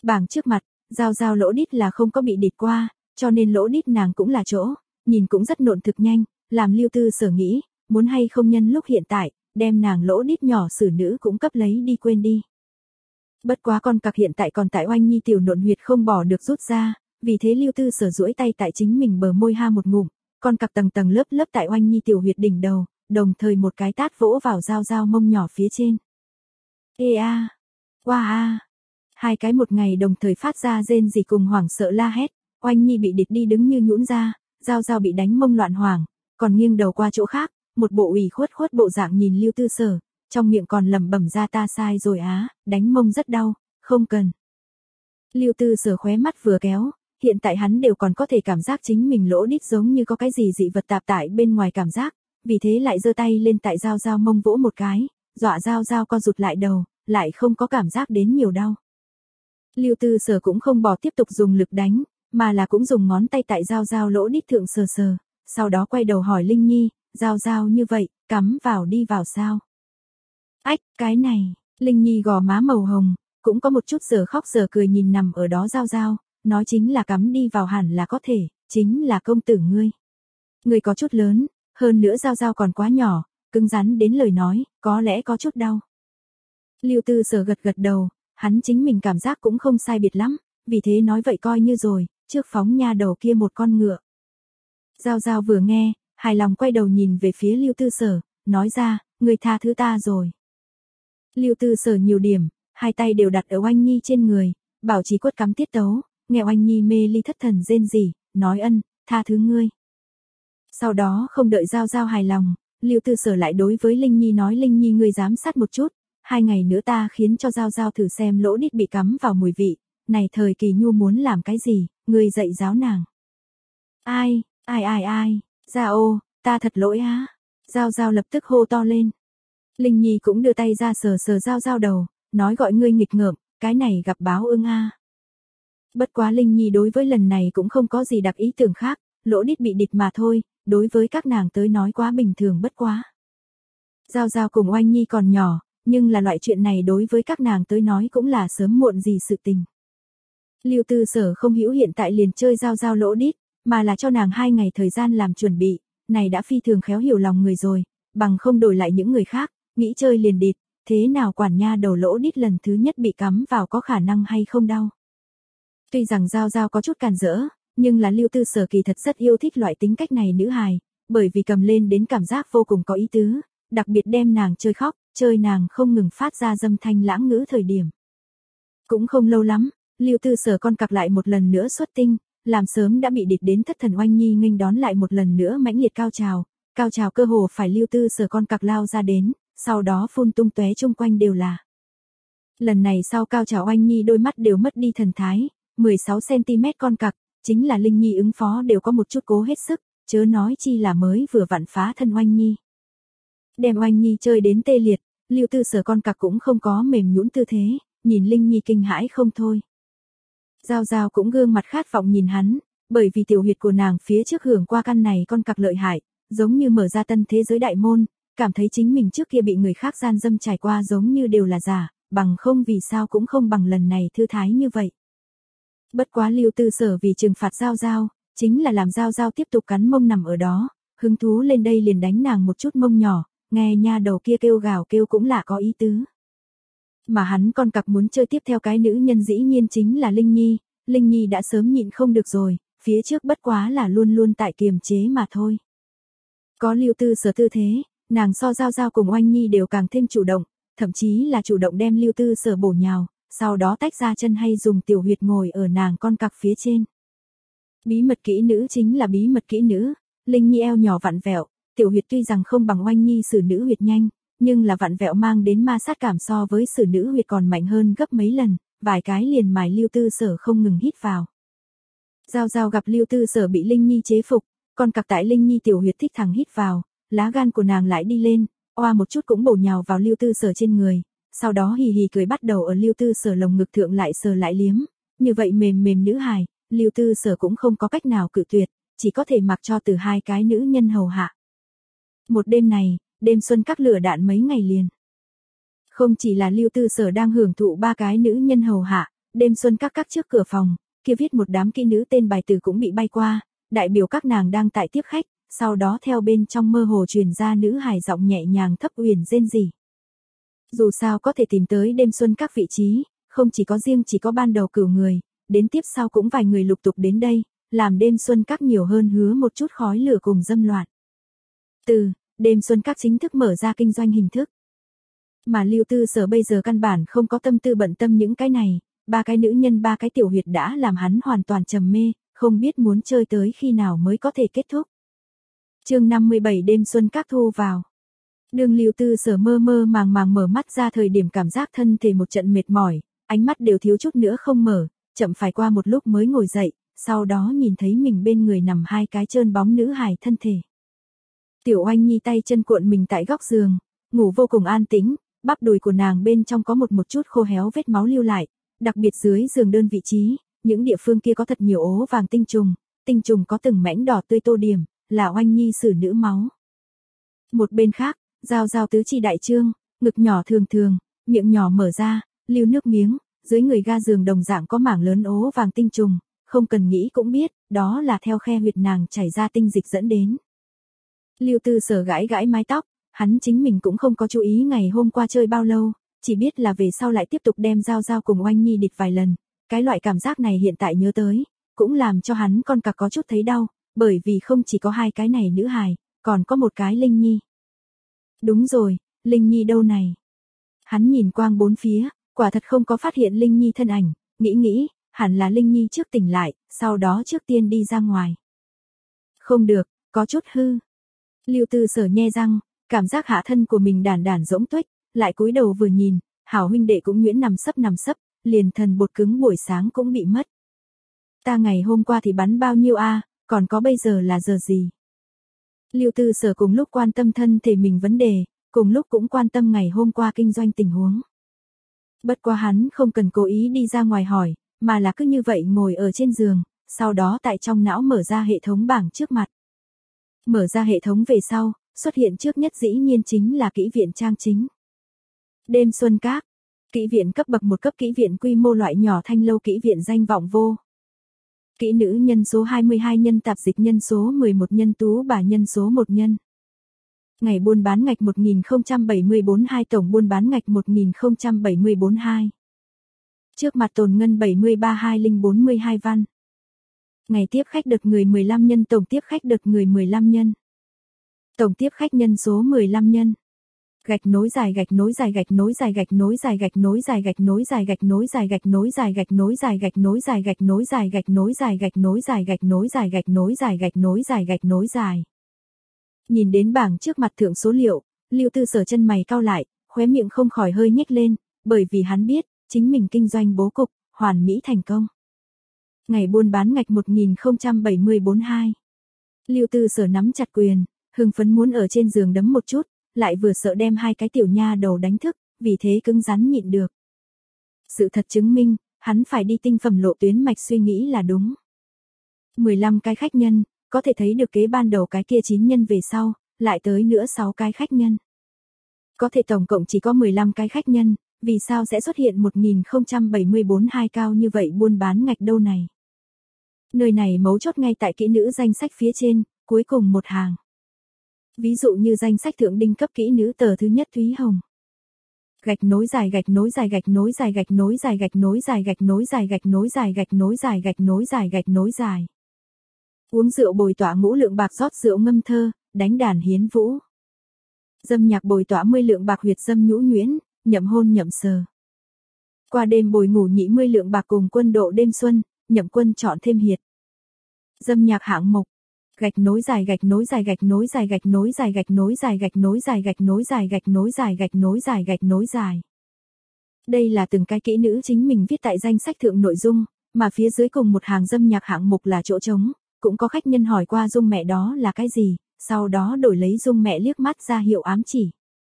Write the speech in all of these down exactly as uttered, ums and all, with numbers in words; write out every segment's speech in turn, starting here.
Bảng trước mặt, Giao Giao lỗ đít là không có bị địt qua, cho nên lỗ đít nàng cũng là chỗ, nhìn cũng rất nộn thực nhanh, làm Lưu Tư Sở nghĩ, muốn hay không nhân lúc hiện tại, đem nàng lỗ đít nhỏ xử nữ cũng cấp lấy đi quên đi. Bất quá con cặc hiện tại còn tại Oanh Nhi tiểu nộn huyệt không bỏ được rút ra, vì thế Lưu Tư Sở duỗi tay tại chính mình bờ môi ha một ngụm, con cặc tầng tầng lớp lớp tại Oanh Nhi tiểu huyệt đỉnh đầu, đồng thời một cái tát vỗ vào Giao Giao mông nhỏ phía trên. Ê a, qua a. Hai cái một ngày đồng thời phát ra rên rỉ cùng hoảng sợ la hét, Oanh Nhi bị địt đi đứng như nhũn ra, Giao Giao bị đánh mông loạn hoảng, còn nghiêng đầu qua chỗ khác, một bộ ủy khuất khuất bộ dạng nhìn Lưu Tư Sở, trong miệng còn lẩm bẩm ra ta sai rồi á, đánh mông rất đau, không cần. Lưu Tư Sở khóe mắt vừa kéo, hiện tại hắn đều còn có thể cảm giác chính mình lỗ đít giống như có cái gì dị vật tạp tại bên ngoài cảm giác, vì thế lại giơ tay lên tại Giao Giao mông vỗ một cái, dọa Giao Giao co rụt lại đầu, lại không có cảm giác đến nhiều đau. Lưu Tư Sở cũng không bỏ tiếp tục dùng lực đánh, mà là cũng dùng ngón tay tại Giao Giao lỗ đít thượng sờ sờ, sau đó quay đầu hỏi Linh Nhi, Giao Giao như vậy, cắm vào đi vào sao? Ách, cái này, Linh Nhi gò má màu hồng, cũng có một chút giờ khóc giờ cười nhìn nằm ở đó Giao Giao, nói chính là cắm đi vào hẳn là có thể, chính là công tử ngươi. Ngươi có chút lớn, hơn nữa Giao Giao còn quá nhỏ, cứng rắn đến lời nói, có lẽ có chút đau. Lưu Tư Sở gật gật đầu, hắn chính mình cảm giác cũng không sai biệt lắm, vì thế nói vậy coi như rồi, trước phóng nha đầu kia một con ngựa. Giao Giao vừa nghe, hài lòng quay đầu nhìn về phía Lưu Tư Sở, nói ra, ngươi tha thứ ta rồi. Lưu Tư Sở nhiều điểm, hai tay đều đặt ở Oanh Nhi trên người, bảo trì quất cắm tiết tấu, nghe Oanh Nhi mê ly thất thần rên rỉ, nói ân, tha thứ ngươi. Sau đó không đợi Giao Giao hài lòng, Lưu Tư Sở lại đối với Linh Nhi nói Linh Nhi ngươi giám sát một chút, hai ngày nữa ta khiến cho Giao Giao thử xem lỗ đít bị cắm vào mùi vị, này thời kỳ nhu muốn làm cái gì, ngươi dạy giáo nàng. Ai, ai ai ai, Gia ô, ta thật lỗi á. Giao Giao lập tức hô to lên. Linh Nhi cũng đưa tay ra sờ sờ Giao Giao đầu, nói gọi ngươi nghịch ngợm, cái này gặp báo ưng a. Bất quá Linh Nhi đối với lần này cũng không có gì đặc ý tưởng khác, lỗ đít bị địt mà thôi, đối với các nàng tới nói quá bình thường bất quá. Giao Giao cùng Oanh Nhi còn nhỏ, nhưng là loại chuyện này đối với các nàng tới nói cũng là sớm muộn gì sự tình. Lưu Tư Sở không hữu hiện tại liền chơi Giao Giao lỗ đít, mà là cho nàng hai ngày thời gian làm chuẩn bị, này đã phi thường khéo hiểu lòng người rồi, bằng không đổi lại những người khác, nghĩ chơi liền địt, thế nào quản nha đầu lỗ đít lần thứ nhất bị cắm vào có khả năng hay không đau. Tuy rằng Giao Giao có chút càn rỡ, nhưng là Lưu Tư Sở kỳ thật rất yêu thích loại tính cách này nữ hài, bởi vì cầm lên đến cảm giác vô cùng có ý tứ, đặc biệt đem nàng chơi khóc, chơi nàng không ngừng phát ra dâm thanh lãng ngữ thời điểm. Cũng không lâu lắm, Lưu Tư Sở con cặc lại một lần nữa xuất tinh, làm sớm đã bị địt đến thất thần Oanh Nhi nghênh đón lại một lần nữa mãnh liệt cao trào, cao trào cơ hồ phải Lưu Tư Sở con cặc lao ra đến, sau đó phun tung tóe chung quanh đều là. Lần này sau cao trào Oanh Nhi đôi mắt đều mất đi thần thái, mười sáu xăng ti mét con cặc, chính là Linh Nhi ứng phó đều có một chút cố hết sức, chớ nói chi là mới vừa vặn phá thân Oanh Nhi. Đem Oanh Nhi chơi đến tê liệt, Lưu Tư Sở con cặc cũng không có mềm nhũn tư thế, nhìn Linh Nhi kinh hãi không thôi. Giao Giao cũng gương mặt khát vọng nhìn hắn, bởi vì tiểu huyệt của nàng phía trước hưởng qua căn này con cặc lợi hại, giống như mở ra tân thế giới đại môn, cảm thấy chính mình trước kia bị người khác gian dâm trải qua giống như đều là giả, bằng không vì sao cũng không bằng lần này thư thái như vậy. Bất quá Lưu Tư Sở vì trừng phạt Giao Giao, chính là làm Giao Giao tiếp tục cắn mông nằm ở đó, hứng thú lên đây liền đánh nàng một chút mông nhỏ, nghe nha đầu kia kêu gào kêu cũng là có ý tứ. Mà hắn con cặc muốn chơi tiếp theo cái nữ nhân dĩ nhiên chính là Linh Nhi, Linh Nhi đã sớm nhịn không được rồi, phía trước bất quá là luôn luôn tại kiềm chế mà thôi. Có Lưu Tư Sở tư thế, nàng so Giao Giao cùng Oanh Nhi đều càng thêm chủ động, thậm chí là chủ động đem Lưu Tư Sở bổ nhào, sau đó tách ra chân hay dùng tiểu huyệt ngồi ở nàng con cặc phía trên. Bí mật kỹ nữ chính là bí mật kỹ nữ, Linh Nhi eo nhỏ vặn vẹo, tiểu huyệt tuy rằng không bằng Oanh Nhi xử nữ huyệt nhanh, nhưng là vặn vẹo mang đến ma sát cảm so với xử nữ huyệt còn mạnh hơn gấp mấy lần, vài cái liền mài Lưu Tư Sở không ngừng hít vào. Giao Giao gặp Lưu Tư Sở bị Linh Nhi chế phục, con cặc tại Linh Nhi tiểu huyệt thích thẳng hít vào, lá gan của nàng lại đi lên, oa một chút cũng bổ nhào vào Lưu Tư Sở trên người, sau đó hì hì cười bắt đầu ở Lưu Tư Sở lồng ngực thượng lại sờ lại liếm, như vậy mềm mềm nữ hài, Lưu Tư Sở cũng không có cách nào cự tuyệt, chỉ có thể mặc cho từ hai cái nữ nhân hầu hạ. Một đêm này, đêm xuân các lửa đạn mấy ngày liền. Không chỉ là Lưu Tư Sở đang hưởng thụ ba cái nữ nhân hầu hạ, đêm xuân các các trước cửa phòng, kia viết một đám kỹ nữ tên bài từ cũng bị bay qua, đại biểu các nàng đang tại tiếp khách, sau đó theo bên trong mơ hồ truyền ra nữ hài giọng nhẹ nhàng thấp uyển rên rỉ. Dù sao có thể tìm tới đêm xuân các vị trí, không chỉ có riêng chỉ có ban đầu cửu người, đến tiếp sau cũng vài người lục tục đến đây, làm đêm xuân các nhiều hơn hứa một chút khói lửa cùng dâm loạn. Từ, đêm xuân các chính thức mở ra kinh doanh hình thức. Mà Lưu Tư Sở bây giờ căn bản không có tâm tư bận tâm những cái này, ba cái nữ nhân ba cái tiểu huyệt đã làm hắn hoàn toàn trầm mê, không biết muốn chơi tới khi nào mới có thể kết thúc. Chương năm mươi bảy đêm xuân các thu vào. Đường Lưu Tư Sở mơ mơ màng màng mở mắt ra thời điểm cảm giác thân thể một trận mệt mỏi, ánh mắt đều thiếu chút nữa không mở, chậm phải qua một lúc mới ngồi dậy, sau đó nhìn thấy mình bên người nằm hai cái trơn bóng nữ hài thân thể. Tiểu Oanh Nhi tay chân cuộn mình tại góc giường, ngủ vô cùng an tĩnh, bắp đùi của nàng bên trong có một một chút khô héo vết máu lưu lại, đặc biệt dưới giường đơn vị trí, những địa phương kia có thật nhiều ố vàng tinh trùng, tinh trùng có từng mảnh đỏ tươi tô điểm, là Oanh Nhi sử nữ máu. Một bên khác, Giao Giao tứ chi đại trương, ngực nhỏ thường thường, miệng nhỏ mở ra, lưu nước miếng, dưới người ga giường đồng dạng có mảng lớn ố vàng tinh trùng, không cần nghĩ cũng biết, đó là theo khe huyệt nàng chảy ra tinh dịch dẫn đến. Lưu Tư Sở gãi gãi mái tóc, hắn chính mình cũng không có chú ý ngày hôm qua chơi bao lâu, chỉ biết là về sau lại tiếp tục đem Giao Giao cùng Oanh Nhi địch vài lần, cái loại cảm giác này hiện tại nhớ tới, cũng làm cho hắn con cặc có chút thấy đau, bởi vì không chỉ có hai cái này nữ hài, còn có một cái Linh Nhi. Đúng rồi, Linh Nhi đâu này? Hắn nhìn quang bốn phía, quả thật không có phát hiện Linh Nhi thân ảnh, nghĩ nghĩ, hẳn là Linh Nhi trước tỉnh lại, sau đó trước tiên đi ra ngoài. Không được, có chút hư. Lưu Tư Sở nhe răng, cảm giác hạ thân của mình đản đản rỗng tuếch, lại cúi đầu vừa nhìn, hảo huynh đệ cũng nhuyễn nằm sấp nằm sấp, liền thần bột cứng buổi sáng cũng bị mất. Ta ngày hôm qua thì bắn bao nhiêu a, à, còn có bây giờ là giờ gì? Lưu Tư Sở cùng lúc quan tâm thân thể mình vấn đề, cùng lúc cũng quan tâm ngày hôm qua kinh doanh tình huống. Bất quá hắn không cần cố ý đi ra ngoài hỏi, mà là cứ như vậy ngồi ở trên giường, sau đó tại trong não mở ra hệ thống bảng trước mặt. Mở ra hệ thống về sau, xuất hiện trước nhất dĩ nhiên chính là kỹ viện trang chính. Đêm xuân các, kỹ viện cấp bậc một cấp kỹ viện quy mô loại nhỏ thanh lâu kỹ viện danh vọng vô. Kỹ nữ nhân số hai mươi hai nhân tạp dịch nhân số mười một nhân tú bà nhân số một nhân. Ngày buôn bán ngạch một nghìn không trăm bảy mươi bốn hai tổng buôn bán ngạch một nghìn không trăm bảy mươi bốn hai. Trước mặt tồn ngân bảy mươi ba hai không bốn mươi hai văn. Ngày tiếp khách đợt người mười lăm nhân tổng tiếp khách đợt người mười lăm nhân. Tổng tiếp khách nhân số mười lăm nhân. Gạch nối dài gạch nối dài gạch nối dài gạch nối dài gạch nối dài gạch nối dài gạch nối dài gạch nối dài gạch nối dài gạch nối dài gạch nối dài gạch nối dài gạch nối dài gạch nối dài gạch nối dài gạch nối dài gạch nối dài. Nhìn đến bảng trước mặt thượng số liệu, Lưu Tư Sở chân mày cau lại, khóe miệng không khỏi hơi nhếch lên, bởi vì hắn biết, chính mình kinh doanh bố cục, hoàn mỹ thành công. Ngày buôn bán ngạch một nghìn không trăm bảy mươi bốn hai. Lưu Tư Sở nắm chặt quyền, hưng phấn muốn ở trên giường đấm một chút, lại vừa sợ đem hai cái tiểu nha đầu đánh thức, vì thế cứng rắn nhịn được. Sự thật chứng minh, hắn phải đi tinh phẩm lộ tuyến mạch suy nghĩ là đúng. mười lăm cái khách nhân, có thể thấy được kế ban đầu cái kia chín nhân về sau, lại tới nữa sáu cái khách nhân. Có thể tổng cộng chỉ có mười lăm cái khách nhân, vì sao sẽ xuất hiện một nghìn không trăm bảy mươi bốn hai cao như vậy buôn bán ngạch đâu này. Nơi này mấu chốt ngay tại kỹ nữ danh sách phía trên, cuối cùng một hàng. Ví dụ như danh sách thượng đinh cấp kỹ nữ tờ thứ nhất Thúy Hồng. Gạch nối dài gạch nối dài gạch nối dài gạch nối dài gạch nối dài gạch nối dài gạch nối dài gạch nối dài gạch nối dài gạch nối dài. Uống rượu bồi tỏa ngũ lượng bạc rót rượu ngâm thơ, đánh đàn hiến vũ. Dâm nhạc bồi tỏa mươi lượng bạc huyệt dâm nhũ nhuyễn, nhậm hôn nhậm sờ. Qua đêm bồi ngủ nhị mươi lượng bạc cùng quân độ đêm xuân, nhậm quân chọn thêm hiệt. Dâm nhạc hạng mục. Gạch nối dài gạch nối dài gạch nối dài gạch nối dài gạch nối dài gạch nối dài gạch nối dài gạch nối dài gạch nối dài gạch nối dài. Đây là từng cái kỹ nữ chính mình viết tại danh sách thượng nội dung, mà phía dưới cùng một hàng dâm nhạc hạng mục là chỗ trống, cũng có khách nhân hỏi qua dung mẹ đó là cái gì, sau đó đổi lấy dung mẹ liếc mắt ra hiệu ám chỉ.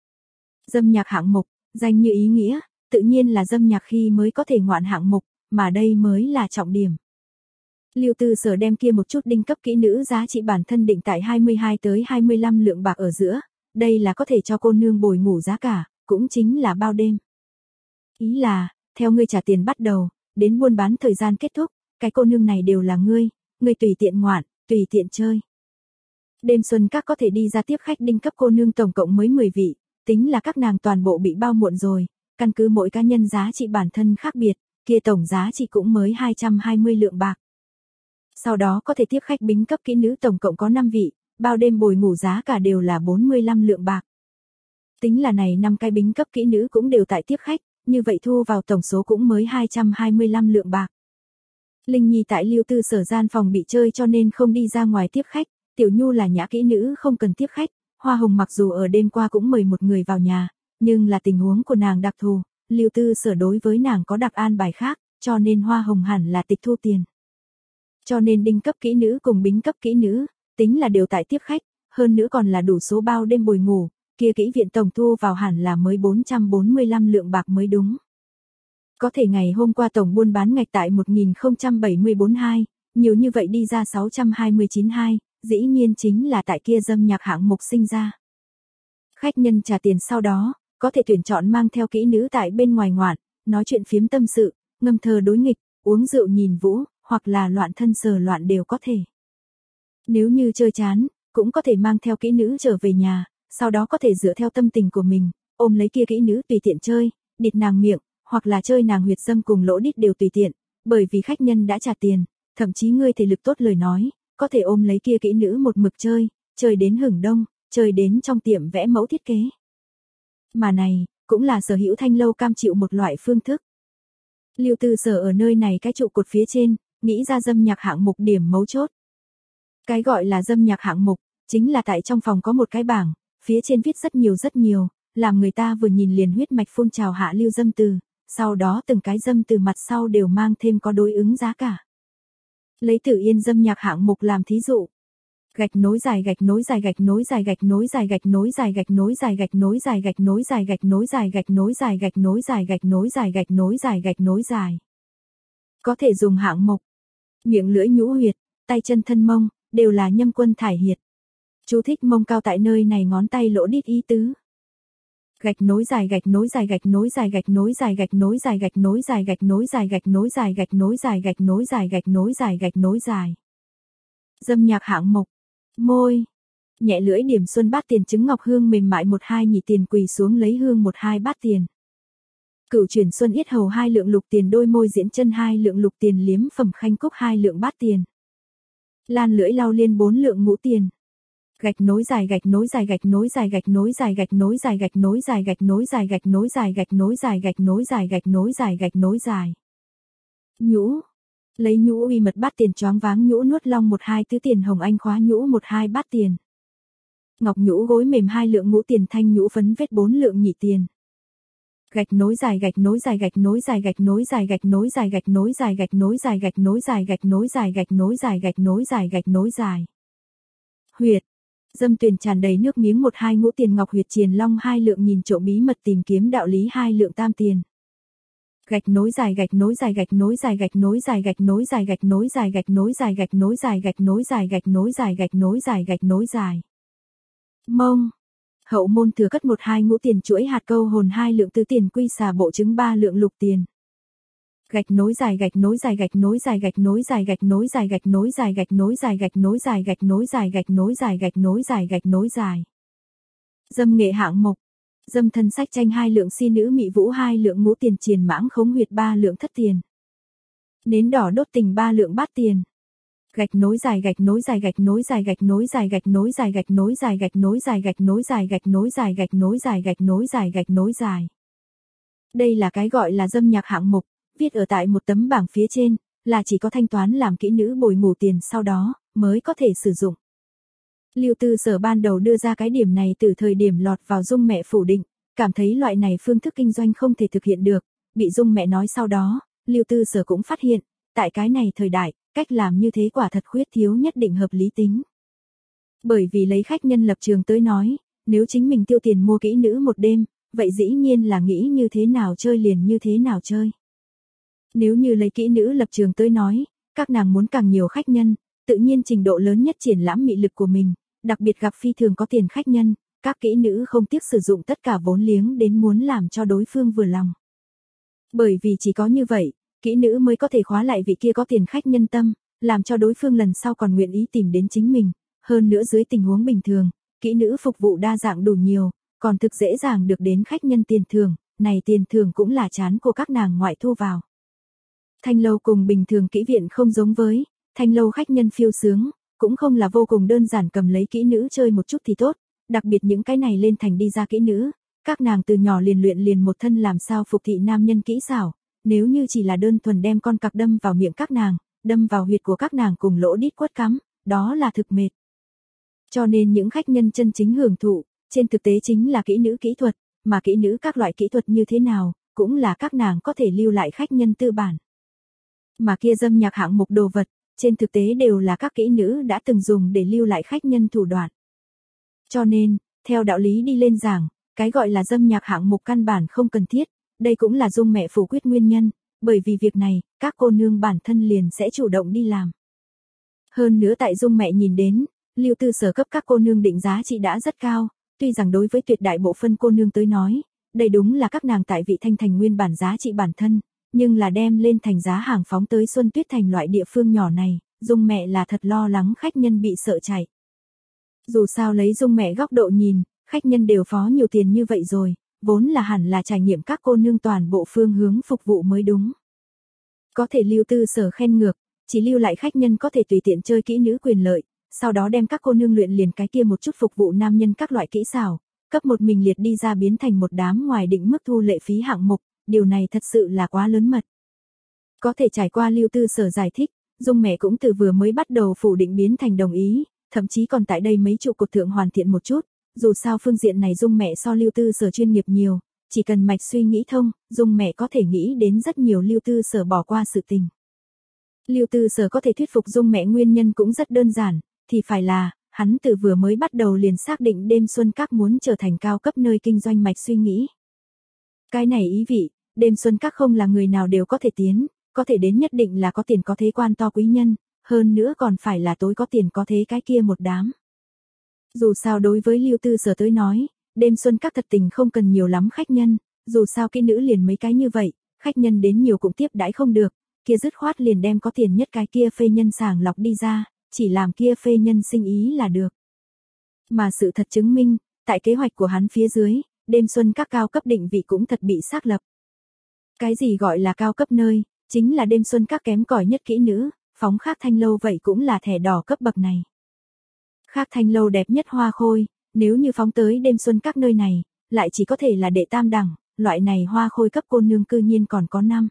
Dâm nhạc hạng mục, danh như ý nghĩa, tự nhiên là dâm nhạc khi mới có thể ngoạn hạng mục, mà đây mới là trọng điểm. Lưu Tư Sở đem kia một chút đinh cấp kỹ nữ giá trị bản thân định tại hai mươi hai tới hai mươi lăm lượng bạc ở giữa, đây là có thể cho cô nương bồi ngủ giá cả, cũng chính là bao đêm. Ý là, theo ngươi trả tiền bắt đầu, đến buôn bán thời gian kết thúc, cái cô nương này đều là ngươi, ngươi tùy tiện ngoạn, tùy tiện chơi. Đêm xuân các có thể đi ra tiếp khách đinh cấp cô nương tổng cộng mới mười vị, tính là các nàng toàn bộ bị bao muộn rồi, căn cứ mỗi cá nhân giá trị bản thân khác biệt, kia tổng giá trị cũng mới hai trăm hai mươi lượng bạc. Sau đó có thể tiếp khách bính cấp kỹ nữ tổng cộng có năm vị, bao đêm bồi ngủ giá cả đều là bốn mươi lăm lượng bạc. Tính là này năm cái bính cấp kỹ nữ cũng đều tại tiếp khách, như vậy thu vào tổng số cũng mới hai trăm hai mươi lăm lượng bạc. Linh Nhi tại Lưu Tư Sở gian phòng bị chơi cho nên không đi ra ngoài tiếp khách, Tiểu Nhu là nhã kỹ nữ không cần tiếp khách, Hoa Hồng mặc dù ở đêm qua cũng mời một người vào nhà, nhưng là tình huống của nàng đặc thù, Lưu Tư Sở đối với nàng có đặc an bài khác, cho nên Hoa Hồng hẳn là tịch thu tiền. Cho nên đinh cấp kỹ nữ cùng bính cấp kỹ nữ, tính là đều tại tiếp khách, hơn nữa còn là đủ số bao đêm bồi ngủ, kia kỹ viện tổng thu vào hẳn là mới bốn trăm bốn mươi lăm lượng bạc mới đúng. Có thể ngày hôm qua tổng buôn bán ngạch tại một nghìn không trăm bảy mươi tư hai, nhiều như vậy đi ra sáu trăm hai mươi chín hai, dĩ nhiên chính là tại kia dâm nhạc hạng mục sinh ra. Khách nhân trả tiền sau đó, có thể tuyển chọn mang theo kỹ nữ tại bên ngoài ngoạn, nói chuyện phiếm tâm sự, ngâm thơ đối nghịch, uống rượu nhìn vũ, hoặc là loạn thân sờ loạn đều có thể. Nếu như chơi chán, cũng có thể mang theo kỹ nữ trở về nhà, sau đó có thể dựa theo tâm tình của mình, ôm lấy kia kỹ nữ tùy tiện chơi, địt nàng miệng, hoặc là chơi nàng huyệt dâm cùng lỗ đít đều tùy tiện, bởi vì khách nhân đã trả tiền, thậm chí ngươi thể lực tốt lời nói, có thể ôm lấy kia kỹ nữ một mực chơi, chơi đến hửng đông, chơi đến trong tiệm vẽ mẫu thiết kế. Mà này, cũng là Sở Hữu Thanh lâu cam chịu một loại phương thức. Lưu Tư Sở ở nơi này cái trụ cột phía trên, nghĩ ra dâm nhạc hạng mục điểm mấu chốt. Cái gọi là dâm nhạc hạng mục, chính là tại trong phòng có một cái bảng, phía trên viết rất nhiều rất nhiều, làm người ta vừa nhìn liền huyết mạch phun trào hạ lưu dâm từ, sau đó từng cái dâm từ mặt sau đều mang thêm có đối ứng giá cả. Lấy Tử Yên dâm nhạc hạng mục làm thí dụ. Gạch nối dài gạch nối dài gạch nối dài gạch nối dài gạch nối dài gạch nối dài gạch nối dài gạch nối dài gạch nối dài gạch nối dài gạch nối dài gạch nối dài gạch nối dài gạch nối dài. Có thể dùng hạng mục. Miệng lưỡi nhũ huyệt, tay chân thân mông, đều là nhâm quân thải hiệt. Chú thích mông cao tại nơi này ngón tay lỗ đít ý tứ. Gạch nối dài gạch nối dài gạch nối dài gạch nối dài gạch nối dài gạch nối dài gạch nối dài gạch nối dài gạch nối dài gạch nối dài gạch nối dài gạch nối dài. Dâm nhạc hạng mục. Môi. Nhẹ lưỡi điểm xuân bát tiền trứng ngọc hương mềm mại một hai nhị tiền quỳ xuống lấy hương một hai bát tiền. Cửu chuyển xuân yết hầu hai lượng lục tiền đôi môi diễn chân hai lượng lục tiền liếm phẩm khanh cúc hai lượng bát tiền. Lan lưỡi lau liên bốn lượng ngũ tiền. Gạch nối dài gạch nối dài gạch nối dài gạch nối dài gạch nối dài gạch nối dài gạch nối dài gạch nối dài gạch nối dài gạch nối dài gạch nối dài gạch nối dài. Nhũ. Lấy nhũ uy mật bát tiền choáng váng nhũ nuốt long một hai tứ tiền hồng anh khóa nhũ một hai bát tiền. Ngọc nhũ gối mềm hai lượng ngũ tiền thanh nhũ phấn vết bốn lượng nhị tiền. Gạch nối dài gạch nối dài gạch nối dài gạch nối dài gạch nối dài gạch nối dài gạch nối dài gạch nối dài gạch nối dài gạch nối dài gạch nối dài gạch nối dài. Huyệt. Dâm tuyền tràn đầy nước miếng một hai ngũ tiền ngọc huyệt triền long hai lượng nhìn trộm bí mật tìm kiếm đạo lý hai lượng tam tiền. Gạch nối dài gạch nối dài gạch nối dài gạch nối dài gạch nối dài gạch nối dài gạch nối dài gạch nối dài gạch nối dài gạch nối dài gạch nối dài gạch nối dài. Mông. Hậu môn thừa cất một hai ngũ tiền chuỗi hạt câu hồn hai lượng tứ tiền quy xà bộ trứng ba lượng lục tiền. Gạch nối dài gạch nối dài gạch nối dài gạch nối dài gạch nối dài gạch nối dài gạch nối dài gạch nối dài gạch nối dài gạch nối dài gạch nối dài gạch nối dài. Dâm nghệ hạng mục. Dâm thân sách tranh hai lượng si nữ mị vũ hai lượng ngũ tiền triền mãng khống huyệt ba lượng thất tiền. Nến đỏ đốt tình ba lượng bát tiền. Gạch nối dài gạch nối dài gạch nối dài gạch nối dài gạch nối dài gạch nối dài gạch nối dài gạch nối dài gạch nối dài gạch nối dài gạch nối dài gạch nối dài. Đây là cái gọi là dâm nhạc hạng mục, viết ở tại một tấm bảng phía trên, là chỉ có thanh toán làm kỹ nữ bồi ngủ tiền sau đó, mới có thể sử dụng. Lưu Tư Sở ban đầu đưa ra cái điểm này từ thời điểm lọt vào Dung mẹ phủ định, cảm thấy loại này phương thức kinh doanh không thể thực hiện được, bị Dung mẹ nói sau đó, Lưu Tư Sở cũng phát hiện, tại cái này thời đại, cách làm như thế quả thật khuyết thiếu nhất định hợp lý tính. Bởi vì lấy khách nhân lập trường tới nói, nếu chính mình tiêu tiền mua kỹ nữ một đêm, vậy dĩ nhiên là nghĩ như thế nào chơi liền như thế nào chơi. Nếu như lấy kỹ nữ lập trường tới nói, các nàng muốn càng nhiều khách nhân, tự nhiên trình độ lớn nhất triển lãm mị lực của mình, đặc biệt gặp phi thường có tiền khách nhân, các kỹ nữ không tiếc sử dụng tất cả vốn liếng đến muốn làm cho đối phương vừa lòng. Bởi vì chỉ có như vậy, kỹ nữ mới có thể khóa lại vị kia có tiền khách nhân tâm, làm cho đối phương lần sau còn nguyện ý tìm đến chính mình. Hơn nữa dưới tình huống bình thường, kỹ nữ phục vụ đa dạng đủ nhiều, còn thực dễ dàng được đến khách nhân tiền thưởng, này tiền thưởng cũng là chán của các nàng ngoại thu vào. Thanh lâu cùng bình thường kỹ viện không giống với, thanh lâu khách nhân phiêu sướng, cũng không là vô cùng đơn giản cầm lấy kỹ nữ chơi một chút thì tốt, đặc biệt những cái này lên thành đi ra kỹ nữ, các nàng từ nhỏ liền luyện liền một thân làm sao phục thị nam nhân kỹ xảo, nếu như chỉ là đơn thuần đem con cặc đâm vào miệng các nàng, đâm vào huyệt của các nàng cùng lỗ đít quất cắm, đó là thực mệt. Cho nên những khách nhân chân chính hưởng thụ, trên thực tế chính là kỹ nữ kỹ thuật, mà kỹ nữ các loại kỹ thuật như thế nào, cũng là các nàng có thể lưu lại khách nhân tư bản. Mà kia dâm nhạc hạng mục đồ vật, trên thực tế đều là các kỹ nữ đã từng dùng để lưu lại khách nhân thủ đoạn. Cho nên, theo đạo lý đi lên giảng, cái gọi là dâm nhạc hạng mục căn bản không cần thiết, đây cũng là Dung mẹ phủ quyết nguyên nhân, bởi vì việc này, các cô nương bản thân liền sẽ chủ động đi làm. Hơn nữa tại Dung mẹ nhìn đến, Lưu Tư Sở cấp các cô nương định giá trị đã rất cao, tuy rằng đối với tuyệt đại bộ phân cô nương tới nói, đây đúng là các nàng tại Vị Thanh Thành nguyên bản giá trị bản thân, nhưng là đem lên thành giá hàng phóng tới Xuân Tuyết Thành loại địa phương nhỏ này, Dung mẹ là thật lo lắng khách nhân bị sợ chạy. Dù sao lấy Dung mẹ góc độ nhìn, khách nhân đều phó nhiều tiền như vậy rồi, vốn là hẳn là trải nghiệm các cô nương toàn bộ phương hướng phục vụ mới đúng. Có thể Lưu Tư Sở khen ngược, chỉ lưu lại khách nhân có thể tùy tiện chơi kỹ nữ quyền lợi, sau đó đem các cô nương luyện liền cái kia một chút phục vụ nam nhân các loại kỹ xảo, cấp một mình liệt đi ra biến thành một đám ngoài định mức thu lệ phí hạng mục, điều này thật sự là quá lớn mật. Có thể trải qua Lưu Tư Sở giải thích, Dung mẹ cũng từ vừa mới bắt đầu phủ định biến thành đồng ý, thậm chí còn tại đây mấy trụ cột thượng hoàn thiện một chút, dù sao phương diện này Dung mẹ so Lưu Tư Sở chuyên nghiệp nhiều, chỉ cần mạch suy nghĩ thông, Dung mẹ có thể nghĩ đến rất nhiều Lưu Tư Sở bỏ qua sự tình. Lưu Tư Sở có thể thuyết phục Dung mẹ nguyên nhân cũng rất đơn giản, thì phải là, hắn từ vừa mới bắt đầu liền xác định đêm xuân các muốn trở thành cao cấp nơi kinh doanh mạch suy nghĩ. Cái này ý vị, đêm xuân các không là người nào đều có thể tiến, có thể đến nhất định là có tiền có thế quan to quý nhân, hơn nữa còn phải là tối có tiền có thế cái kia một đám. Dù sao đối với Lưu Tư Sở tới nói, đêm xuân các thật tình không cần nhiều lắm khách nhân, dù sao cái nữ liền mấy cái như vậy, khách nhân đến nhiều cũng tiếp đãi không được, kia dứt khoát liền đem có tiền nhất cái kia phê nhân sàng lọc đi ra, chỉ làm kia phê nhân sinh ý là được. Mà sự thật chứng minh, tại kế hoạch của hắn phía dưới, đêm xuân các cao cấp định vị cũng thật bị xác lập. Cái gì gọi là cao cấp nơi, chính là đêm xuân các kém cỏi nhất kỹ nữ, phóng Khác Thanh lâu vậy cũng là thẻ đỏ cấp bậc này. Khác Thanh lâu đẹp nhất hoa khôi, nếu như phóng tới đêm xuân các nơi này, lại chỉ có thể là đệ tam đẳng, loại này hoa khôi cấp cô nương cư nhiên còn có năm.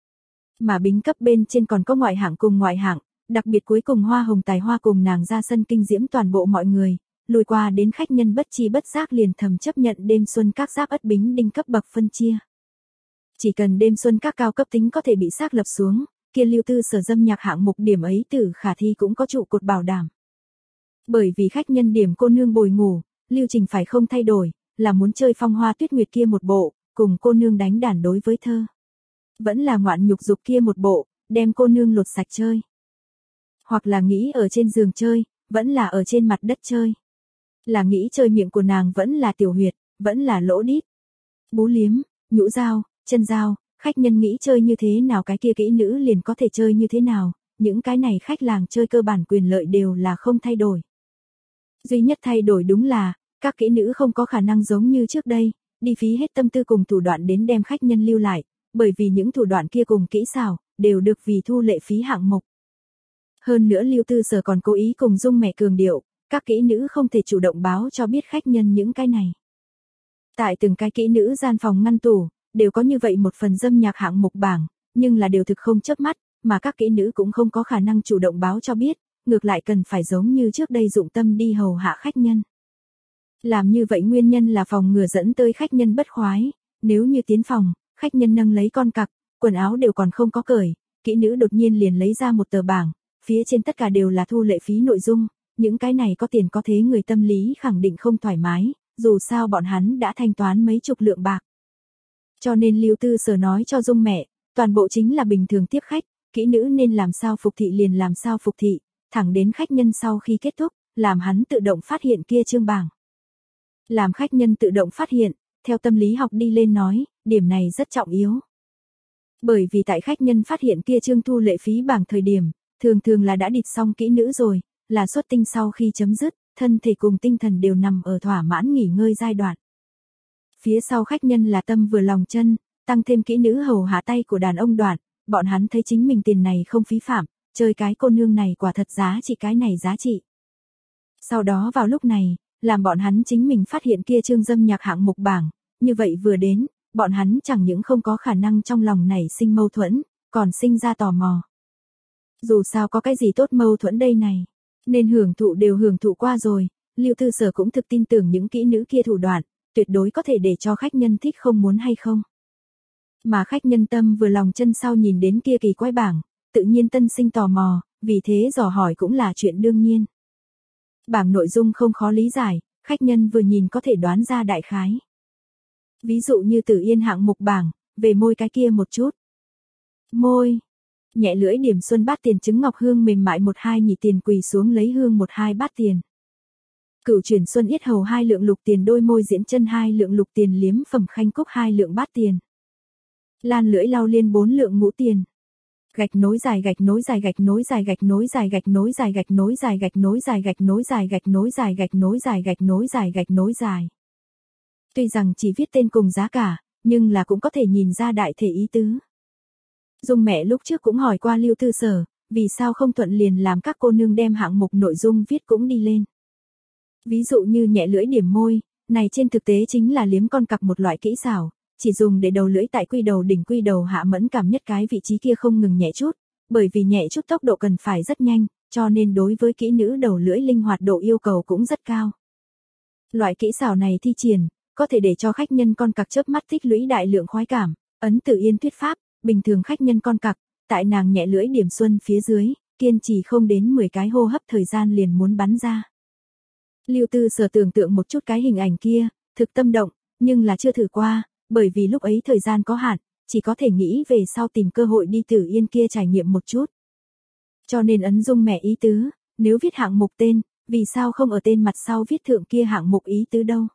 Mà bính cấp bên trên còn có ngoại hạng cùng ngoại hạng, đặc biệt cuối cùng hoa hồng tài hoa cùng nàng ra sân kinh diễm toàn bộ mọi người, lùi qua đến khách nhân bất chi bất giác liền thầm chấp nhận đêm xuân các giáp ất bính đinh cấp bậc phân chia. Chỉ cần đêm xuân các cao cấp tính có thể bị xác lập xuống, kia Lưu Tư Sở dâm nhạc hạng mục điểm ấy từ khả thi cũng có trụ cột bảo đảm. Bởi vì khách nhân điểm cô nương bồi ngủ, lưu trình phải không thay đổi, là muốn chơi phong hoa tuyết nguyệt kia một bộ, cùng cô nương đánh đàn đối với thơ. Vẫn là ngoạn nhục dục kia một bộ, đem cô nương lột sạch chơi. Hoặc là nghĩ ở trên giường chơi, vẫn là ở trên mặt đất chơi. Là nghĩ chơi miệng của nàng vẫn là tiểu huyệt, vẫn là lỗ đít. Bú liếm, nhũ dao, chân dao, khách nhân nghĩ chơi như thế nào cái kia kỹ nữ liền có thể chơi như thế nào, những cái này khách làng chơi cơ bản quyền lợi đều là không thay đổi. Duy nhất thay đổi đúng là, các kỹ nữ không có khả năng giống như trước đây, đi phí hết tâm tư cùng thủ đoạn đến đem khách nhân lưu lại, bởi vì những thủ đoạn kia cùng kỹ xảo, đều được vì thu lệ phí hạng mục. Hơn nữa Lưu Tư Sở còn cố ý cùng Dung mẹ cường điệu, các kỹ nữ không thể chủ động báo cho biết khách nhân những cái này. Tại từng cái kỹ nữ gian phòng ngăn tủ, đều có như vậy một phần dâm nhạc hạng mục bảng, nhưng là đều thực không chớp mắt, mà các kỹ nữ cũng không có khả năng chủ động báo cho biết, ngược lại cần phải giống như trước đây dụng tâm đi hầu hạ khách nhân. Làm như vậy nguyên nhân là phòng ngừa dẫn tới khách nhân bất khoái, nếu như tiến phòng, khách nhân nâng lấy con cặc, quần áo đều còn không có cởi, kỹ nữ đột nhiên liền lấy ra một tờ bảng, phía trên tất cả đều là thu lệ phí nội dung, những cái này có tiền có thế người tâm lý khẳng định không thoải mái, dù sao bọn hắn đã thanh toán mấy chục lượng bạc. Cho nên Lưu Tư Sở nói cho Dung mẹ, toàn bộ chính là bình thường tiếp khách, kỹ nữ nên làm sao phục thị liền làm sao phục thị, thẳng đến khách nhân sau khi kết thúc, làm hắn tự động phát hiện kia chương bảng. Làm khách nhân tự động phát hiện, theo tâm lý học đi lên nói, điểm này rất trọng yếu. Bởi vì tại khách nhân phát hiện kia trương thu lệ phí bảng thời điểm, thường thường là đã địt xong kỹ nữ rồi, là xuất tinh sau khi chấm dứt, thân thể cùng tinh thần đều nằm ở thỏa mãn nghỉ ngơi giai đoạn. Phía sau khách nhân là tâm vừa lòng chân, tăng thêm kỹ nữ hầu hạ tay của đàn ông đoạn, bọn hắn thấy chính mình tiền này không phí phạm, chơi cái cô nương này quả thật giá trị cái này giá trị. Sau đó vào lúc này, làm bọn hắn chính mình phát hiện kia trương dâm nhạc hạng mục bảng, như vậy vừa đến, bọn hắn chẳng những không có khả năng trong lòng nảy sinh mâu thuẫn, còn sinh ra tò mò. Dù sao có cái gì tốt mâu thuẫn đây này, nên hưởng thụ đều hưởng thụ qua rồi, Lưu Tư Sở cũng thực tin tưởng những kỹ nữ kia thủ đoạn, tuyệt đối có thể để cho khách nhân thích không muốn hay không. Mà khách nhân tâm vừa lòng chân sau nhìn đến kia kỳ quái bảng, tự nhiên tân sinh tò mò, vì thế dò hỏi cũng là chuyện đương nhiên. Bảng nội dung không khó lý giải, khách nhân vừa nhìn có thể đoán ra đại khái. Ví dụ như Tử Yên hạng mục bảng, về môi cái kia một chút. Môi. Nhẹ lưỡi điểm xuân bát tiền trứng ngọc hương mềm mại một hai nhị tiền quỳ xuống lấy hương một hai bát tiền. Cửu chuyển xuân yết hầu hai lượng lục tiền đôi môi diễn chân hai lượng lục tiền liếm phẩm khanh cúc hai lượng bát tiền. Lan lưỡi lau liên bốn lượng ngũ tiền. Gạch nối dài gạch nối dài gạch nối dài gạch nối dài gạch nối dài gạch nối dài gạch nối dài gạch nối dài gạch nối dài gạch nối dài gạch nối dài gạch nối dài. Tuy rằng chỉ viết tên cùng giá cả, nhưng là cũng có thể nhìn ra đại thể ý tứ. Dung mẹ lúc trước cũng hỏi qua Lưu Tư Sở, vì sao không thuận liền làm các cô nương đem hạng mục nội dung viết cũng đi lên. Ví dụ như nhẹ lưỡi điểm môi, này trên thực tế chính là liếm con cặc một loại kỹ xảo, chỉ dùng để đầu lưỡi tại quy đầu đỉnh quy đầu hạ mẫn cảm nhất cái vị trí kia không ngừng nhẹ chút, bởi vì nhẹ chút tốc độ cần phải rất nhanh, cho nên đối với kỹ nữ đầu lưỡi linh hoạt độ yêu cầu cũng rất cao. Loại kỹ xảo này thi triển, có thể để cho khách nhân con cặc chớp mắt tích lũy đại lượng khoái cảm, ấn Tử Yên thuyết pháp, bình thường khách nhân con cặc, tại nàng nhẹ lưỡi điểm xuân phía dưới, kiên trì không đến mười cái hô hấp thời gian liền muốn bắn ra. Lưu Tư Sở tưởng tượng một chút cái hình ảnh kia, thực tâm động, nhưng là chưa thử qua, bởi vì lúc ấy thời gian có hạn, chỉ có thể nghĩ về sau tìm cơ hội đi Tử Yên kia trải nghiệm một chút. Cho nên ấn Dung mẹ ý tứ, nếu viết hạng mục tên, vì sao không ở tên mặt sau viết thượng kia hạng mục ý tứ đâu.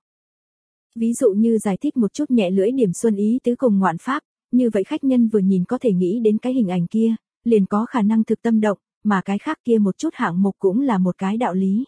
Ví dụ như giải thích một chút nhẹ lưỡi điểm xuân ý tứ cùng ngoạn pháp, như vậy khách nhân vừa nhìn có thể nghĩ đến cái hình ảnh kia, liền có khả năng thực tâm động, mà cái khác kia một chút hạng mục cũng là một cái đạo lý.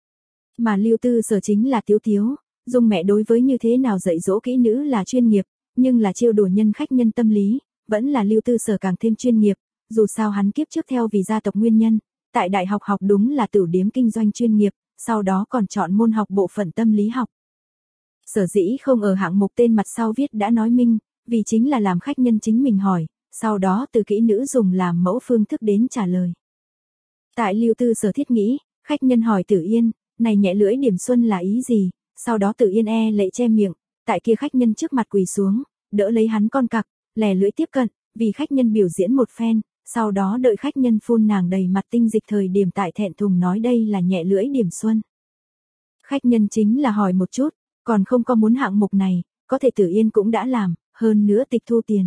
Mà Lưu Tư Sở chính là tiếu tiếu, Dung mẹ đối với như thế nào dạy dỗ kỹ nữ là chuyên nghiệp, nhưng là trêu đùa nhân khách nhân tâm lý, vẫn là Lưu Tư Sở càng thêm chuyên nghiệp, dù sao hắn kiếp trước theo vì gia tộc nguyên nhân, tại đại học học đúng là tửu điếm kinh doanh chuyên nghiệp, sau đó còn chọn môn học bộ phận tâm lý học. Sở dĩ không ở hạng mục tên mặt sau viết đã nói minh, vì chính là làm khách nhân chính mình hỏi, sau đó từ kỹ nữ dùng làm mẫu phương thức đến trả lời. Tại Lưu Tư Sở thiết nghĩ, khách nhân hỏi Tử Yên, này nhẹ lưỡi điểm xuân là ý gì, sau đó Tử Yên e lệ che miệng, tại kia khách nhân trước mặt quỳ xuống, đỡ lấy hắn con cặc, lè lưỡi tiếp cận, vì khách nhân biểu diễn một phen, sau đó đợi khách nhân phun nàng đầy mặt tinh dịch thời điểm tại thẹn thùng nói đây là nhẹ lưỡi điểm xuân. Khách nhân chính là hỏi một chút, còn không có muốn hạng mục này, có thể Tử Yên cũng đã làm, hơn nữa tịch thu tiền.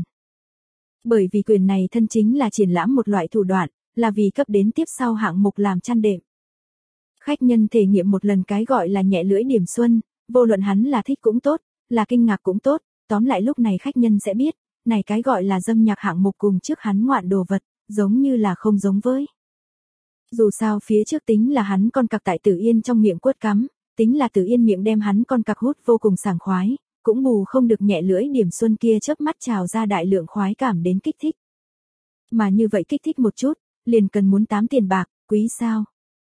Bởi vì quyền này thân chính là triển lãm một loại thủ đoạn, là vì cấp đến tiếp sau hạng mục làm chăn đệm. Khách nhân thể nghiệm một lần cái gọi là nhẹ lưỡi điểm xuân, vô luận hắn là thích cũng tốt, là kinh ngạc cũng tốt, tóm lại lúc này khách nhân sẽ biết, này cái gọi là dâm nhạc hạng mục cùng trước hắn ngoạn đồ vật, giống như là không giống với. Dù sao phía trước tính là hắn con cặc tại Tử Yên trong miệng quất cắm, tính là Tử Yên miệng đem hắn con cặc hút vô cùng sảng khoái, cũng bù không được nhẹ lưỡi điểm xuân kia chớp mắt trào ra đại lượng khoái cảm đến kích thích. Mà như vậy kích thích một chút, liền cần muốn tám tiền bạc, quý sao.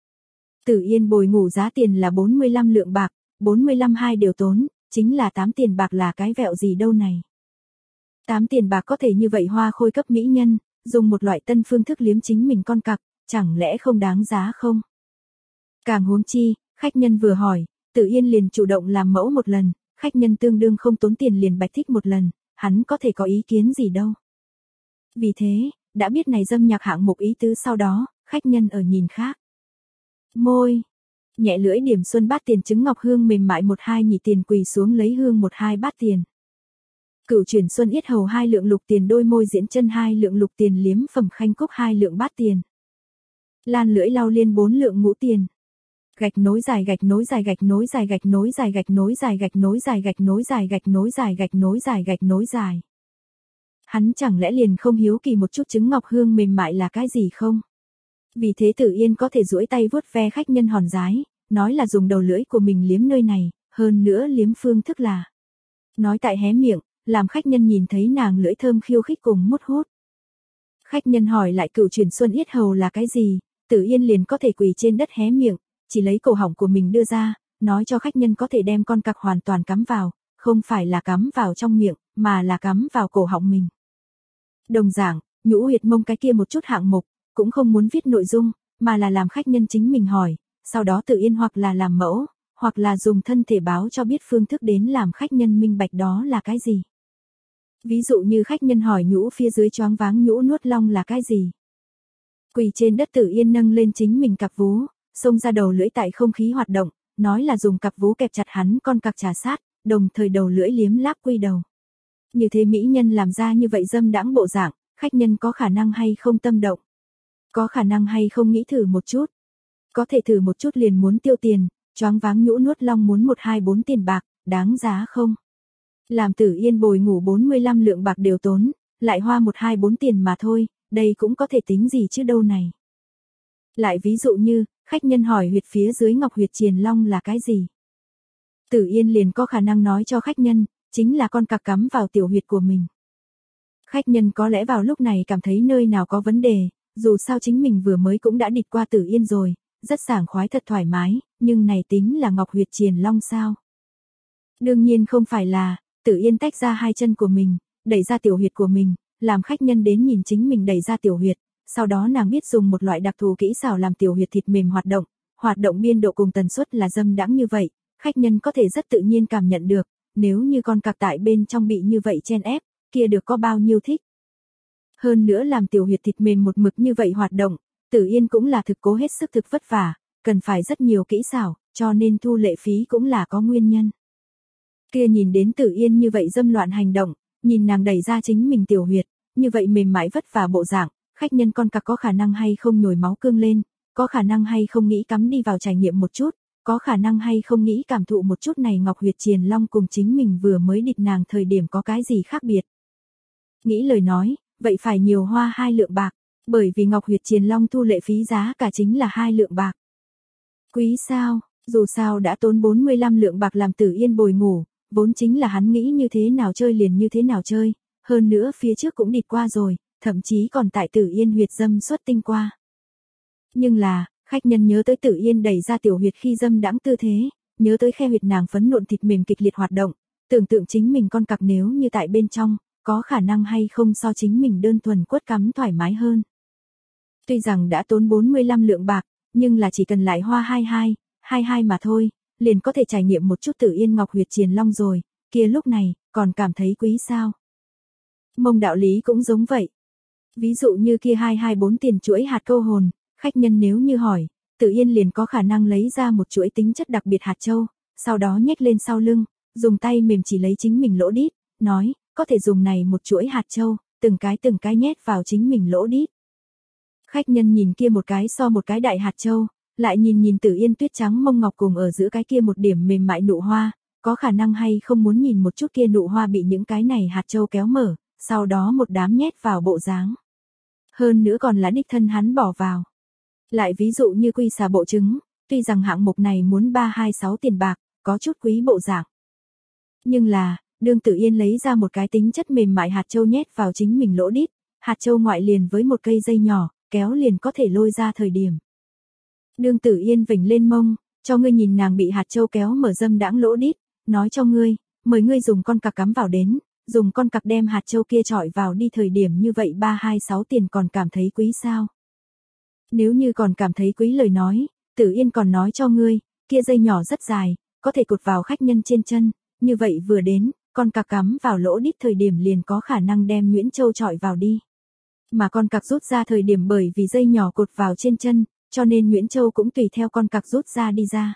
Tử Yên bồi ngủ giá tiền là bốn mươi lăm lượng bạc, bốn mươi lăm hai đều tốn, chính là tám tiền bạc là cái vẹo gì đâu này. tám tiền bạc có thể như vậy hoa khôi cấp mỹ nhân, dùng một loại tân phương thức liếm chính mình con cặc, chẳng lẽ không đáng giá không? Càng huống chi, khách nhân vừa hỏi, Tử Yên liền chủ động làm mẫu một lần, khách nhân tương đương không tốn tiền liền bạch thích một lần, hắn có thể có ý kiến gì đâu. Vì thế, đã biết này dâm nhạc hạng mục ý tứ sau đó, khách nhân ở nhìn khác. Môi. Nhẹ lưỡi điểm xuân bát tiền trứng ngọc hương mềm mại một hai nhị tiền quỳ xuống lấy hương một hai bát tiền. Cửu chuyển xuân yết hầu hai lượng lục tiền đôi môi diễn chân hai lượng lục tiền liếm phẩm khanh cúc hai lượng bát tiền. Lan lưỡi lau liên bốn lượng ngũ tiền. Gạch nối dài gạch nối dài gạch nối dài gạch nối dài gạch nối dài gạch nối dài gạch nối dài gạch nối dài gạch nối dài gạch nối dài. Hắn chẳng lẽ liền không hiếu kỳ một chút trứng ngọc hương mềm mại là cái gì không? Vì thế Tử Yên có thể duỗi tay vuốt ve khách nhân hòn dái, nói là dùng đầu lưỡi của mình liếm nơi này, hơn nữa liếm phương thức là nói tại hé miệng, làm khách nhân nhìn thấy nàng lưỡi thơm khiêu khích cùng mút hút. Khách nhân hỏi lại cửu chuyển xuân yết hầu là cái gì, Tử Yên liền có thể quỳ trên đất hé miệng, chỉ lấy cổ họng của mình đưa ra, nói cho khách nhân có thể đem con cặc hoàn toàn cắm vào, không phải là cắm vào trong miệng, mà là cắm vào cổ họng mình. Đồng dạng, nhũ huyệt mông cái kia một chút hạng mục, cũng không muốn viết nội dung, mà là làm khách nhân chính mình hỏi, sau đó Tử Yên hoặc là làm mẫu, hoặc là dùng thân thể báo cho biết phương thức đến làm khách nhân minh bạch đó là cái gì. Ví dụ như khách nhân hỏi nhũ phía dưới choáng váng nhũ nuốt long là cái gì. Quỳ trên đất Tử Yên nâng lên chính mình cặp vú, xông ra đầu lưỡi tại không khí hoạt động, nói là dùng cặp vú kẹp chặt hắn con cặc trà sát, đồng thời đầu lưỡi liếm láp quy đầu. Như thế mỹ nhân làm ra như vậy dâm đãng bộ dạng, khách nhân có khả năng hay không tâm động? Có khả năng hay không nghĩ thử một chút? Có thể thử một chút liền muốn tiêu tiền, choáng váng nhũ nuốt long muốn một hai bốn tiền bạc, đáng giá không? Làm Tử Yên bồi ngủ bốn mươi lăm lượng bạc đều tốn, lại hoa một hai bốn tiền mà thôi, đây cũng có thể tính gì chứ đâu này. Lại ví dụ như, khách nhân hỏi huyệt phía dưới ngọc huyệt triền long là cái gì? Tử Yên liền có khả năng nói cho khách nhân, chính là con cặc cắm vào tiểu huyệt của mình. Khách nhân có lẽ vào lúc này cảm thấy nơi nào có vấn đề, dù sao chính mình vừa mới cũng đã địt qua Tử Yên rồi, rất sảng khoái thật thoải mái, nhưng này tính là ngọc huyệt triền long sao? Đương nhiên không phải là, Tử Yên tách ra hai chân của mình, đẩy ra tiểu huyệt của mình, làm khách nhân đến nhìn chính mình đẩy ra tiểu huyệt, sau đó nàng biết dùng một loại đặc thù kỹ xảo làm tiểu huyệt thịt mềm hoạt động, hoạt động biên độ cùng tần suất là dâm đãng như vậy, khách nhân có thể rất tự nhiên cảm nhận được, nếu như con cặc tại bên trong bị như vậy chen ép, kia được có bao nhiêu thích. Hơn nữa làm tiểu huyệt thịt mềm một mực như vậy hoạt động, Tử Yên cũng là thực cố hết sức thực vất vả, cần phải rất nhiều kỹ xảo, cho nên thu lệ phí cũng là có nguyên nhân. Kia nhìn đến Tử Yên như vậy dâm loạn hành động, nhìn nàng đẩy ra chính mình tiểu huyệt, như vậy mềm mại vất vả bộ dạng, khách nhân con cặc có khả năng hay không nhồi máu cương lên, có khả năng hay không nghĩ cắm đi vào trải nghiệm một chút, có khả năng hay không nghĩ cảm thụ một chút này ngọc huyệt triền long cùng chính mình vừa mới địt nàng thời điểm có cái gì khác biệt. Nghĩ lời nói, vậy phải nhiều hoa hai lượng bạc, bởi vì ngọc huyệt triền long thu lệ phí giá cả chính là hai lượng bạc. Quý sao, dù sao đã tốn bốn mươi lăm lượng bạc làm Tử Yên bồi ngủ, vốn chính là hắn nghĩ như thế nào chơi liền như thế nào chơi, hơn nữa phía trước cũng địt qua rồi, thậm chí còn tại Tử Yên huyệt dâm xuất tinh qua. Nhưng là, khách nhân nhớ tới Tử Yên đẩy ra tiểu huyệt khi dâm đãng tư thế, nhớ tới khe huyệt nàng phấn nộn thịt mềm kịch liệt hoạt động, tưởng tượng chính mình con cặc nếu như tại bên trong, có khả năng hay không so chính mình đơn thuần quất cắm thoải mái hơn. Tuy rằng đã tốn bốn mươi lăm lượng bạc, nhưng là chỉ cần lại hoa hai hai, hai hai mà thôi, liền có thể trải nghiệm một chút Tử Yên ngọc huyệt triền long rồi, kia lúc này, còn cảm thấy quý sao. Mông đạo lý cũng giống vậy. Ví dụ như kia hai hai bốn tiền chuỗi hạt câu hồn, khách nhân nếu như hỏi, Tử Yên liền có khả năng lấy ra một chuỗi tính chất đặc biệt hạt châu, sau đó nhếch lên sau lưng, dùng tay mềm chỉ lấy chính mình lỗ đít, nói, có thể dùng này một chuỗi hạt châu, từng cái từng cái nhét vào chính mình lỗ đít. Khách nhân nhìn kia một cái so một cái đại hạt châu, lại nhìn nhìn Tử Yên tuyết trắng mông ngọc cùng ở giữa cái kia một điểm mềm mại nụ hoa, có khả năng hay không muốn nhìn một chút kia nụ hoa bị những cái này hạt châu kéo mở, sau đó một đám nhét vào bộ dáng. Hơn nữa còn là đích thân hắn bỏ vào. Lại ví dụ như quy xà bộ trứng, tuy rằng hạng mục này muốn ba hai sáu tiền bạc, có chút quý bộ dạng. Nhưng là, đương Tử Yên lấy ra một cái tính chất mềm mại hạt châu nhét vào chính mình lỗ đít, hạt châu ngoại liền với một cây dây nhỏ, kéo liền có thể lôi ra thời điểm. Đương Tử Yên vểnh lên mông, cho ngươi nhìn nàng bị hạt châu kéo mở dâm đãng lỗ đít, nói cho ngươi, mời ngươi dùng con cặc cắm vào đến, dùng con cặc đem hạt châu kia chọi vào đi thời điểm như vậy ba hai sáu tiền còn cảm thấy quý sao. Nếu như còn cảm thấy quý lời nói, Tử Yên còn nói cho ngươi, kia dây nhỏ rất dài, có thể cột vào khách nhân trên chân, như vậy vừa đến, con cặc cắm vào lỗ đít thời điểm liền có khả năng đem nhuyễn châu chọi vào đi. Mà con cặc rút ra thời điểm bởi vì dây nhỏ cột vào trên chân, cho nên nhuyễn châu cũng tùy theo con cặc rút ra đi ra.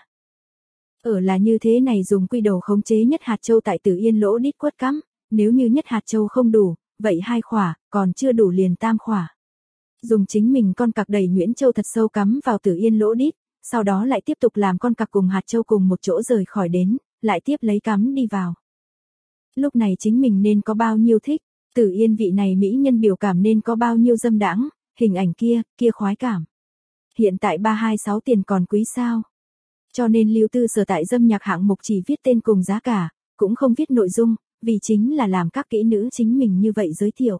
Ở là như thế này dùng quy đầu khống chế nhất hạt châu tại Tử Yên lỗ đít quất cắm, nếu như nhất hạt châu không đủ, vậy hai khỏa, còn chưa đủ liền tam khỏa. Dùng chính mình con cặc đẩy nhuyễn châu thật sâu cắm vào Tử Yên lỗ đít, sau đó lại tiếp tục làm con cặc cùng hạt châu cùng một chỗ rời khỏi đến, lại tiếp lấy cắm đi vào. Lúc này chính mình nên có bao nhiêu thích, Tử Yên vị này mỹ nhân biểu cảm nên có bao nhiêu dâm đãng, hình ảnh kia, kia khoái cảm. Hiện tại ba hai sáu tiền còn quý sao? Cho nên Lưu Tư Sở tại dâm nhạc hạng mục chỉ viết tên cùng giá cả, cũng không viết nội dung, vì chính là làm các kỹ nữ chính mình như vậy giới thiệu.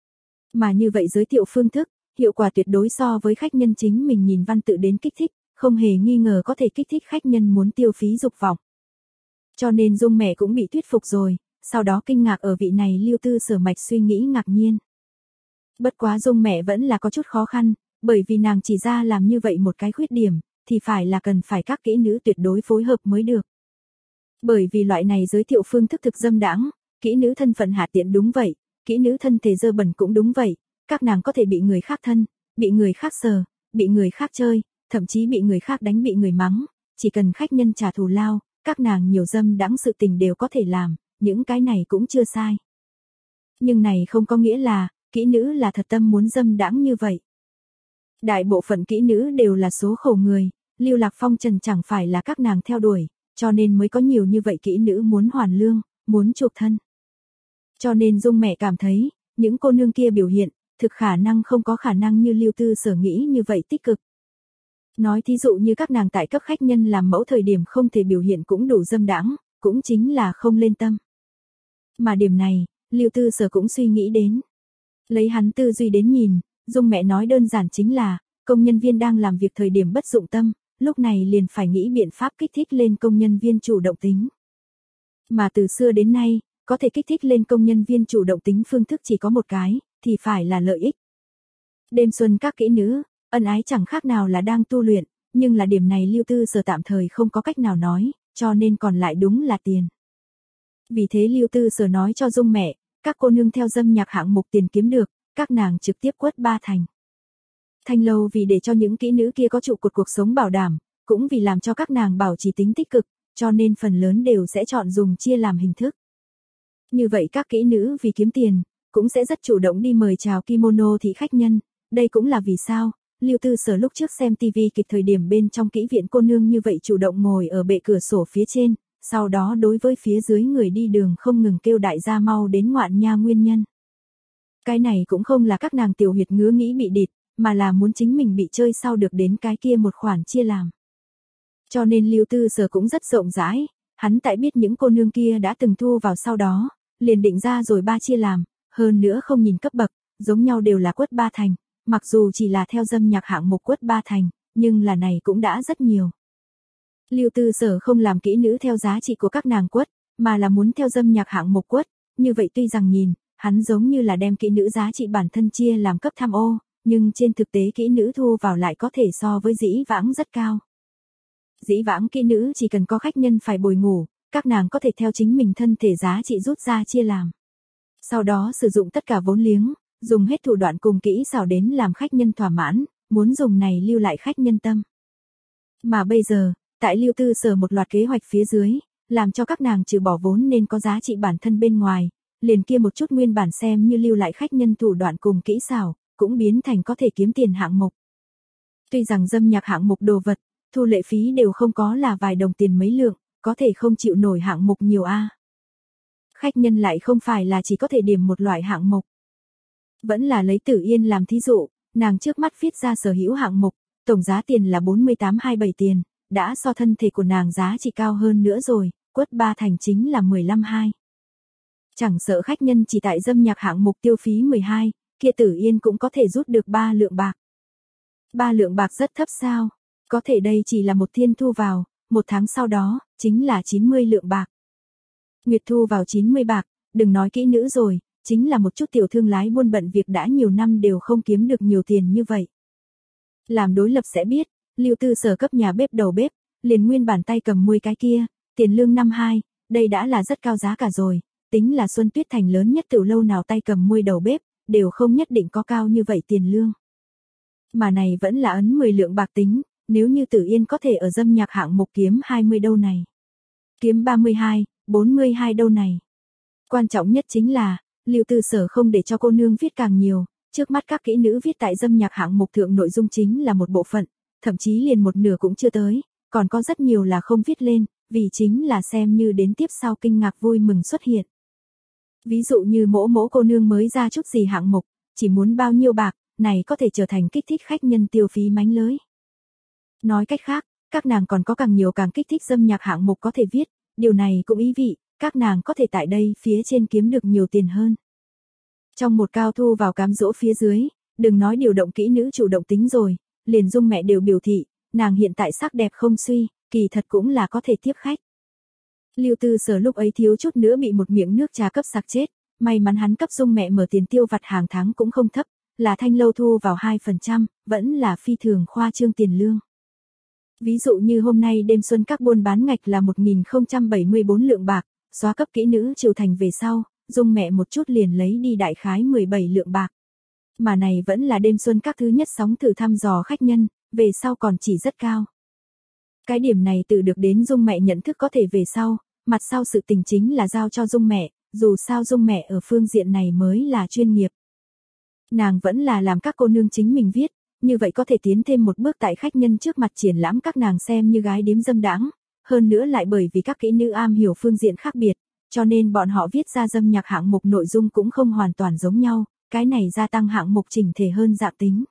Mà như vậy giới thiệu phương thức, hiệu quả tuyệt đối so với khách nhân chính mình nhìn văn tự đến kích thích, không hề nghi ngờ có thể kích thích khách nhân muốn tiêu phí dục vọng. Cho nên Dung mẹ cũng bị thuyết phục rồi, sau đó kinh ngạc ở vị này Lưu Tư Sở mạch suy nghĩ ngạc nhiên. Bất quá Dung mẹ vẫn là có chút khó khăn, bởi vì nàng chỉ ra làm như vậy một cái khuyết điểm, thì phải là cần phải các kỹ nữ tuyệt đối phối hợp mới được. Bởi vì loại này giới thiệu phương thức thực dâm đãng, kỹ nữ thân phận hạ tiện đúng vậy, kỹ nữ thân thể dơ bẩn cũng đúng vậy, các nàng có thể bị người khác thân, bị người khác sờ, bị người khác chơi, thậm chí bị người khác đánh bị người mắng, chỉ cần khách nhân trả thù lao, các nàng nhiều dâm đãng sự tình đều có thể làm, những cái này cũng chưa sai. Nhưng này không có nghĩa là, kỹ nữ là thật tâm muốn dâm đãng như vậy. Đại bộ phận kỹ nữ đều là số khổ người, lưu lạc phong trần chẳng phải là các nàng theo đuổi, cho nên mới có nhiều như vậy kỹ nữ muốn hoàn lương, muốn chuộc thân. Cho nên Dung mẹ cảm thấy, những cô nương kia biểu hiện, thực khả năng không có khả năng như Lưu Tư Sở nghĩ như vậy tích cực. Nói thí dụ như các nàng tại cấp khách nhân làm mẫu thời điểm không thể biểu hiện cũng đủ dâm đãng, cũng chính là không lên tâm. Mà điểm này, Lưu Tư Sở cũng suy nghĩ đến. Lấy hắn tư duy đến nhìn, Dung mẹ nói đơn giản chính là, công nhân viên đang làm việc thời điểm bất dụng tâm, lúc này liền phải nghĩ biện pháp kích thích lên công nhân viên chủ động tính. Mà từ xưa đến nay, có thể kích thích lên công nhân viên chủ động tính phương thức chỉ có một cái, thì phải là lợi ích. Đêm xuân các kỹ nữ, ân ái chẳng khác nào là đang tu luyện, nhưng là điểm này Lưu Tư Sở tạm thời không có cách nào nói, cho nên còn lại đúng là tiền. Vì thế Lưu Tư Sở nói cho Dung mẹ, các cô nương theo dâm nhạc hạng mục tiền kiếm được, các nàng trực tiếp quất ba thành. Thanh lâu vì để cho những kỹ nữ kia có trụ cột cuộc sống bảo đảm, cũng vì làm cho các nàng bảo trì tính tích cực, cho nên phần lớn đều sẽ chọn dùng chia làm hình thức. Như vậy các kỹ nữ vì kiếm tiền, cũng sẽ rất chủ động đi mời chào kimono thị khách nhân, đây cũng là vì sao, Lưu Tư Sở lúc trước xem tivi kịch thời điểm bên trong kỹ viện cô nương như vậy chủ động ngồi ở bệ cửa sổ phía trên, sau đó đối với phía dưới người đi đường không ngừng kêu đại gia mau đến ngoạn nha nguyên nhân. Cái này cũng không là các nàng tiểu huyệt ngứa nghĩ bị địt, mà là muốn chính mình bị chơi sau được đến cái kia một khoản chia làm. Cho nên Lưu Tư Sở cũng rất rộng rãi, hắn tại biết những cô nương kia đã từng thu vào sau đó, liền định ra rồi ba chia làm, hơn nữa không nhìn cấp bậc, giống nhau đều là quất ba thành, mặc dù chỉ là theo dâm nhạc hạng mục quất ba thành, nhưng là này cũng đã rất nhiều. Lưu Tư Sở không làm kỹ nữ theo giá trị của các nàng quất, mà là muốn theo dâm nhạc hạng mục quất, như vậy tuy rằng nhìn, hắn giống như là đem kỹ nữ giá trị bản thân chia làm cấp tham ô, nhưng trên thực tế kỹ nữ thu vào lại có thể so với dĩ vãng rất cao. Dĩ vãng kỹ nữ chỉ cần có khách nhân phải bồi ngủ, các nàng có thể theo chính mình thân thể giá trị rút ra chia làm. Sau đó sử dụng tất cả vốn liếng, dùng hết thủ đoạn cùng kỹ xảo đến làm khách nhân thỏa mãn, muốn dùng này lưu lại khách nhân tâm. Mà bây giờ, tại Lưu Tư Sở một loạt kế hoạch phía dưới, làm cho các nàng trừ bỏ vốn nên có giá trị bản thân bên ngoài, liền kia một chút nguyên bản xem như lưu lại khách nhân thủ đoạn cùng kỹ xảo, cũng biến thành có thể kiếm tiền hạng mục. Tuy rằng dâm nhạc hạng mục đồ vật, thu lệ phí đều không có là vài đồng tiền mấy lượng, có thể không chịu nổi hạng mục nhiều a. Khách nhân lại không phải là chỉ có thể điểm một loại hạng mục. Vẫn là lấy Tử Yên làm thí dụ, nàng trước mắt viết ra sở hữu hạng mục, tổng giá tiền là bốn mươi tám hai mươi bảy tiền, đã so thân thể của nàng giá trị cao hơn nữa rồi, quất ba thành chính là mười lăm hai. Chẳng sợ khách nhân chỉ tại dâm nhạc hạng mục tiêu phí mười hai, kia Tử Yên cũng có thể rút được ba lượng bạc. ba lượng bạc rất thấp sao? Có thể đây chỉ là một thiên thu vào, một tháng sau đó, chính là chín mươi lượng bạc. Nguyệt thu vào chín mươi bạc, đừng nói kỹ nữ rồi, chính là một chút tiểu thương lái buôn bận việc đã nhiều năm đều không kiếm được nhiều tiền như vậy. Làm đối lập sẽ biết, Lưu Tư Sở cấp nhà bếp đầu bếp, liền nguyên bản tay cầm mười cái kia, tiền lương năm hai, đây đã là rất cao giá cả rồi, tính là Xuân Tuyết Thành lớn nhất tiểu lâu nào tay cầm mười đầu bếp, đều không nhất định có cao như vậy tiền lương. Mà này vẫn là ấn mười lượng bạc tính, nếu như Tử Yên có thể ở dâm nhạc hạng mục kiếm hai mươi đâu này. Kiếm ba mươi hai, bốn mươi hai đâu này. Quan trọng nhất chính là, Lưu Tư Sở không để cho cô nương viết càng nhiều, trước mắt các kỹ nữ viết tại dâm nhạc hạng mục thượng nội dung chính là một bộ phận, thậm chí liền một nửa cũng chưa tới, còn có rất nhiều là không viết lên, vì chính là xem như đến tiếp sau kinh ngạc vui mừng xuất hiện. Ví dụ như mỗ mỗ cô nương mới ra chút gì hạng mục, chỉ muốn bao nhiêu bạc, này có thể trở thành kích thích khách nhân tiêu phí mánh lới. Nói cách khác, các nàng còn có càng nhiều càng kích thích dâm nhạc hạng mục có thể viết, điều này cũng ý vị, các nàng có thể tại đây phía trên kiếm được nhiều tiền hơn. Trong một cao thu vào cám dỗ phía dưới, đừng nói điều động kỹ nữ chủ động tính rồi, liền Dung mẹ đều biểu thị, nàng hiện tại sắc đẹp không suy, kỳ thật cũng là có thể tiếp khách. Lưu Tư Sở lúc ấy thiếu chút nữa bị một miệng nước trà cấp sặc chết, may mắn hắn cấp Dung mẹ mở tiền tiêu vặt hàng tháng cũng không thấp, là Thanh lâu thu vào hai phần trăm, vẫn là phi thường khoa trương tiền lương. Ví dụ như hôm nay đêm xuân các buôn bán ngạch là một nghìn không trăm bảy mươi bốn lượng bạc, xóa cấp kỹ nữ Triều Thành về sau, Dung mẹ một chút liền lấy đi đại khái mười bảy lượng bạc. Mà này vẫn là đêm xuân các thứ nhất sóng thử thăm dò khách nhân, về sau còn chỉ rất cao. Cái điểm này tự được đến Dung mẹ nhận thức có thể về sau, mặt sau sự tình chính là giao cho Dung mẹ, dù sao Dung mẹ ở phương diện này mới là chuyên nghiệp. Nàng vẫn là làm các cô nương chính mình viết, như vậy có thể tiến thêm một bước tại khách nhân trước mặt triển lãm các nàng xem như gái điếm dâm đãng, hơn nữa lại bởi vì các kỹ nữ am hiểu phương diện khác biệt, cho nên bọn họ viết ra dâm nhạc hạng mục nội dung cũng không hoàn toàn giống nhau, cái này gia tăng hạng mục chỉnh thể hơn dạng tính.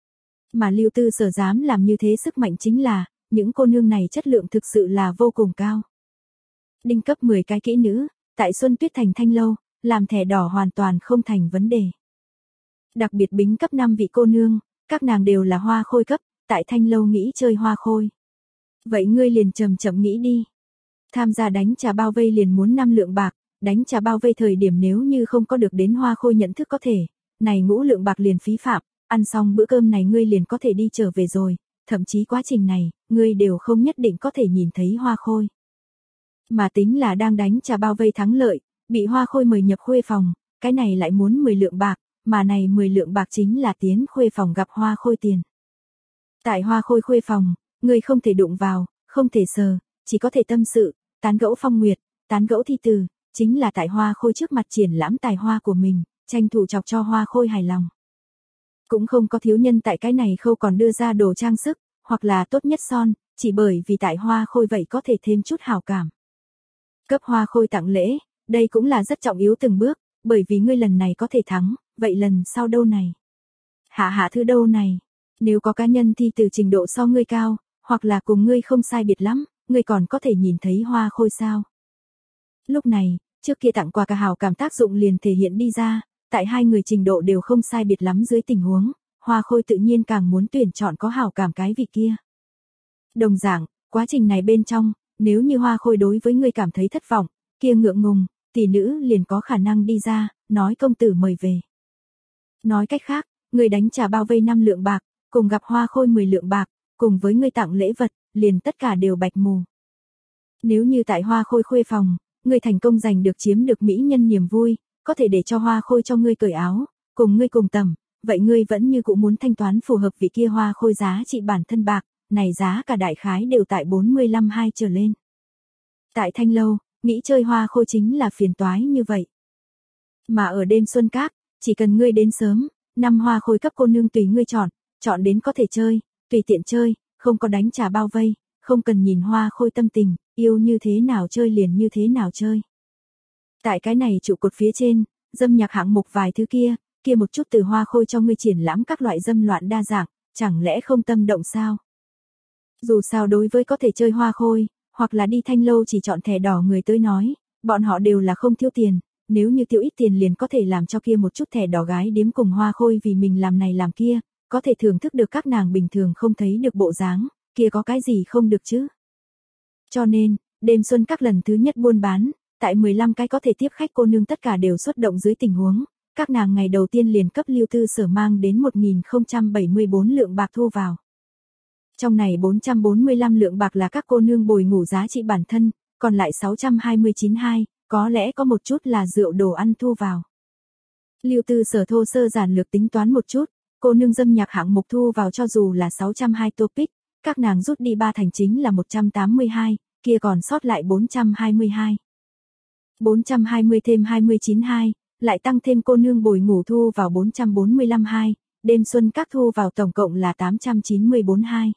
Mà Lưu Tư Sở dám làm như thế sức mạnh chính là, những cô nương này chất lượng thực sự là vô cùng cao. Đinh cấp mười cái kỹ nữ, tại Xuân Tuyết Thành Thanh lâu, làm thẻ đỏ hoàn toàn không thành vấn đề. Đặc biệt bính cấp năm vị cô nương, các nàng đều là hoa khôi cấp, tại Thanh lâu nghĩ chơi hoa khôi. Vậy ngươi liền chậm chậm nghĩ đi. Tham gia đánh trà bao vây liền muốn năm lượng bạc, đánh trà bao vây thời điểm nếu như không có được đến hoa khôi nhận thức có thể, này ngũ lượng bạc liền phí phạm, ăn xong bữa cơm này ngươi liền có thể đi trở về rồi, thậm chí quá trình này, ngươi đều không nhất định có thể nhìn thấy hoa khôi. Mà tính là đang đánh trà bao vây thắng lợi, bị hoa khôi mời nhập khuê phòng, cái này lại muốn mười lượng bạc, mà này mười lượng bạc chính là tiến khuê phòng gặp hoa khôi tiền. Tại hoa khôi khuê phòng, ngươi không thể đụng vào, không thể sờ, chỉ có thể tâm sự, tán gẫu phong nguyệt, tán gẫu thi từ, chính là tại hoa khôi trước mặt triển lãm tài hoa của mình, tranh thủ chọc cho hoa khôi hài lòng. Cũng không có thiếu nhân tại cái này khâu còn đưa ra đồ trang sức, hoặc là tốt nhất son, chỉ bởi vì tại hoa khôi vậy có thể thêm chút hảo cảm. Cấp hoa khôi tặng lễ, đây cũng là rất trọng yếu từng bước, bởi vì ngươi lần này có thể thắng, vậy lần sau đâu này? Hạ hạ thư đâu này? Nếu có cá nhân thi từ trình độ so ngươi cao, hoặc là cùng ngươi không sai biệt lắm, ngươi còn có thể nhìn thấy hoa khôi sao? Lúc này, trước kia tặng quà cả hảo cảm tác dụng liền thể hiện đi ra, tại hai người trình độ đều không sai biệt lắm dưới tình huống, hoa khôi tự nhiên càng muốn tuyển chọn có hảo cảm cái vị kia. Đồng dạng, quá trình này bên trong, nếu như hoa khôi đối với ngươi cảm thấy thất vọng, kia ngượng ngùng, tỷ nữ liền có khả năng đi ra, nói công tử mời về. Nói cách khác, người đánh trà bao vây năm lượng bạc, cùng gặp hoa khôi mười lượng bạc, cùng với người tặng lễ vật, liền tất cả đều bạch mù. Nếu như tại hoa khôi khuê phòng, người thành công giành được chiếm được mỹ nhân niềm vui, có thể để cho hoa khôi cho ngươi cởi áo, cùng ngươi cùng tầm, vậy ngươi vẫn như cũng muốn thanh toán phù hợp vị kia hoa khôi giá trị bản thân bạc, này giá cả đại khái đều tại bốn mươi lăm hai trở lên. Tại Thanh lâu, nghĩ chơi hoa khôi chính là phiền toái như vậy. Mà ở đêm xuân các, chỉ cần ngươi đến sớm, năm hoa khôi cấp cô nương tùy ngươi chọn, chọn đến có thể chơi, tùy tiện chơi, không có đánh trà bao vây, không cần nhìn hoa khôi tâm tình, yêu như thế nào chơi liền như thế nào chơi. Tại cái này trụ cột phía trên, dâm nhạc hạng mục vài thứ kia, kia một chút từ hoa khôi cho ngươi triển lãm các loại dâm loạn đa dạng, chẳng lẽ không tâm động sao? Dù sao đối với có thể chơi hoa khôi, hoặc là đi Thanh lâu chỉ chọn thẻ đỏ người tới nói, bọn họ đều là không thiếu tiền, nếu như tiêu ít tiền liền có thể làm cho kia một chút thẻ đỏ gái điếm cùng hoa khôi vì mình làm này làm kia, có thể thưởng thức được các nàng bình thường không thấy được bộ dáng, kia có cái gì không được chứ? Cho nên, đêm xuân các lần thứ nhất buôn bán, tại mười lăm cái có thể tiếp khách cô nương tất cả đều xuất động dưới tình huống, các nàng ngày đầu tiên liền cấp Lưu Tư Sở mang đến một nghìn không trăm bảy mươi bốn lượng bạc thu vào. Trong này bốn trăm bốn mươi lăm lượng bạc là các cô nương bồi ngủ giá trị bản thân, còn lại sáu trăm hai mươi chín hai, có lẽ có một chút là rượu đồ ăn thu vào. Lưu Tư Sở thô sơ giản lược tính toán một chút, cô nương dâm nhạc hạng mục thu vào cho dù là sáu trăm hai topic, các nàng rút đi ba thành chính là một trăm tám mươi hai, kia còn sót lại bốn trăm hai mươi hai. bốn trăm hai mươi thêm hai mươi chín hai, lại tăng thêm cô nương bồi ngủ thu vào bốn trăm bốn mươi lăm hai, đêm xuân các thu vào tổng cộng là tám trăm chín mươi bốn hai.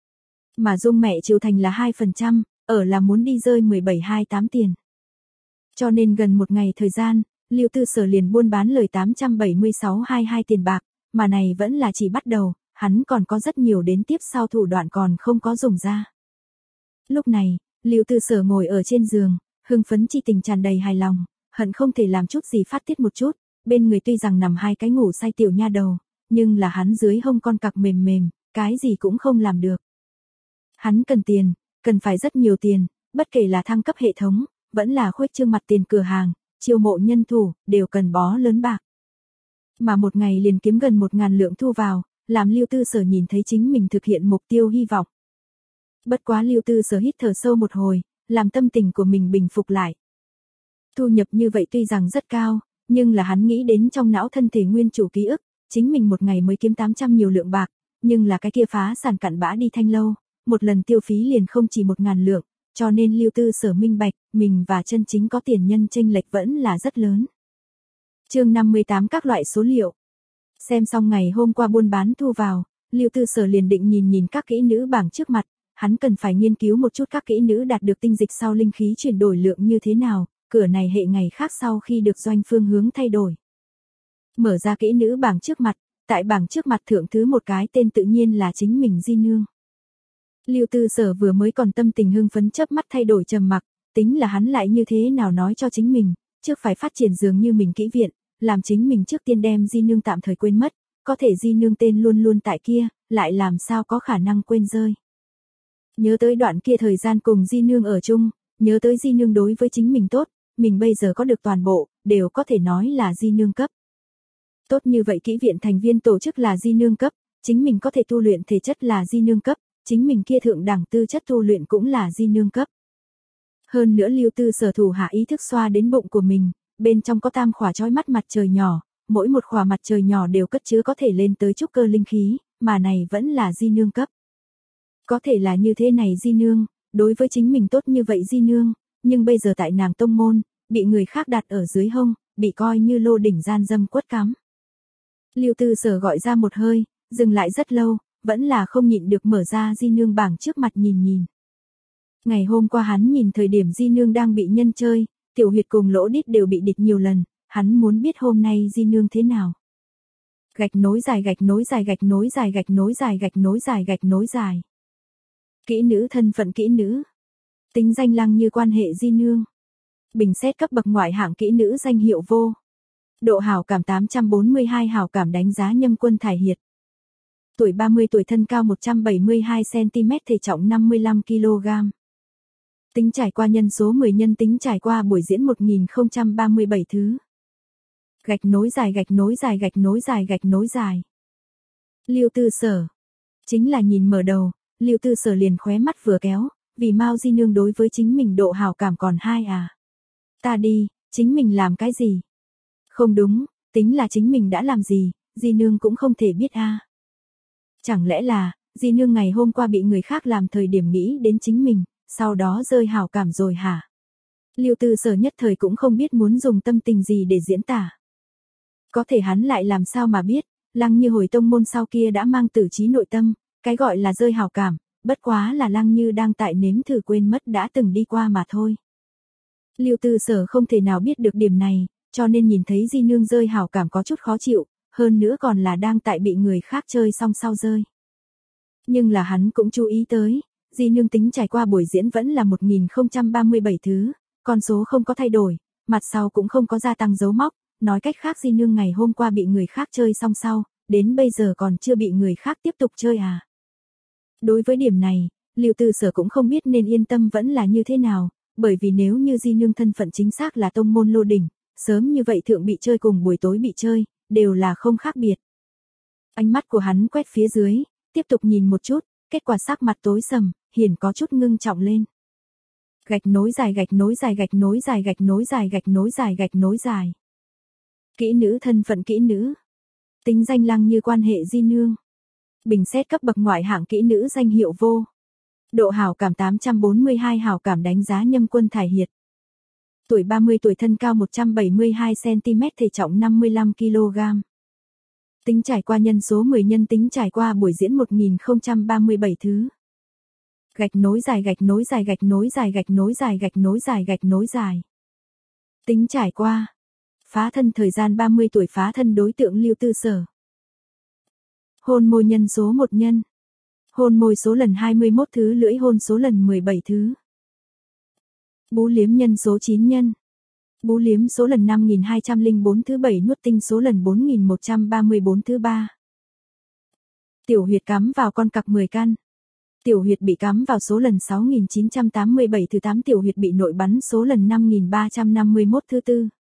Mà Dung mẹ Triều Thành là hai phần trăm, ở là muốn đi rơi mười bảy hai tám tiền. Cho nên gần một ngày thời gian, Lưu Tư Sở liền buôn bán lời tám trăm bảy mươi sáu hai mươi hai tiền bạc, mà này vẫn là chỉ bắt đầu, hắn còn có rất nhiều đến tiếp sau thủ đoạn còn không có dùng ra. Lúc này, Lưu Tư Sở ngồi ở trên giường, hưng phấn chi tình tràn đầy hài lòng, hận không thể làm chút gì phát tiết một chút, bên người tuy rằng nằm hai cái ngủ say tiểu nha đầu, nhưng là hắn dưới hông con cặc mềm mềm, cái gì cũng không làm được. Hắn cần tiền, cần phải rất nhiều tiền, bất kể là thăng cấp hệ thống, vẫn là khuếch trương mặt tiền cửa hàng, chiêu mộ nhân thủ, đều cần bó lớn bạc. Mà một ngày liền kiếm gần một ngàn lượng thu vào, làm Lưu Tư Sở nhìn thấy chính mình thực hiện mục tiêu hy vọng. Bất quá Lưu Tư Sở hít thở sâu một hồi, làm tâm tình của mình bình phục lại. Thu nhập như vậy tuy rằng rất cao, nhưng là hắn nghĩ đến trong não thân thể nguyên chủ ký ức, chính mình một ngày mới kiếm tám trăm nhiều lượng bạc, nhưng là cái kia phá sản cặn bã đi thanh lâu, một lần tiêu phí liền không chỉ một ngàn lượng, cho nên Lưu Tư Sở minh bạch, mình và chân chính có tiền nhân chênh lệch vẫn là rất lớn. Chương năm mươi tám các loại số liệu. Xem xong ngày hôm qua buôn bán thu vào, Lưu Tư Sở liền định nhìn nhìn các kỹ nữ bảng trước mặt, hắn cần phải nghiên cứu một chút các kỹ nữ đạt được tinh dịch sau linh khí chuyển đổi lượng như thế nào, cửa này hệ ngày khác sau khi được doanh phương hướng thay đổi. Mở ra kỹ nữ bảng trước mặt, tại bảng trước mặt thượng thứ một cái tên tự nhiên là chính mình Di Nương. Lưu Tư Sở vừa mới còn tâm tình hưng phấn chớp mắt thay đổi trầm mặc, tính là hắn lại như thế nào nói cho chính mình, trước phải phát triển dường như mình kỹ viện, làm chính mình trước tiên đem Di Nương tạm thời quên mất, có thể Di Nương tên luôn luôn tại kia, lại làm sao có khả năng quên rơi. Nhớ tới đoạn kia thời gian cùng Di Nương ở chung, nhớ tới Di Nương đối với chính mình tốt, mình bây giờ có được toàn bộ, đều có thể nói là Di Nương cấp. Tốt như vậy kỹ viện thành viên tổ chức là Di Nương cấp, chính mình có thể tu luyện thể chất là Di Nương cấp, chính mình kia thượng đẳng tư chất tu luyện cũng là Di Nương cấp. Hơn nữa Lưu Tư Sở thủ hạ ý thức xoa đến bụng của mình, bên trong có tam khỏa chói mắt mặt trời nhỏ, mỗi một khỏa mặt trời nhỏ đều cất chứa có thể lên tới trúc cơ linh khí, mà này vẫn là Di Nương cấp. Có thể là như thế này Di Nương, đối với chính mình tốt như vậy Di Nương, nhưng bây giờ tại nàng tông môn, bị người khác đặt ở dưới hông, bị coi như lô đỉnh gian dâm quất cắm. Lưu Tư Sở gọi ra một hơi, dừng lại rất lâu, vẫn là không nhịn được mở ra Di Nương bảng trước mặt nhìn nhìn. Ngày hôm qua hắn nhìn thời điểm Di Nương đang bị nhân chơi, tiểu huyệt cùng lỗ đít đều bị địch nhiều lần, hắn muốn biết hôm nay Di Nương thế nào. Gạch nối dài gạch nối dài gạch nối dài gạch nối dài gạch nối dài gạch nối dài. Kỹ nữ thân phận kỹ nữ. Tính danh Lăng Như quan hệ Di Nương. Bình xét cấp bậc ngoại hạng kỹ nữ danh hiệu vô. Độ hảo cảm tám trăm bốn mươi hai hảo cảm đánh giá Nhâm Quân Thải Hiệt. Tuổi ba mươi tuổi thân cao một trăm bảy mươi hai xăng ti mét thể trọng năm mươi lăm ki lô gam. Tính trải qua nhân số mười nhân tính trải qua buổi diễn một nghìn không trăm ba mươi bảy thứ. Gạch nối dài gạch nối dài gạch nối dài gạch nối dài. Lưu Tư Sở. Chính là nhìn mở đầu, Lưu Tư Sở liền khóe mắt vừa kéo, vì Mao Di Nương đối với chính mình độ hảo cảm còn hai à. Ta đi, chính mình làm cái gì? Không đúng, tính là chính mình đã làm gì, Di Nương cũng không thể biết a. À. Chẳng lẽ là, Di Nương ngày hôm qua bị người khác làm thời điểm nghĩ đến chính mình, sau đó rơi hảo cảm rồi hả? Lưu Tư Sở nhất thời cũng không biết muốn dùng tâm tình gì để diễn tả. Có thể hắn lại làm sao mà biết, Lăng Như hồi tông môn sau kia đã mang tử trí nội tâm, cái gọi là rơi hảo cảm, bất quá là Lăng Như đang tại nếm thử quên mất đã từng đi qua mà thôi. Lưu Tư Sở không thể nào biết được điểm này, cho nên nhìn thấy Di Nương rơi hảo cảm có chút khó chịu, hơn nữa còn là đang tại bị người khác chơi xong sau rơi. Nhưng là hắn cũng chú ý tới, Di Nương tính trải qua buổi diễn vẫn là một nghìn không trăm ba mươi bảy thứ, con số không có thay đổi, mặt sau cũng không có gia tăng dấu mốc, nói cách khác Di Nương ngày hôm qua bị người khác chơi xong sau, đến bây giờ còn chưa bị người khác tiếp tục chơi à. Đối với điểm này, Lưu Tư Sở cũng không biết nên yên tâm vẫn là như thế nào, bởi vì nếu như Di Nương thân phận chính xác là tông môn lô đỉnh, sớm như vậy thượng bị chơi cùng buổi tối bị chơi, đều là không khác biệt. Ánh mắt của hắn quét phía dưới, tiếp tục nhìn một chút, kết quả sắc mặt tối sầm, hiển có chút ngưng trọng lên. Gạch nối dài gạch nối dài gạch nối dài gạch nối dài gạch nối dài gạch nối dài. Kỹ nữ thân phận kỹ nữ. Tính danh Lăng Như quan hệ Di Nương. Bình xét cấp bậc ngoại hạng kỹ nữ danh hiệu vô. Độ hảo cảm tám trăm bốn mươi hai hảo cảm đánh giá Nhâm Quân Thải Hiệt. Tuổi ba mươi tuổi thân cao một trăm bảy mươi hai xăng ti mét thể trọng năm mươi lăm ki lô gam. Tính trải qua nhân số mười nhân tính trải qua buổi diễn một nghìn không trăm ba mươi bảy thứ. Gạch nối dài gạch nối dài gạch nối dài gạch nối dài gạch nối dài gạch nối dài. Tính trải qua. Phá thân thời gian ba mươi tuổi, phá thân đối tượng Lưu Tư Sở. Hôn môi nhân số một nhân. Hôn môi số lần hai mươi mốt thứ, lưỡi hôn số lần mười bảy thứ. Bú liếm nhân số chín nhân. Bú liếm số lần năm nghìn hai trăm lẻ bốn thứ bảy, nuốt tinh số lần bốn nghìn một trăm ba mươi bốn thứ ba. Tiểu huyệt cắm vào con cặc mười căn. Tiểu huyệt bị cắm vào số lần sáu nghìn chín trăm tám mươi bảy thứ tám, tiểu huyệt bị nội bắn số lần năm nghìn ba trăm năm mươi mốt thứ tư.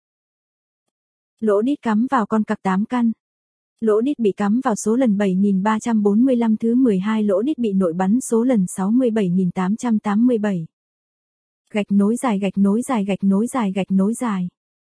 Lỗ đít cắm vào con cặc tám căn. Lỗ đít bị cắm vào số lần bảy nghìn ba trăm bốn mươi lăm thứ mười hai, lỗ đít bị nội bắn số lần sáu mươi bảy nghìn tám trăm tám mươi bảy. Gạch nối dài, gạch nối dài, gạch nối dài, gạch nối dài.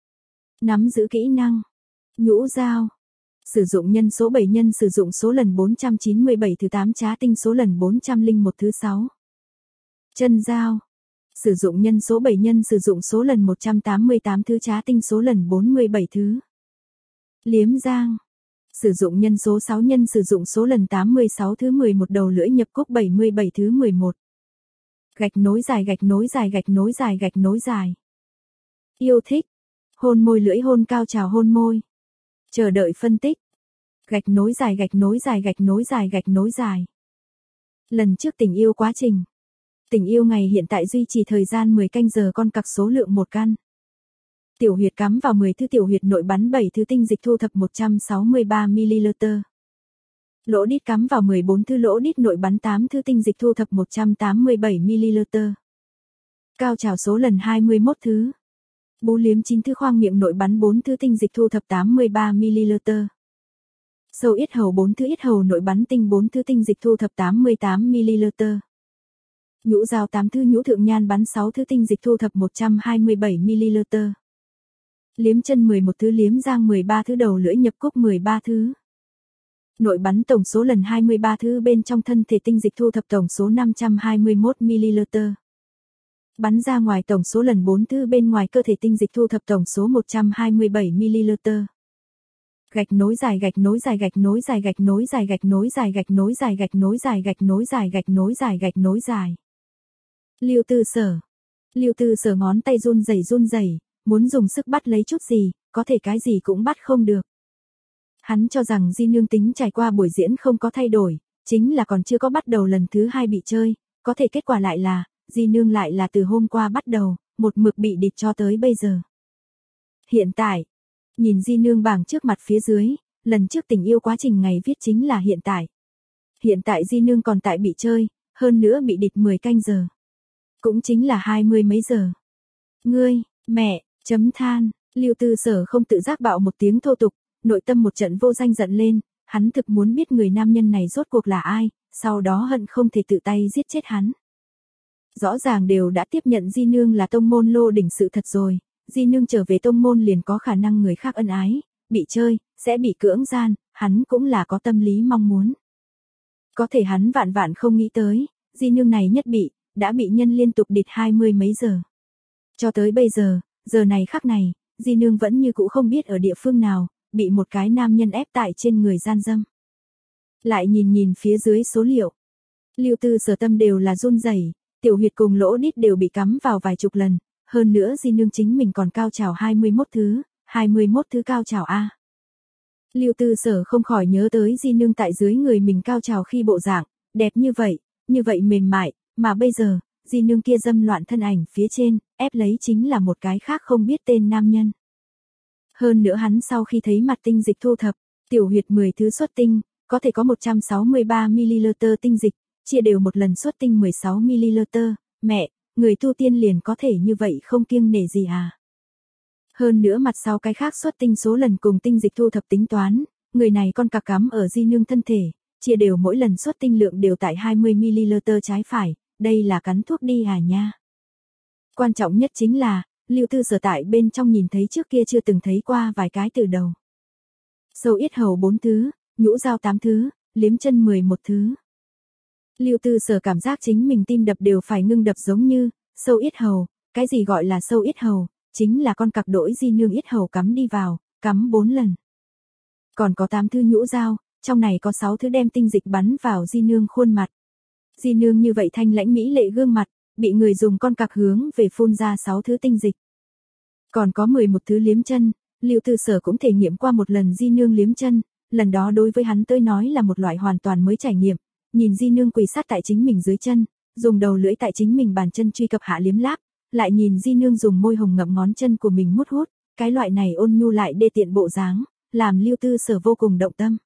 Nắm giữ kỹ năng. Nhũ dao. Sử dụng nhân số bảy nhân, sử dụng số lần bốn trăm chín mươi bảy thứ tám, trá tinh số lần bốn trăm lẻ một thứ sáu. Chân dao. Sử dụng nhân số bảy nhân, sử dụng số lần một trăm tám mươi tám thứ, trá tinh số lần bốn mươi bảy thứ. Liếm giang. Sử dụng nhân số sáu nhân, sử dụng số lần tám mươi sáu thứ mười một, đầu lưỡi nhập cúc bảy mươi bảy thứ mười một. Gạch nối dài, gạch nối dài, gạch nối dài, gạch nối dài. Yêu thích. Hôn môi, lưỡi hôn, cao trào hôn môi. Chờ đợi phân tích. Gạch nối dài, gạch nối dài, gạch nối dài, gạch nối dài. Lần trước tình yêu quá trình. Tình yêu ngày hiện tại duy trì thời gian mười canh giờ, con cặc số lượng một căn. Tiểu huyệt cắm vào mười thứ, tiểu huyệt nội bắn bảy thứ, tinh dịch thu thập một trăm sáu mươi ba mi-li-lít. Lỗ đít cắm vào mười bốn thứ, lỗ đít nội bắn tám thứ, tinh dịch thu thập một trăm tám mươi bảy mi-li-lít. Cao trào số lần hai mươi mốt thứ. Bú liếm chín thứ, khoang miệng nội bắn bốn thứ, tinh dịch thu thập tám mươi ba mi-li-lít. Sâu yết hầu bốn thứ, yết hầu nội bắn tinh bốn thứ, tinh dịch thu thập tám mươi tám mi-li-lít. Nhũ dao tám thứ, nhũ thượng nhan bắn sáu thứ, tinh dịch thu thập một trăm hai mươi bảy mi-li-lít. Liếm chân mười một thứ, liếm giang mười ba thứ, đầu lưỡi nhập cúc mười ba thứ. Nội bắn tổng số lần hai mươi ba thứ, bên trong thân thể tinh dịch thu thập tổng số năm trăm hai mươi mốt mi-li-lít. Bắn ra ngoài tổng số lần bốn thứ, bên ngoài cơ thể tinh dịch thu thập tổng số một trăm hai mươi bảy mi-li-lít. Gạch nối dài, gạch nối dài, gạch nối dài, gạch nối dài, gạch nối dài, gạch nối dài, gạch nối dài, gạch nối dài, gạch nối dài, gạch nối dài. Lưu Tư Sở. Lưu Tư Sở ngón tay run rẩy run rẩy, muốn dùng sức bắt lấy chút gì, có thể cái gì cũng bắt không được. Hắn cho rằng Di Nương tính trải qua buổi diễn không có thay đổi, chính là còn chưa có bắt đầu lần thứ hai bị chơi, có thể kết quả lại là, Di Nương lại là từ hôm qua bắt đầu, một mực bị địt cho tới bây giờ. Hiện tại, nhìn Di Nương bảng trước mặt phía dưới, lần trước tình yêu quá trình ngày viết chính là hiện tại. Hiện tại Di Nương còn tại bị chơi, hơn nữa bị địt mười canh giờ. Cũng chính là hai mươi mấy giờ. Ngươi, mẹ, chấm than, Lưu Tư Sở không tự giác bạo một tiếng thô tục, nội tâm một trận vô danh giận lên, hắn thực muốn biết người nam nhân này rốt cuộc là ai, sau đó hận không thể tự tay giết chết hắn. Rõ ràng đều đã tiếp nhận Di Nương là tông môn lô đỉnh sự thật rồi, Di Nương trở về tông môn liền có khả năng người khác ân ái, bị chơi, sẽ bị cưỡng gian, hắn cũng là có tâm lý mong muốn. Có thể hắn vạn vạn không nghĩ tới, Di Nương này nhất bị, đã bị nhân liên tục địt hai mươi mấy giờ. Cho tới bây giờ, giờ này khắc này, Di Nương vẫn như cũ không biết ở địa phương nào, bị một cái nam nhân ép tại trên người gian dâm. Lại nhìn nhìn phía dưới số liệu. Lưu Tư Sở tâm đều là run rẩy, tiểu huyệt cùng lỗ đít đều bị cắm vào vài chục lần, hơn nữa Di Nương chính mình còn cao trào hai mươi mốt thứ, hai mươi mốt thứ cao trào A. Lưu Tư Sở không khỏi nhớ tới Di Nương tại dưới người mình cao trào khi bộ dạng, đẹp như vậy, như vậy mềm mại, mà bây giờ, Di Nương kia dâm loạn thân ảnh phía trên, ép lấy chính là một cái khác không biết tên nam nhân. Hơn nữa hắn sau khi thấy mặt tinh dịch thu thập, tiểu huyệt mười thứ xuất tinh, có thể có một trăm sáu mươi ba mi-li-lít tinh dịch, chia đều một lần xuất tinh mười sáu mi-li-lít, mẹ, người tu tiên liền có thể như vậy không kiêng nể gì à. Hơn nữa mặt sau cái khác xuất tinh số lần cùng tinh dịch thu thập tính toán, người này con cặc cắm ở Di Nương thân thể, chia đều mỗi lần xuất tinh lượng đều tại hai mươi mi-li-lít trái phải, đây là cắn thuốc đi à nha. Quan trọng nhất chính là, Lưu Tư Sở tại bên trong nhìn thấy trước kia chưa từng thấy qua vài cái từ đầu. Sâu yết hầu bốn thứ, nhũ dao tám thứ, liếm chân mười một thứ. Lưu Tư Sở cảm giác chính mình tim đập đều phải ngưng đập giống như, sâu yết hầu, cái gì gọi là sâu yết hầu, chính là con cặc đỗi Di Nương yết hầu cắm đi vào, cắm bốn lần. Còn có tám thứ nhũ dao, trong này có sáu thứ đem tinh dịch bắn vào Di Nương khuôn mặt. Di Nương như vậy thanh lãnh mỹ lệ gương mặt, bị người dùng con cặc hướng về phun ra sáu thứ tinh dịch. Còn có mười một thứ liếm chân, Lưu Tư Sở cũng thể nghiệm qua một lần di nương liếm chân, lần đó đối với hắn tới nói là một loại hoàn toàn mới trải nghiệm, nhìn di nương quỳ sát tại chính mình dưới chân, dùng đầu lưỡi tại chính mình bàn chân truy cập hạ liếm láp, lại nhìn di nương dùng môi hồng ngậm ngón chân của mình mút hút, cái loại này ôn nhu lại đê tiện bộ dáng, làm Lưu Tư Sở vô cùng động tâm.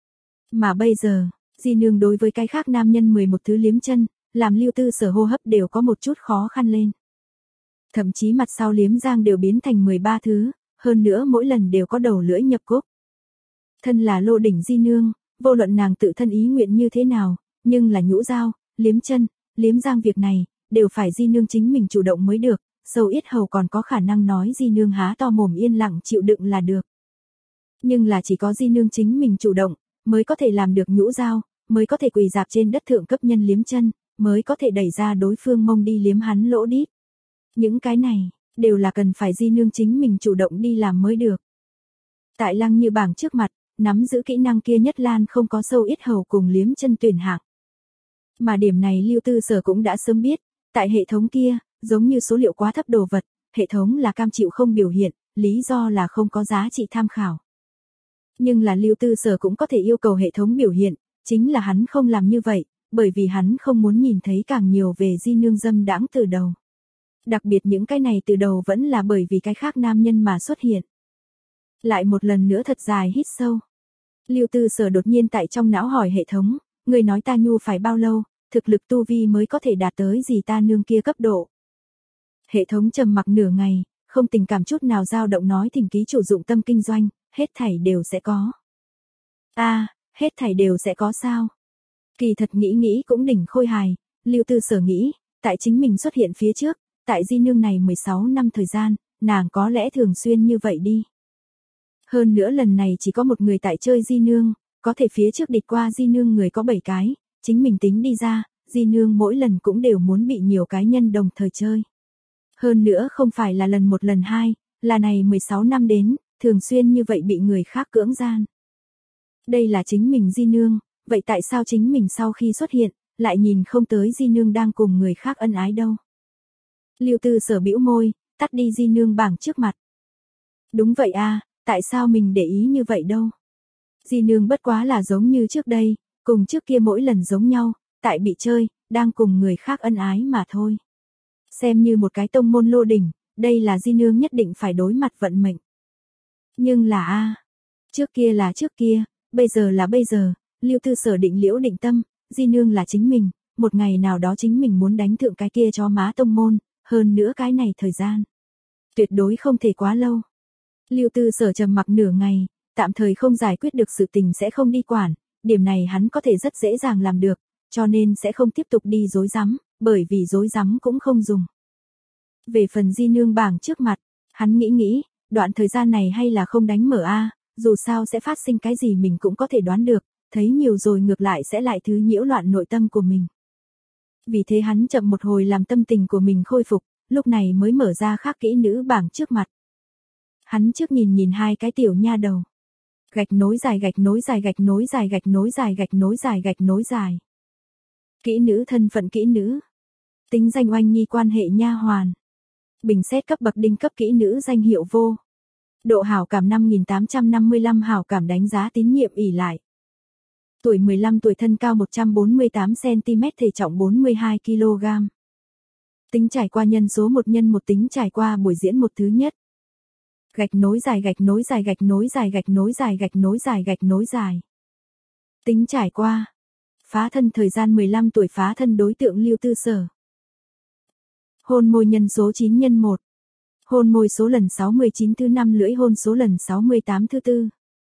Mà bây giờ, di nương đối với cái khác nam nhân mười một thứ liếm chân, làm Lưu Tư Sở hô hấp đều có một chút khó khăn lên. Thậm chí mặt sau liếm giang đều biến thành mười ba thứ, hơn nữa mỗi lần đều có đầu lưỡi nhập cúc. Thân là lô đỉnh di nương, vô luận nàng tự thân ý nguyện như thế nào, nhưng là nhũ dao, liếm chân, liếm giang việc này, đều phải di nương chính mình chủ động mới được, sâu yết hầu còn có khả năng nói di nương há to mồm yên lặng chịu đựng là được. Nhưng là chỉ có di nương chính mình chủ động, mới có thể làm được nhũ dao, mới có thể quỳ dạp trên đất thượng cấp nhân liếm chân, mới có thể đẩy ra đối phương mông đi liếm hắn lỗ đít. Những cái này, đều là cần phải di nương chính mình chủ động đi làm mới được. Tại Lăng Như Bảng trước mặt, nắm giữ kỹ năng kia nhất Lan không có sâu yết hầu cùng liếm chân tuyển hạng. Mà điểm này Lưu Tư Sở cũng đã sớm biết, tại hệ thống kia, giống như số liệu quá thấp đồ vật, hệ thống là cam chịu không biểu hiện, lý do là không có giá trị tham khảo. Nhưng là Lưu Tư Sở cũng có thể yêu cầu hệ thống biểu hiện, chính là hắn không làm như vậy, bởi vì hắn không muốn nhìn thấy càng nhiều về di nương dâm đãng từ đầu. Đặc biệt những cái này từ đầu vẫn là bởi vì cái khác nam nhân mà xuất hiện. Lại một lần nữa thật dài hít sâu. Lưu Tư Sở đột nhiên tại trong não hỏi hệ thống, người nói ta nhu phải bao lâu, thực lực tu vi mới có thể đạt tới gì ta nương kia cấp độ. Hệ thống trầm mặc nửa ngày, không tình cảm chút nào dao động nói thỉnh ký chủ dụng tâm kinh doanh, hết thảy đều sẽ có. A, à, hết thảy đều sẽ có sao? Kỳ thật nghĩ nghĩ cũng đỉnh khôi hài, Lưu Tư Sở nghĩ, tại chính mình xuất hiện phía trước, tại di nương này mười sáu năm thời gian, nàng có lẽ thường xuyên như vậy đi. Hơn nữa lần này chỉ có một người tại chơi di nương, có thể phía trước địch qua di nương người có bảy cái, chính mình tính đi ra, di nương mỗi lần cũng đều muốn bị nhiều cái nhân đồng thời chơi. Hơn nữa không phải là lần một lần hai, là này mười sáu năm đến, thường xuyên như vậy bị người khác cưỡng gian. Đây là chính mình di nương, vậy tại sao chính mình sau khi xuất hiện, lại nhìn không tới di nương đang cùng người khác ân ái đâu? Lưu Tư Sở bĩu môi, tắt đi di nương bảng trước mặt. Đúng vậy a, tại sao mình để ý như vậy đâu? Di nương bất quá là giống như trước đây, cùng trước kia mỗi lần giống nhau, tại bị chơi, đang cùng người khác ân ái mà thôi. Xem như một cái tông môn lô đỉnh, đây là di nương nhất định phải đối mặt vận mệnh. Nhưng là a, trước kia là trước kia, bây giờ là bây giờ, Lưu Tư Sở định liễu định tâm, di nương là chính mình, một ngày nào đó chính mình muốn đánh thượng cái kia cho má tông môn, hơn nữa cái này thời gian. Tuyệt đối không thể quá lâu. Lưu Tư Sở trầm mặc nửa ngày, tạm thời không giải quyết được sự tình sẽ không đi quản, điểm này hắn có thể rất dễ dàng làm được, cho nên sẽ không tiếp tục đi dối rắm, bởi vì dối rắm cũng không dùng. Về phần di nương bảng trước mặt, hắn nghĩ nghĩ, đoạn thời gian này hay là không đánh mở a, dù sao sẽ phát sinh cái gì mình cũng có thể đoán được, thấy nhiều rồi ngược lại sẽ lại thứ nhiễu loạn nội tâm của mình. Vì thế hắn chậm một hồi làm tâm tình của mình khôi phục, lúc này mới mở ra khác kỹ nữ bảng trước mặt. Hắn trước nhìn nhìn hai cái tiểu nha đầu. Gạch nối dài gạch nối dài gạch nối dài gạch nối dài gạch nối dài gạch nối dài. Kỹ nữ thân phận kỹ nữ. Tính danh oanh nhi quan hệ nha hoàn. Bình xét cấp bậc đinh cấp kỹ nữ danh hiệu vô. Độ hảo cảm năm nghìn tám trăm năm mươi lăm hảo cảm đánh giá tín nhiệm ỷ lại. Tuổi mười lăm tuổi thân cao một trăm bốn mươi tám xăng ti mét thể trọng bốn mươi hai ki lô gam. Tính trải qua nhân số một nhân một tính trải qua buổi diễn một thứ nhất. Gạch nối dài gạch nối dài gạch nối dài gạch nối dài gạch nối dài gạch nối dài. Tính trải qua. Phá thân thời gian mười lăm tuổi phá thân đối tượng Lưu Tư Sở. Hôn môi nhân số chín nhân một. Hôn môi số lần sáu mươi chín thứ năm lưỡi hôn số lần sáu mươi tám thứ tư.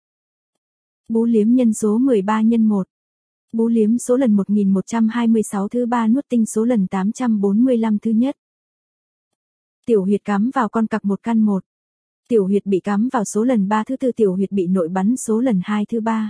Bú liếm nhân số mười ba nhân một. Bú liếm số lần một nghìn một trăm hai mươi sáu thứ ba nuốt tinh số lần tám trăm bốn mươi lăm thứ nhất. Tiểu huyệt cắm vào con cặc một căn một. Tiểu huyệt bị cắm vào số lần ba thứ tư tiểu huyệt bị nội bắn số lần hai thứ ba.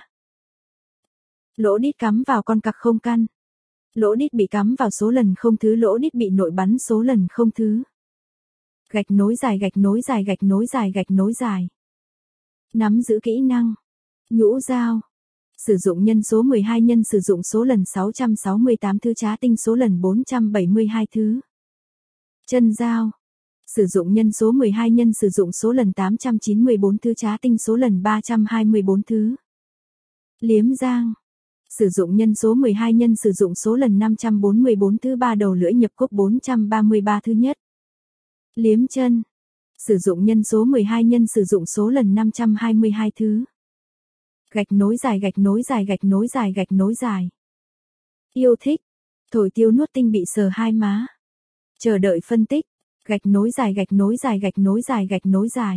Lỗ đít cắm vào con cặc không căn. Lỗ đít bị cắm vào số lần không thứ lỗ đít bị nội bắn số lần không thứ. Gạch nối dài gạch nối dài gạch nối dài gạch nối dài. Nắm giữ kỹ năng. Nhũ dao. Sử dụng nhân số mười hai nhân sử dụng số lần sáu trăm sáu mươi tám thứ trá tinh số lần bốn trăm bảy mươi hai thứ. Chân dao. Sử dụng nhân số mười hai nhân sử dụng số lần tám trăm chín mươi bốn thứ trá tinh số lần ba trăm hai mươi bốn thứ. Liếm giang. Sử dụng nhân số mười hai nhân sử dụng số lần năm trăm bốn mươi bốn thứ ba đầu lưỡi nhập cốc bốn trăm ba mươi ba thứ nhất. Liếm chân. Sử dụng nhân số mười hai nhân sử dụng số lần năm trăm hai mươi hai thứ. Gạch nối dài gạch nối dài gạch nối dài gạch nối dài. Yêu thích. Thổi tiêu nuốt tinh bị sờ hai má. Chờ đợi phân tích. Gạch nối dài gạch nối dài gạch nối dài gạch nối dài.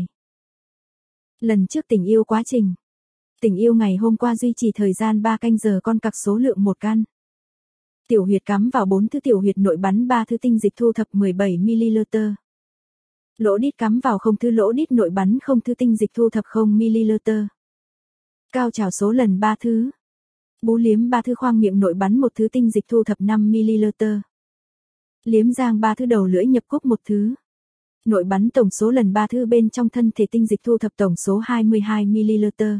Lần trước tình yêu quá trình. Tình yêu ngày hôm qua duy trì thời gian ba canh giờ con cặc số lượng một căn. Tiểu huyệt cắm vào bốn thứ tiểu huyệt nội bắn ba thứ tinh dịch thu thập mười bảy mi-li-liter. Lỗ đít cắm vào không thứ lỗ đít nội bắn không thứ tinh dịch thu thập không mi-li-liter. Cao trào số lần ba thứ. Bú liếm ba thứ khoang miệng nội bắn một thứ tinh dịch thu thập năm mi-li-liter. Liếm giang ba thứ đầu lưỡi nhập cúc một thứ. Nội bắn tổng số lần ba thứ bên trong thân thể tinh dịch thu thập tổng số hai mươi hai mi-li-liter.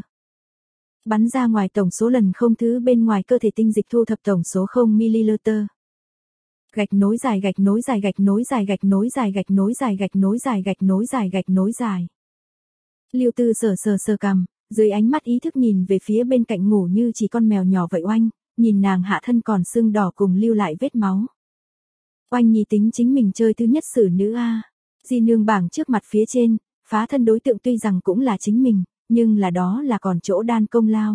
Bắn ra ngoài tổng số lần không thứ bên ngoài cơ thể tinh dịch thu thập tổng số không mi-li-liter. Gạch nối dài gạch nối dài gạch nối dài gạch nối dài gạch nối dài gạch nối dài gạch nối dài gạch nối dài. Lưu Tư sờ sờ sờ cằm, dưới ánh mắt ý thức nhìn về phía bên cạnh ngủ như chỉ con mèo nhỏ vậy Oanh, nhìn nàng hạ thân còn sưng đỏ cùng lưu lại vết máu. Oanh Nhi tính chính mình chơi thứ nhất xử nữ a. Di nương bảng trước mặt phía trên, phá thân đối tượng tuy rằng cũng là chính mình, nhưng là đó là còn chỗ đan công lao.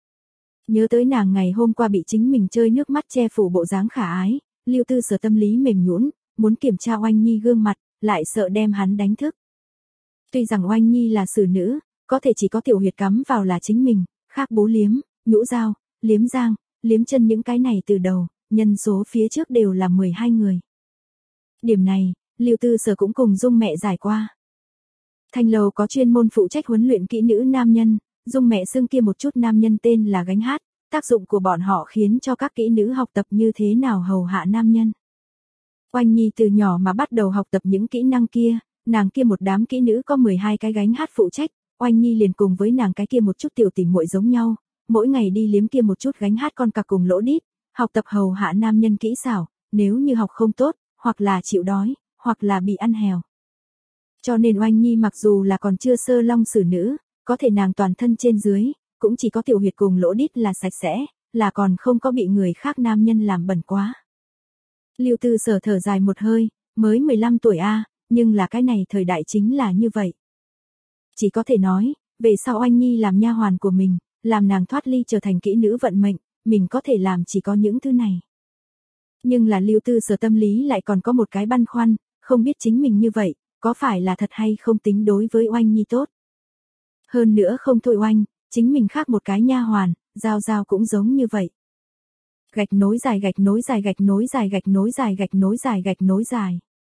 Nhớ tới nàng ngày hôm qua bị chính mình chơi nước mắt che phủ bộ dáng khả ái, Lưu Tư Sở tâm lý mềm nhũn, muốn kiểm tra Oanh Nhi gương mặt, lại sợ đem hắn đánh thức. Tuy rằng Oanh Nhi là xử nữ, có thể chỉ có tiểu huyệt cắm vào là chính mình, khác bố liếm, nhũ dao, liếm giang, liếm chân những cái này từ đầu, nhân số phía trước đều là mười hai người. Điểm này, Lưu Tư Sở cũng cùng Dung mẹ giải qua. Thanh lầu có chuyên môn phụ trách huấn luyện kỹ nữ nam nhân, Dung mẹ xưng kia một chút nam nhân tên là gánh hát, tác dụng của bọn họ khiến cho các kỹ nữ học tập như thế nào hầu hạ nam nhân. Oanh Nhi từ nhỏ mà bắt đầu học tập những kỹ năng kia, nàng kia một đám kỹ nữ có mười hai cái gánh hát phụ trách, Oanh Nhi liền cùng với nàng cái kia một chút tiểu tỉ muội giống nhau, mỗi ngày đi liếm kia một chút gánh hát con cặc cùng lỗ đít, học tập hầu hạ nam nhân kỹ xảo, nếu như học không tốt, hoặc là chịu đói, hoặc là bị ăn hèo. Cho nên Oanh Nhi mặc dù là còn chưa sơ long xử nữ, có thể nàng toàn thân trên dưới, cũng chỉ có tiểu huyệt cùng lỗ đít là sạch sẽ, là còn không có bị người khác nam nhân làm bẩn quá. Lưu Tư Sở thở dài một hơi, mới mười lăm tuổi a, nhưng là cái này thời đại chính là như vậy. Chỉ có thể nói, về sau Oanh Nhi làm nha hoàn của mình, làm nàng thoát ly trở thành kỹ nữ vận mệnh, mình có thể làm chỉ có những thứ này. Nhưng là Lưu Tư Sở tâm lý lại còn có một cái băn khoăn, không biết chính mình như vậy, có phải là thật hay không tính đối với Oanh Nhi tốt. Hơn nữa không thôi Oanh, chính mình khác một cái nha hoàn, Giao Giao cũng giống như vậy. Gạch nối dài gạch nối dài gạch nối dài gạch nối dài gạch nối dài gạch nối dài.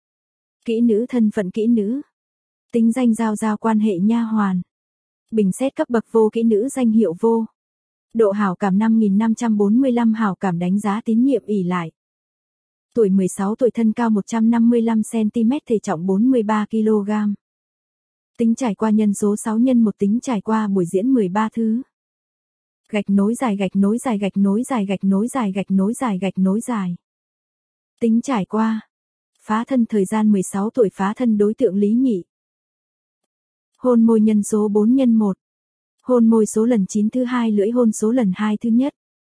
Kỹ nữ thân phận kỹ nữ. Tính danh Giao Giao quan hệ nha hoàn. Bình xét cấp bậc vô kỹ nữ danh hiệu vô. Độ hảo cảm năm nghìn năm trăm bốn mươi lăm hảo cảm đánh giá tín nhiệm ỷ lại. Tuổi mười sáu tuổi thân cao một trăm năm mươi lăm xăng-ti-mét thể trọng bốn mươi ba ki lô gam. Tính trải qua nhân số sáu nhân một tính trải qua buổi diễn mười ba thứ. Gạch nối dài gạch nối dài gạch nối dài gạch nối dài gạch nối dài gạch nối dài. Tính trải qua. Phá thân thời gian mười sáu tuổi phá thân đối tượng Lý Nhị. Hôn môi nhân số bốn nhân một. Hôn môi số lần chín thứ hai lưỡi hôn số lần hai thứ nhất.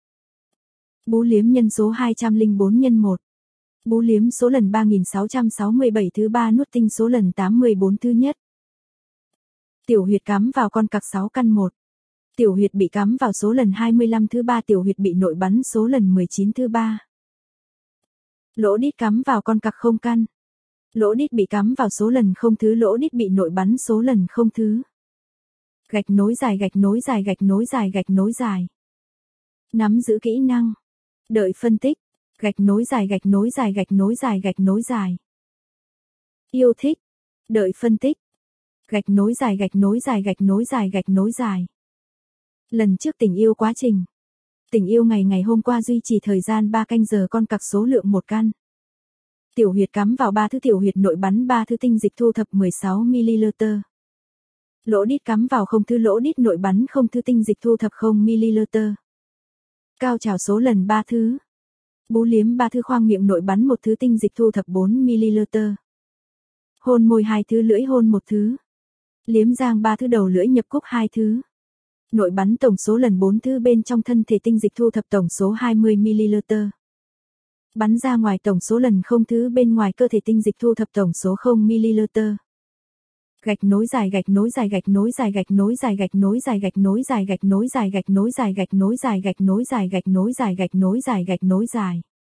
Bú liếm nhân số hai trăm lẻ bốn nhân một. Bú liếm số lần ba nghìn sáu trăm sáu mươi bảy thứ ba nuốt tinh số lần tám mươi bốn thứ nhất. Tiểu huyệt cắm vào con cặc sáu căn một. Tiểu huyệt bị cắm vào số lần hai mươi lăm thứ ba tiểu huyệt bị nội bắn số lần mười chín thứ ba. Lỗ đít cắm vào con cặc không căn. Lỗ đít bị cắm vào số lần không thứ lỗ đít bị nội bắn số lần không thứ. Gạch nối dài gạch nối dài gạch nối dài gạch nối dài. Nắm giữ kỹ năng. Đợi phân tích. Gạch nối dài gạch nối dài gạch nối dài gạch nối dài. Yêu thích. Đợi phân tích. Gạch nối dài gạch nối dài gạch nối dài gạch nối dài. Lần trước tình yêu quá trình. Tình yêu ngày ngày hôm qua duy trì thời gian ba canh giờ con cặc số lượng một căn. Tiểu huyệt cắm vào ba thứ tiểu huyệt nội bắn ba thứ tinh dịch thu thập mười sáu mi-li-liter. Lỗ đít cắm vào không thứ lỗ đít nội bắn không thứ tinh dịch thu thập không mi-li-liter. Cao trào số lần ba thứ. Bú liếm ba thứ khoang miệng nội bắn một thứ tinh dịch thu thập bốn mi-li-liter. Hôn môi hai thứ, lưỡi hôn một thứ. Liếm giang ba thứ, đầu lưỡi nhập cúc hai thứ. Nội bắn tổng số lần bốn thứ, bên trong thân thể tinh dịch thu thập tổng số hai mươi mi-li-lít. Bắn ra ngoài tổng số lần không thứ, bên ngoài cơ thể tinh dịch thu thập tổng số không mi-li-lít. Gạch nối dài, gạch nối dài, gạch nối dài, gạch nối dài, gạch nối dài, gạch nối dài, gạch nối dài, gạch nối dài, gạch nối dài, gạch nối dài, gạch nối dài, gạch nối dài, gạch nối dài.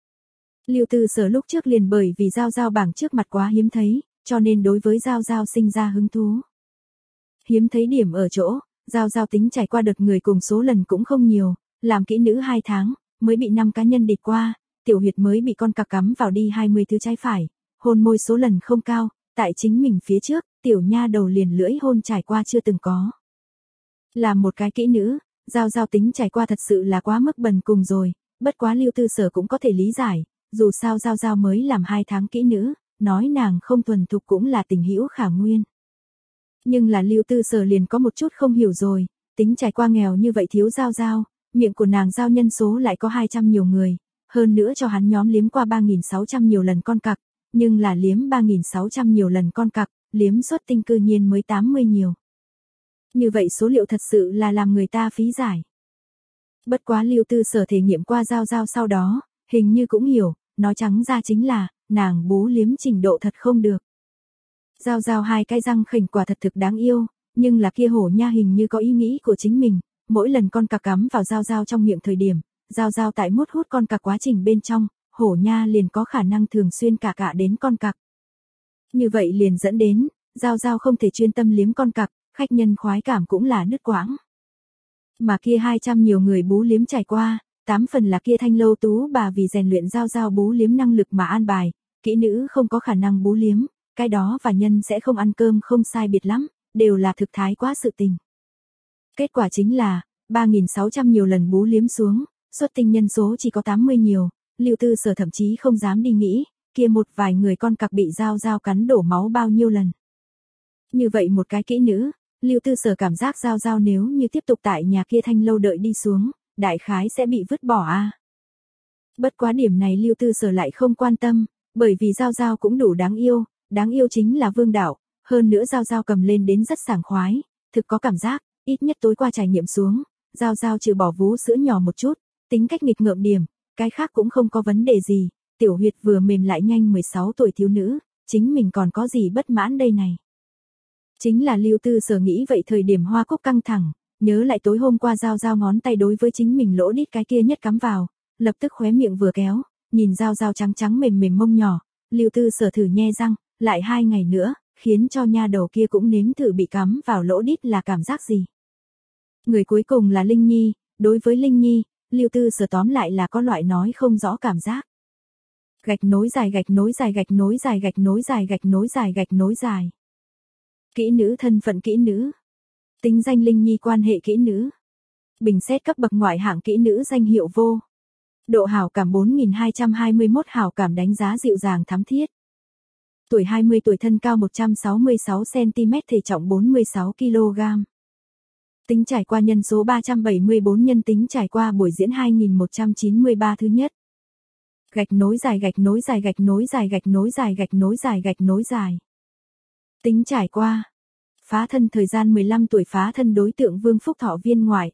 Lưu Tư Sở lúc trước liền bởi vì Giao Giao bảng trước mặt quá hiếm thấy, cho nên đối với Giao Giao sinh ra hứng thú. Hiếm thấy điểm ở chỗ, Giao Giao tính trải qua đợt người cùng số lần cũng không nhiều, làm kỹ nữ hai tháng, mới bị năm cá nhân địch qua, tiểu huyệt mới bị con cặc cắm vào đi hai mươi thứ trái phải, hôn môi số lần không cao, tại chính mình phía trước, tiểu nha đầu liền lưỡi hôn trải qua chưa từng có. Làm một cái kỹ nữ, Giao Giao tính trải qua thật sự là quá mức bần cùng rồi, bất quá Lưu Tư Sở cũng có thể lý giải, dù sao Giao Giao mới làm hai tháng kỹ nữ, nói nàng không thuần thục cũng là tình hữu khả nguyên. Nhưng là Lưu Tư Sở liền có một chút không hiểu rồi, tính trải qua nghèo như vậy thiếu Giao Giao, miệng của nàng giao nhân số lại có hai trăm nhiều người, hơn nữa cho hắn nhóm liếm qua ba nghìn sáu trăm nhiều lần con cặc, nhưng là liếm ba nghìn sáu trăm nhiều lần con cặc, liếm xuất tinh cư nhiên mới tám mươi nhiều. Như vậy số liệu thật sự là làm người ta phí giải. Bất quá Lưu Tư Sở thể nghiệm qua Giao Giao sau đó, hình như cũng hiểu, nói trắng ra chính là, nàng bú liếm trình độ thật không được. Giao Giao hai cái răng khểnh quả thật thực đáng yêu, nhưng là kia hổ nha hình như có ý nghĩ của chính mình, mỗi lần con cặc cắm vào Giao Giao trong miệng thời điểm, Giao Giao tại mút hút con cặc quá trình bên trong, hổ nha liền có khả năng thường xuyên cạ cạ đến con cặc. Như vậy liền dẫn đến, Giao Giao không thể chuyên tâm liếm con cặc, khách nhân khoái cảm cũng là đứt quãng. Mà kia hai trăm nhiều người bú liếm trải qua, tám phần là kia Thanh Lâu Tú bà vì rèn luyện Giao Giao bú liếm năng lực mà an bài, kỹ nữ không có khả năng bú liếm, cái đó và nhân sẽ không ăn cơm không sai biệt lắm, đều là thực thái quá sự tình. Kết quả chính là, ba nghìn sáu trăm nhiều lần bú liếm xuống, xuất tinh nhân số chỉ có tám mươi nhiều, Lưu Tư Sở thậm chí không dám đi nghĩ, kia một vài người con cặc bị Giao Giao cắn đổ máu bao nhiêu lần. Như vậy một cái kỹ nữ, Lưu Tư Sở cảm giác Giao Giao nếu như tiếp tục tại nhà kia Thanh Lâu đợi đi xuống, đại khái sẽ bị vứt bỏ a. À. Bất quá điểm này Lưu Tư Sở lại không quan tâm, bởi vì Giao Giao cũng đủ đáng yêu, đáng yêu chính là vương đạo, hơn nữa Giao Giao cầm lên đến rất sảng khoái, thực có cảm giác, ít nhất tối qua trải nghiệm xuống, Giao Giao trừ bỏ vú sữa nhỏ một chút, tính cách nghịch ngợm điểm, cái khác cũng không có vấn đề gì, tiểu huyệt vừa mềm lại nhanh mười sáu tuổi thiếu nữ, chính mình còn có gì bất mãn đây này. Chính là Lưu Tư Sở nghĩ vậy thời điểm hoa cúc căng thẳng, nhớ lại tối hôm qua Giao Giao ngón tay đối với chính mình lỗ đít cái kia nhất cắm vào, lập tức khóe miệng vừa kéo, nhìn Giao Giao trắng trắng mềm mềm mông nhỏ, Lưu Tư Sở thử nhe răng, lại hai ngày nữa, khiến cho nha đầu kia cũng nếm thử bị cắm vào lỗ đít là cảm giác gì. Người cuối cùng là Linh Nhi, đối với Linh Nhi, Lưu Tư Sở tóm lại là có loại nói không rõ cảm giác. Gạch nối dài, gạch nối dài, gạch nối dài, gạch nối dài, gạch nối dài, gạch nối dài. Kỹ nữ, thân phận kỹ nữ. Tính danh Linh Nhi, quan hệ kỹ nữ. Bình xét cấp bậc ngoại hạng kỹ nữ, danh hiệu vô. Độ hảo cảm bốn nghìn hai trăm hai mươi mốt, hảo cảm đánh giá dịu dàng thắm thiết. Tuổi hai mươi tuổi, thân cao một trăm sáu mươi sáu xăng ti mét, thể trọng bốn mươi sáu ki lô gam. Tính trải qua nhân số ba trăm bảy mươi bốn nhân, tính trải qua buổi diễn hai nghìn một trăm chín mươi ba thứ nhất. Gạch nối dài, gạch nối dài, gạch nối dài, gạch nối dài, gạch nối dài, gạch nối dài. Tính trải qua. Phá thân thời gian mười lăm tuổi, phá thân đối tượng Vương Phúc Thọ, viên ngoại.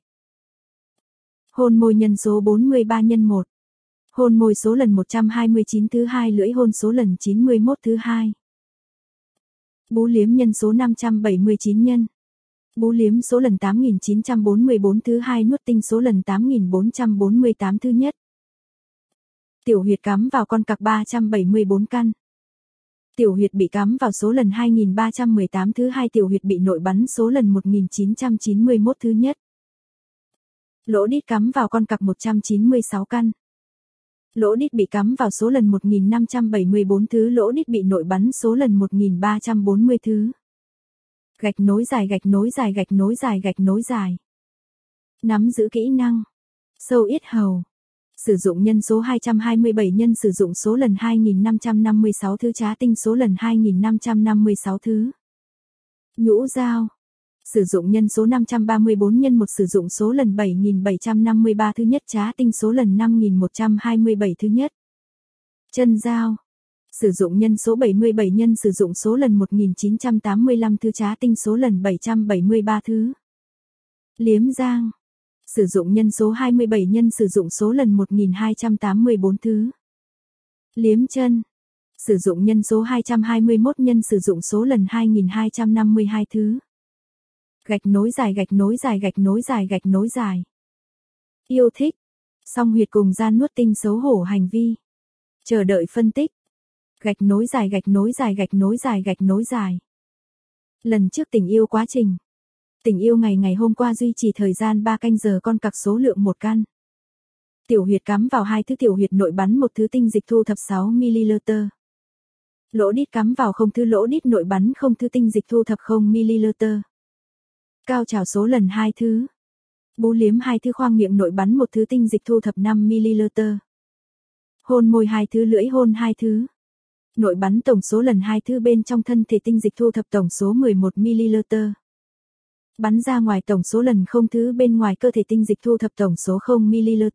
Hôn môi nhân số bốn mươi ba nhân một. Hôn môi số lần một trăm hai mươi chín thứ hai, lưỡi hôn số lần chín mươi mốt thứ hai. Bú liếm nhân số năm trăm bảy mươi chín nhân. Bú liếm số lần tám nghìn chín trăm bốn mươi bốn thứ hai, nuốt tinh số lần tám nghìn bốn trăm bốn mươi tám thứ nhất. Tiểu huyệt cắm vào con cặc ba trăm bảy mươi bốn căn. Tiểu huyệt bị cắm vào số lần hai nghìn ba trăm mười tám thứ hai, tiểu huyệt bị nội bắn số lần một nghìn chín trăm chín mươi mốt thứ nhất. Lỗ đít cắm vào con cặc một trăm chín mươi sáu căn. Lỗ đít bị cắm vào số lần một nghìn năm trăm bảy mươi bốn thứ, lỗ đít bị nội bắn số lần một nghìn ba trăm bốn mươi thứ. Gạch nối dài, gạch nối dài, gạch nối dài, gạch nối dài. Nắm giữ kỹ năng. Sâu yết hầu. Sử dụng nhân số hai trăm hai mươi bảy nhân, sử dụng số lần hai nghìn năm trăm năm mươi sáu thứ, trá tinh số lần hai nghìn năm trăm năm mươi sáu thứ. Nhũ dao. Sử dụng nhân số năm trăm ba mươi bốn nhân một, sử dụng số lần bảy nghìn bảy trăm năm mươi ba thứ nhất, trá tinh số lần năm nghìn một trăm hai mươi bảy thứ nhất. Chân dao. Sử dụng nhân số bảy mươi bảy nhân sử dụng số lần một nghìn chín trăm tám mươi lăm thứ trá tinh số lần bảy trăm bảy mươi ba thứ. Liếm giang. Sử dụng nhân số hai mươi bảy nhân sử dụng số lần một nghìn hai trăm tám mươi bốn thứ. Liếm chân. Sử dụng nhân số hai trăm hai mươi mốt nhân sử dụng số lần hai nghìn hai trăm năm mươi hai thứ. Gạch nối dài gạch nối dài gạch nối dài gạch nối dài. Yêu thích. Song huyệt cùng gian nuốt tinh xấu hổ hành vi. Chờ đợi phân tích. Gạch nối dài gạch nối dài gạch nối dài gạch nối dài. Lần trước tình yêu quá trình. Tình yêu ngày ngày hôm qua duy trì thời gian ba canh giờ con cặc số lượng một căn. Tiểu huyệt cắm vào hai thứ tiểu huyệt nội bắn một thứ tinh dịch thu thập sáu mi-li-lít. Lỗ đít cắm vào không thứ lỗ đít nội bắn không thứ tinh dịch thu thập không mi-li-lít. Cao trào số lần hai thứ. Bú liếm hai thứ khoang miệng nội bắn một thứ tinh dịch thu thập năm mi-li-lít. Hôn môi hai thứ lưỡi hôn hai thứ. Nội bắn tổng số lần hai thứ bên trong thân thể tinh dịch thu thập tổng số mười một mi-li-lít. Bắn ra ngoài tổng số lần không thứ bên ngoài cơ thể tinh dịch thu thập tổng số không mi-li-lít.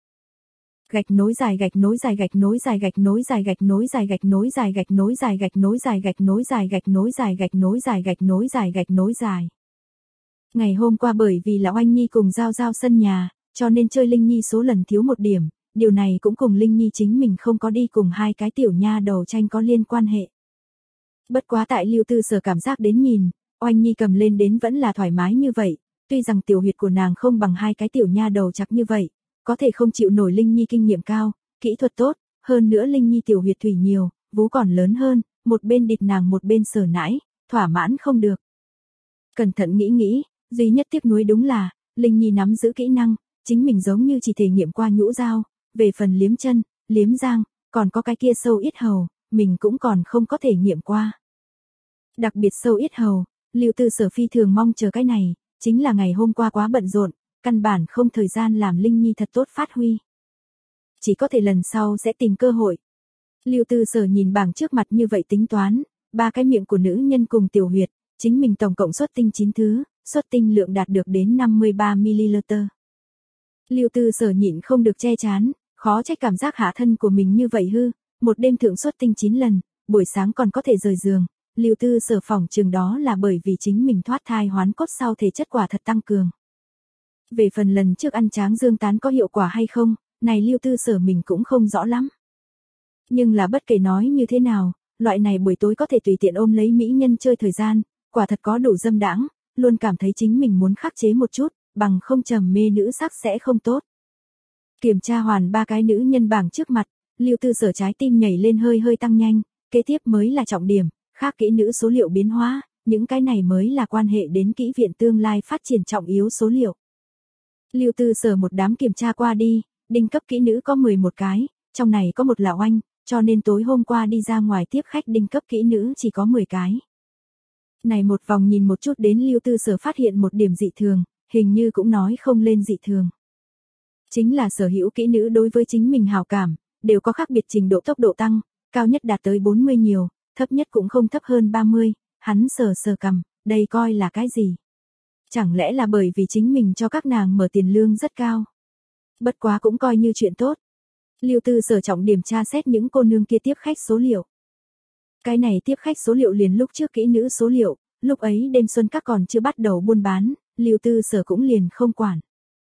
Gạch nối dài gạch nối dài gạch nối dài gạch nối dài gạch nối dài gạch nối dài gạch nối dài gạch nối dài gạch nối dài gạch nối dài gạch nối dài gạch nối dài gạch nối dài. Ngày hôm qua bởi vì là Oanh Nhi cùng giao giao sân nhà, cho nên chơi Linh Nhi số lần thiếu một điểm, điều này cũng cùng Linh Nhi chính mình không có đi cùng hai cái tiểu nha đầu tranh có liên quan hệ. Bất quá tại Lưu Tư Sở cảm giác đến nhìn, Oanh Nhi cầm lên đến vẫn là thoải mái như vậy, tuy rằng tiểu huyệt của nàng không bằng hai cái tiểu nha đầu chắc như vậy, có thể không chịu nổi Linh Nhi kinh nghiệm cao, kỹ thuật tốt, hơn nữa Linh Nhi tiểu huyệt thủy nhiều, vú còn lớn hơn, một bên địt nàng một bên sờ nãi, thỏa mãn không được. Cẩn thận nghĩ nghĩ, duy nhất tiếc nuối đúng là, Linh Nhi nắm giữ kỹ năng, chính mình giống như chỉ thể nghiệm qua nhũ dao, về phần liếm chân, liếm giang, còn có cái kia sâu yết hầu, mình cũng còn không có thể nghiệm qua. Đặc biệt sâu yết hầu, Lưu Tư Sở phi thường mong chờ cái này, chính là ngày hôm qua quá bận rộn, căn bản không thời gian làm Linh Nhi thật tốt phát huy. Chỉ có thể lần sau sẽ tìm cơ hội. Lưu Tư Sở nhìn bảng trước mặt như vậy tính toán, ba cái miệng của nữ nhân cùng tiểu huyệt, chính mình tổng cộng xuất tinh chín thứ, xuất tinh lượng đạt được đến năm mươi ba mi-li-lít. Lưu Tư Sở nhịn không được che chán, khó trách cảm giác hạ thân của mình như vậy hư, một đêm thượng xuất tinh chín lần, buổi sáng còn có thể rời giường. Lưu Tư Sở phỏng chừng đó là bởi vì chính mình thoát thai hoán cốt sau thể chất quả thật tăng cường. Về phần lần trước ăn tráng dương tán có hiệu quả hay không, này Lưu Tư Sở mình cũng không rõ lắm. Nhưng là bất kể nói như thế nào, loại này buổi tối có thể tùy tiện ôm lấy mỹ nhân chơi thời gian, quả thật có đủ dâm đãng, luôn cảm thấy chính mình muốn khắc chế một chút, bằng không trầm mê nữ sắc sẽ không tốt. Kiểm tra hoàn ba cái nữ nhân bảng trước mặt, Lưu Tư Sở trái tim nhảy lên hơi hơi tăng nhanh, kế tiếp mới là trọng điểm, khác kỹ nữ số liệu biến hóa, những cái này mới là quan hệ đến kỹ viện tương lai phát triển trọng yếu số liệu. Lưu Tư Sở một đám kiểm tra qua đi, đinh cấp kỹ nữ có mười một cái, trong này có một là Oanh, cho nên tối hôm qua đi ra ngoài tiếp khách đinh cấp kỹ nữ chỉ có mười cái. Này một vòng nhìn một chút đến Lưu Tư Sở phát hiện một điểm dị thường, hình như cũng nói không lên dị thường. Chính là sở hữu kỹ nữ đối với chính mình hào cảm, đều có khác biệt trình độ tốc độ tăng, cao nhất đạt tới bốn mươi nhiều, thấp nhất cũng không thấp hơn ba mươi, hắn sờ sờ cằm, đây coi là cái gì? Chẳng lẽ là bởi vì chính mình cho các nàng mở tiền lương rất cao? Bất quá cũng coi như chuyện tốt. Lưu Tư Sở trọng điểm tra xét những cô nương kia tiếp khách số liệu. Cái này tiếp khách số liệu liền lúc trước kỹ nữ số liệu, lúc ấy đêm xuân các còn chưa bắt đầu buôn bán, Lưu Tư Sở cũng liền không quản.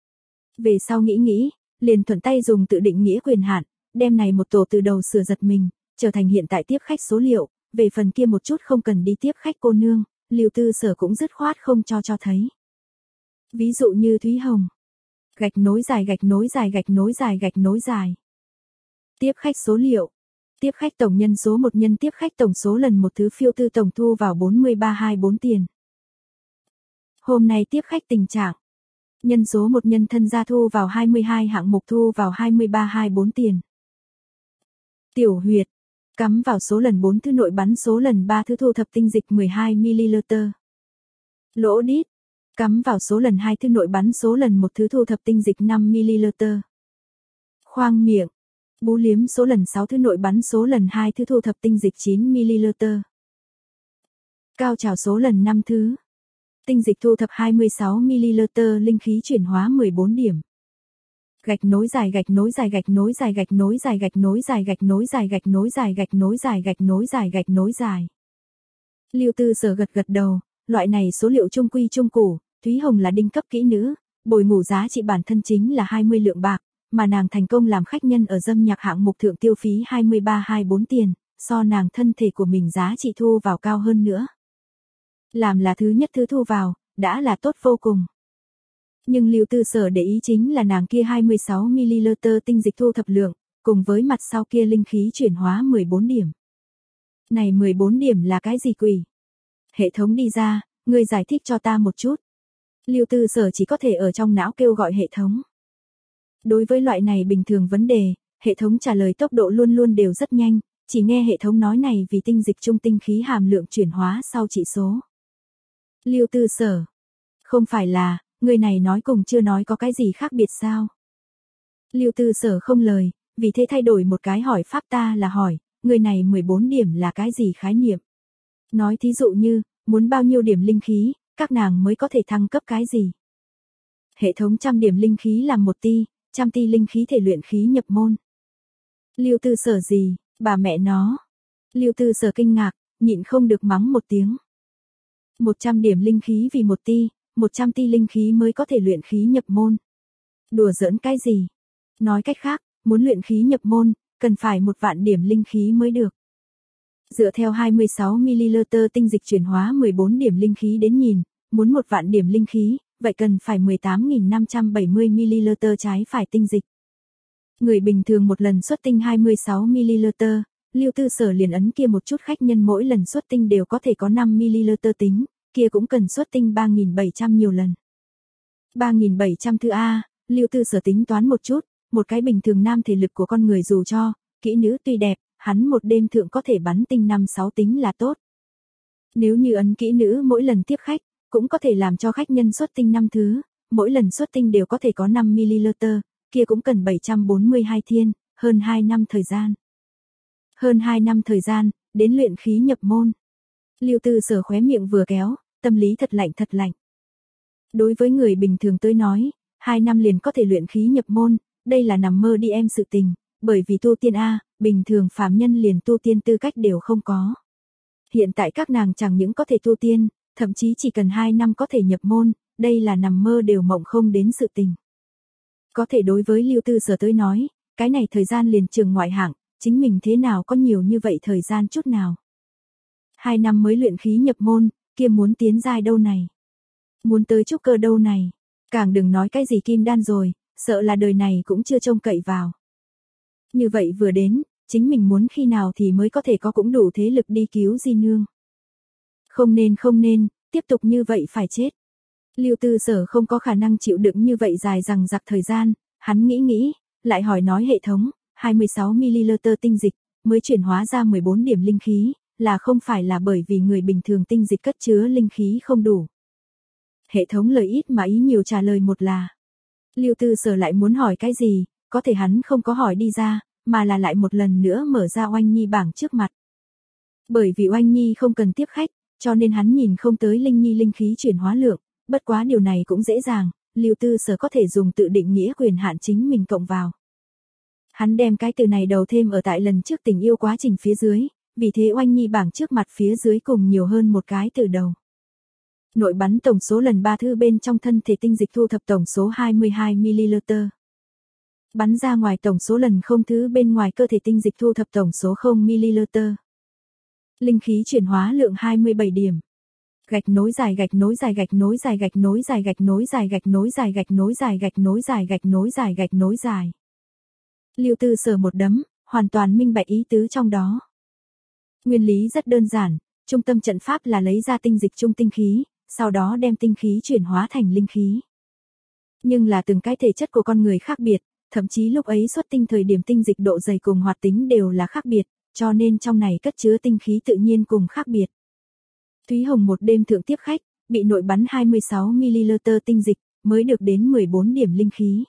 Về sau nghĩ nghĩ, liền thuận tay dùng tự định nghĩa quyền hạn, đem này một tổ từ đầu sửa giật mình, trở thành hiện tại tiếp khách số liệu, về phần kia một chút không cần đi tiếp khách cô nương, Lưu Tư Sở cũng dứt khoát không cho cho thấy. Ví dụ như Thúy Hồng, gạch nối dài gạch nối dài gạch nối dài gạch nối dài. Tiếp khách số liệu, tiếp khách tổng nhân số một nhân tiếp khách tổng số lần một thứ phiêu tư tổng thu vào bốn mươi ba hai bốn tiền. Hôm nay tiếp khách tình trạng. Nhân số một nhân thân gia thu vào hai mươi hai hạng mục thu vào hai mươi ba hai bốn tiền. Tiểu huyệt, cắm vào số lần bốn thứ nội bắn số lần ba thứ thu thập tinh dịch mười hai mi-li-lít. Lỗ đít, cắm vào số lần hai thứ nội bắn số lần một thứ thu thập tinh dịch năm mi-li-lít. Khoang miệng, bú liếm số lần sáu thứ nội bắn số lần hai thứ thu thập tinh dịch chín mi-li-lít. Cao trào số lần năm thứ. Tinh dịch thu thập hai mươi sáu mi-li-lít, linh khí chuyển hóa mười bốn điểm. Gạch nối dài gạch nối dài gạch nối dài gạch nối dài gạch nối dài gạch nối dài gạch nối dài gạch nối dài gạch nối dài gạch nối dài. Lưu Tư Sở gật gật đầu, loại này số liệu trung quy trung củ, Thúy Hồng là đinh cấp kỹ nữ, bồi ngủ giá trị bản thân chính là hai mươi lượng bạc, mà nàng thành công làm khách nhân ở dâm nhạc hạng mục thượng tiêu phí hai mươi ba hai mươi bốn tiền, so nàng thân thể của mình giá trị thu vào cao hơn nữa. Làm là thứ nhất thứ thu vào, đã là tốt vô cùng. Nhưng Lưu Tư Sở để ý chính là nàng kia hai mươi sáu mi-li-lít tinh dịch thu thập lượng, cùng với mặt sau kia linh khí chuyển hóa mười bốn điểm. Này mười bốn điểm là cái gì quỷ? Hệ thống đi ra, ngươi giải thích cho ta một chút. Lưu Tư Sở chỉ có thể ở trong não kêu gọi hệ thống. Đối với loại này bình thường vấn đề, hệ thống trả lời tốc độ luôn luôn đều rất nhanh, chỉ nghe hệ thống nói này vì tinh dịch trung tinh khí hàm lượng chuyển hóa sau chỉ số. Lưu Tư Sở, không phải là, người này nói cùng chưa nói có cái gì khác biệt sao? Lưu Tư Sở không lời, vì thế thay đổi một cái hỏi pháp ta là hỏi, người này mười bốn điểm là cái gì khái niệm? Nói thí dụ như, muốn bao nhiêu điểm linh khí, các nàng mới có thể thăng cấp cái gì? Hệ thống trăm điểm linh khí làm một ti, trăm ti linh khí thể luyện khí nhập môn. Lưu Tư Sở gì, bà mẹ nó. Lưu Tư Sở kinh ngạc, nhịn không được mắng một tiếng. một trăm điểm linh khí vì một ti, một trăm ti linh khí mới có thể luyện khí nhập môn. Đùa giỡn cái gì? Nói cách khác, muốn luyện khí nhập môn, cần phải một vạn điểm linh khí mới được. Dựa theo hai mươi sáu mi-li-lít tinh dịch chuyển hóa mười bốn điểm linh khí đến nhìn, muốn một vạn điểm linh khí, vậy cần phải mười tám nghìn năm trăm bảy mươi mi-li-lít trái phải tinh dịch. Người bình thường một lần xuất tinh hai mươi sáu mi-li-lít, Lưu Tư Sở liền ấn kia một chút khách nhân mỗi lần xuất tinh đều có thể có năm mi-li-lít tính, kia cũng cần xuất tinh ba nghìn bảy trăm nhiều lần. ba nghìn bảy trăm thứ A, Lưu Tư Sở tính toán một chút, một cái bình thường nam thể lực của con người dù cho, kỹ nữ tuy đẹp, hắn một đêm thượng có thể bắn tinh năm sáu tính là tốt. Nếu như ấn kỹ nữ mỗi lần tiếp khách, cũng có thể làm cho khách nhân xuất tinh năm thứ, mỗi lần xuất tinh đều có thể có năm mi-li-lít, kia cũng cần bảy trăm bốn mươi hai thiên, hơn hai năm thời gian. Hơn hai năm thời gian, đến luyện khí nhập môn. Lưu Tư Sở khóe miệng vừa kéo, tâm lý thật lạnh thật lạnh. Đối với người bình thường tôi nói, hai năm liền có thể luyện khí nhập môn, đây là nằm mơ đi em sự tình, bởi vì tu tiên A, bình thường phàm nhân liền tu tiên tư cách đều không có. Hiện tại các nàng chẳng những có thể tu tiên, thậm chí chỉ cần hai năm có thể nhập môn, đây là nằm mơ đều mộng không đến sự tình. Có thể đối với Lưu Tư Sở tôi nói, cái này thời gian liền trường ngoại hạng, chính mình thế nào có nhiều như vậy thời gian chút nào. Hai năm mới luyện khí nhập môn, kia muốn tiến giai đâu này. Muốn tới trúc cơ đâu này. Càng đừng nói cái gì kim đan rồi, sợ là đời này cũng chưa trông cậy vào. Như vậy vừa đến, chính mình muốn khi nào thì mới có thể có cũng đủ thế lực đi cứu di nương. Không nên không nên, tiếp tục như vậy phải chết. Lưu Tư Sở không có khả năng chịu đựng như vậy dài dằng dặc thời gian, hắn nghĩ nghĩ, lại hỏi nói hệ thống, hai mươi sáu mi-li-lít tinh dịch, mới chuyển hóa ra mười bốn điểm linh khí, là không phải là bởi vì người bình thường tinh dịch cất chứa linh khí không đủ. Hệ thống lời ít mà ý nhiều trả lời một là. Lưu Tư Sở lại muốn hỏi cái gì, có thể hắn không có hỏi đi ra, mà là lại một lần nữa mở ra Oanh Nhi bảng trước mặt. Bởi vì Oanh Nhi không cần tiếp khách, cho nên hắn nhìn không tới Linh Nhi linh khí chuyển hóa lượng, bất quá điều này cũng dễ dàng, Lưu Tư Sở có thể dùng tự định nghĩa quyền hạn chính mình cộng vào. Hắn đem cái từ này đầu thêm ở tại lần trước tình yêu quá trình phía dưới, vì thế Oanh Nhi bảng trước mặt phía dưới cùng nhiều hơn một cái từ đầu. Nội bắn tổng số lần ba thư bên trong thân thể tinh dịch thu thập tổng số hai mươi hai mi-li-lít. Bắn ra ngoài tổng số lần không thứ bên ngoài cơ thể tinh dịch thu thập tổng số không mi-li-lít. Linh khí chuyển hóa lượng hai mươi bảy điểm. Gạch nối dài gạch nối dài gạch nối dài gạch nối dài gạch nối dài gạch nối dài gạch nối dài gạch nối dài gạch nối dài gạch nối dài. Lưu Tư Sở một đấm, hoàn toàn minh bạch ý tứ trong đó. Nguyên lý rất đơn giản, trung tâm trận pháp là lấy ra tinh dịch trung tinh khí, sau đó đem tinh khí chuyển hóa thành linh khí. Nhưng là từng cái thể chất của con người khác biệt, thậm chí lúc ấy xuất tinh thời điểm tinh dịch độ dày cùng hoạt tính đều là khác biệt, cho nên trong này cất chứa tinh khí tự nhiên cùng khác biệt. Thúy Hồng một đêm thượng tiếp khách, bị nội bắn hai mươi sáu mi-li-lít tinh dịch, mới được đến mười bốn điểm linh khí.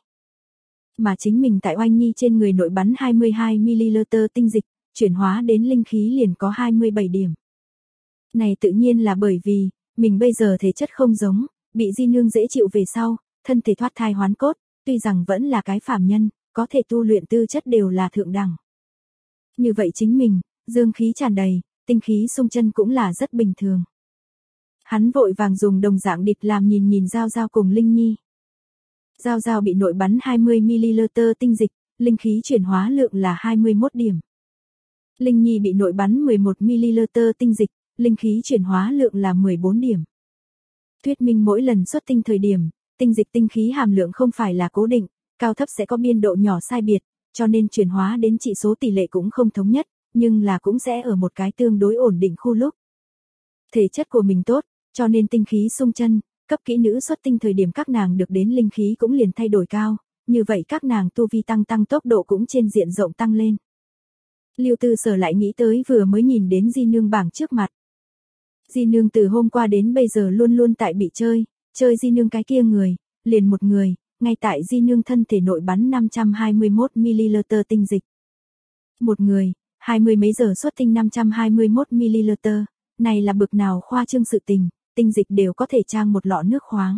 Mà chính mình tại Oanh Nhi trên người nội bắn hai mươi hai mi-li-lít tinh dịch, chuyển hóa đến linh khí liền có hai mươi bảy điểm. Này tự nhiên là bởi vì, mình bây giờ thể chất không giống, bị di nương dễ chịu về sau, thân thể thoát thai hoán cốt, tuy rằng vẫn là cái phàm nhân, có thể tu luyện tư chất đều là thượng đẳng. Như vậy chính mình, dương khí tràn đầy, tinh khí xung chân cũng là rất bình thường. Hắn vội vàng dùng đồng dạng địch làm nhìn nhìn Giao Giao cùng Linh Nhi. Giao Giao bị nội bắn hai mươi mi-li-lít tinh dịch, linh khí chuyển hóa lượng là hai mươi mốt điểm. Linh Nhi bị nội bắn mười một mi-li-lít tinh dịch, linh khí chuyển hóa lượng là mười bốn điểm. Thuyết minh mỗi lần xuất tinh thời điểm, tinh dịch tinh khí hàm lượng không phải là cố định, cao thấp sẽ có biên độ nhỏ sai biệt, cho nên chuyển hóa đến trị số tỷ lệ cũng không thống nhất, nhưng là cũng sẽ ở một cái tương đối ổn định khu lúc. Thể chất của mình tốt, cho nên tinh khí xung chân, cấp kỹ nữ xuất tinh thời điểm các nàng được đến linh khí cũng liền thay đổi cao, như vậy các nàng tu vi tăng tăng tốc độ cũng trên diện rộng tăng lên. Lưu Tư Sở lại nghĩ tới vừa mới nhìn đến Di Nương bảng trước mặt. Di Nương từ hôm qua đến bây giờ luôn luôn tại bị chơi, chơi Di Nương cái kia người, liền một người, ngay tại Di Nương thân thể nội bắn năm trăm hai mươi mốt mi-li-lít tinh dịch. Một người, hai mươi mấy giờ xuất tinh năm trăm hai mươi mốt mi-li-lít, này là bực nào khoa trương sự tình, tinh dịch đều có thể trang một lọ nước khoáng.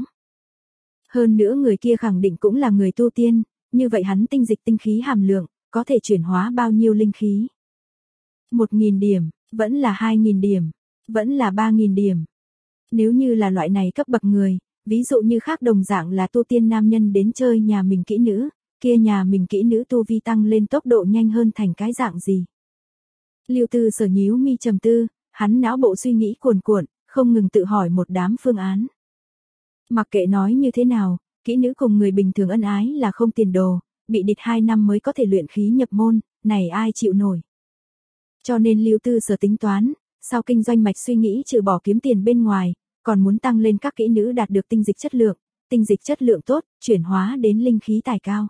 Hơn nữa người kia khẳng định cũng là người tu tiên, như vậy hắn tinh dịch tinh khí hàm lượng, có thể chuyển hóa bao nhiêu linh khí? một nghìn điểm, vẫn là hai nghìn điểm, vẫn là ba nghìn điểm. Nếu như là loại này cấp bậc người, ví dụ như khác đồng dạng là tu tiên nam nhân đến chơi nhà mình kỹ nữ, kia nhà mình kỹ nữ tu vi tăng lên tốc độ nhanh hơn thành cái dạng gì? Lưu Tư Sở nhíu mi trầm tư, hắn não bộ suy nghĩ cuồn cuộn, không ngừng tự hỏi một đám phương án. Mặc kệ nói như thế nào, kỹ nữ cùng người bình thường ân ái là không tiền đồ, bị địch hai năm mới có thể luyện khí nhập môn, này ai chịu nổi. Cho nên Lưu Tư Sở tính toán, sau kinh doanh mạch suy nghĩ trừ bỏ kiếm tiền bên ngoài, còn muốn tăng lên các kỹ nữ đạt được tinh dịch chất lượng, tinh dịch chất lượng tốt, chuyển hóa đến linh khí tài cao.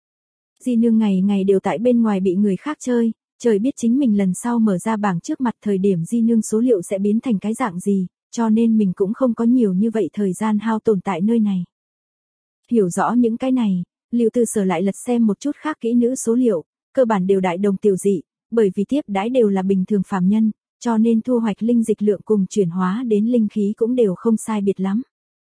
Di Nương ngày ngày đều tại bên ngoài bị người khác chơi, trời biết chính mình lần sau mở ra bảng trước mặt thời điểm Di Nương số liệu sẽ biến thành cái dạng gì, cho nên mình cũng không có nhiều như vậy thời gian hao tồn tại nơi này. Hiểu rõ những cái này, Lưu Tư Sở lại lật xem một chút khác kỹ nữ số liệu, cơ bản đều đại đồng tiểu dị, bởi vì tiếp đãi đều là bình thường phàm nhân, cho nên thu hoạch linh dịch lượng cùng chuyển hóa đến linh khí cũng đều không sai biệt lắm.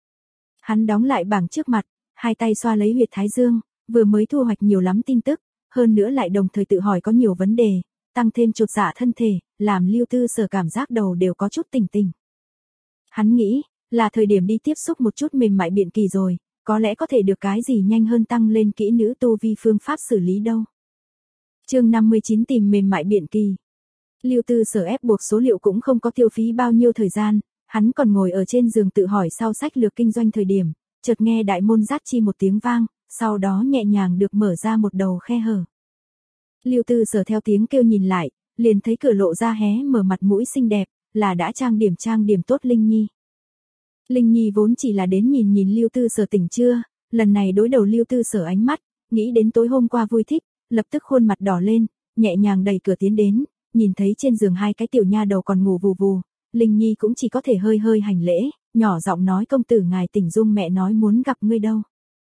Hắn đóng lại bảng trước mặt, hai tay xoa lấy huyệt thái dương, vừa mới thu hoạch nhiều lắm tin tức, hơn nữa lại đồng thời tự hỏi có nhiều vấn đề, tăng thêm chột dạ thân thể, làm Lưu Tư Sở cảm giác đầu đều có chút tỉnh tỉnh. Hắn nghĩ, là thời điểm đi tiếp xúc một chút mềm mại biện kỳ rồi, có lẽ có thể được cái gì nhanh hơn tăng lên kỹ nữ tu vi phương pháp xử lý đâu. Chương năm mươi chín tìm mềm mại biện kỳ. Lưu Tư Sở ép buộc số liệu cũng không có tiêu phí bao nhiêu thời gian, hắn còn ngồi ở trên giường tự hỏi sau sách lược kinh doanh thời điểm, chợt nghe đại môn rát chi một tiếng vang, sau đó nhẹ nhàng được mở ra một đầu khe hở. Lưu Tư Sở theo tiếng kêu nhìn lại, liền thấy cửa lộ ra hé mở mặt mũi xinh đẹp, là đã trang điểm trang điểm tốt Linh Nhi. Linh Nhi vốn chỉ là đến nhìn nhìn Lưu Tư Sở tỉnh chưa, lần này đối đầu Lưu Tư Sở ánh mắt, nghĩ đến tối hôm qua vui thích, lập tức khuôn mặt đỏ lên, nhẹ nhàng đẩy cửa tiến đến, nhìn thấy trên giường hai cái tiểu nha đầu còn ngủ vù vù, Linh Nhi cũng chỉ có thể hơi hơi hành lễ, nhỏ giọng nói công tử ngài tỉnh Dung mẹ nói muốn gặp ngươi đâu.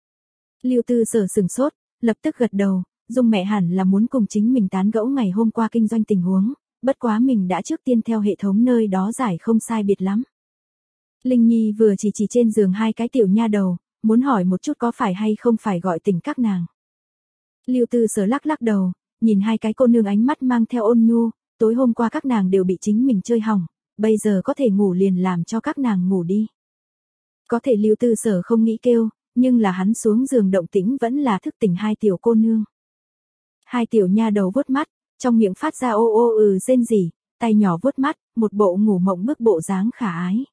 Lưu Tư Sở sừng sốt, lập tức gật đầu, Dung mẹ hẳn là muốn cùng chính mình tán gẫu ngày hôm qua kinh doanh tình huống, bất quá mình đã trước tiên theo hệ thống nơi đó giải không sai biệt lắm. Linh Nhi vừa chỉ chỉ trên giường hai cái tiểu nha đầu, muốn hỏi một chút có phải hay không phải gọi tỉnh các nàng. Lưu Tư Sở lắc lắc đầu, nhìn hai cái cô nương ánh mắt mang theo ôn nhu, tối hôm qua các nàng đều bị chính mình chơi hỏng, bây giờ có thể ngủ liền làm cho các nàng ngủ đi. Có thể Lưu Tư Sở không nghĩ kêu, nhưng là hắn xuống giường động tĩnh vẫn là thức tỉnh hai tiểu cô nương. Hai tiểu nha đầu vuốt mắt, trong miệng phát ra ô ô ừ rên rỉ, tay nhỏ vuốt mắt, một bộ ngủ mộng bức bộ dáng khả ái.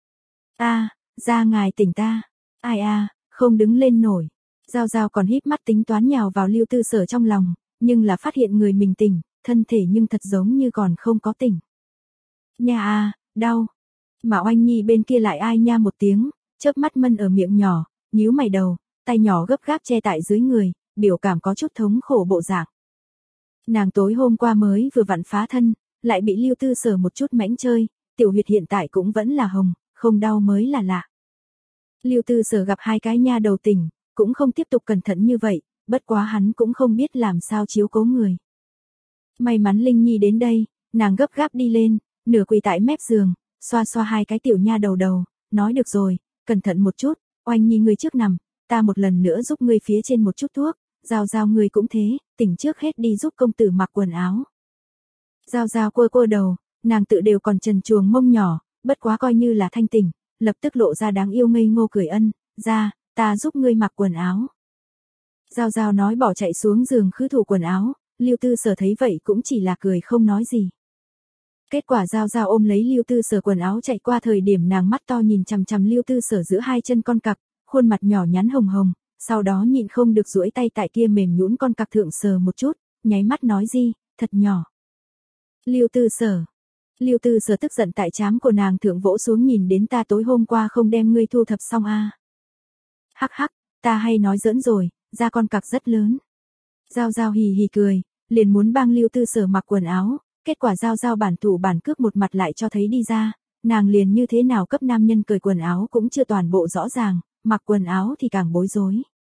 A, ra ngài tỉnh ta. Ai a, không đứng lên nổi. Giao Giao còn híp mắt tính toán nhào vào Lưu Tư Sở trong lòng, nhưng là phát hiện người mình tỉnh, thân thể nhưng thật giống như còn không có tỉnh. Nha a, đau. Mà Oanh Nhi bên kia lại ai nha một tiếng, chớp mắt mân ở miệng nhỏ, nhíu mày đầu, tay nhỏ gấp gáp che tại dưới người, biểu cảm có chút thống khổ bộ dạng. Nàng tối hôm qua mới vừa vặn phá thân, lại bị Lưu Tư Sở một chút mãnh chơi, tiểu huyệt hiện tại cũng vẫn là hồng, không đau mới là lạ. Lưu Tư Sở gặp hai cái nha đầu tỉnh, cũng không tiếp tục cẩn thận như vậy, bất quá hắn cũng không biết làm sao chiếu cố người. May mắn Linh Nhi đến đây, nàng gấp gáp đi lên, nửa quỳ tại mép giường, xoa xoa hai cái tiểu nha đầu đầu, nói được rồi, cẩn thận một chút, Oanh Nhi ngươi trước nằm, ta một lần nữa giúp ngươi phía trên một chút thuốc, Giao Giao ngươi cũng thế, tỉnh trước hết đi giúp công tử mặc quần áo. Giao Giao quơ quơ đầu, nàng tự đều còn trần truồng mông nhỏ, bất quá coi như là thanh tỉnh, lập tức lộ ra đáng yêu ngây ngô cười ân, ra, ta giúp ngươi mặc quần áo. Giao Giao nói bỏ chạy xuống giường khứ thủ quần áo, Lưu Tư Sở thấy vậy cũng chỉ là cười không nói gì. Kết quả Giao Giao ôm lấy Lưu Tư Sở quần áo chạy qua thời điểm nàng mắt to nhìn chằm chằm Lưu Tư Sở giữa hai chân con cặc, khuôn mặt nhỏ nhắn hồng hồng, sau đó nhịn không được duỗi tay tại kia mềm nhũn con cặc thượng sờ một chút, nháy mắt nói gì, thật nhỏ. Lưu Tư Sở. Lưu Tư Sở tức giận tại trán của nàng thượng vỗ xuống nhìn đến ta tối hôm qua không đem ngươi thu thập xong a. À. Hắc hắc, ta hay nói giỡn rồi, da con cặc rất lớn. Giao Giao hì hì cười, liền muốn bang Lưu Tư Sở mặc quần áo, kết quả Giao Giao bản thủ bản cước một mặt lại cho thấy đi ra, nàng liền như thế nào cấp nam nhân cởi quần áo cũng chưa toàn bộ rõ ràng, mặc quần áo thì càng bối rối.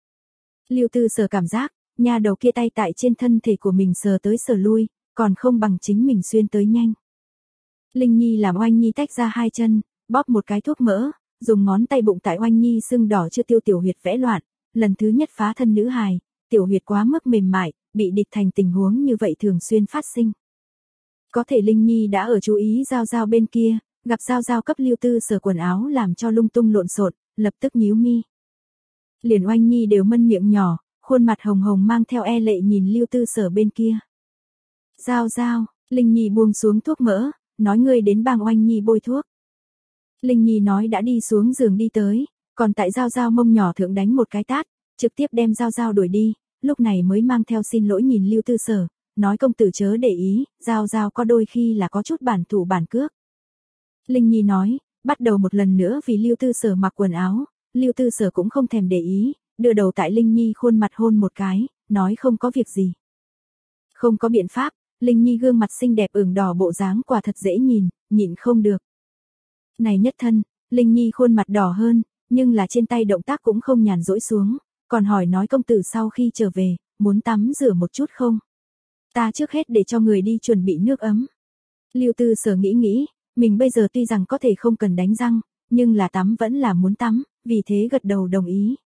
Lưu Tư Sở cảm giác, nha đầu kia tay tại trên thân thể của mình sờ tới sờ lui, còn không bằng chính mình xuyên tới nhanh. Linh Nhi làm Oanh Nhi tách ra hai chân, bóp một cái thuốc mỡ, dùng ngón tay bụng tại Oanh Nhi sưng đỏ chưa tiêu tiểu huyệt vẽ loạn, lần thứ nhất phá thân nữ hài, tiểu huyệt quá mức mềm mại, bị địch thành tình huống như vậy thường xuyên phát sinh. Có thể Linh Nhi đã ở chú ý Giao Giao bên kia, gặp Giao Giao cấp Lưu Tư Sở quần áo làm cho lung tung lộn xộn, lập tức nhíu mi. Liền Oanh Nhi đều mân miệng nhỏ, khuôn mặt hồng hồng mang theo e lệ nhìn Lưu Tư Sở bên kia. Giao Giao, Linh Nhi buông xuống thuốc mỡ, nói ngươi đến bang Oanh Nhi bôi thuốc. Linh Nhi nói đã đi xuống giường đi tới, còn tại Giao Giao mông nhỏ thượng đánh một cái tát, trực tiếp đem Giao Giao đuổi đi, lúc này mới mang theo xin lỗi nhìn Lưu Tư Sở, nói công tử chớ để ý, Giao Giao có đôi khi là có chút bản thủ bản cước. Linh Nhi nói, bắt đầu một lần nữa vì Lưu Tư Sở mặc quần áo, Lưu Tư Sở cũng không thèm để ý, đưa đầu tại Linh Nhi khuôn mặt hôn một cái, nói không có việc gì. Không có biện pháp, Linh Nhi gương mặt xinh đẹp ửng đỏ bộ dáng quả thật dễ nhìn, nhịn không được. Này nhất thân, Linh Nhi khuôn mặt đỏ hơn, nhưng là trên tay động tác cũng không nhàn rỗi xuống, còn hỏi nói công tử sau khi trở về, muốn tắm rửa một chút không? Ta trước hết để cho người đi chuẩn bị nước ấm. Lưu Tư Sở nghĩ nghĩ, mình bây giờ tuy rằng có thể không cần đánh răng, nhưng là tắm vẫn là muốn tắm, vì thế gật đầu đồng ý.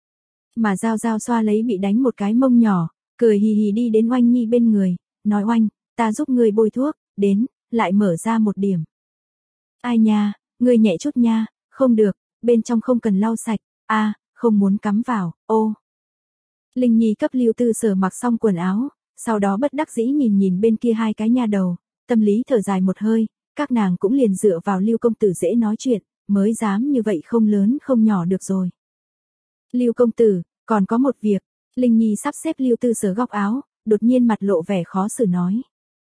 Mà Giao Giao xoa lấy bị đánh một cái mông nhỏ, cười hì hì đi đến Oanh Nhi bên người, nói Oanh, ta giúp ngươi bôi thuốc, đến, lại mở ra một điểm. Ai nha, ngươi nhẹ chút nha, không được, bên trong không cần lau sạch, a, à, không muốn cắm vào, ô. Linh Nhi cấp Lưu Tư Sở mặc xong quần áo, sau đó bất đắc dĩ nhìn nhìn bên kia hai cái nha đầu, tâm lý thở dài một hơi, các nàng cũng liền dựa vào Lưu công tử dễ nói chuyện, mới dám như vậy không lớn không nhỏ được rồi. Lưu công tử, còn có một việc, Linh Nhi sắp xếp Lưu Tư Sở góc áo, đột nhiên mặt lộ vẻ khó xử nói.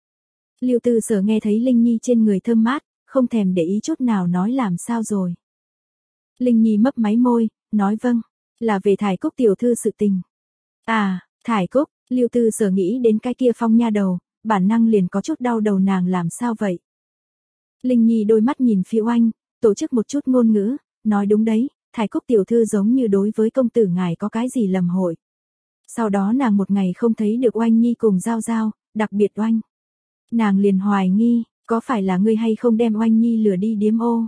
Lưu Tư Sở nghe thấy Linh Nhi trên người thơm mát, không thèm để ý chút nào nói làm sao rồi. Linh Nhi mấp máy môi, nói vâng, là về Thải Cúc tiểu thư sự tình. À, Thải Cúc, Lưu Tư Sở nghĩ đến cái kia Phong nha đầu, bản năng liền có chút đau đầu nàng làm sao vậy. Linh Nhi đôi mắt nhìn phía Oanh, tổ chức một chút ngôn ngữ, nói đúng đấy, Thải Cúc tiểu thư giống như đối với công tử ngài có cái gì lầm hội. Sau đó nàng một ngày không thấy được Oanh Nhi cùng Giao Giao, đặc biệt Oanh. Nàng liền hoài nghi, có phải là ngươi hay không đem Oanh Nhi lừa đi điếm ô.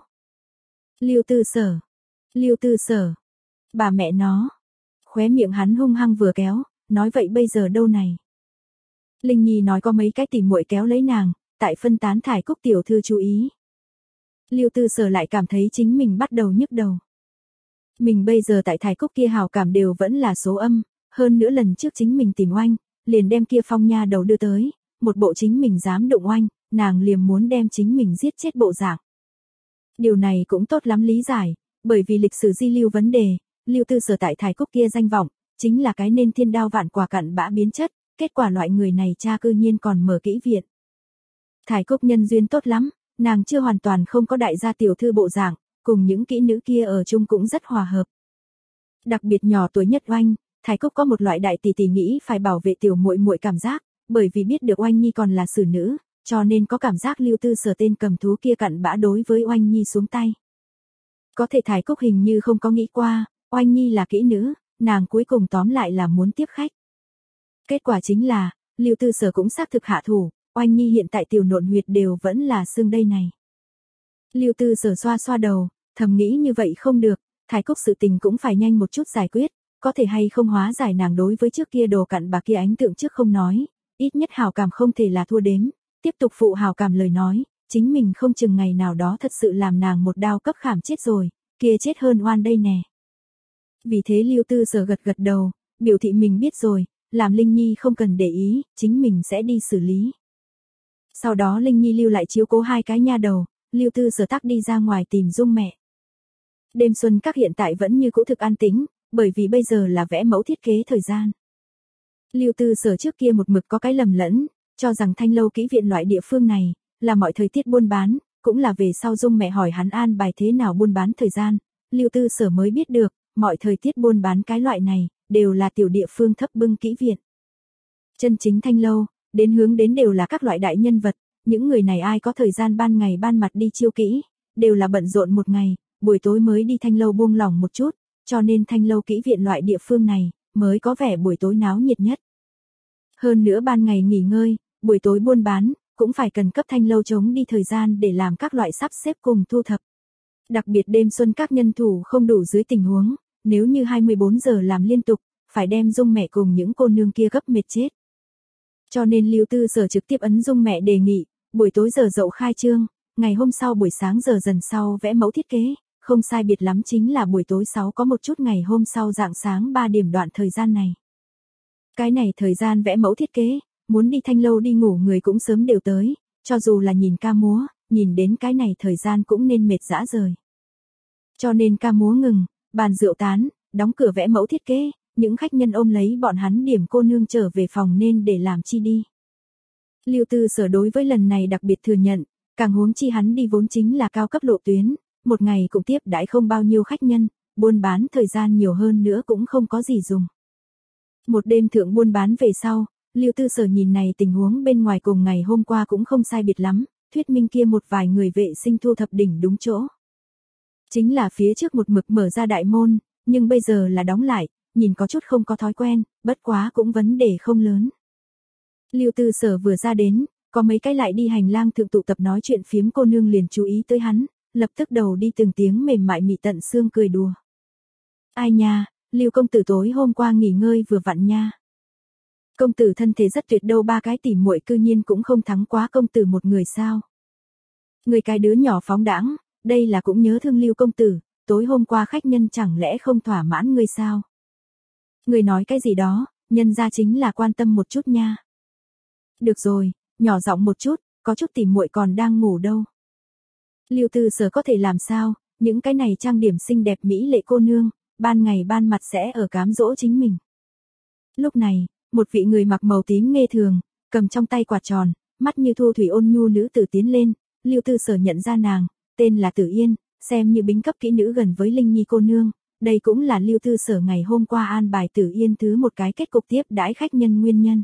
Lưu Tư Sở, Lưu Tư Sở, bà mẹ nó. Khóe miệng hắn hung hăng vừa kéo, nói vậy bây giờ đâu này. Linh Nhi nói có mấy cái tỉ muội kéo lấy nàng, tại phân tán Thải Cúc tiểu thư chú ý. Lưu Tư Sở lại cảm thấy chính mình bắt đầu nhức đầu. Mình bây giờ tại Thải Cúc kia hào cảm đều vẫn là số âm, hơn nữa lần trước chính mình tìm Oanh, liền đem kia Phong nha đầu đưa tới, một bộ chính mình dám đụng Oanh, nàng liền muốn đem chính mình giết chết bộ dạng. Điều này cũng tốt lắm lý giải, bởi vì lịch sử di lưu vấn đề, Lưu Tư Sở tại Thải Cúc kia danh vọng, chính là cái nên thiên đao vạn quả cặn bã biến chất, kết quả loại người này cha cư nhiên còn mở kỹ viện. Thải Cúc nhân duyên tốt lắm, nàng chưa hoàn toàn không có đại gia tiểu thư bộ dạng, cùng những kỹ nữ kia ở chung cũng rất hòa hợp. Đặc biệt nhỏ tuổi nhất Oanh, Thải Cúc có một loại đại tỷ tỷ nghĩ phải bảo vệ tiểu muội muội cảm giác, bởi vì biết được Oanh Nhi còn là xử nữ, cho nên có cảm giác Lưu Tư Sở tên cầm thú kia cặn bã đối với Oanh Nhi xuống tay. Có thể Thải Cúc hình như không có nghĩ qua, Oanh Nhi là kỹ nữ, nàng cuối cùng tóm lại là muốn tiếp khách. Kết quả chính là, Lưu Tư Sở cũng xác thực hạ thủ, Oanh Nhi hiện tại tiểu nộn huyệt đều vẫn là xương đây này. Lưu Tư Sở xoa xoa đầu, thầm nghĩ như vậy không được, Thải Cúc sự tình cũng phải nhanh một chút giải quyết, có thể hay không hóa giải nàng đối với trước kia đồ cặn bà kia ánh tượng trước không nói, ít nhất hào cảm không thể là thua đếm, tiếp tục phụ hào cảm lời nói, chính mình không chừng ngày nào đó thật sự làm nàng một đao cấp khảm chết rồi, kia chết hơn oan đây nè. Vì thế Lưu Tư Sở gật gật đầu, biểu thị mình biết rồi, làm Linh Nhi không cần để ý, chính mình sẽ đi xử lý. Sau đó Linh Nhi lưu lại chiếu cố hai cái nha đầu, Lưu Tư Sở tắc đi ra ngoài tìm Dung mẹ. Đêm xuân các hiện tại vẫn như cũ thực an tĩnh, bởi vì bây giờ là vẽ mẫu thiết kế thời gian. Lưu Tư Sở trước kia một mực có cái lầm lẫn, cho rằng Thanh Lâu kỹ viện loại địa phương này, là mọi thời tiết buôn bán, cũng là về sau Dung mẹ hỏi hắn an bài thế nào buôn bán thời gian, Lưu Tư Sở mới biết được, mọi thời tiết buôn bán cái loại này, đều là tiểu địa phương thấp bưng kỹ viện. Chân chính Thanh Lâu, đến hướng đến đều là các loại đại nhân vật, những người này ai có thời gian ban ngày ban mặt đi chiêu kỹ, đều là bận rộn một ngày, buổi tối mới đi Thanh Lâu buông lỏng một chút, cho nên Thanh Lâu kỹ viện loại địa phương này, mới có vẻ buổi tối náo nhiệt nhất. Hơn nữa ban ngày nghỉ ngơi, buổi tối buôn bán, cũng phải cần cấp Thanh Lâu chống đi thời gian để làm các loại sắp xếp cùng thu thập. Đặc biệt đêm xuân các nhân thủ không đủ dưới tình huống, nếu như hai mươi bốn giờ làm liên tục, phải đem Dung mẹ cùng những cô nương kia gấp mệt chết. Cho nên Lưu Tư Sở trực tiếp ấn Dung mẹ đề nghị, buổi tối giờ dậu khai trương, ngày hôm sau buổi sáng giờ dần sau vẽ mẫu thiết kế, không sai biệt lắm chính là buổi tối sáu có một chút ngày hôm sau rạng sáng ba điểm đoạn thời gian này. Cái này thời gian vẽ mẫu thiết kế, muốn đi Thanh Lâu đi ngủ người cũng sớm đều tới, cho dù là nhìn ca múa, nhìn đến cái này thời gian cũng nên mệt dã rời. Cho nên ca múa ngừng, bàn rượu tán, đóng cửa vẽ mẫu thiết kế, những khách nhân ôm lấy bọn hắn điểm cô nương trở về phòng nên để làm chi đi. Lưu Tư Sở đối với lần này đặc biệt thừa nhận, càng huống chi hắn đi vốn chính là cao cấp lộ tuyến, một ngày cũng tiếp đãi không bao nhiêu khách nhân, buôn bán thời gian nhiều hơn nữa cũng không có gì dùng. Một đêm thượng buôn bán về sau, Lưu Tư Sở nhìn này tình huống bên ngoài cùng ngày hôm qua cũng không sai biệt lắm, thuyết minh kia một vài người vệ sinh thu thập đỉnh đúng chỗ. Chính là phía trước một mực mở ra đại môn, nhưng bây giờ là đóng lại, nhìn có chút không có thói quen, bất quá cũng vấn đề không lớn. Lưu Tư Sở vừa ra đến, có mấy cái lại đi hành lang thượng tụ tập nói chuyện phiếm cô nương liền chú ý tới hắn, lập tức đầu đi từng tiếng mềm mại mị tận xương cười đùa. Ai nha, Lưu công tử tối hôm qua nghỉ ngơi vừa vặn nha. Công tử thân thể rất tuyệt đâu, ba cái tỉ muội cư nhiên cũng không thắng quá công tử một người sao. Người cái đứa nhỏ phóng đãng, đây là cũng nhớ thương Lưu công tử, tối hôm qua khách nhân chẳng lẽ không thỏa mãn ngươi sao? Người nói cái gì đó, nhân ra chính là quan tâm một chút nha. Được rồi, nhỏ giọng một chút, có chút tỉ muội còn đang ngủ đâu. Lưu Tư Sở có thể làm sao, những cái này trang điểm xinh đẹp mỹ lệ cô nương, ban ngày ban mặt sẽ ở cám dỗ chính mình. Lúc này, một vị người mặc màu tím nghe thường, cầm trong tay quạt tròn, mắt như thu thủy ôn nhu nữ tử tiến lên, Lưu Tư Sở nhận ra nàng, tên là Tử Yên, xem như bính cấp kỹ nữ gần với Linh Nhi cô nương, đây cũng là Lưu Tư Sở ngày hôm qua an bài Tử Yên thứ một cái kết cục tiếp đãi khách nhân nguyên nhân.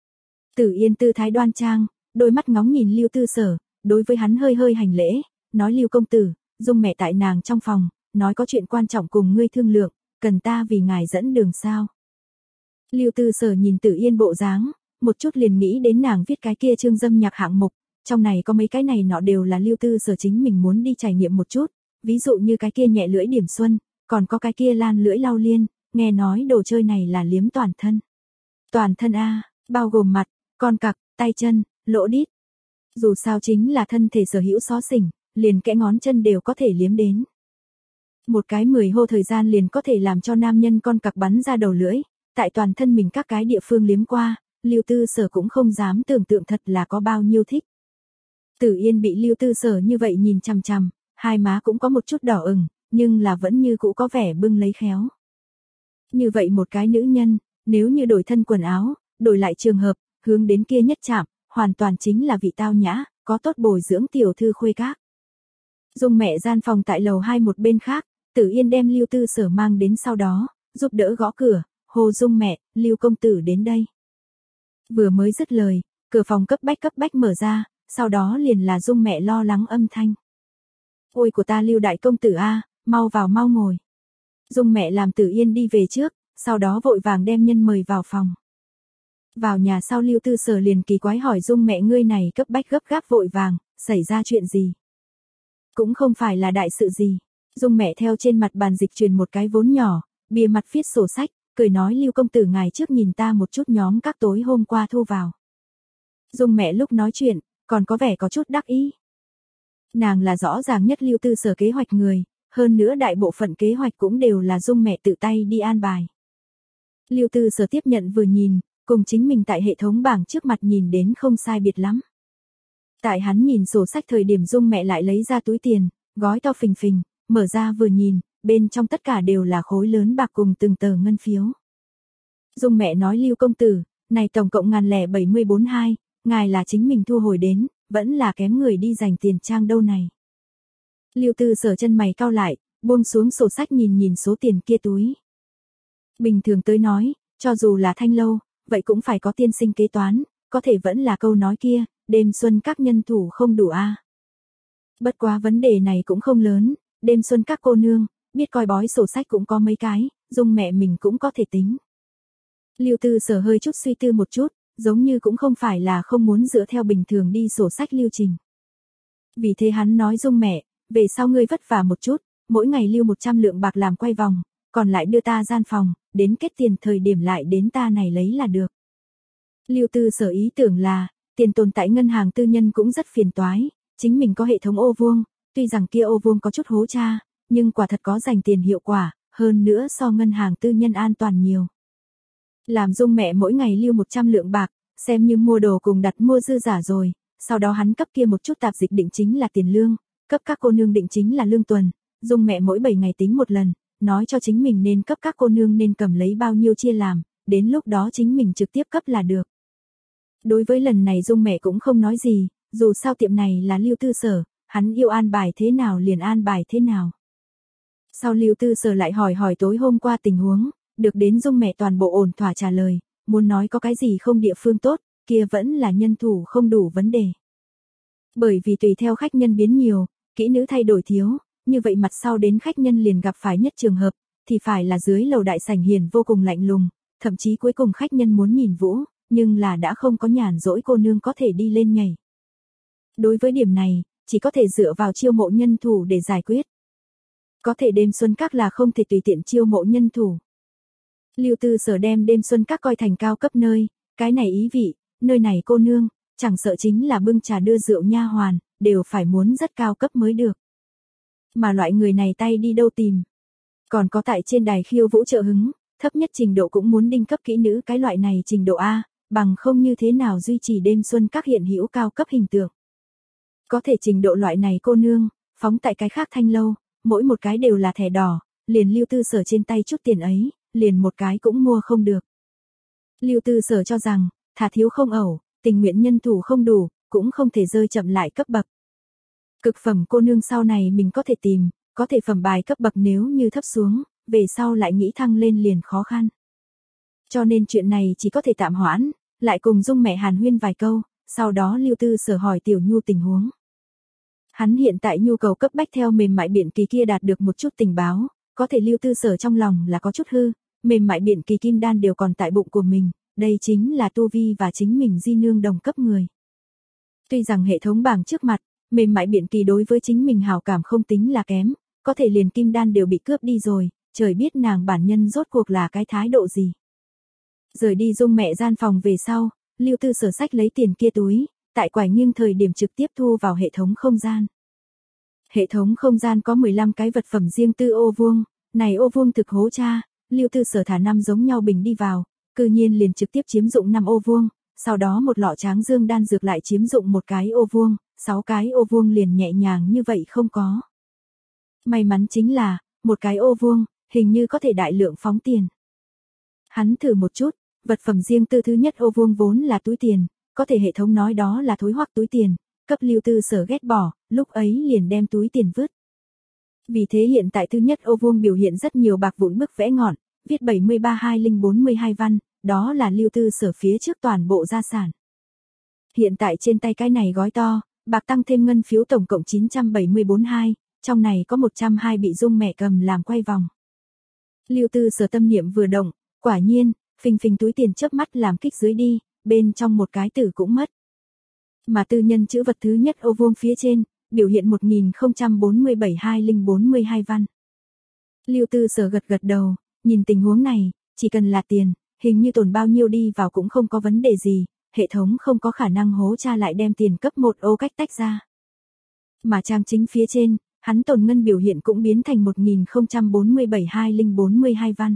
Tử Yên tư thái đoan trang, đôi mắt ngóng nhìn Lưu Tư Sở, đối với hắn hơi hơi hành lễ, nói Lưu công tử, Dung mẹ tại nàng trong phòng, nói có chuyện quan trọng cùng ngươi thương lượng, cần ta vì ngài dẫn đường sao. Lưu Tư Sở nhìn Tử Yên bộ dáng, một chút liền nghĩ đến nàng viết cái kia chương dâm nhạc hạng mục, trong này có mấy cái này nọ đều là Lưu Tư Sở chính mình muốn đi trải nghiệm một chút, ví dụ như cái kia nhẹ lưỡi điểm xuân, còn có cái kia lan lưỡi lau liên, nghe nói đồ chơi này là liếm toàn thân. Toàn thân a, bao gồm mặt, con cặc, tay chân, lỗ đít. Dù sao chính là thân thể sở hữu xó xỉnh, liền kẽ ngón chân đều có thể liếm đến. Một cái mười hô thời gian liền có thể làm cho nam nhân con cặc bắn ra đầu lưỡi, tại toàn thân mình các cái địa phương liếm qua, Lưu Tư Sở cũng không dám tưởng tượng thật là có bao nhiêu thích. Tử Yên bị Lưu Tư Sở như vậy nhìn chằm chằm, hai má cũng có một chút đỏ ửng, nhưng là vẫn như cũ có vẻ bưng lấy khéo. Như vậy một cái nữ nhân, nếu như đổi thân quần áo, đổi lại trường hợp, hướng đến kia nhất chạm, hoàn toàn chính là vị tao nhã, có tốt bồi dưỡng tiểu thư khuê các. Dung mẹ gian phòng tại lầu hai một bên khác, Tử Yên đem Lưu Tư Sở mang đến sau đó, giúp đỡ gõ cửa, hô Dung mẹ, Lưu công tử đến đây. Vừa mới dứt lời, cửa phòng cấp bách cấp bách mở ra, sau đó liền là Dung mẹ lo lắng âm thanh. Ôi của ta Lưu đại công tử a, mau vào mau ngồi. Dung mẹ làm Tử Yên đi về trước, sau đó vội vàng đem nhân mời vào phòng. Vào nhà sau Lưu Tư Sở liền kỳ quái hỏi Dung mẹ ngươi này cấp bách gấp gáp vội vàng, xảy ra chuyện gì? Cũng không phải là đại sự gì. Dung mẹ theo trên mặt bàn dịch truyền một cái vốn nhỏ, bìa mặt viết sổ sách, cười nói Lưu công tử ngài trước nhìn ta một chút nhóm các tối hôm qua thu vào. Dung mẹ lúc nói chuyện, còn có vẻ có chút đắc ý. Nàng là rõ ràng nhất Lưu Tư Sở kế hoạch người, hơn nữa đại bộ phận kế hoạch cũng đều là Dung mẹ tự tay đi an bài. Lưu Tư Sở tiếp nhận vừa nhìn, cùng chính mình tại hệ thống bảng trước mặt nhìn đến không sai biệt lắm. Tại hắn nhìn sổ sách thời điểm Dung mẹ lại lấy ra túi tiền, gói to phình phình, mở ra vừa nhìn, bên trong tất cả đều là khối lớn bạc cùng từng tờ ngân phiếu. Dung mẹ nói Lưu công tử, này tổng cộng ngàn lẻ bảy mươi bốn hai, ngài là chính mình thu hồi đến, vẫn là kém người đi dành tiền trang đâu này. Lưu Tư Sở chân mày cau lại, buông xuống sổ sách nhìn nhìn số tiền kia túi. Bình thường tới nói, cho dù là Thanh lâu, vậy cũng phải có tiên sinh kế toán, có thể vẫn là câu nói kia, đêm xuân các nhân thủ không đủ a. À. Bất quá vấn đề này cũng không lớn, đêm xuân các cô nương, biết coi bói sổ sách cũng có mấy cái, Dung mẹ mình cũng có thể tính. Lưu Tư Sở hơi chút suy tư một chút, giống như cũng không phải là không muốn dựa theo bình thường đi sổ sách lưu trình. Vì thế hắn nói Dung mẹ, về sau ngươi vất vả một chút, mỗi ngày lưu một trăm lượng bạc làm quay vòng, còn lại đưa ta gian phòng, đến kết tiền thời điểm lại đến ta này lấy là được. Lưu Tư Sở ý tưởng là, tiền tồn tại ngân hàng tư nhân cũng rất phiền toái, chính mình có hệ thống ô vuông, tuy rằng kia ô vuông có chút hố cha, nhưng quả thật có dành tiền hiệu quả, hơn nữa so ngân hàng tư nhân an toàn nhiều. Làm Dung mẹ mỗi ngày lưu một trăm lượng bạc, xem như mua đồ cùng đặt mua dư giả rồi, sau đó hắn cấp kia một chút tạp dịch định chính là tiền lương, cấp các cô nương định chính là lương tuần, Dung mẹ mỗi bảy ngày tính một lần, nói cho chính mình nên cấp các cô nương nên cầm lấy bao nhiêu chia làm, đến lúc đó chính mình trực tiếp cấp là được. Đối với lần này Dung mẹ cũng không nói gì, dù sao tiệm này là Lưu Tư Sở, hắn yêu an bài thế nào liền an bài thế nào. Sau Lưu Tư Sở lại hỏi hỏi tối hôm qua tình huống, được đến Dung mẹ toàn bộ ổn thỏa trả lời, muốn nói có cái gì không địa phương tốt, kia vẫn là nhân thủ không đủ vấn đề. Bởi vì tùy theo khách nhân biến nhiều, kỹ nữ thay đổi thiếu, như vậy mặt sau đến khách nhân liền gặp phải nhất trường hợp, thì phải là dưới lầu đại sảnh hiền vô cùng lạnh lùng, thậm chí cuối cùng khách nhân muốn nhìn vũ, nhưng là đã không có nhàn rỗi cô nương có thể đi lên nhảy. Đối với điểm này, chỉ có thể dựa vào chiêu mộ nhân thủ để giải quyết. Có thể đêm xuân các là không thể tùy tiện chiêu mộ nhân thủ. Lưu Tư Sở đem đêm xuân các coi thành cao cấp nơi, cái này ý vị, nơi này cô nương, chẳng sợ chính là bưng trà đưa rượu nha hoàn, đều phải muốn rất cao cấp mới được. Mà loại người này tay đi đâu tìm. Còn có tại trên đài khiêu vũ trợ hứng, thấp nhất trình độ cũng muốn đinh cấp kỹ nữ cái loại này trình độ A, bằng không như thế nào duy trì đêm xuân các hiện hữu cao cấp hình tượng. Có thể trình độ loại này cô nương, phóng tại cái khác Thanh lâu, mỗi một cái đều là thẻ đỏ, liền Lưu Tư Sở trên tay chút tiền ấy, liền một cái cũng mua không được. Lưu Tư Sở cho rằng, thà thiếu không ẩu, tình nguyện nhân thủ không đủ, cũng không thể rơi chậm lại cấp bậc. Cực phẩm cô nương sau này mình có thể tìm, có thể phẩm bài cấp bậc nếu như thấp xuống, về sau lại nghĩ thăng lên liền khó khăn. Cho nên chuyện này chỉ có thể tạm hoãn, lại cùng Dung mẹ hàn huyên vài câu, sau đó Lưu Tư Sở hỏi Tiểu Nhu tình huống. Hắn hiện tại nhu cầu cấp bách theo mềm mại biển kỳ kia đạt được một chút tình báo, có thể Lưu Tư Sở trong lòng là có chút hư, mềm mại biển kỳ kim đan đều còn tại bụng của mình, đây chính là tu vi và chính mình di nương đồng cấp người. Tuy rằng hệ thống bảng trước mặt, mềm mại biển kỳ đối với chính mình hảo cảm không tính là kém, có thể liền kim đan đều bị cướp đi rồi, trời biết nàng bản nhân rốt cuộc là cái thái độ gì. Rời đi Dung mẹ gian phòng về sau, Lưu Tư Sở sách lấy tiền kia túi, tại quải nghiêng thời điểm trực tiếp thu vào hệ thống không gian. Hệ thống không gian có mười lăm cái vật phẩm riêng tư ô vuông, này ô vuông thực hố cha, Lưu Tư Sở thả năm giống nhau bình đi vào, cư nhiên liền trực tiếp chiếm dụng năm ô vuông, sau đó một lọ tráng dương đan dược lại chiếm dụng một cái ô vuông, sáu cái ô vuông liền nhẹ nhàng như vậy không có. May mắn chính là, một cái ô vuông, hình như có thể đại lượng phóng tiền. Hắn thử một chút, vật phẩm riêng tư thứ nhất ô vuông vốn là túi tiền, có thể hệ thống nói đó là thối hoắc túi tiền, cấp Lưu Tư Sở ghét bỏ, lúc ấy liền đem túi tiền vứt. Vì thế hiện tại thứ nhất ô vuông biểu hiện rất nhiều bạc vụn bức vẽ ngọn, viết bảy mươi ba hai không bốn mươi hai văn, đó là Lưu Tư Sở phía trước toàn bộ gia sản. Hiện tại trên tay cái này gói to, bạc tăng thêm ngân phiếu tổng cộng chín trăm bảy mươi bốn hai, trong này có một trăm hai bị Dung mẹ cầm làm quay vòng. Lưu Tư Sở tâm niệm vừa động, quả nhiên, phình phình túi tiền chớp mắt làm kích dưới đi, bên trong một cái tử cũng mất. Mà tư nhân chữ vật thứ nhất ô vuông phía trên, biểu hiện một nghìn không trăm bốn mươi bảy hai không bốn mươi hai văn. Lưu Tư Sở gật gật đầu, nhìn tình huống này, chỉ cần là tiền, hình như tồn bao nhiêu đi vào cũng không có vấn đề gì, hệ thống không có khả năng hố cha lại đem tiền cấp một ô cách tách ra. Mà trang chính phía trên, hắn tồn ngân biểu hiện cũng biến thành một nghìn không trăm bốn mươi bảy hai nghìn bốn mươi hai văn.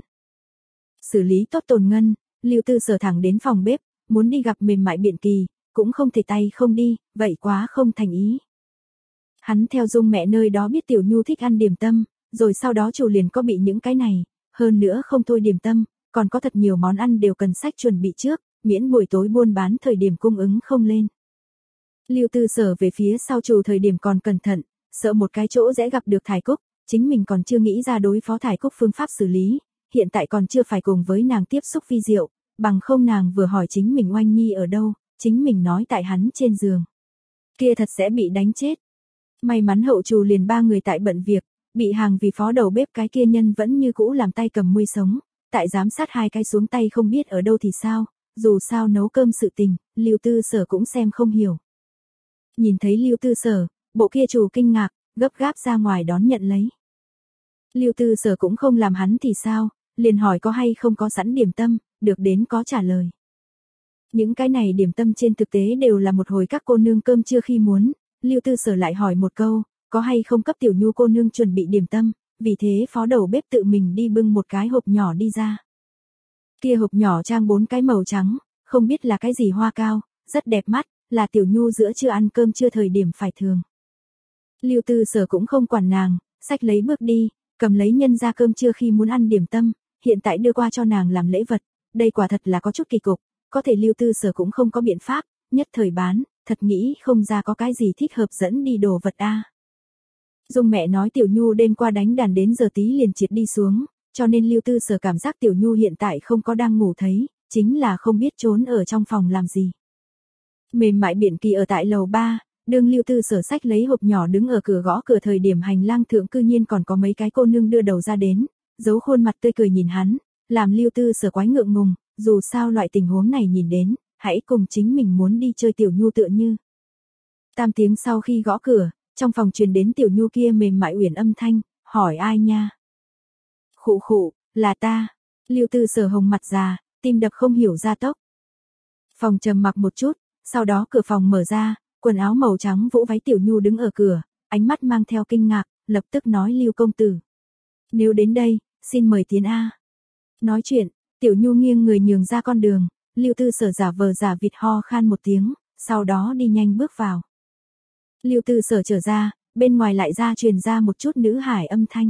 Xử lý tốt tồn ngân, Lưu Tư Sở thẳng đến phòng bếp, muốn đi gặp mềm mại Biện Kỳ, cũng không thể tay không đi, vậy quá không thành ý. Hắn theo Dung mẹ nơi đó biết Tiểu Nhu thích ăn điểm tâm, rồi sau đó chủ liền có bị những cái này, hơn nữa không thôi điểm tâm, còn có thật nhiều món ăn đều cần sách chuẩn bị trước, miễn buổi tối buôn bán thời điểm cung ứng không lên. Lưu Tư Sở về phía sau chủ thời điểm còn cẩn thận, sợ một cái chỗ dễ gặp được Thải Cúc, chính mình còn chưa nghĩ ra đối phó Thải Cúc phương pháp xử lý, hiện tại còn chưa phải cùng với nàng tiếp xúc vi diệu, bằng không nàng vừa hỏi chính mình Oanh Nhi ở đâu, chính mình nói tại hắn trên giường. Kia thật sẽ bị đánh chết. May mắn hậu trù liền ba người tại bận việc, bị hàng vì phó đầu bếp cái kia nhân vẫn như cũ làm tay cầm muôi sống, tại giám sát hai cái xuống tay không biết ở đâu thì sao, dù sao nấu cơm sự tình, Lưu Tư Sở cũng xem không hiểu. Nhìn thấy Lưu Tư Sở, bộ kia chủ kinh ngạc, gấp gáp ra ngoài đón nhận lấy. Lưu Tư Sở cũng không làm hắn thì sao, liền hỏi có hay không có sẵn điểm tâm, được đến có trả lời. Những cái này điểm tâm trên thực tế đều là một hồi các cô nương cơm trưa khi muốn, Lưu Tư Sở lại hỏi một câu, có hay không cấp Tiểu Nhu cô nương chuẩn bị điểm tâm, vì thế phó đầu bếp tự mình đi bưng một cái hộp nhỏ đi ra. Kia hộp nhỏ trang bốn cái màu trắng, không biết là cái gì hoa cao, rất đẹp mắt, là Tiểu Nhu giữa trưa ăn cơm trưa thời điểm phải thường. Lưu Tư Sở cũng không quản nàng, xách lấy bước đi, cầm lấy nhân ra cơm trưa khi muốn ăn điểm tâm, hiện tại đưa qua cho nàng làm lễ vật, đây quả thật là có chút kỳ cục, có thể Lưu Tư Sở cũng không có biện pháp, nhất thời bán, thật nghĩ không ra có cái gì thích hợp dẫn đi đồ vật a. Dung mẹ nói Tiểu Nhu đêm qua đánh đàn đến giờ tí liền triệt đi xuống, cho nên Lưu Tư Sở cảm giác Tiểu Nhu hiện tại không có đang ngủ thấy, chính là không biết trốn ở trong phòng làm gì. Mềm mại Biện Kỳ ở tại lầu ba, đương Lưu Tư Sở xách lấy hộp nhỏ đứng ở cửa gõ cửa thời điểm hành lang thượng cư nhiên còn có mấy cái cô nương đưa đầu ra đến, giấu khuôn mặt tươi cười nhìn hắn, làm Lưu Tư Sở quái ngượng ngùng, dù sao loại tình huống này nhìn đến, hãy cùng chính mình muốn đi chơi Tiểu Nhu tựa như. Tam tiếng sau khi gõ cửa, trong phòng truyền đến Tiểu Nhu kia mềm mại uyển âm thanh, hỏi ai nha? Khụ khụ, là ta. Lưu Tư Sở hồng mặt già, tim đập không hiểu ra tốc. Phòng trầm mặc một chút, sau đó cửa phòng mở ra, quần áo màu trắng vỗ váy Tiểu Nhu đứng ở cửa, ánh mắt mang theo kinh ngạc, lập tức nói Lưu công tử. Nếu đến đây, xin mời tiến A. Nói chuyện, Tiểu Nhu nghiêng người nhường ra con đường, Lưu Tư Sở giả vờ giả vịt ho khan một tiếng, sau đó đi nhanh bước vào. Lưu Tư Sở trở ra, bên ngoài lại ra truyền ra một chút nữ hải âm thanh.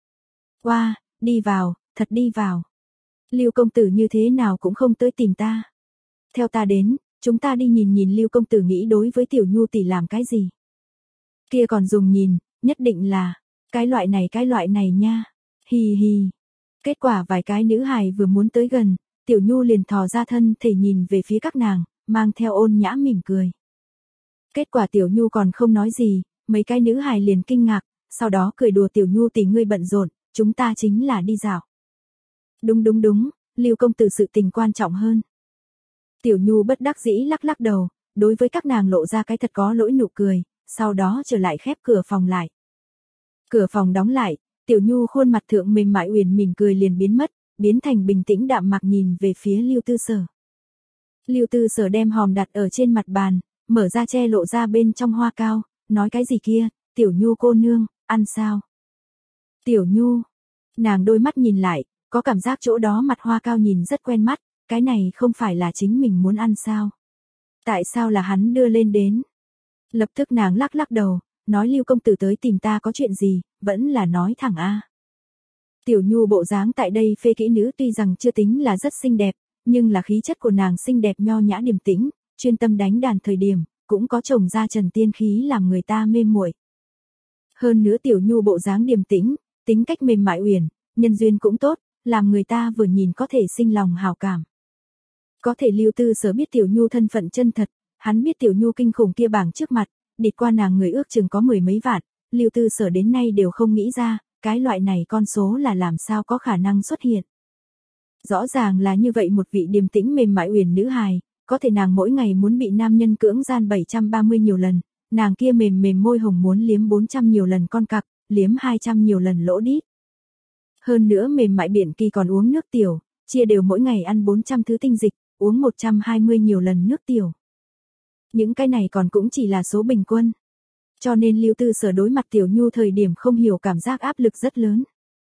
Oa, wow, đi vào, thật đi vào. Lưu công tử như thế nào cũng không tới tìm ta. Theo ta đến, chúng ta đi nhìn nhìn Lưu công tử nghĩ đối với Tiểu Nhu tỷ làm cái gì. Kia còn dùng nhìn, nhất định là, cái loại này cái loại này nha. Hì hì. Kết quả vài cái nữ hài vừa muốn tới gần, Tiểu Nhu liền thò ra thân thể nhìn về phía các nàng, mang theo ôn nhã mỉm cười. Kết quả Tiểu Nhu còn không nói gì, mấy cái nữ hài liền kinh ngạc, sau đó cười đùa Tiểu Nhu tỷ ngươi bận rộn, chúng ta chính là đi dạo. Đúng đúng đúng, Lưu công tử sự tình quan trọng hơn. Tiểu Nhu bất đắc dĩ lắc lắc đầu, đối với các nàng lộ ra cái thật có lỗi nụ cười, sau đó trở lại khép cửa phòng lại. Cửa phòng đóng lại, Tiểu Nhu khuôn mặt thượng mềm mại uyển mỉm cười liền biến mất, biến thành bình tĩnh đạm mạc nhìn về phía Lưu Tư Sở. Lưu Tư Sở đem hòm đặt ở trên mặt bàn, mở ra che lộ ra bên trong hoa cao, nói cái gì kia, Tiểu Nhu cô nương, ăn sao? Tiểu Nhu, nàng đôi mắt nhìn lại, có cảm giác chỗ đó mặt hoa cao nhìn rất quen mắt, cái này không phải là chính mình muốn ăn sao? Tại sao là hắn đưa lên đến? Lập tức nàng lắc lắc đầu, nói Lưu công tử tới tìm ta có chuyện gì, vẫn là nói thẳng a. Tiểu Nhu bộ dáng tại đây phê kỹ nữ tuy rằng chưa tính là rất xinh đẹp, nhưng là khí chất của nàng xinh đẹp nho nhã điềm tĩnh, chuyên tâm đánh đàn thời điểm, cũng có chồng ra trần tiên khí làm người ta mê muội. Hơn nữa Tiểu Nhu bộ dáng điềm tĩnh, tính cách mềm mại uyển, nhân duyên cũng tốt, làm người ta vừa nhìn có thể sinh lòng hảo cảm. Có thể Lưu Tư Sở biết Tiểu Nhu thân phận chân thật, hắn biết Tiểu Nhu kinh khủng kia bảng trước mặt, địt qua nàng người ước chừng có mười mấy vạn, Lưu Tư Sở đến nay đều không nghĩ ra, cái loại này con số là làm sao có khả năng xuất hiện. Rõ ràng là như vậy một vị điềm tĩnh mềm mại uyển nữ hài, có thể nàng mỗi ngày muốn bị nam nhân cưỡng gian bảy trăm ba mươi nhiều lần, nàng kia mềm mềm môi hồng muốn liếm bốn trăm nhiều lần con cặc, liếm hai trăm nhiều lần lỗ đít. Hơn nữa mềm mại Biện Kỳ còn uống nước tiểu, chia đều mỗi ngày ăn bốn trăm thứ tinh dịch, uống một trăm hai mươi nhiều lần nước tiểu. Những cái này còn cũng chỉ là số bình quân. Cho nên Lưu Tư Sở đối mặt Tiểu Nhu thời điểm không hiểu cảm giác áp lực rất lớn.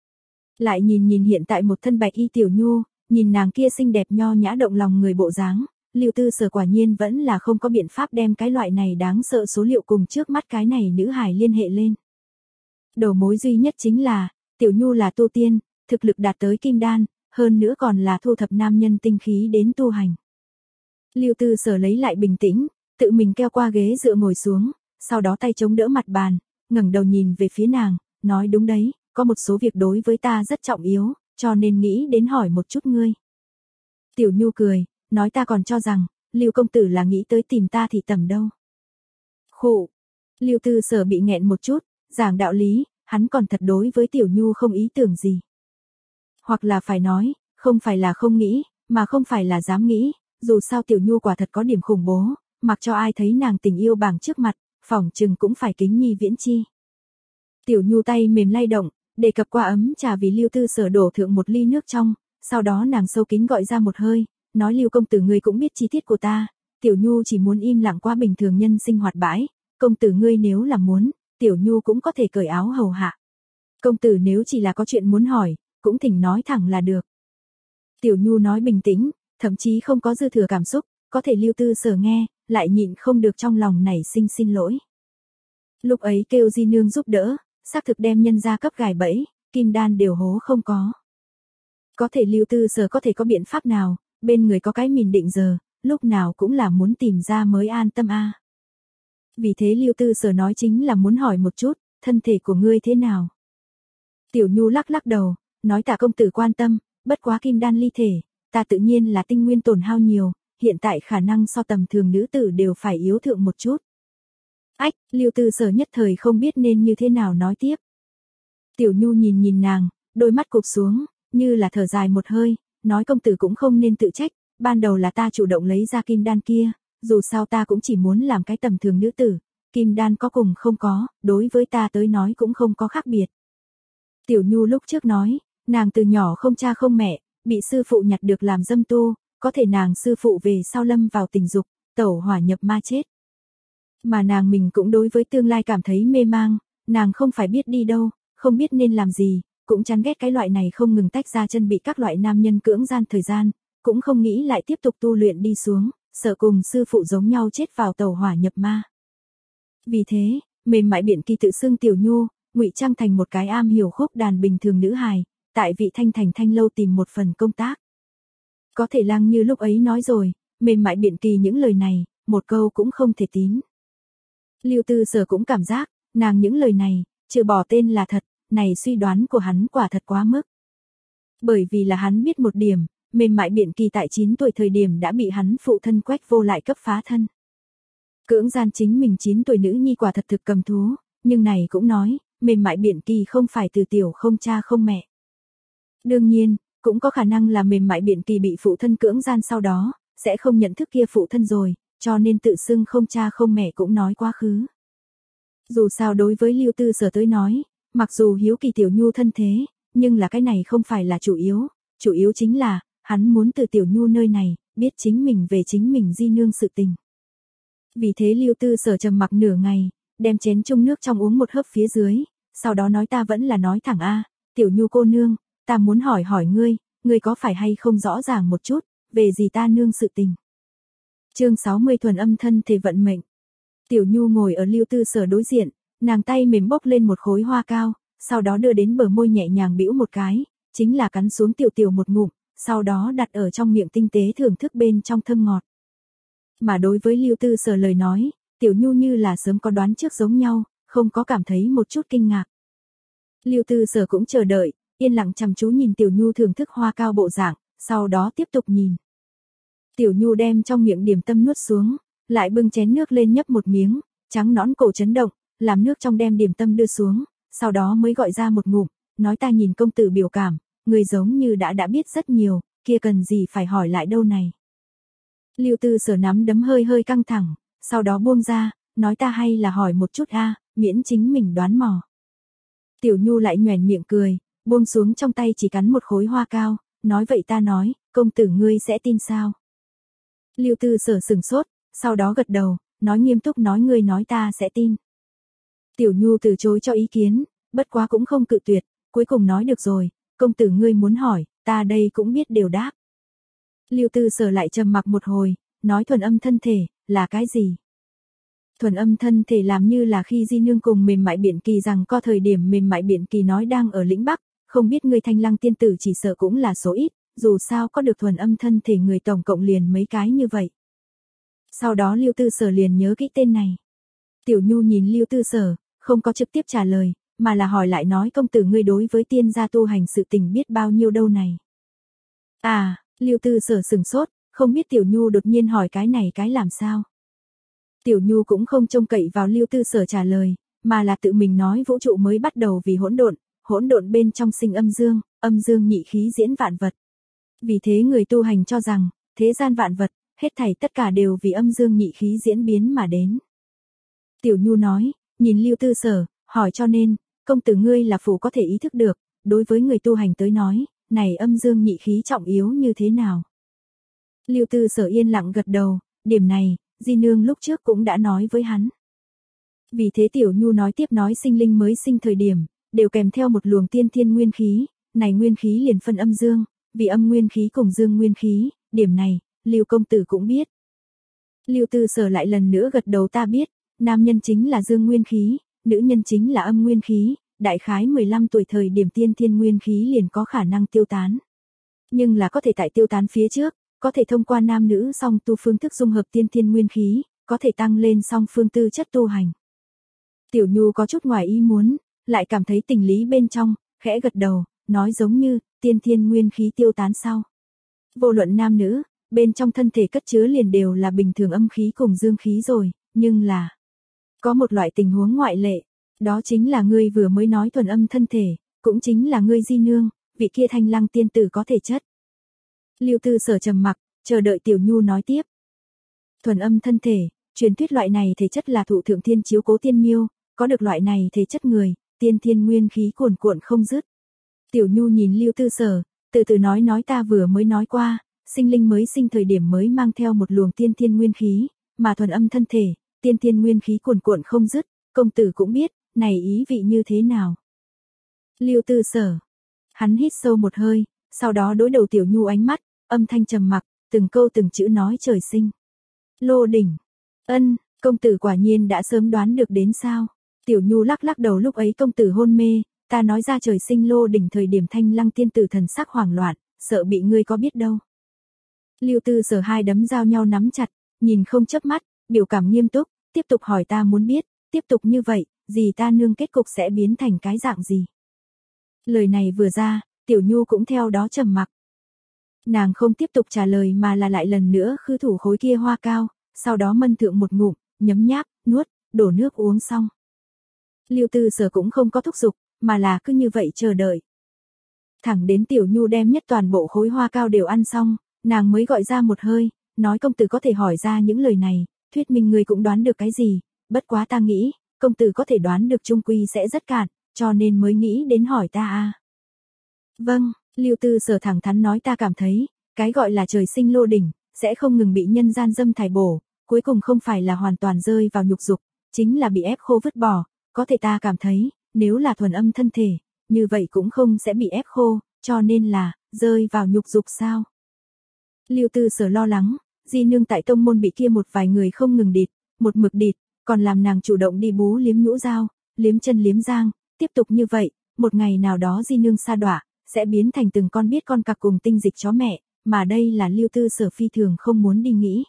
Lại nhìn nhìn hiện tại một thân bạch y Tiểu Nhu, nhìn nàng kia xinh đẹp nho nhã động lòng người bộ dáng, Lưu Tư Sở quả nhiên vẫn là không có biện pháp đem cái loại này đáng sợ số liệu cùng trước mắt cái này nữ hài liên hệ lên. Đầu mối duy nhất chính là, Tiểu Nhu là tu tiên, thực lực đạt tới kim đan, hơn nữa còn là thu thập nam nhân tinh khí đến tu hành. Lưu Tư Sở lấy lại bình tĩnh, tự mình keo qua ghế dựa ngồi xuống, sau đó tay chống đỡ mặt bàn, ngẩng đầu nhìn về phía nàng, nói đúng đấy, có một số việc đối với ta rất trọng yếu, cho nên nghĩ đến hỏi một chút ngươi. Tiểu Nhu cười, nói ta còn cho rằng, Lưu công tử là nghĩ tới tìm ta thì tầm đâu. Khụ, Lưu Tư Sở bị nghẹn một chút, giảng đạo lý, hắn còn thật đối với Tiểu Nhu không ý tưởng gì. Hoặc là phải nói, không phải là không nghĩ, mà không phải là dám nghĩ, dù sao Tiểu Nhu quả thật có điểm khủng bố, mặc cho ai thấy nàng tình yêu bảng trước mặt, phỏng chừng cũng phải kính nhi viễn chi. Tiểu Nhu tay mềm lay động, đề cập qua ấm trà vì Lưu Tư Sở đổ thượng một ly nước trong, sau đó nàng sâu kín gọi ra một hơi, nói Lưu công tử ngươi cũng biết chi tiết của ta, Tiểu Nhu chỉ muốn im lặng qua bình thường nhân sinh hoạt bãi, công tử ngươi nếu là muốn, Tiểu Nhu cũng có thể cởi áo hầu hạ. Công tử nếu chỉ là có chuyện muốn hỏi, cũng thỉnh nói thẳng là được. Tiểu Nhu nói bình tĩnh, thậm chí không có dư thừa cảm xúc, có thể Lưu Tư Sở nghe, lại nhịn không được trong lòng nảy sinh xin lỗi. Lúc ấy kêu di nương giúp đỡ, xác thực đem nhân gia cấp gài bẫy, kim đan đều hố không có. Có thể Lưu Tư Sở có thể có biện pháp nào, bên người có cái mìn định giờ, lúc nào cũng là muốn tìm ra mới an tâm a. À. Vì thế Lưu Tư Sở nói chính là muốn hỏi một chút, thân thể của ngươi thế nào? Tiểu Nhu lắc lắc đầu, nói tạ công tử quan tâm, bất quá kim đan ly thể, ta tự nhiên là tinh nguyên tổn hao nhiều, hiện tại khả năng so tầm thường nữ tử đều phải yếu thượng một chút. Ách, Lưu Tư Sở nhất thời không biết nên như thế nào nói tiếp. Tiểu Nhu nhìn nhìn nàng, đôi mắt cụp xuống, như là thở dài một hơi, nói công tử cũng không nên tự trách, ban đầu là ta chủ động lấy ra kim đan kia, dù sao ta cũng chỉ muốn làm cái tầm thường nữ tử, kim đan có cùng không có, đối với ta tới nói cũng không có khác biệt. Tiểu Nhu lúc trước nói, nàng từ nhỏ không cha không mẹ, bị sư phụ nhặt được làm dâm tu, có thể nàng sư phụ về sau lâm vào tình dục, tẩu hỏa nhập ma chết. Mà nàng mình cũng đối với tương lai cảm thấy mê mang, nàng không phải biết đi đâu, không biết nên làm gì, cũng chán ghét cái loại này không ngừng tách ra chân bị các loại nam nhân cưỡng gian thời gian, cũng không nghĩ lại tiếp tục tu luyện đi xuống, sợ cùng sư phụ giống nhau chết vào tẩu hỏa nhập ma. Vì thế, mềm mại biện kỳ tự xưng Tiểu Nhu, ngụy trang thành một cái am hiểu khúc đàn bình thường nữ hài, tại vị thanh thành thanh lâu tìm một phần công tác. Có thể Lăng Như lúc ấy nói rồi, mềm mại biện kỳ những lời này, một câu cũng không thể tín. Lưu Tư Sở cũng cảm giác, nàng những lời này, trừ bỏ tên là thật, này suy đoán của hắn quả thật quá mức. Bởi vì là hắn biết một điểm, mềm mại biện kỳ tại chín tuổi thời điểm đã bị hắn phụ thân Quách Vô lại cấp phá thân. Cưỡng gian chính mình chín tuổi nữ nhi quả thật thực cầm thú, nhưng này cũng nói, mềm mại biện kỳ không phải từ tiểu không cha không mẹ. Đương nhiên, cũng có khả năng là mềm mại biện kỳ bị phụ thân cưỡng gian sau đó, sẽ không nhận thức kia phụ thân rồi, cho nên tự xưng không cha không mẹ cũng nói quá khứ. Dù sao đối với Lưu Tư Sở tới nói, mặc dù hiếu kỳ Tiểu Nhu thân thế, nhưng là cái này không phải là chủ yếu, chủ yếu chính là, hắn muốn từ Tiểu Nhu nơi này, biết chính mình về chính mình di nương sự tình. Vì thế Lưu Tư Sở trầm mặc nửa ngày, đem chén chung nước trong uống một hớp phía dưới, sau đó nói ta vẫn là nói thẳng a, Tiểu Nhu cô nương, ta muốn hỏi hỏi ngươi, ngươi có phải hay không rõ ràng một chút, về gì ta nương sự tình. Chương sáu mươi thuần âm thân thể vận mệnh. Tiểu Nhu ngồi ở Lưu Tư Sở đối diện, nàng tay mềm bốc lên một khối hoa cao, sau đó đưa đến bờ môi nhẹ nhàng bĩu một cái, chính là cắn xuống tiểu tiểu một ngụm, sau đó đặt ở trong miệng tinh tế thưởng thức bên trong thơm ngọt. Mà đối với Lưu Tư Sở lời nói, Tiểu Nhu như là sớm có đoán trước giống nhau, không có cảm thấy một chút kinh ngạc. Lưu Tư Sở cũng chờ đợi, yên lặng chăm chú nhìn Tiểu Nhu thưởng thức hoa cao bộ dạng, sau đó tiếp tục nhìn. Tiểu Nhu đem trong miệng điểm tâm nuốt xuống, lại bưng chén nước lên nhấp một miếng, trắng nõn cổ chấn động, làm nước trong đem điểm tâm đưa xuống, sau đó mới gọi ra một ngụm, nói ta nhìn công tử biểu cảm, người giống như đã đã biết rất nhiều, kia cần gì phải hỏi lại đâu này. Lưu Tư Sở nắm đấm hơi hơi căng thẳng, sau đó buông ra, nói ta hay là hỏi một chút a, miễn chính mình đoán mò. Tiểu Nhu lại nhoẻn miệng cười, buông xuống trong tay chỉ cắn một khối hoa cao, nói vậy ta nói, công tử ngươi sẽ tin sao? Lưu Tư Sở sừng sốt, sau đó gật đầu, nói nghiêm túc nói ngươi nói ta sẽ tin. Tiểu Nhu từ chối cho ý kiến, bất quá cũng không cự tuyệt, cuối cùng nói được rồi, công tử ngươi muốn hỏi, ta đây cũng biết đều đáp. Lưu Tư Sở lại trầm mặc một hồi, nói thuần âm thân thể, là cái gì? Thuần âm thân thể làm như là khi Di Nương cùng mềm mại Biện Kỳ rằng có thời điểm mềm mại Biện Kỳ nói đang ở lĩnh Bắc, không biết ngươi Thanh Lăng tiên tử chỉ sợ cũng là số ít, dù sao có được thuần âm thân thể người tổng cộng liền mấy cái như vậy. Sau đó Lưu Tư Sở liền nhớ kỹ tên này. Tiểu Nhu nhìn Lưu Tư Sở, không có trực tiếp trả lời, mà là hỏi lại nói công tử ngươi đối với tiên gia tu hành sự tình biết bao nhiêu đâu này. À, Lưu Tư Sở sừng sốt, không biết Tiểu Nhu đột nhiên hỏi cái này cái làm sao. Tiểu Nhu cũng không trông cậy vào Lưu Tư Sở trả lời, mà là tự mình nói vũ trụ mới bắt đầu vì hỗn độn, hỗn độn bên trong sinh âm dương, âm dương nhị khí diễn vạn vật. Vì thế người tu hành cho rằng, thế gian vạn vật, hết thảy tất cả đều vì âm dương nhị khí diễn biến mà đến. Tiểu Nhu nói, nhìn Lưu Tư Sở, hỏi cho nên, công tử ngươi là phù có thể ý thức được, đối với người tu hành tới nói, này âm dương nhị khí trọng yếu như thế nào. Lưu Tư Sở yên lặng gật đầu, điểm này, Di Nương lúc trước cũng đã nói với hắn. Vì thế Tiểu Nhu nói tiếp nói sinh linh mới sinh thời điểm, đều kèm theo một luồng tiên thiên nguyên khí, này nguyên khí liền phân âm dương, vì âm nguyên khí cùng dương nguyên khí, điểm này, Lưu công tử cũng biết. Lưu Tư Sở lại lần nữa gật đầu ta biết, nam nhân chính là dương nguyên khí, nữ nhân chính là âm nguyên khí, đại khái mười lăm tuổi thời điểm tiên thiên nguyên khí liền có khả năng tiêu tán. Nhưng là có thể tại tiêu tán phía trước, có thể thông qua nam nữ song tu phương thức dung hợp tiên thiên nguyên khí, có thể tăng lên song phương tư chất tu hành. Tiểu Nhu có chút ngoài ý muốn, lại cảm thấy tình lý bên trong, khẽ gật đầu, nói giống như, tiên thiên nguyên khí tiêu tán sau. Vô luận nam nữ, bên trong thân thể cất chứa liền đều là bình thường âm khí cùng dương khí rồi, nhưng là có một loại tình huống ngoại lệ, đó chính là ngươi vừa mới nói thuần âm thân thể, cũng chính là ngươi Di Nương, vị kia Thanh Lăng tiên tử có thể chất. Lưu Tư Sở trầm mặc, chờ đợi Tiểu Nhu nói tiếp. Thuần âm thân thể, truyền thuyết loại này thể chất là thụ thượng thiên chiếu cố tiên miêu, có được loại này thể chất người, tiên thiên nguyên khí cuồn cuộn không dứt. Tiểu Nhu nhìn Lưu Tư Sở, từ từ nói nói ta vừa mới nói qua, sinh linh mới sinh thời điểm mới mang theo một luồng tiên thiên nguyên khí, mà thuần âm thân thể, tiên thiên nguyên khí cuồn cuộn không dứt, công tử cũng biết, này ý vị như thế nào. Lưu Tư Sở, hắn hít sâu một hơi, sau đó đối đầu Tiểu Nhu ánh mắt, âm thanh trầm mặc, từng câu từng chữ nói trời sinh. Lô đỉnh, ân, công tử quả nhiên đã sớm đoán được đến sao. Tiểu Nhu lắc lắc đầu lúc ấy công tử hôn mê, ta nói ra trời sinh lô đỉnh thời điểm Thanh Lăng tiên tử thần sắc hoảng loạn, sợ bị ngươi có biết đâu. Lưu Tư Sở hai đấm giao nhau nắm chặt, nhìn không chớp mắt, biểu cảm nghiêm túc, tiếp tục hỏi ta muốn biết, tiếp tục như vậy, gì ta nương kết cục sẽ biến thành cái dạng gì. Lời này vừa ra, Tiểu Nhu cũng theo đó trầm mặc. Nàng không tiếp tục trả lời mà là lại lần nữa khư thủ khối kia hoa cao, sau đó mân thượng một ngụm, nhấm nháp, nuốt, đổ nước uống xong. Lưu Tư Sở cũng không có thúc giục, mà là cứ như vậy chờ đợi. Thẳng đến Tiểu Nhu đem nhất toàn bộ khối hoa cao đều ăn xong, nàng mới gọi ra một hơi, nói công tử có thể hỏi ra những lời này, thuyết minh người cũng đoán được cái gì, bất quá ta nghĩ, công tử có thể đoán được trung quy sẽ rất cạn, cho nên mới nghĩ đến hỏi ta a. Vâng, Lưu Tư Sở thẳng thắn nói ta cảm thấy, cái gọi là trời sinh lô đỉnh, sẽ không ngừng bị nhân gian dâm thải bổ, cuối cùng không phải là hoàn toàn rơi vào nhục dục, chính là bị ép khô vứt bỏ, có thể ta cảm thấy, nếu là thuần âm thân thể, như vậy cũng không sẽ bị ép khô, cho nên là, rơi vào nhục dục sao. Lưu Tư Sở lo lắng, Di Nương tại tông môn bị kia một vài người không ngừng địt, một mực địt, còn làm nàng chủ động đi bú liếm nhũ dao, liếm chân liếm giang, tiếp tục như vậy, một ngày nào đó Di Nương sa đọa, sẽ biến thành từng con biết con cặc cùng tinh dịch chó mẹ, mà đây là Lưu Tư Sở phi thường không muốn đi nghĩ.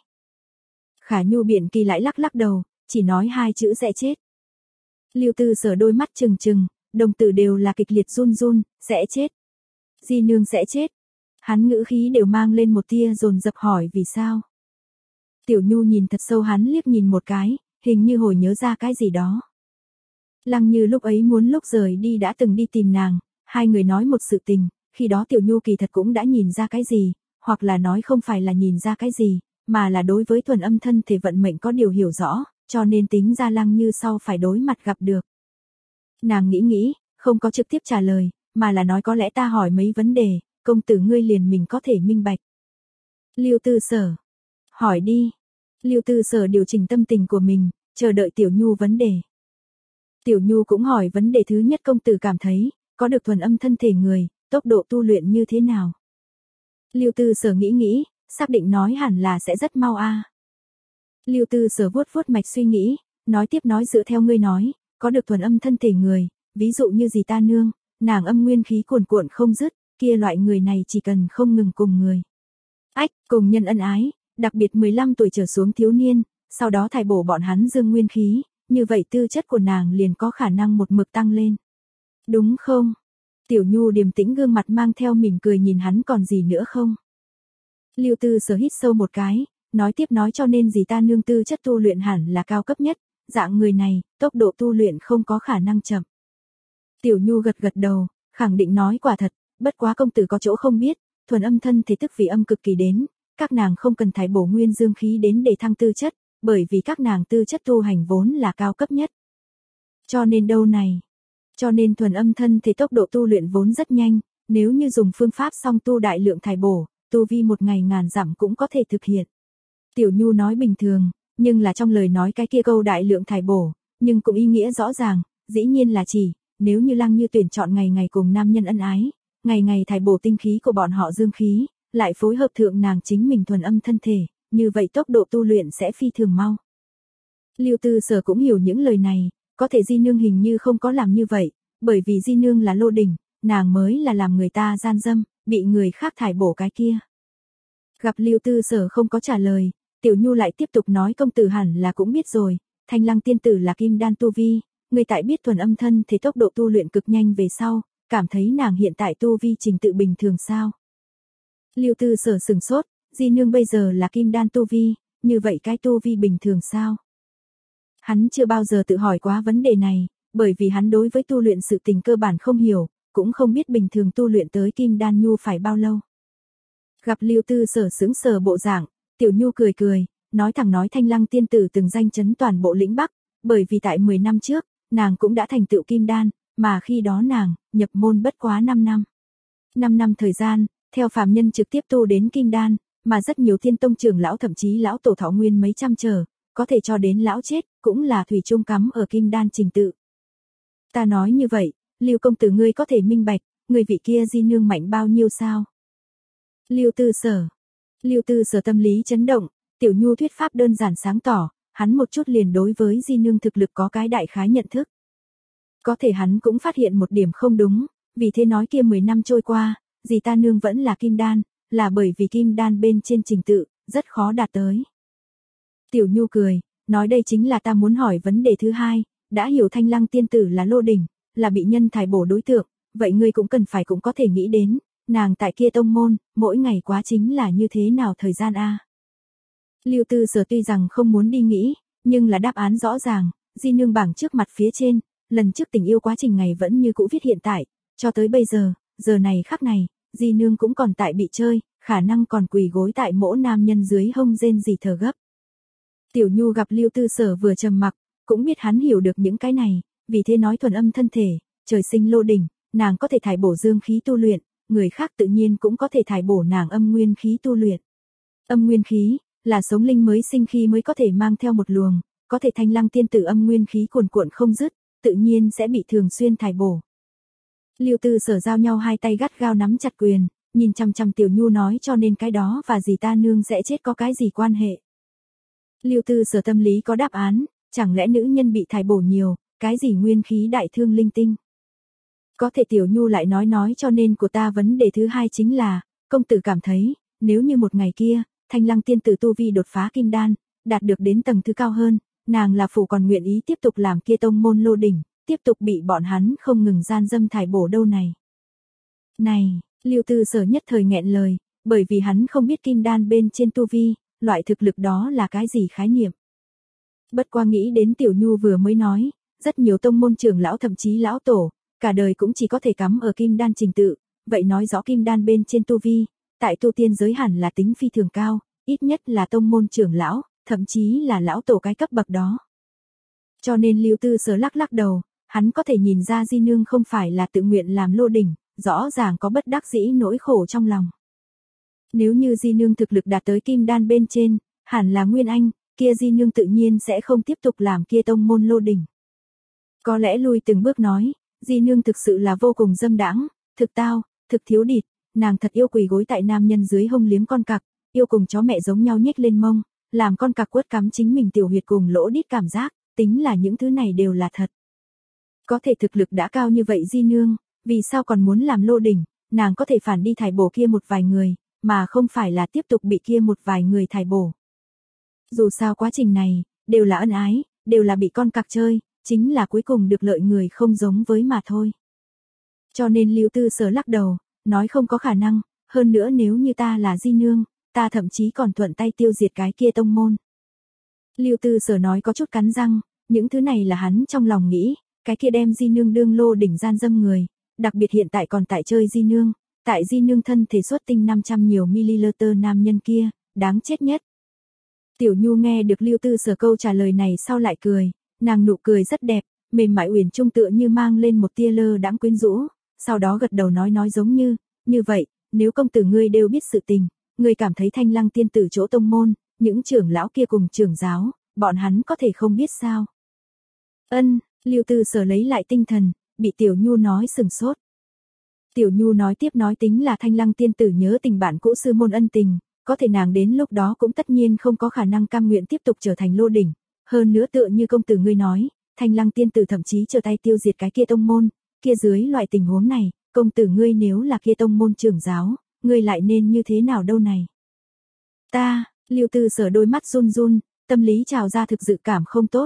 Khả Nhu Biện Kỳ lại lắc lắc đầu, chỉ nói hai chữ sẽ chết. Lưu Tư Sở đôi mắt trừng trừng, đồng tử đều là kịch liệt run run, sẽ chết. Di Nương sẽ chết. Hắn ngữ khí đều mang lên một tia dồn dập hỏi vì sao. Tiểu Nhu nhìn thật sâu hắn liếc nhìn một cái, hình như hồi nhớ ra cái gì đó. Lăng Như lúc ấy muốn lúc rời đi đã từng đi tìm nàng, hai người nói một sự tình, khi đó Tiểu Nhu kỳ thật cũng đã nhìn ra cái gì, hoặc là nói không phải là nhìn ra cái gì, mà là đối với thuần âm thân thể vận mệnh có điều hiểu rõ, cho nên tính ra Lăng Như sau phải đối mặt gặp được. Nàng nghĩ nghĩ, không có trực tiếp trả lời, mà là nói có lẽ ta hỏi mấy vấn đề, công tử ngươi liền mình có thể minh bạch. Lưu Tư Sở. Hỏi đi. Lưu Tư Sở điều chỉnh tâm tình của mình, chờ đợi Tiểu Nhu vấn đề. Tiểu Nhu cũng hỏi vấn đề thứ nhất, công tử cảm thấy, có được thuần âm thân thể người, tốc độ tu luyện như thế nào? Lưu Tư Sở nghĩ nghĩ, xác định nói hẳn là sẽ rất mau a. À. Lưu Tư Sở vuốt vuốt mạch suy nghĩ, nói tiếp nói dựa theo ngươi nói, có được thuần âm thân thể người, ví dụ như gì ta nương, nàng âm nguyên khí cuồn cuộn không dứt, kia loại người này chỉ cần không ngừng cùng người. Ách, cùng nhân ân ái, đặc biệt mười lăm tuổi trở xuống thiếu niên, sau đó thải bổ bọn hắn dương nguyên khí, như vậy tư chất của nàng liền có khả năng một mực tăng lên. Đúng không? Tiểu Nhu điềm tĩnh gương mặt mang theo mỉm cười nhìn hắn còn gì nữa không? Lưu Tư Sở hít sâu một cái, nói tiếp nói cho nên gì ta nương tư chất tu luyện hẳn là cao cấp nhất, dạng người này, tốc độ tu luyện không có khả năng chậm. Tiểu Nhu gật gật đầu, khẳng định nói quả thật, bất quá công tử có chỗ không biết, thuần âm thân thể tức vì âm cực kỳ đến, các nàng không cần thải bổ nguyên dương khí đến để thăng tư chất, bởi vì các nàng tư chất tu hành vốn là cao cấp nhất. Cho nên đâu này, cho nên thuần âm thân thể tốc độ tu luyện vốn rất nhanh, nếu như dùng phương pháp song tu đại lượng thải bổ, tu vi một ngày ngàn dặm cũng có thể thực hiện. Tiểu Nhu nói bình thường, nhưng là trong lời nói cái kia câu đại lượng thải bổ, nhưng cũng ý nghĩa rõ ràng, dĩ nhiên là chỉ, nếu như Lăng Như tuyển chọn ngày ngày cùng nam nhân ân ái, ngày ngày thải bổ tinh khí của bọn họ dương khí, lại phối hợp thượng nàng chính mình thuần âm thân thể, như vậy tốc độ tu luyện sẽ phi thường mau. Lưu Tư Sở cũng hiểu những lời này, có thể Di Nương hình như không có làm như vậy, bởi vì Di Nương là lô đỉnh, nàng mới là làm người ta gian dâm, bị người khác thải bổ cái kia. Gặp Lưu Tư Sở không có trả lời, Tiểu Nhu lại tiếp tục nói công tử hẳn là cũng biết rồi, Thanh Lăng tiên tử là kim đan tu vi, người tại biết thuần âm thân thì tốc độ tu luyện cực nhanh về sau, cảm thấy nàng hiện tại tu vi trình tự bình thường sao? Lưu Tư Sở sừng sốt, Di Nương bây giờ là kim đan tu vi, như vậy cái tu vi bình thường sao? Hắn chưa bao giờ tự hỏi quá vấn đề này, bởi vì hắn đối với tu luyện sự tình cơ bản không hiểu, cũng không biết bình thường tu luyện tới kim đan nhu phải bao lâu. Gặp Lưu Tư Sở sững sờ bộ dạng, Tiểu Nhu cười cười, nói thẳng nói Thanh Lăng tiên tử từng danh chấn toàn bộ lĩnh Bắc, bởi vì tại mười năm trước, nàng cũng đã thành tựu kim đan, mà khi đó nàng, nhập môn bất quá năm năm. năm năm thời gian, theo phàm nhân trực tiếp tu đến kim đan, mà rất nhiều thiên tông trưởng lão thậm chí lão tổ thọ nguyên mấy trăm trở, có thể cho đến lão chết, cũng là thủy chung cắm ở kim đan trình tự. Ta nói như vậy, Lưu công tử ngươi có thể minh bạch, người vị kia Di Nương mạnh bao nhiêu sao? Lưu Tư Sở. Lưu Tư Sở tâm lý chấn động, Tiểu Nhu thuyết pháp đơn giản sáng tỏ, hắn một chút liền đối với Di Nương thực lực có cái đại khái nhận thức. Có thể hắn cũng phát hiện một điểm không đúng, vì thế nói kia mười năm trôi qua, dì ta nương vẫn là kim đan, là bởi vì kim đan bên trên trình tự, rất khó đạt tới. Tiểu Nhu cười, nói đây chính là ta muốn hỏi vấn đề thứ hai, đã hiểu Thanh Lăng tiên tử là lô đỉnh, là bị nhân thải bổ đối tượng, vậy ngươi cũng cần phải cũng có thể nghĩ đến, nàng tại kia tông môn, mỗi ngày quá chính là như thế nào thời gian a? Lưu Tư Sở tuy rằng không muốn đi nghĩ, nhưng là đáp án rõ ràng, Di Nương bảng trước mặt phía trên, lần trước tình yêu quá trình ngày vẫn như cũ viết hiện tại, cho tới bây giờ, giờ này khắc này, Di Nương cũng còn tại bị chơi, khả năng còn quỳ gối tại mỗ nam nhân dưới hông rên gì thở gấp. Tiểu Nhu gặp Lưu Tư Sở vừa trầm mặc, cũng biết hắn hiểu được những cái này, vì thế nói thuần âm thân thể, trời sinh lô đỉnh, nàng có thể thải bổ dương khí tu luyện, người khác tự nhiên cũng có thể thải bổ nàng âm nguyên khí tu luyện. Âm nguyên khí, là sống linh mới sinh khi mới có thể mang theo một luồng, có thể Thanh Lăng tiên tử âm nguyên khí cuồn cuộn không dứt, tự nhiên sẽ bị thường xuyên thải bổ. Lưu Tư Sở giao nhau hai tay gắt gao nắm chặt quyền, nhìn chằm chằm Tiểu Nhu nói cho nên cái đó và dì ta nương sẽ chết có cái gì quan hệ. Lưu Tư Sở tâm lý có đáp án, chẳng lẽ nữ nhân bị thải bổ nhiều, cái gì nguyên khí đại thương linh tinh. Có thể Tiểu Nhu lại nói nói cho nên của ta vấn đề thứ hai chính là, công tử cảm thấy, nếu như một ngày kia, Thanh Lăng tiên tử tu vi đột phá kim đan, đạt được đến tầng thứ cao hơn, nàng là phụ còn nguyện ý tiếp tục làm kia tông môn lô đỉnh, tiếp tục bị bọn hắn không ngừng gian dâm thải bổ đâu này. Này, Lưu Tư Sở nhất thời nghẹn lời, bởi vì hắn không biết kim đan bên trên tu vi, loại thực lực đó là cái gì khái niệm. Bất qua nghĩ đến Tiểu Nhu vừa mới nói, rất nhiều tông môn trưởng lão thậm chí lão tổ, cả đời cũng chỉ có thể cắm ở kim đan trình tự, vậy nói rõ kim đan bên trên tu vi, tại tu tiên giới hẳn là tính phi thường cao, ít nhất là tông môn trưởng lão, thậm chí là lão tổ cái cấp bậc đó. Cho nên Lưu Tư Sở lắc lắc đầu, hắn có thể nhìn ra Di Nương không phải là tự nguyện làm lô đỉnh, rõ ràng có bất đắc dĩ nỗi khổ trong lòng. Nếu như Di Nương thực lực đạt tới kim đan bên trên, hẳn là Nguyên Anh, kia Di Nương tự nhiên sẽ không tiếp tục làm kia tông môn lô đỉnh. Có lẽ lui từng bước nói, Di Nương thực sự là vô cùng dâm đãng, thực tao, thực thiếu địt, nàng thật yêu quỳ gối tại nam nhân dưới hông liếm con cặc, yêu cùng chó mẹ giống nhau nhếch lên mông, làm con cặc quất cắm chính mình tiểu huyệt cùng lỗ đít cảm giác, tính là những thứ này đều là thật. Có thể thực lực đã cao như vậy Di Nương, vì sao còn muốn làm lô đỉnh, nàng có thể phản đi thải bổ kia một vài người, mà không phải là tiếp tục bị kia một vài người thải bổ. Dù sao quá trình này, đều là ân ái, đều là bị con cặc chơi, chính là cuối cùng được lợi người không giống với mà thôi. Cho nên Lưu Tư Sở lắc đầu, nói không có khả năng, hơn nữa nếu như ta là Di Nương, ta thậm chí còn thuận tay tiêu diệt cái kia tông môn. Lưu Tư Sở nói có chút cắn răng, những thứ này là hắn trong lòng nghĩ, cái kia đem Di Nương đương lô đỉnh gian dâm người, đặc biệt hiện tại còn tại chơi Di Nương, tại Di Nương thân thể xuất tinh năm trăm nhiều mililiter nam nhân kia, đáng chết nhất. Tiểu Nhu nghe được Lưu Tư Sở câu trả lời này sau lại cười, nàng nụ cười rất đẹp, mềm mại uyển trung tựa như mang lên một tia lơ đãng quyến rũ, sau đó gật đầu nói nói giống như, như vậy, nếu công tử ngươi đều biết sự tình, ngươi cảm thấy Thanh Lăng tiên tử chỗ tông môn, những trưởng lão kia cùng trưởng giáo, bọn hắn có thể không biết sao? Ân, Lưu Tư Sở lấy lại tinh thần, bị Tiểu Nhu nói sừng sốt. Tiểu Nhu nói tiếp nói tính là Thanh Lăng tiên tử nhớ tình bạn cũ sư môn ân tình, có thể nàng đến lúc đó cũng tất nhiên không có khả năng cam nguyện tiếp tục trở thành lô đỉnh, hơn nữa tựa như công tử ngươi nói, Thanh Lăng tiên tử thậm chí trở tay tiêu diệt cái kia tông môn, kia dưới loại tình huống này, công tử ngươi nếu là kia tông môn trưởng giáo, ngươi lại nên như thế nào đâu này? Ta, Lưu Tư Sở đôi mắt run run, tâm lý trào ra thực dự cảm không tốt.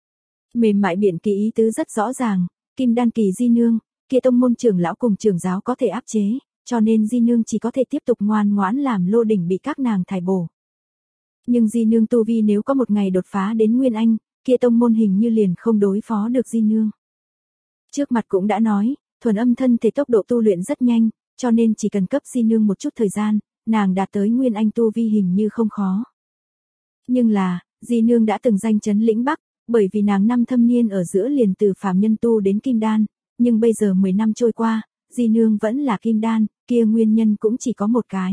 Mềm mại biển kỳ ý tứ rất rõ ràng, kim đan kỳ Di Nương, kia tông môn trưởng lão cùng trưởng giáo có thể áp chế, cho nên Di Nương chỉ có thể tiếp tục ngoan ngoãn làm lô đỉnh bị các nàng thải bổ. Nhưng Di Nương tu vi nếu có một ngày đột phá đến Nguyên Anh, kia tông môn hình như liền không đối phó được Di Nương. Trước mặt cũng đã nói, thuần âm thân thể tốc độ tu luyện rất nhanh, cho nên chỉ cần cấp Di Nương một chút thời gian, nàng đạt tới Nguyên Anh tu vi hình như không khó. Nhưng là, Di Nương đã từng danh chấn lĩnh Bắc, bởi vì nàng năm thâm niên ở giữa liền từ phàm nhân tu đến kim đan, nhưng bây giờ mười năm trôi qua, Di Nương vẫn là kim đan, kia nguyên nhân cũng chỉ có một cái.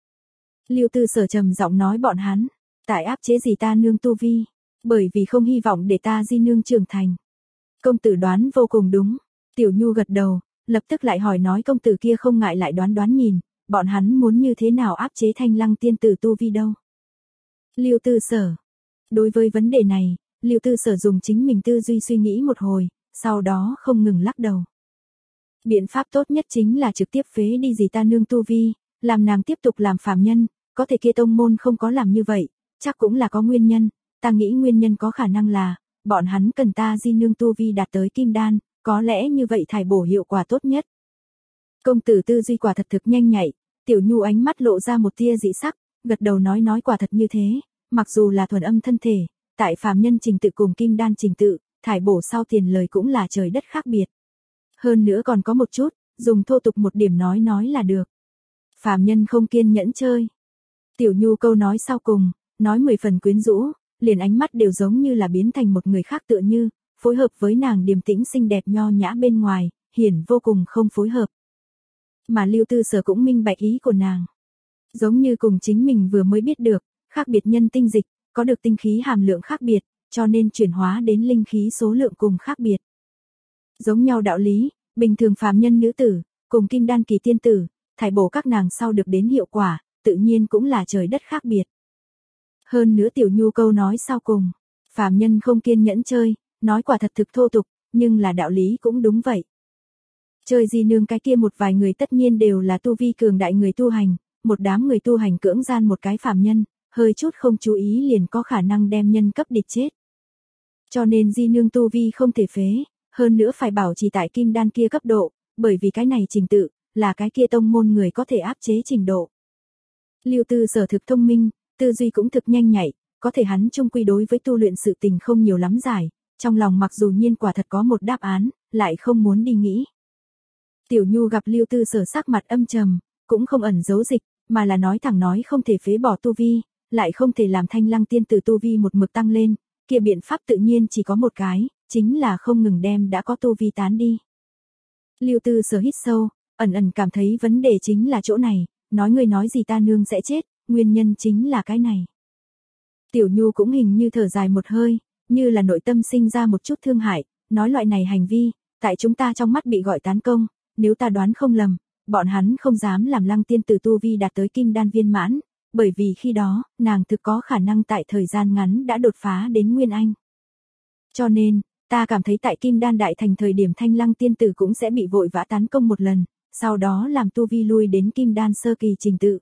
Lưu Tư Sở trầm giọng nói bọn hắn, tại áp chế gì ta nương tu vi, bởi vì không hy vọng để ta Di Nương trưởng thành. Công tử đoán vô cùng đúng, Tiểu Nhu gật đầu, lập tức lại hỏi nói công tử kia không ngại lại đoán đoán nhìn, bọn hắn muốn như thế nào áp chế Thanh Lăng tiên tử tu vi đâu. Lưu Tư Sở. Đối với vấn đề này, Lưu Tư Sở dùng chính mình tư duy suy nghĩ một hồi, sau đó không ngừng lắc đầu. Biện pháp tốt nhất chính là trực tiếp phế đi gì ta nương tu vi, làm nàng tiếp tục làm phàm nhân, có thể kia tông môn không có làm như vậy, chắc cũng là có nguyên nhân, ta nghĩ nguyên nhân có khả năng là, bọn hắn cần ta Di Nương tu vi đạt tới kim đan, có lẽ như vậy thải bổ hiệu quả tốt nhất. Công tử tư duy quả thật thực nhanh nhạy, Tiểu Nhu ánh mắt lộ ra một tia dị sắc, gật đầu nói nói quả thật như thế, mặc dù là thuần âm thân thể, tại phàm nhân trình tự cùng kim đan trình tự, thải bổ sau tiền lời cũng là trời đất khác biệt. Hơn nữa còn có một chút, dùng thô tục một điểm nói nói là được. Phàm nhân không kiên nhẫn chơi. Tiểu Nhu câu nói sau cùng, nói mười phần quyến rũ, liền ánh mắt đều giống như là biến thành một người khác tựa như, phối hợp với nàng điềm tĩnh xinh đẹp nho nhã bên ngoài, hiển vô cùng không phối hợp. Mà Lưu Tư Sở cũng minh bạch ý của nàng. Giống như cùng chính mình vừa mới biết được, khác biệt nhân tinh dịch, có được tinh khí hàm lượng khác biệt, cho nên chuyển hóa đến linh khí số lượng cùng khác biệt. Giống nhau đạo lý, bình thường phàm nhân nữ tử, cùng kim đan kỳ tiên tử, thải bổ các nàng sau được đến hiệu quả, tự nhiên cũng là trời đất khác biệt. Hơn nữa Tiểu Nhu câu nói sau cùng, phàm nhân không kiên nhẫn chơi, nói quả thật thực thô tục, nhưng là đạo lý cũng đúng vậy. Chơi Di Nương cái kia một vài người tất nhiên đều là tu vi cường đại người tu hành, một đám người tu hành cưỡng gian một cái phàm nhân, hơi chút không chú ý liền có khả năng đem nhân cấp địch chết. Cho nên Di Nương tu vi không thể phế, hơn nữa phải bảo trì tại kim đan kia cấp độ, bởi vì cái này trình tự, là cái kia tông môn người có thể áp chế trình độ. Lưu Tư Sở thực thông minh, tư duy cũng thực nhanh nhạy, có thể hắn chung quy đối với tu luyện sự tình không nhiều lắm giải, trong lòng mặc dù nhiên quả thật có một đáp án, lại không muốn đi nghĩ. Tiểu Nhu gặp Lưu Tư Sở sắc mặt âm trầm, cũng không ẩn giấu dịch, mà là nói thẳng nói không thể phế bỏ tu vi, lại không thể làm Thanh Lăng tiên tử tu vi một mực tăng lên, kia biện pháp tự nhiên chỉ có một cái, chính là không ngừng đem đã có tu vi tán đi. Lưu Tư Sở hít sâu, ẩn ẩn cảm thấy vấn đề chính là chỗ này, nói ngươi nói gì ta nương sẽ chết, nguyên nhân chính là cái này. Tiểu Nhu cũng hình như thở dài một hơi, như là nội tâm sinh ra một chút thương hại, nói loại này hành vi, tại chúng ta trong mắt bị gọi tán công, nếu ta đoán không lầm, bọn hắn không dám làm Lăng tiên tử tu vi đạt tới kim đan viên mãn, bởi vì khi đó, nàng thực có khả năng tại thời gian ngắn đã đột phá đến Nguyên Anh. Cho nên, ta cảm thấy tại kim đan đại thành thời điểm Thanh Lăng tiên tử cũng sẽ bị vội vã tán công một lần, sau đó làm tu vi lui đến kim đan sơ kỳ trình tự.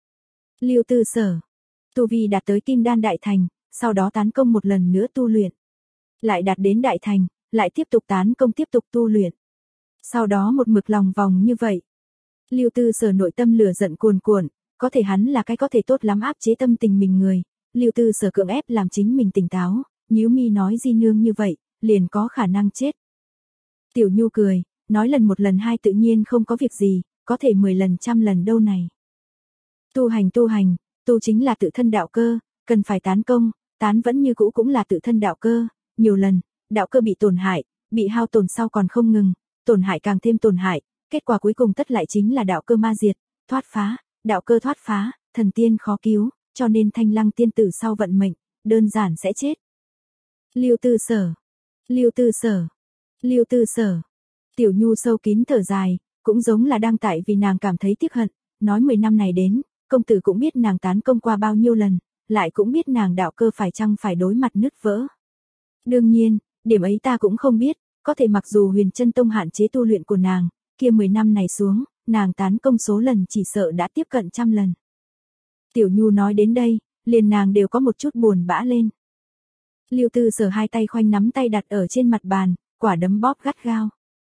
Lưu Tư Sở, tu vi đạt tới kim đan đại thành, sau đó tán công một lần nữa tu luyện. Lại đạt đến đại thành, lại tiếp tục tán công tiếp tục tu luyện. Sau đó một mực lòng vòng như vậy. Lưu Tư Sở nội tâm lửa giận cuồn cuộn, có thể hắn là cái có thể tốt lắm áp chế tâm tình mình người. Lưu Tư Sở cưỡng ép làm chính mình tỉnh táo, nhíu mi nói Di nương như vậy, liền có khả năng chết. Tiểu Nhu cười, nói lần một lần hai tự nhiên không có việc gì, có thể mười lần trăm lần đâu này. Tu hành tu hành, tu chính là tự thân đạo cơ, cần phải tán công, tán vẫn như cũ cũng là tự thân đạo cơ, nhiều lần, đạo cơ bị tổn hại, bị hao tổn sau còn không ngừng, tổn hại càng thêm tổn hại, kết quả cuối cùng tất lại chính là đạo cơ ma diệt, thoát phá, đạo cơ thoát phá, thần tiên khó cứu, cho nên Thanh Lăng tiên tử sau vận mệnh, đơn giản sẽ chết. Lưu Tư Sở, Lưu Tư Sở, Lưu Tư Sở. Tiểu Nhu sâu kín thở dài, cũng giống là đang tại vì nàng cảm thấy tiếc hận, nói mười năm này đến, công tử cũng biết nàng tán công qua bao nhiêu lần, lại cũng biết nàng đạo cơ phải chăng phải đối mặt nứt vỡ. Đương nhiên, điểm ấy ta cũng không biết, có thể mặc dù Huyền Chân Tông hạn chế tu luyện của nàng, kia mười năm này xuống, nàng tán công số lần chỉ sợ đã tiếp cận trăm lần. Tiểu Nhu nói đến đây, liền nàng đều có một chút buồn bã lên. Lưu Tư Sở hai tay khoanh nắm tay đặt ở trên mặt bàn, quả đấm bóp gắt gao.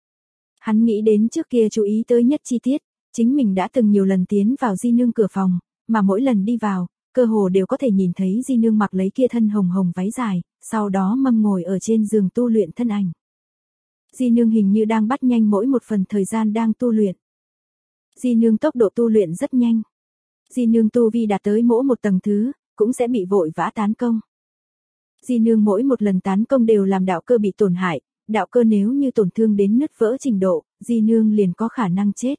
Hắn nghĩ đến trước kia chú ý tới nhất chi tiết, chính mình đã từng nhiều lần tiến vào Di nương cửa phòng, mà mỗi lần đi vào, cơ hồ đều có thể nhìn thấy Di nương mặc lấy kia thân hồng hồng váy dài, sau đó mâm ngồi ở trên giường tu luyện thân ảnh. Di nương hình như đang bắt nhanh mỗi một phần thời gian đang tu luyện. Di nương tốc độ tu luyện rất nhanh. Di nương tu vi đạt tới mỗi một tầng thứ, cũng sẽ bị vội vã tán công. Di nương mỗi một lần tán công đều làm đạo cơ bị tổn hại, đạo cơ nếu như tổn thương đến nứt vỡ trình độ, Di nương liền có khả năng chết.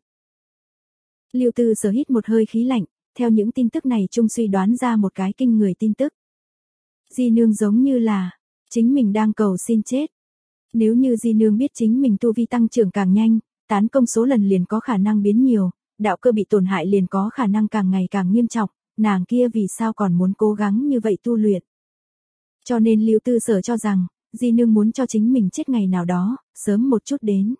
Lưu Tư Sở hít một hơi khí lạnh, theo những tin tức này trung suy đoán ra một cái kinh người tin tức. Di nương giống như là, chính mình đang cầu xin chết. Nếu như Di nương biết chính mình tu vi tăng trưởng càng nhanh, tán công số lần liền có khả năng biến nhiều, đạo cơ bị tổn hại liền có khả năng càng ngày càng nghiêm trọng, nàng kia vì sao còn muốn cố gắng như vậy tu luyện. Cho nên Lưu Tư Sở cho rằng, Di nương muốn cho chính mình chết ngày nào đó, sớm một chút đến.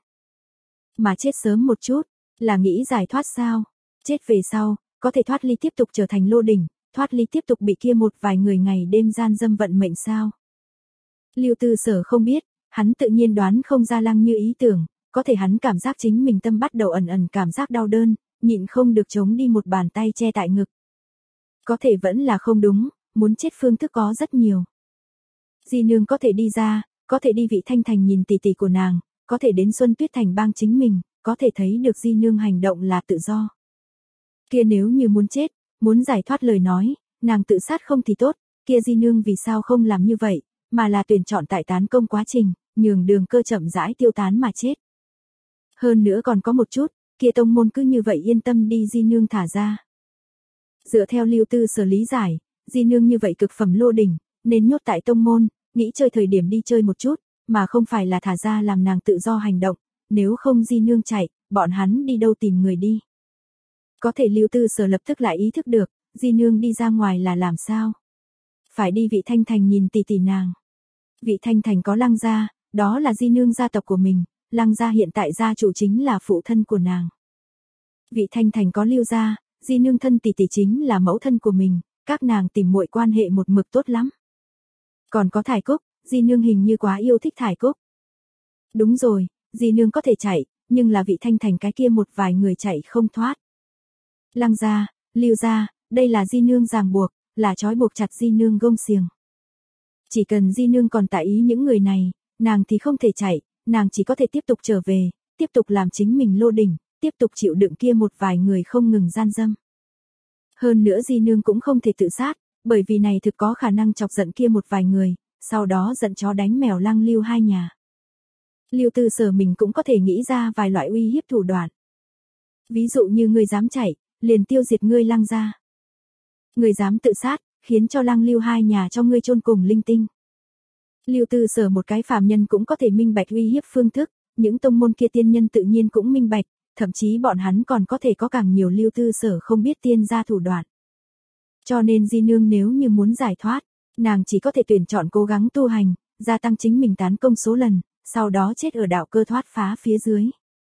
Mà chết sớm một chút, là nghĩ giải thoát sao? Chết về sau, có thể thoát ly tiếp tục trở thành lô đỉnh, thoát ly tiếp tục bị kia một vài người ngày đêm gian dâm vận mệnh sao? Lưu Tư Sở không biết, hắn tự nhiên đoán không ra Lăng Như ý tưởng, có thể hắn cảm giác chính mình tâm bắt đầu ẩn ẩn cảm giác đau đớn, nhịn không được chống đi một bàn tay che tại ngực. Có thể vẫn là không đúng, muốn chết phương thức có rất nhiều. Di nương có thể đi ra, có thể đi Vị Thanh Thành nhìn tỷ tỷ của nàng, có thể đến Xuân Tuyết Thành bang chính mình, có thể thấy được Di nương hành động là tự do. Kia nếu như muốn chết, muốn giải thoát lời nói, nàng tự sát không thì tốt, kia Di nương vì sao không làm như vậy, mà là tuyển chọn tại tán công quá trình, nhường đường cơ chậm rãi tiêu tán mà chết. Hơn nữa còn có một chút, kia tông môn cứ như vậy yên tâm đi Di nương thả ra. Dựa theo Lưu Tư Sở lý giải, Di nương như vậy cực phẩm lô đỉnh, nên nhốt tại tông môn, nghĩ chơi thời điểm đi chơi một chút, mà không phải là thả ra làm nàng tự do hành động, nếu không Di nương chạy, bọn hắn đi đâu tìm người đi. Có thể Lưu Tư Sở lập tức lại ý thức được, Di nương đi ra ngoài là làm sao? Phải đi Vị Thanh Thành nhìn tỷ tỷ nàng. Vị Thanh Thành có Lăng gia, đó là Di nương gia tộc của mình, Lăng gia hiện tại gia chủ chính là phụ thân của nàng. Vị Thanh Thành có Lưu gia, Di nương thân tỷ tỷ chính là mẫu thân của mình, các nàng tìm muội quan hệ một mực tốt lắm. Còn có Thải Cúc, Di nương hình như quá yêu thích Thải Cúc. Đúng rồi, Di nương có thể chạy, nhưng là Vị Thanh Thành cái kia một vài người chạy không thoát. Lăng gia, Lưu gia, đây là Di nương ràng buộc, là trói buộc chặt Di nương gông xiềng. Chỉ cần Di nương còn tại ý những người này, nàng thì không thể chạy, nàng chỉ có thể tiếp tục trở về, tiếp tục làm chính mình lô đỉnh, tiếp tục chịu đựng kia một vài người không ngừng gian dâm. Hơn nữa Di nương cũng không thể tự sát, bởi vì này thực có khả năng chọc giận kia một vài người, sau đó giận chó đánh mèo Lăng Lưu hai nhà. Lưu Tư Sở mình cũng có thể nghĩ ra vài loại uy hiếp thủ đoạn. Ví dụ như ngươi dám chạy, liền tiêu diệt ngươi Lăng gia. Ngươi dám tự sát, khiến cho Lăng Lưu hai nhà cho ngươi chôn cùng linh tinh. Lưu Tư Sở một cái phàm nhân cũng có thể minh bạch uy hiếp phương thức, những tông môn kia tiên nhân tự nhiên cũng minh bạch, thậm chí bọn hắn còn có thể có càng nhiều Lưu Tư Sở không biết tiên gia thủ đoạn. Cho nên Di Nương nếu như muốn giải thoát, nàng chỉ có thể tuyển chọn cố gắng tu hành, gia tăng chính mình tán công số lần, sau đó chết ở đạo cơ thoát phá phía dưới.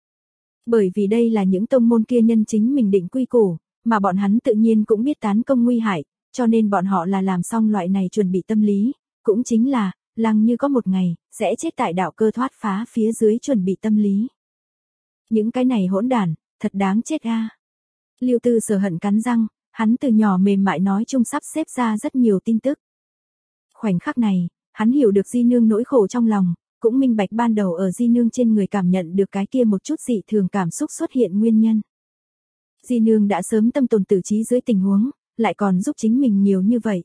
Bởi vì đây là những tông môn kia nhân chính mình định quy củ, mà bọn hắn tự nhiên cũng biết tán công nguy hại, cho nên bọn họ là làm xong loại này chuẩn bị tâm lý, cũng chính là, Lăng Như có một ngày, sẽ chết tại đạo cơ thoát phá phía dưới chuẩn bị tâm lý. Những cái này hỗn đản, thật đáng chết a. Lưu Tư Sở hận cắn răng, hắn từ nhỏ mềm mại nói chung sắp xếp ra rất nhiều tin tức. Khoảnh khắc này, hắn hiểu được Di Nương nỗi khổ trong lòng, cũng minh bạch ban đầu ở Di Nương trên người cảm nhận được cái kia một chút dị thường cảm xúc xuất hiện nguyên nhân. Di Nương đã sớm tâm tồn tử trí dưới tình huống, lại còn giúp chính mình nhiều như vậy.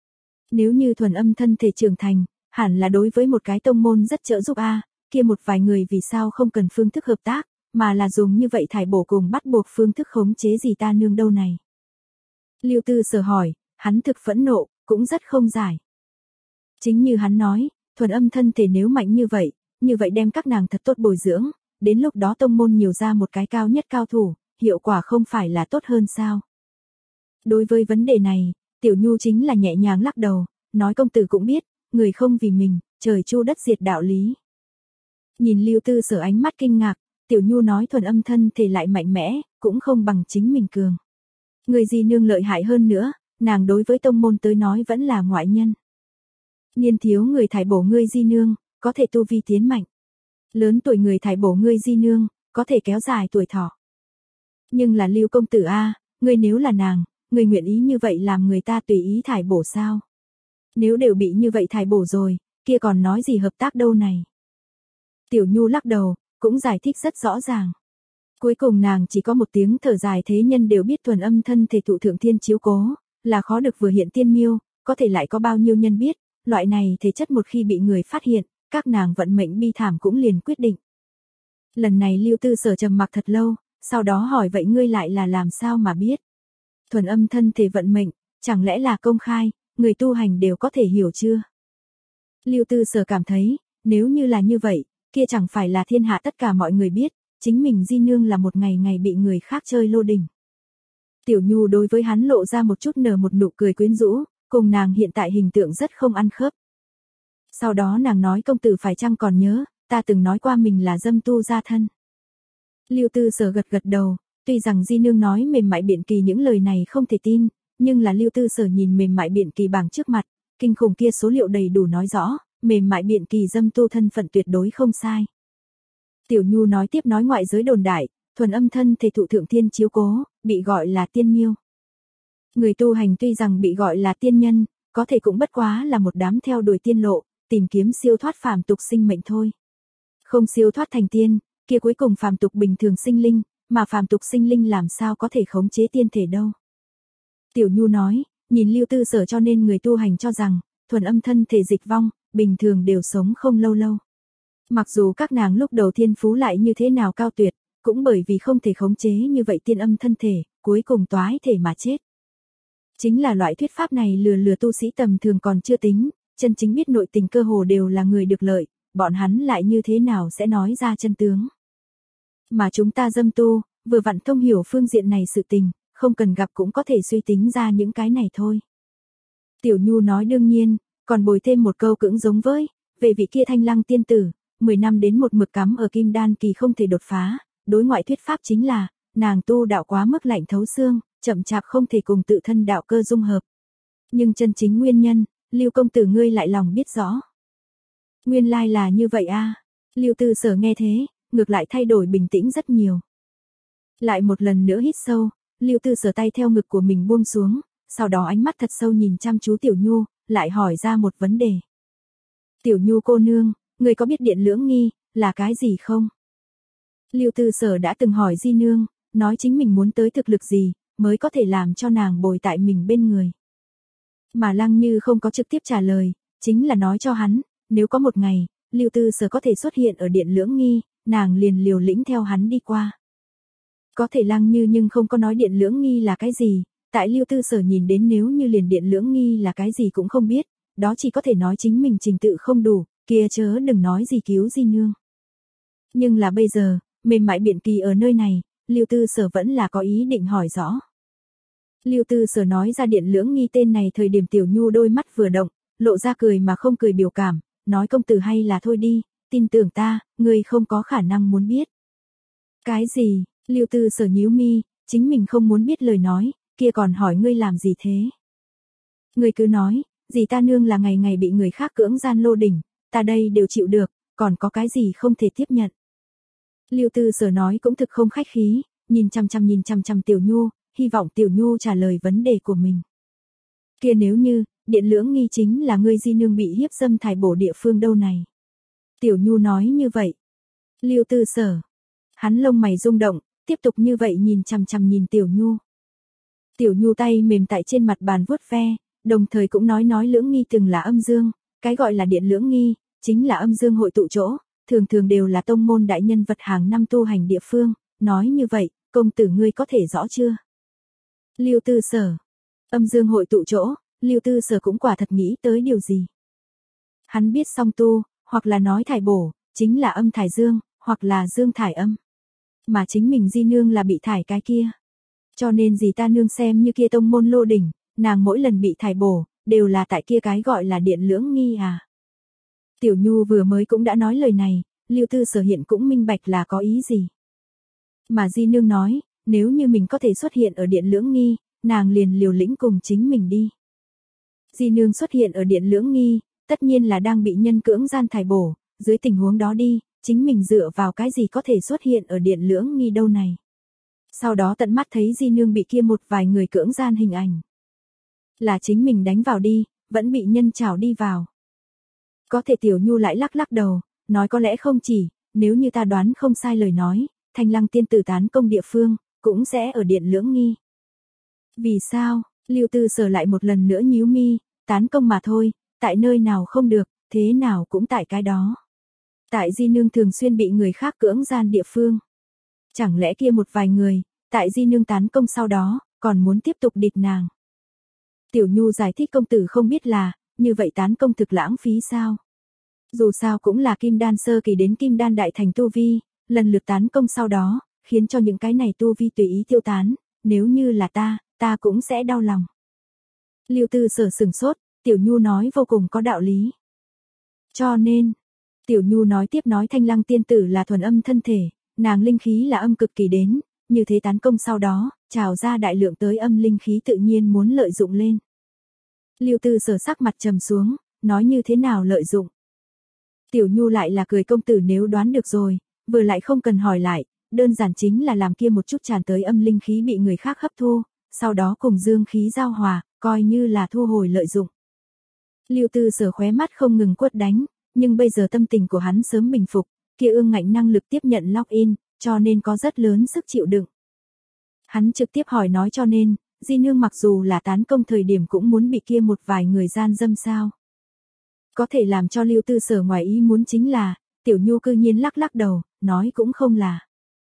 Nếu như thuần âm thân thể trưởng thành, hẳn là đối với một cái tông môn rất trợ giúp a, kia một vài người vì sao không cần phương thức hợp tác, mà là dùng như vậy thải bổ cùng bắt buộc phương thức khống chế gì ta nương đâu này. Lưu Tư Sở hỏi, hắn thực phẫn nộ, cũng rất không giải. Chính như hắn nói, thuần âm thân thể nếu mạnh như vậy, như vậy đem các nàng thật tốt bồi dưỡng, đến lúc đó tông môn nhiều ra một cái cao nhất cao thủ, hiệu quả không phải là tốt hơn sao. Đối với vấn đề này, Tiểu Nhu chính là nhẹ nhàng lắc đầu, nói công tử cũng biết, người không vì mình, trời chu đất diệt đạo lý. Nhìn Lưu Tư Sở ánh mắt kinh ngạc, Tiểu Nhu nói thuần âm thân thể lại mạnh mẽ, cũng không bằng chính mình cường. Người Di Nương lợi hại hơn nữa, nàng đối với tông môn tới nói vẫn là ngoại nhân. Niên thiếu người thải bổ ngươi Di Nương, có thể tu vi tiến mạnh. Lớn tuổi người thải bổ ngươi Di Nương, có thể kéo dài tuổi thọ. Nhưng là Lưu công tử a, ngươi nếu là nàng, ngươi nguyện ý như vậy làm người ta tùy ý thải bổ sao? Nếu đều bị như vậy thải bổ rồi, kia còn nói gì hợp tác đâu này? Tiểu Nhu lắc đầu, cũng giải thích rất rõ ràng. Cuối cùng nàng chỉ có một tiếng thở dài, thế nhân đều biết thuần âm thân thể thụ thượng thiên chiếu cố, là khó được vừa hiện tiên miêu, có thể lại có bao nhiêu nhân biết, loại này thể chất một khi bị người phát hiện, các nàng vận mệnh bi thảm cũng liền quyết định. Lần này Lưu Tư Sở trầm mặc thật lâu, sau đó hỏi vậy ngươi lại là làm sao mà biết? Thuần âm thân thể vận mệnh, chẳng lẽ là công khai, người tu hành đều có thể hiểu chưa? Lưu Tư Sở cảm thấy, nếu như là như vậy, kia chẳng phải là thiên hạ tất cả mọi người biết, chính mình Di Nương là một ngày ngày bị người khác chơi lô đỉnh. Tiểu Nhu đối với hắn lộ ra một chút nở một nụ cười quyến rũ, cùng nàng hiện tại hình tượng rất không ăn khớp. Sau đó nàng nói công tử phải chăng còn nhớ, ta từng nói qua mình là dâm tu gia thân. Lưu Tư Sở gật gật đầu, tuy rằng Di Nương nói mềm mại biện kỳ những lời này không thể tin, nhưng là Lưu Tư Sở nhìn mềm mại biện kỳ bảng trước mặt, kinh khủng kia số liệu đầy đủ nói rõ, mềm mại biện kỳ dâm tu thân phận tuyệt đối không sai. Tiểu Nhu nói tiếp nói ngoại giới đồn đại, thuần âm thân thể thụ thượng thiên chiếu cố, bị gọi là tiên miêu. Người tu hành tuy rằng bị gọi là tiên nhân, có thể cũng bất quá là một đám theo đuổi tiên lộ, tìm kiếm siêu thoát phàm tục sinh mệnh thôi. Không siêu thoát thành tiên, kia cuối cùng phàm tục bình thường sinh linh, mà phàm tục sinh linh làm sao có thể khống chế tiên thể đâu. Tiểu Nhu nói, nhìn Lưu Tư Sở cho nên người tu hành cho rằng, thuần âm thân thể dịch vong, bình thường đều sống không lâu lâu. Mặc dù các nàng lúc đầu thiên phú lại như thế nào cao tuyệt, cũng bởi vì không thể khống chế như vậy tiên âm thân thể, cuối cùng toái thể mà chết. Chính là loại thuyết pháp này lừa lừa tu sĩ tầm thường còn chưa tính, chân chính biết nội tình cơ hồ đều là người được lợi, bọn hắn lại như thế nào sẽ nói ra chân tướng. Mà chúng ta dâm tu, vừa vặn thông hiểu phương diện này sự tình, không cần gặp cũng có thể suy tính ra những cái này thôi. Tiểu Nhu nói đương nhiên, còn bồi thêm một câu cưỡng giống với, về vị kia thanh lăng tiên tử, mười năm đến một mực cắm ở kim đan kỳ không thể đột phá, đối ngoại thuyết pháp chính là, nàng tu đạo quá mức lạnh thấu xương, chậm chạp không thể cùng tự thân đạo cơ dung hợp. Nhưng chân chính nguyên nhân, Lưu công tử ngươi lại lòng biết rõ. Nguyên lai là như vậy a. Lưu Tư Sở nghe thế, ngược lại thay đổi bình tĩnh rất nhiều. Lại một lần nữa hít sâu, Lưu Tư Sở tay theo ngực của mình buông xuống, sau đó ánh mắt thật sâu nhìn chăm chú Tiểu Nhu, lại hỏi ra một vấn đề. Tiểu Nhu cô nương, người có biết điện lưỡng nghi, là cái gì không? Lưu Tư Sở đã từng hỏi Di Nương, nói chính mình muốn tới thực lực gì, mới có thể làm cho nàng bồi tại mình bên người. Mà Lăng Như không có trực tiếp trả lời, chính là nói cho hắn, nếu có một ngày, Lưu Tư Sở có thể xuất hiện ở điện lưỡng nghi, nàng liền liều lĩnh theo hắn đi qua. Có thể Lăng Như nhưng không có nói điện lưỡng nghi là cái gì, tại Lưu Tư Sở nhìn đến nếu như liền điện lưỡng nghi là cái gì cũng không biết, đó chỉ có thể nói chính mình trình tự không đủ, kia chớ đừng nói gì cứu Di Nương. Nhưng là bây giờ, mềm mại biện kỳ ở nơi này, Lưu Tư Sở vẫn là có ý định hỏi rõ. Lưu Tư Sở nói ra điện lưỡng nghi tên này thời điểm Tiểu Nhu đôi mắt vừa động, lộ ra cười mà không cười biểu cảm, nói công tử hay là thôi đi, tin tưởng ta, ngươi không có khả năng muốn biết. Cái gì? Lưu Tư Sở nhíu mi, chính mình không muốn biết lời nói, kia còn hỏi ngươi làm gì thế? Ngươi cứ nói, dì ta nương là ngày ngày bị người khác cưỡng gian lô đỉnh, ta đây đều chịu được, còn có cái gì không thể tiếp nhận. Lưu Tư Sở nói cũng thực không khách khí, nhìn chăm chăm nhìn chăm chăm Tiểu Nhu, hy vọng Tiểu Nhu trả lời vấn đề của mình. Kia nếu như, điện lưỡng nghi chính là ngươi Di Nương bị hiếp dâm thải bổ địa phương đâu này. Tiểu Nhu nói như vậy. Lưu Tư Sở. Hắn lông mày rung động, tiếp tục như vậy nhìn chằm chằm nhìn Tiểu Nhu. Tiểu Nhu tay mềm tại trên mặt bàn vuốt ve, đồng thời cũng nói nói lưỡng nghi từng là âm dương, cái gọi là điện lưỡng nghi, chính là âm dương hội tụ chỗ, thường thường đều là tông môn đại nhân vật hàng năm tu hành địa phương, nói như vậy, công tử ngươi có thể rõ chưa? Lưu Tư Sở. Âm dương hội tụ chỗ, Lưu Tư Sở cũng quả thật nghĩ tới điều gì. Hắn biết song tu, hoặc là nói thải bổ, chính là âm thải dương, hoặc là dương thải âm. Mà chính mình Di Nương là bị thải cái kia. Cho nên dì ta nương xem như kia tông môn lô đỉnh, nàng mỗi lần bị thải bổ, đều là tại kia cái gọi là điện lưỡng nghi à. Tiểu Nhu vừa mới cũng đã nói lời này, Lưu Tư Sở hiện cũng minh bạch là có ý gì. Mà Di Nương nói, nếu như mình có thể xuất hiện ở điện lưỡng nghi, nàng liền liều lĩnh cùng chính mình đi. Di Nương xuất hiện ở điện lưỡng nghi, tất nhiên là đang bị nhân cưỡng gian thải bổ, dưới tình huống đó đi, chính mình dựa vào cái gì có thể xuất hiện ở điện lưỡng nghi đâu này. Sau đó tận mắt thấy Di Nương bị kia một vài người cưỡng gian hình ảnh. Là chính mình đánh vào đi, vẫn bị nhân trảo đi vào. Có thể Tiểu Nhu lại lắc lắc đầu, nói có lẽ không chỉ, nếu như ta đoán không sai lời nói, Thanh Lăng tiên tử tán công địa phương, cũng sẽ ở điện lưỡng nghi. Vì sao? Lưu Tư Sở lại một lần nữa nhíu mi, tán công mà thôi, tại nơi nào không được, thế nào cũng tại cái đó. Tại Di Nương thường xuyên bị người khác cưỡng gian địa phương. Chẳng lẽ kia một vài người, tại Di Nương tán công sau đó, còn muốn tiếp tục địch nàng. Tiểu Nhu giải thích công tử không biết là, như vậy tán công thực lãng phí sao? Dù sao cũng là kim đan sơ kỳ đến kim đan đại thành tu vi, lần lượt tán công sau đó, khiến cho những cái này tu vi tùy ý tiêu tán, nếu như là ta, ta cũng sẽ đau lòng. Lưu Tư Sở sừng sốt, Tiểu Nhu nói vô cùng có đạo lý. Cho nên, Tiểu Nhu nói tiếp nói Thanh Lăng tiên tử là thuần âm thân thể, nàng linh khí là âm cực kỳ đến, như thế tán công sau đó, trào ra đại lượng tới âm linh khí tự nhiên muốn lợi dụng lên. Lưu Tư Sở sắc mặt trầm xuống, nói như thế nào lợi dụng. Tiểu Nhu lại là cười công tử nếu đoán được rồi, vừa lại không cần hỏi lại, đơn giản chính là làm kia một chút tràn tới âm linh khí bị người khác hấp thu, sau đó cùng dương khí giao hòa, coi như là thu hồi lợi dụng. Lưu Tư Sở khóe mắt không ngừng quất đánh, nhưng bây giờ tâm tình của hắn sớm bình phục, kia ương ngạnh năng lực tiếp nhận lock-in, cho nên có rất lớn sức chịu đựng. Hắn trực tiếp hỏi nói cho nên, Di Nương mặc dù là tán công thời điểm cũng muốn bị kia một vài người gian dâm sao. Có thể làm cho Lưu Tư Sở ngoài ý muốn chính là, Tiểu Nhu cư nhiên lắc lắc đầu, nói cũng không là.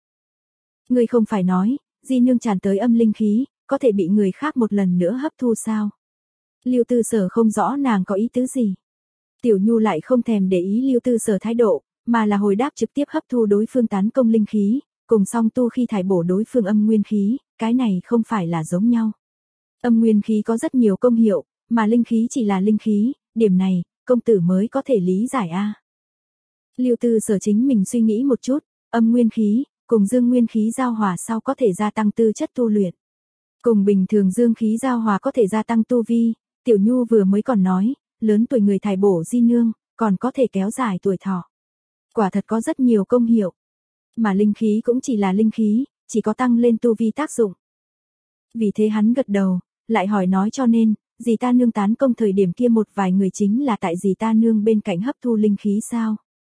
Người không phải nói, Di Nương tràn tới âm linh khí, có thể bị người khác một lần nữa hấp thu sao. Lưu Tư Sở không rõ nàng có ý tứ gì. Tiểu Nhu lại không thèm để ý Lưu Tư Sở thái độ, mà là hồi đáp trực tiếp hấp thu đối phương tán công linh khí, cùng song tu khi thải bổ đối phương âm nguyên khí, cái này không phải là giống nhau. Âm nguyên khí có rất nhiều công hiệu, mà linh khí chỉ là linh khí, điểm này, công tử mới có thể lý giải a. Lưu Tư Sở chính mình suy nghĩ một chút, âm nguyên khí, cùng dương nguyên khí giao hòa sau có thể gia tăng tư chất tu luyện. Cùng bình thường dương khí giao hòa có thể gia tăng tu vi, Tiểu Nhu vừa mới còn nói, lớn tuổi người thải bổ Di Nương, còn có thể kéo dài tuổi thọ. Quả thật có rất nhiều công hiệu. Mà linh khí cũng chỉ là linh khí, chỉ có tăng lên tu vi tác dụng. Vì thế hắn gật đầu, lại hỏi nói cho nên, dì ta nương tán công thời điểm kia một vài người chính là tại dì ta nương bên cạnh hấp thu linh khí sao.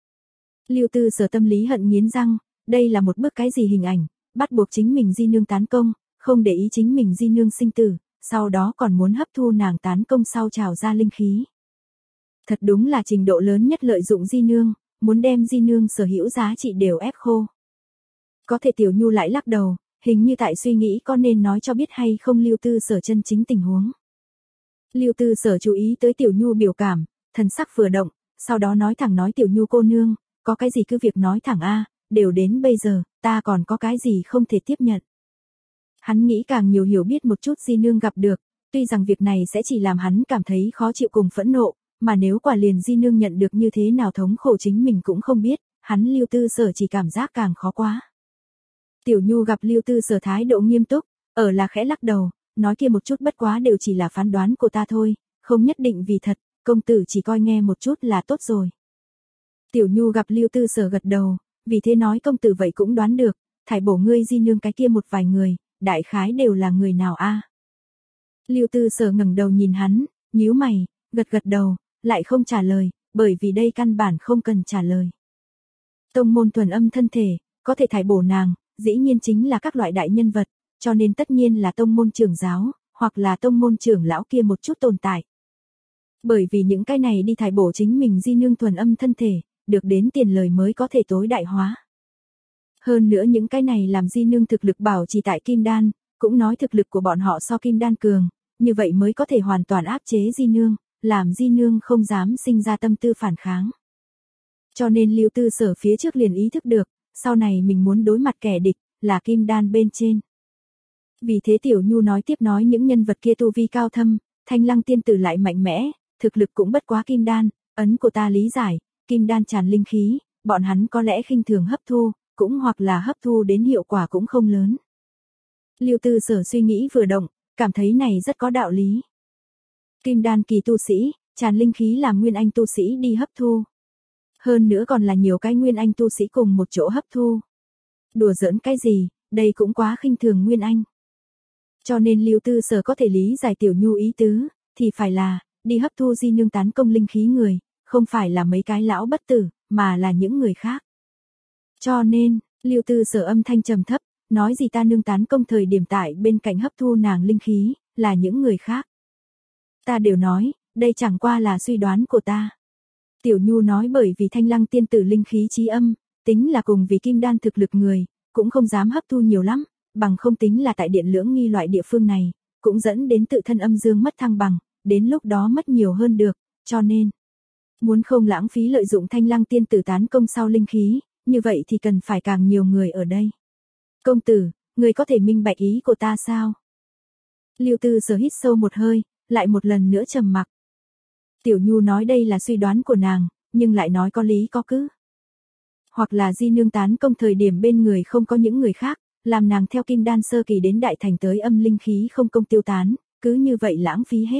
Lưu Tư Sở tâm lý hận nghiến răng, đây là một bước cái gì hình ảnh, bắt buộc chính mình Di Nương tán công, không để ý chính mình Di Nương sinh tử, sau đó còn muốn hấp thu nàng tán công sau trào ra linh khí. Thật đúng là trình độ lớn nhất lợi dụng Di Nương, muốn đem Di Nương sở hữu giá trị đều ép khô. Có thể Tiểu Nhu lại lắc đầu, hình như tại suy nghĩ có nên nói cho biết hay không Lưu Tư Sở chân chính tình huống. Lưu Tư Sở chú ý tới Tiểu Nhu biểu cảm, thần sắc vừa động, sau đó nói thẳng nói Tiểu Nhu cô nương, có cái gì cứ việc nói thẳng a, đều đến bây giờ, ta còn có cái gì không thể tiếp nhận. Hắn nghĩ càng nhiều hiểu biết một chút Di Nương gặp được, tuy rằng việc này sẽ chỉ làm hắn cảm thấy khó chịu cùng phẫn nộ, mà nếu quả liền Di Nương nhận được như thế nào thống khổ chính mình cũng không biết, hắn Lưu Tư Sở chỉ cảm giác càng khó quá. Tiểu Nhu gặp Lưu Tư Sở thái độ nghiêm túc, ở là khẽ lắc đầu, nói kia một chút bất quá đều chỉ là phán đoán của ta thôi, không nhất định vì thật, công tử chỉ coi nghe một chút là tốt rồi. Tiểu Nhu gặp Lưu Tư Sở gật đầu, vì thế nói công tử vậy cũng đoán được, thải bổ ngươi Di Nương cái kia một vài người, đại khái đều là người nào a? Lưu Tư Sở ngẩng đầu nhìn hắn, nhíu mày, gật gật đầu, lại không trả lời, bởi vì đây căn bản không cần trả lời. Tông môn thuần âm thân thể, có thể thải bổ nàng, dĩ nhiên chính là các loại đại nhân vật, cho nên tất nhiên là tông môn trưởng giáo, hoặc là tông môn trưởng lão kia một chút tồn tại. Bởi vì những cái này đi thải bổ chính mình Di Nương thuần âm thân thể, được đến tiền lời mới có thể tối đại hóa. Hơn nữa những cái này làm Di Nương thực lực bảo trì tại Kim Đan, cũng nói thực lực của bọn họ so Kim Đan cường, như vậy mới có thể hoàn toàn áp chế Di Nương, làm Di Nương không dám sinh ra tâm tư phản kháng. Cho nên Lưu Tư Sở phía trước liền ý thức được, sau này mình muốn đối mặt kẻ địch, là Kim Đan bên trên. Vì thế Tiểu Nhu nói tiếp nói những nhân vật kia tu vi cao thâm, Thanh Lăng tiên tử lại mạnh mẽ, thực lực cũng bất quá Kim Đan, ấn của ta lý giải, Kim Đan tràn linh khí, bọn hắn có lẽ khinh thường hấp thu, cũng hoặc là hấp thu đến hiệu quả cũng không lớn. Lưu Tư Sở suy nghĩ vừa động, cảm thấy này rất có đạo lý. Kim Đan kỳ tu sĩ, tràn linh khí làm nguyên anh tu sĩ đi hấp thu. Hơn nữa còn là nhiều cái nguyên anh tu sĩ cùng một chỗ hấp thu. Đùa giỡn cái gì, đây cũng quá khinh thường nguyên anh. Cho nên Lưu Tư Sở có thể lý giải Tiểu Nhu ý tứ, thì phải là, đi hấp thu Di Nương tán công linh khí người, không phải là mấy cái lão bất tử, mà là những người khác. Cho nên, Lưu Tư Sở âm thanh trầm thấp, nói gì ta nương tán công thời điểm tại bên cạnh hấp thu nàng linh khí, là những người khác. Ta đều nói, đây chẳng qua là suy đoán của ta. Tiểu Nhu nói bởi vì Thanh Lăng tiên tử linh khí chí âm, tính là cùng vì Kim Đan thực lực người, cũng không dám hấp thu nhiều lắm, bằng không tính là tại điện lưỡng nghi loại địa phương này, cũng dẫn đến tự thân âm dương mất thăng bằng, đến lúc đó mất nhiều hơn được, cho nên, muốn không lãng phí lợi dụng Thanh Lăng tiên tử tán công sau linh khí, như vậy thì cần phải càng nhiều người ở đây. Công tử, người có thể minh bạch ý của ta sao? Lưu Tư Sở hít sâu một hơi, lại một lần nữa trầm mặc. Tiểu Nhu nói đây là suy đoán của nàng, nhưng lại nói có lý có cứ. Hoặc là Di Nương tán công thời điểm bên người không có những người khác, làm nàng theo Kim Đan sơ kỳ đến đại thành tới âm linh khí không công tiêu tán, cứ như vậy lãng phí hết.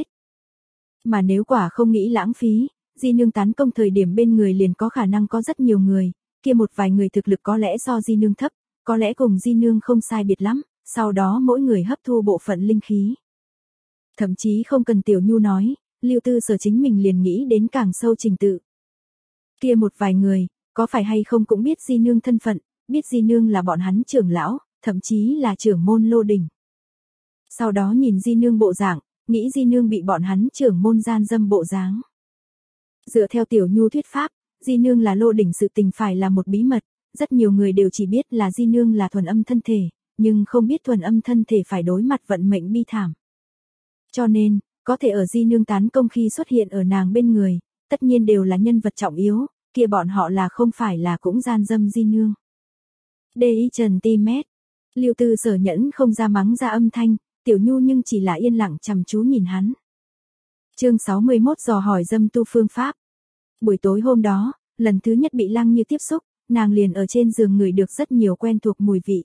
Mà nếu quả không nghĩ lãng phí, Di Nương tán công thời điểm bên người liền có khả năng có rất nhiều người, kia một vài người thực lực có lẽ so Di Nương thấp, có lẽ cùng Di Nương không sai biệt lắm, sau đó mỗi người hấp thu bộ phận linh khí. Thậm chí không cần Tiểu Nhu nói, Lưu Tư Sở chính mình liền nghĩ đến càng sâu trình tự. Kia một vài người, có phải hay không cũng biết Di Nương thân phận, biết Di Nương là bọn hắn trưởng lão, thậm chí là trưởng môn Lô Đỉnh. Sau đó nhìn Di Nương bộ dạng, nghĩ Di Nương bị bọn hắn trưởng môn gian dâm bộ dáng. Dựa theo Tiểu Nhu thuyết pháp, Di Nương là Lô Đỉnh sự tình phải là một bí mật, rất nhiều người đều chỉ biết là Di Nương là thuần âm thân thể, nhưng không biết thuần âm thân thể phải đối mặt vận mệnh bi thảm. Cho nên, có thể ở Di Nương tán công khi xuất hiện ở nàng bên người, tất nhiên đều là nhân vật trọng yếu, kia bọn họ là không phải là cũng gian dâm Di Nương. Đê y trần ti mét, Lưu Tư Sở nhẫn không ra mắng ra âm thanh, Tiểu Nhu nhưng chỉ là yên lặng chăm chú nhìn hắn. Chương sáu mươi mốt dò hỏi dâm tu phương pháp. Buổi tối hôm đó, lần thứ nhất bị Lăng Như tiếp xúc, nàng liền ở trên giường ngửi được rất nhiều quen thuộc mùi vị.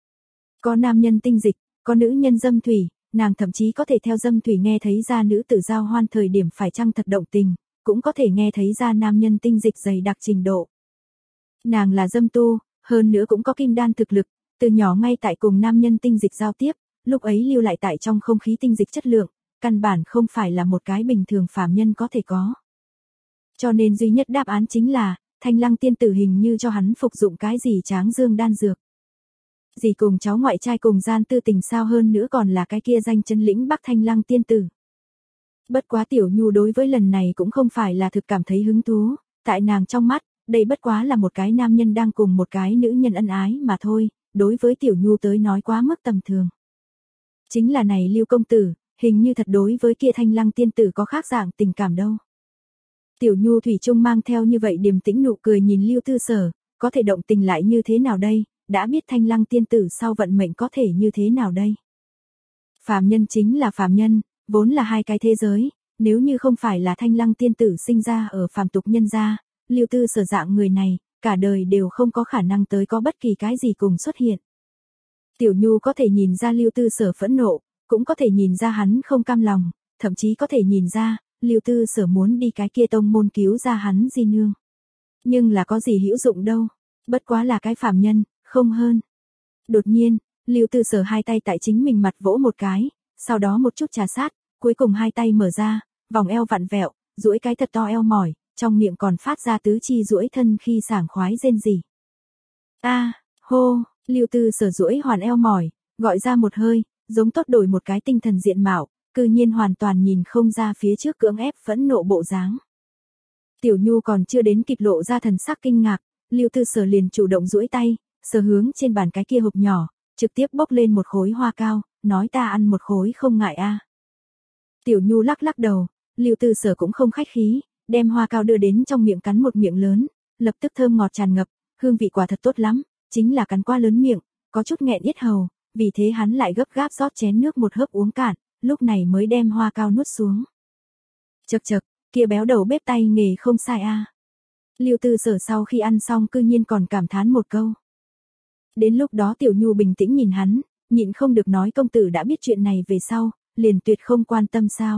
Có nam nhân tinh dịch, có nữ nhân dâm thủy, nàng thậm chí có thể theo dâm thủy nghe thấy ra nữ tử giao hoan thời điểm phải chăng thật động tình, cũng có thể nghe thấy ra nam nhân tinh dịch dày đặc trình độ. Nàng là dâm tu, hơn nữa cũng có kim đan thực lực, từ nhỏ ngay tại cùng nam nhân tinh dịch giao tiếp, lúc ấy lưu lại tại trong không khí tinh dịch chất lượng, căn bản không phải là một cái bình thường phàm nhân có thể có. Cho nên duy nhất đáp án chính là, Thanh Lăng tiên tử hình như cho hắn phục dụng cái gì tráng dương đan dược. Gì cùng cháu ngoại trai cùng gian tư tình sao hơn nữa còn là cái kia danh chân lĩnh Bắc Thanh Lăng tiên tử. Bất quá Tiểu Nhu đối với lần này cũng không phải là thực cảm thấy hứng thú, tại nàng trong mắt, đây bất quá là một cái nam nhân đang cùng một cái nữ nhân ân ái mà thôi, đối với Tiểu Nhu tới nói quá mức tầm thường. Chính là này Lưu công tử, hình như thật đối với kia Thanh Lăng tiên tử có khác dạng tình cảm đâu. Tiểu Nhu thủy chung mang theo như vậy điềm tĩnh nụ cười nhìn Lưu Tư Sở, có thể động tình lại như thế nào đây, đã biết Thanh Lăng tiên tử sau vận mệnh có thể như thế nào đây. Phàm nhân chính là phàm nhân, vốn là hai cái thế giới, nếu như không phải là Thanh Lăng tiên tử sinh ra ở phàm tục nhân gia, Lưu Tư Sở dạng người này, cả đời đều không có khả năng tới có bất kỳ cái gì cùng xuất hiện. Tiểu Nhu có thể nhìn ra Lưu Tư Sở phẫn nộ, cũng có thể nhìn ra hắn không cam lòng, thậm chí có thể nhìn ra, Lưu Tư Sở muốn đi cái kia tông môn cứu ra hắn di nương. Nhưng là có gì hữu dụng đâu, bất quá là cái phàm nhân, không hơn. Đột nhiên, Lưu Tư Sở hai tay tại chính mình mặt vỗ một cái, sau đó một chút trà sát, cuối cùng hai tay mở ra, vòng eo vặn vẹo, duỗi cái thật to eo mỏi, trong miệng còn phát ra tứ chi duỗi thân khi sảng khoái rên rỉ. A, hô, Lưu Tư Sở duỗi hoàn eo mỏi, gọi ra một hơi, giống tốt đổi một cái tinh thần diện mạo, cư nhiên hoàn toàn nhìn không ra phía trước cưỡng ép phẫn nộ bộ dáng. Tiểu Nhu còn chưa đến kịp lộ ra thần sắc kinh ngạc, Lưu Tư Sở liền chủ động duỗi tay, sờ hướng trên bàn cái kia hộp nhỏ, trực tiếp bốc lên một khối hoa cao, nói ta ăn một khối không ngại a. Tiểu Nhu lắc lắc đầu, Lưu Tư Sở cũng không khách khí, đem hoa cao đưa đến trong miệng cắn một miệng lớn, lập tức thơm ngọt tràn ngập, hương vị quả thật tốt lắm, chính là cắn qua lớn miệng, có chút nghẹn yết hầu, vì thế hắn lại gấp gáp rót chén nước một hớp uống cạn, lúc này mới đem hoa cao nuốt xuống. Chậc chậc, kia béo đầu bếp tay nghề không sai a. Lưu Tư Sở sau khi ăn xong cư nhiên còn cảm thán một câu. Đến lúc đó Tiểu Nhu bình tĩnh nhìn hắn, nhịn không được nói công tử đã biết chuyện này về sau, liền tuyệt không quan tâm sao.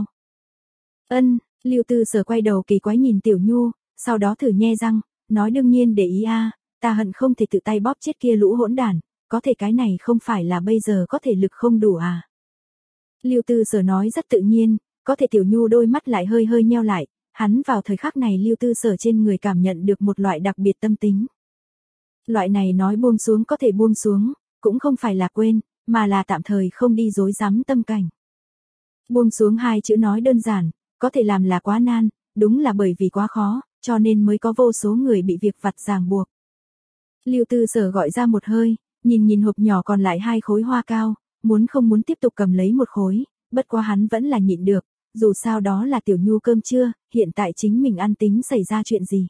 Ân, Lưu Tư Sở quay đầu kỳ quái nhìn Tiểu Nhu, sau đó thử nhe răng, nói đương nhiên để ý a, ta hận không thể tự tay bóp chết kia lũ hỗn đản, có thể cái này không phải là bây giờ có thể lực không đủ à. Lưu Tư Sở nói rất tự nhiên, có thể Tiểu Nhu đôi mắt lại hơi hơi nheo lại, hắn vào thời khắc này Lưu Tư Sở trên người cảm nhận được một loại đặc biệt tâm tính. Loại này nói buông xuống có thể buông xuống, cũng không phải là quên, mà là tạm thời không đi dối dám tâm cảnh. Buông xuống hai chữ nói đơn giản, có thể làm là quá nan, đúng là bởi vì quá khó, cho nên mới có vô số người bị việc vặt ràng buộc. Lưu Tư Sở gọi ra một hơi, nhìn nhìn hộp nhỏ còn lại hai khối hoa cao, muốn không muốn tiếp tục cầm lấy một khối, bất quá hắn vẫn là nhịn được, dù sao đó là Tiểu Nhu cơm trưa, hiện tại chính mình ăn tính xảy ra chuyện gì.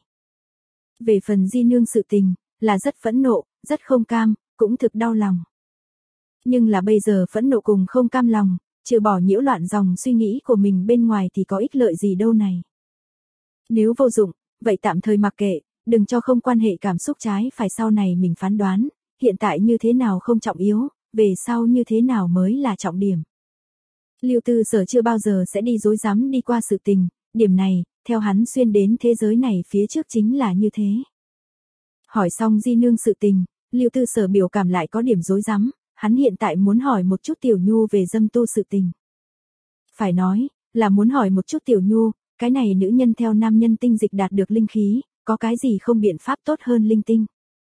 Về phần di nương sự tình, là rất phẫn nộ, rất không cam, cũng thực đau lòng. Nhưng là bây giờ phẫn nộ cùng không cam lòng, trừ bỏ nhiễu loạn dòng suy nghĩ của mình bên ngoài thì có ích lợi gì đâu này. Nếu vô dụng, vậy tạm thời mặc kệ, đừng cho không quan hệ cảm xúc trái phải sau này mình phán đoán, hiện tại như thế nào không trọng yếu, về sau như thế nào mới là trọng điểm. Lưu Tư Sở chưa bao giờ sẽ đi dối dám đi qua sự tình, điểm này, theo hắn xuyên đến thế giới này phía trước chính là như thế. Hỏi xong di nương sự tình, Lưu Tư Sở biểu cảm lại có điểm dối dám, hắn hiện tại muốn hỏi một chút Tiểu Nhu về dâm tu sự tình. Phải nói, là muốn hỏi một chút Tiểu Nhu, cái này nữ nhân theo nam nhân tinh dịch đạt được linh khí, có cái gì không biện pháp tốt hơn linh tinh.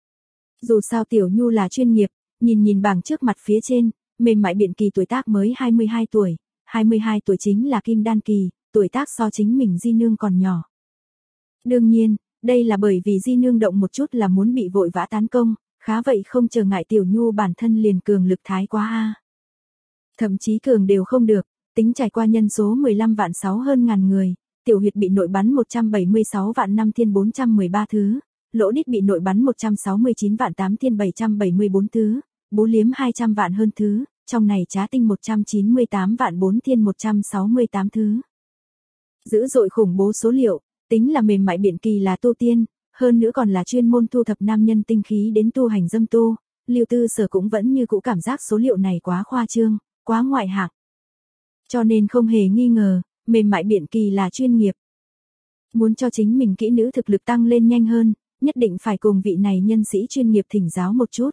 Dù sao Tiểu Nhu là chuyên nghiệp, nhìn nhìn bảng trước mặt phía trên, mềm mại biện kỳ tuổi tác mới hai mươi hai tuổi, hai mươi hai tuổi chính là kim đan kỳ, tuổi tác so chính mình di nương còn nhỏ. Đương nhiên, đây là bởi vì di nương động một chút là muốn bị vội vã tán công, khá vậy không chờ ngại Tiểu Nhu bản thân liền cường lực thái quá a. Thậm chí cường đều không được, tính trải qua nhân số mười lăm vạn sáu hơn ngàn người, tiểu huyệt bị nội bắn một trăm bảy mươi sáu vạn năm thiên bốn trăm mười ba thứ, lỗ đít bị nội bắn một trăm sáu mươi chín vạn tám thiên bảy trăm bảy mươi bốn thứ, bú liếm hai trăm vạn hơn thứ, trong này trá tinh một trăm chín mươi tám vạn bốn thiên một trăm sáu mươi tám thứ. Dữ dội khủng bố số liệu, tính là mềm mại biện kỳ là tu tiên, hơn nữa còn là chuyên môn thu thập nam nhân tinh khí đến tu hành dâm tu, Lưu Tư Sở cũng vẫn như cũ cảm giác số liệu này quá khoa trương, quá ngoại hạng. Cho nên không hề nghi ngờ, mềm mại biện kỳ là chuyên nghiệp. Muốn cho chính mình kỹ nữ thực lực tăng lên nhanh hơn, nhất định phải cùng vị này nhân sĩ chuyên nghiệp thỉnh giáo một chút.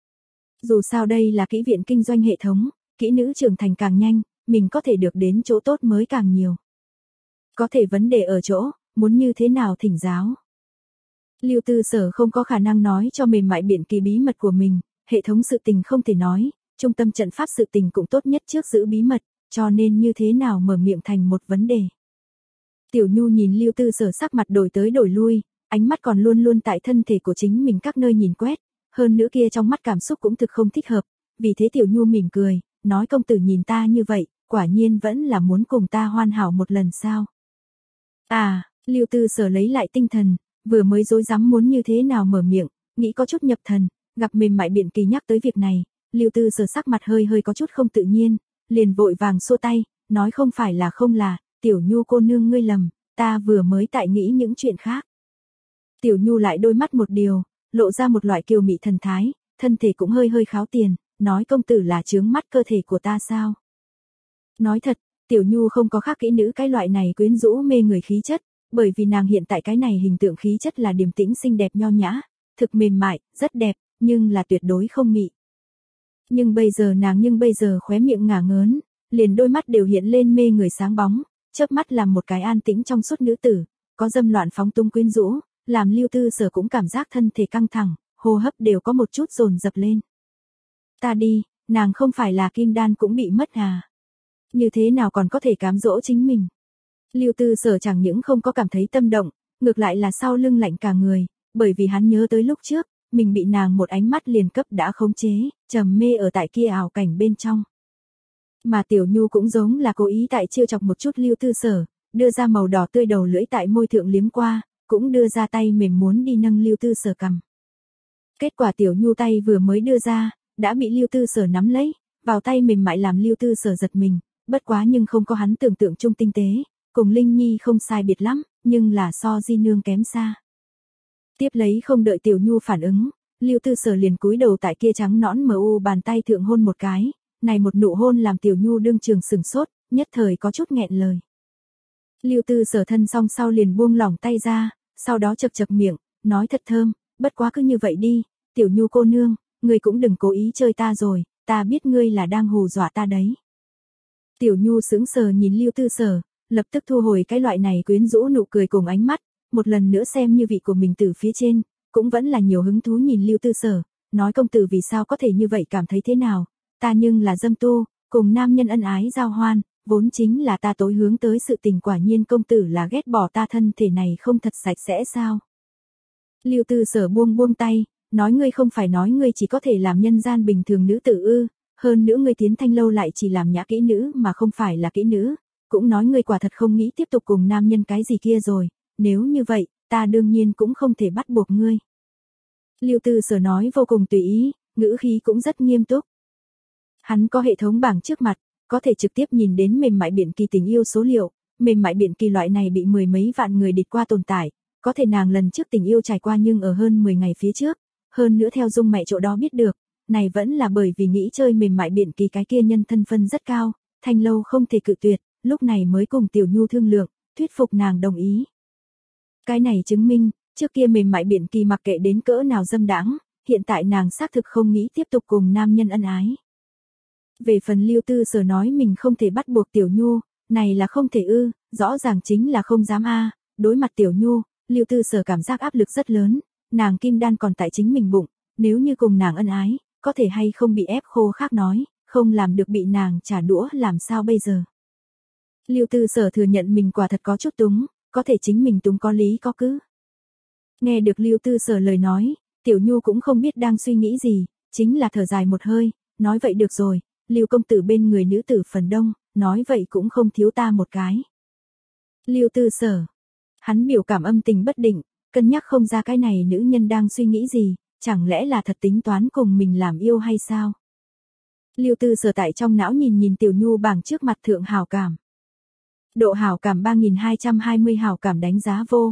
Dù sao đây là kỹ viện kinh doanh hệ thống, kỹ nữ trưởng thành càng nhanh, mình có thể được đến chỗ tốt mới càng nhiều. Có thể vấn đề ở chỗ, muốn như thế nào thỉnh giáo. Lưu Tư Sở không có khả năng nói cho mềm mại biện kỳ bí mật của mình, hệ thống sự tình không thể nói, trung tâm trận pháp sự tình cũng tốt nhất trước giữ bí mật, cho nên như thế nào mở miệng thành một vấn đề. Tiểu Nhu nhìn Lưu Tư Sở sắc mặt đổi tới đổi lui, ánh mắt còn luôn luôn tại thân thể của chính mình các nơi nhìn quét, hơn nữa kia trong mắt cảm xúc cũng thực không thích hợp, vì thế Tiểu Nhu mỉm cười, nói công tử nhìn ta như vậy, quả nhiên vẫn là muốn cùng ta hoàn hảo một lần sao. À, Lưu Tư Sở lấy lại tinh thần, vừa mới rối rắm muốn như thế nào mở miệng, nghĩ có chút nhập thần, gặp mềm mại Biện Kỳ nhắc tới việc này, Lưu Tư Sở sắc mặt hơi hơi có chút không tự nhiên, liền vội vàng xua tay, nói không phải là không là, Tiểu Nhu cô nương ngươi lầm, ta vừa mới tại nghĩ những chuyện khác. Tiểu Nhu lại đôi mắt một điều, lộ ra một loại kiều mị thần thái, thân thể cũng hơi hơi kháo tiền, nói công tử là chướng mắt cơ thể của ta sao. Nói thật, Tiểu Nhu không có khác kỹ nữ cái loại này quyến rũ mê người khí chất, bởi vì nàng hiện tại cái này hình tượng khí chất là điềm tĩnh xinh đẹp nho nhã, thực mềm mại, rất đẹp, nhưng là tuyệt đối không mị. Nhưng bây giờ nàng nhưng bây giờ khóe miệng ngả ngớn, liền đôi mắt đều hiện lên mê người sáng bóng, chớp mắt làm một cái an tĩnh trong suốt nữ tử, có dâm loạn phóng tung quyến rũ, làm Lưu Tư Sở cũng cảm giác thân thể căng thẳng, hô hấp đều có một chút dồn dập lên. Ta đi, nàng không phải là kim đan cũng bị mất à? Như thế nào còn có thể cám dỗ chính mình? Lưu Tư Sở chẳng những không có cảm thấy tâm động, ngược lại là sau lưng lạnh cả người, bởi vì hắn nhớ tới lúc trước, mình bị nàng một ánh mắt liền cấp đã khống chế, trầm mê ở tại kia ảo cảnh bên trong. Mà Tiểu Nhu cũng giống là cố ý tại trêu chọc một chút Lưu Tư Sở, đưa ra màu đỏ tươi đầu lưỡi tại môi thượng liếm qua, cũng đưa ra tay mềm muốn đi nâng Lưu Tư Sở cằm. Kết quả Tiểu Nhu tay vừa mới đưa ra, đã bị Lưu Tư Sở nắm lấy, vào tay mềm mại làm Lưu Tư Sở giật mình, bất quá nhưng không có hắn tưởng tượng chung tinh tế, cùng Linh Nhi không sai biệt lắm, nhưng là so Di Nương kém xa. Tiếp lấy không đợi Tiểu Nhu phản ứng, Lưu Tư Sở liền cúi đầu tại kia trắng nõn mờ u bàn tay thượng hôn một cái, này một nụ hôn làm Tiểu Nhu đương trường sừng sốt, nhất thời có chút nghẹn lời. Lưu Tư Sở thân xong sau liền buông lỏng tay ra, sau đó chật chật miệng, nói thật thơm, bất quá cứ như vậy đi, Tiểu Nhu cô nương, ngươi cũng đừng cố ý chơi ta rồi, ta biết ngươi là đang hù dọa ta đấy. Tiểu Nhu sững sờ nhìn Lưu Tư Sở, lập tức thu hồi cái loại này quyến rũ nụ cười cùng ánh mắt, một lần nữa xem như vị của mình từ phía trên, cũng vẫn là nhiều hứng thú nhìn Lưu Tư Sở, nói công tử vì sao có thể như vậy cảm thấy thế nào, ta nhưng là dâm tu, cùng nam nhân ân ái giao hoan, vốn chính là ta tối hướng tới sự tình, quả nhiên công tử là ghét bỏ ta thân thể này không thật sạch sẽ sao. Lưu Tư Sở buông buông tay, nói ngươi không phải nói ngươi chỉ có thể làm nhân gian bình thường nữ tử ư, hơn nữa ngươi tiến Thanh lâu lại chỉ làm nhã kỹ nữ mà không phải là kỹ nữ, cũng nói ngươi quả thật không nghĩ tiếp tục cùng nam nhân cái gì kia rồi, nếu như vậy, ta đương nhiên cũng không thể bắt buộc ngươi. Lưu Tư Sở nói vô cùng tùy ý, ngữ khí cũng rất nghiêm túc. Hắn có hệ thống bảng trước mặt, có thể trực tiếp nhìn đến mềm mại Biện Kỳ tình yêu số liệu, mềm mại Biện Kỳ loại này bị mười mấy vạn người địch qua tồn tại, có thể nàng lần trước tình yêu trải qua nhưng ở hơn mười ngày phía trước, hơn nữa theo Dung mẹ chỗ đó biết được, này vẫn là bởi vì nghĩ chơi mềm mại Biện Kỳ cái kia nhân thân phân rất cao, Thanh lâu không thể cự tuyệt, lúc này mới cùng Tiểu Nhu thương lượng, thuyết phục nàng đồng ý. Cái này chứng minh, trước kia mềm mại Biện Kỳ mặc kệ đến cỡ nào dâm đãng, hiện tại nàng xác thực không nghĩ tiếp tục cùng nam nhân ân ái. Về phần Lưu Tư Sở nói mình không thể bắt buộc Tiểu Nhu, này là không thể ư, rõ ràng chính là không dám a. Đối mặt Tiểu Nhu, Lưu Tư Sở cảm giác áp lực rất lớn, nàng kim đan còn tại chính mình bụng, nếu như cùng nàng ân ái, có thể hay không bị ép khô khác nói, không làm được bị nàng trả đũa làm sao bây giờ. Lưu Tư Sở thừa nhận mình quả thật có chút túng, có thể chính mình túng có lý có cứ. Nghe được Lưu Tư Sở lời nói, Tiểu Nhu cũng không biết đang suy nghĩ gì, chính là thở dài một hơi, nói vậy được rồi, Lưu công tử bên người nữ tử phần đông, nói vậy cũng không thiếu ta một cái. Lưu Tư Sở, hắn biểu cảm âm tình bất định, cân nhắc không ra cái này nữ nhân đang suy nghĩ gì, chẳng lẽ là thật tính toán cùng mình làm yêu hay sao? Lưu Tư Sở tại trong não nhìn nhìn Tiểu Nhu bảng trước mặt thượng hảo cảm. Độ hảo cảm ba nghìn hai trăm hai mươi hảo cảm đánh giá vô.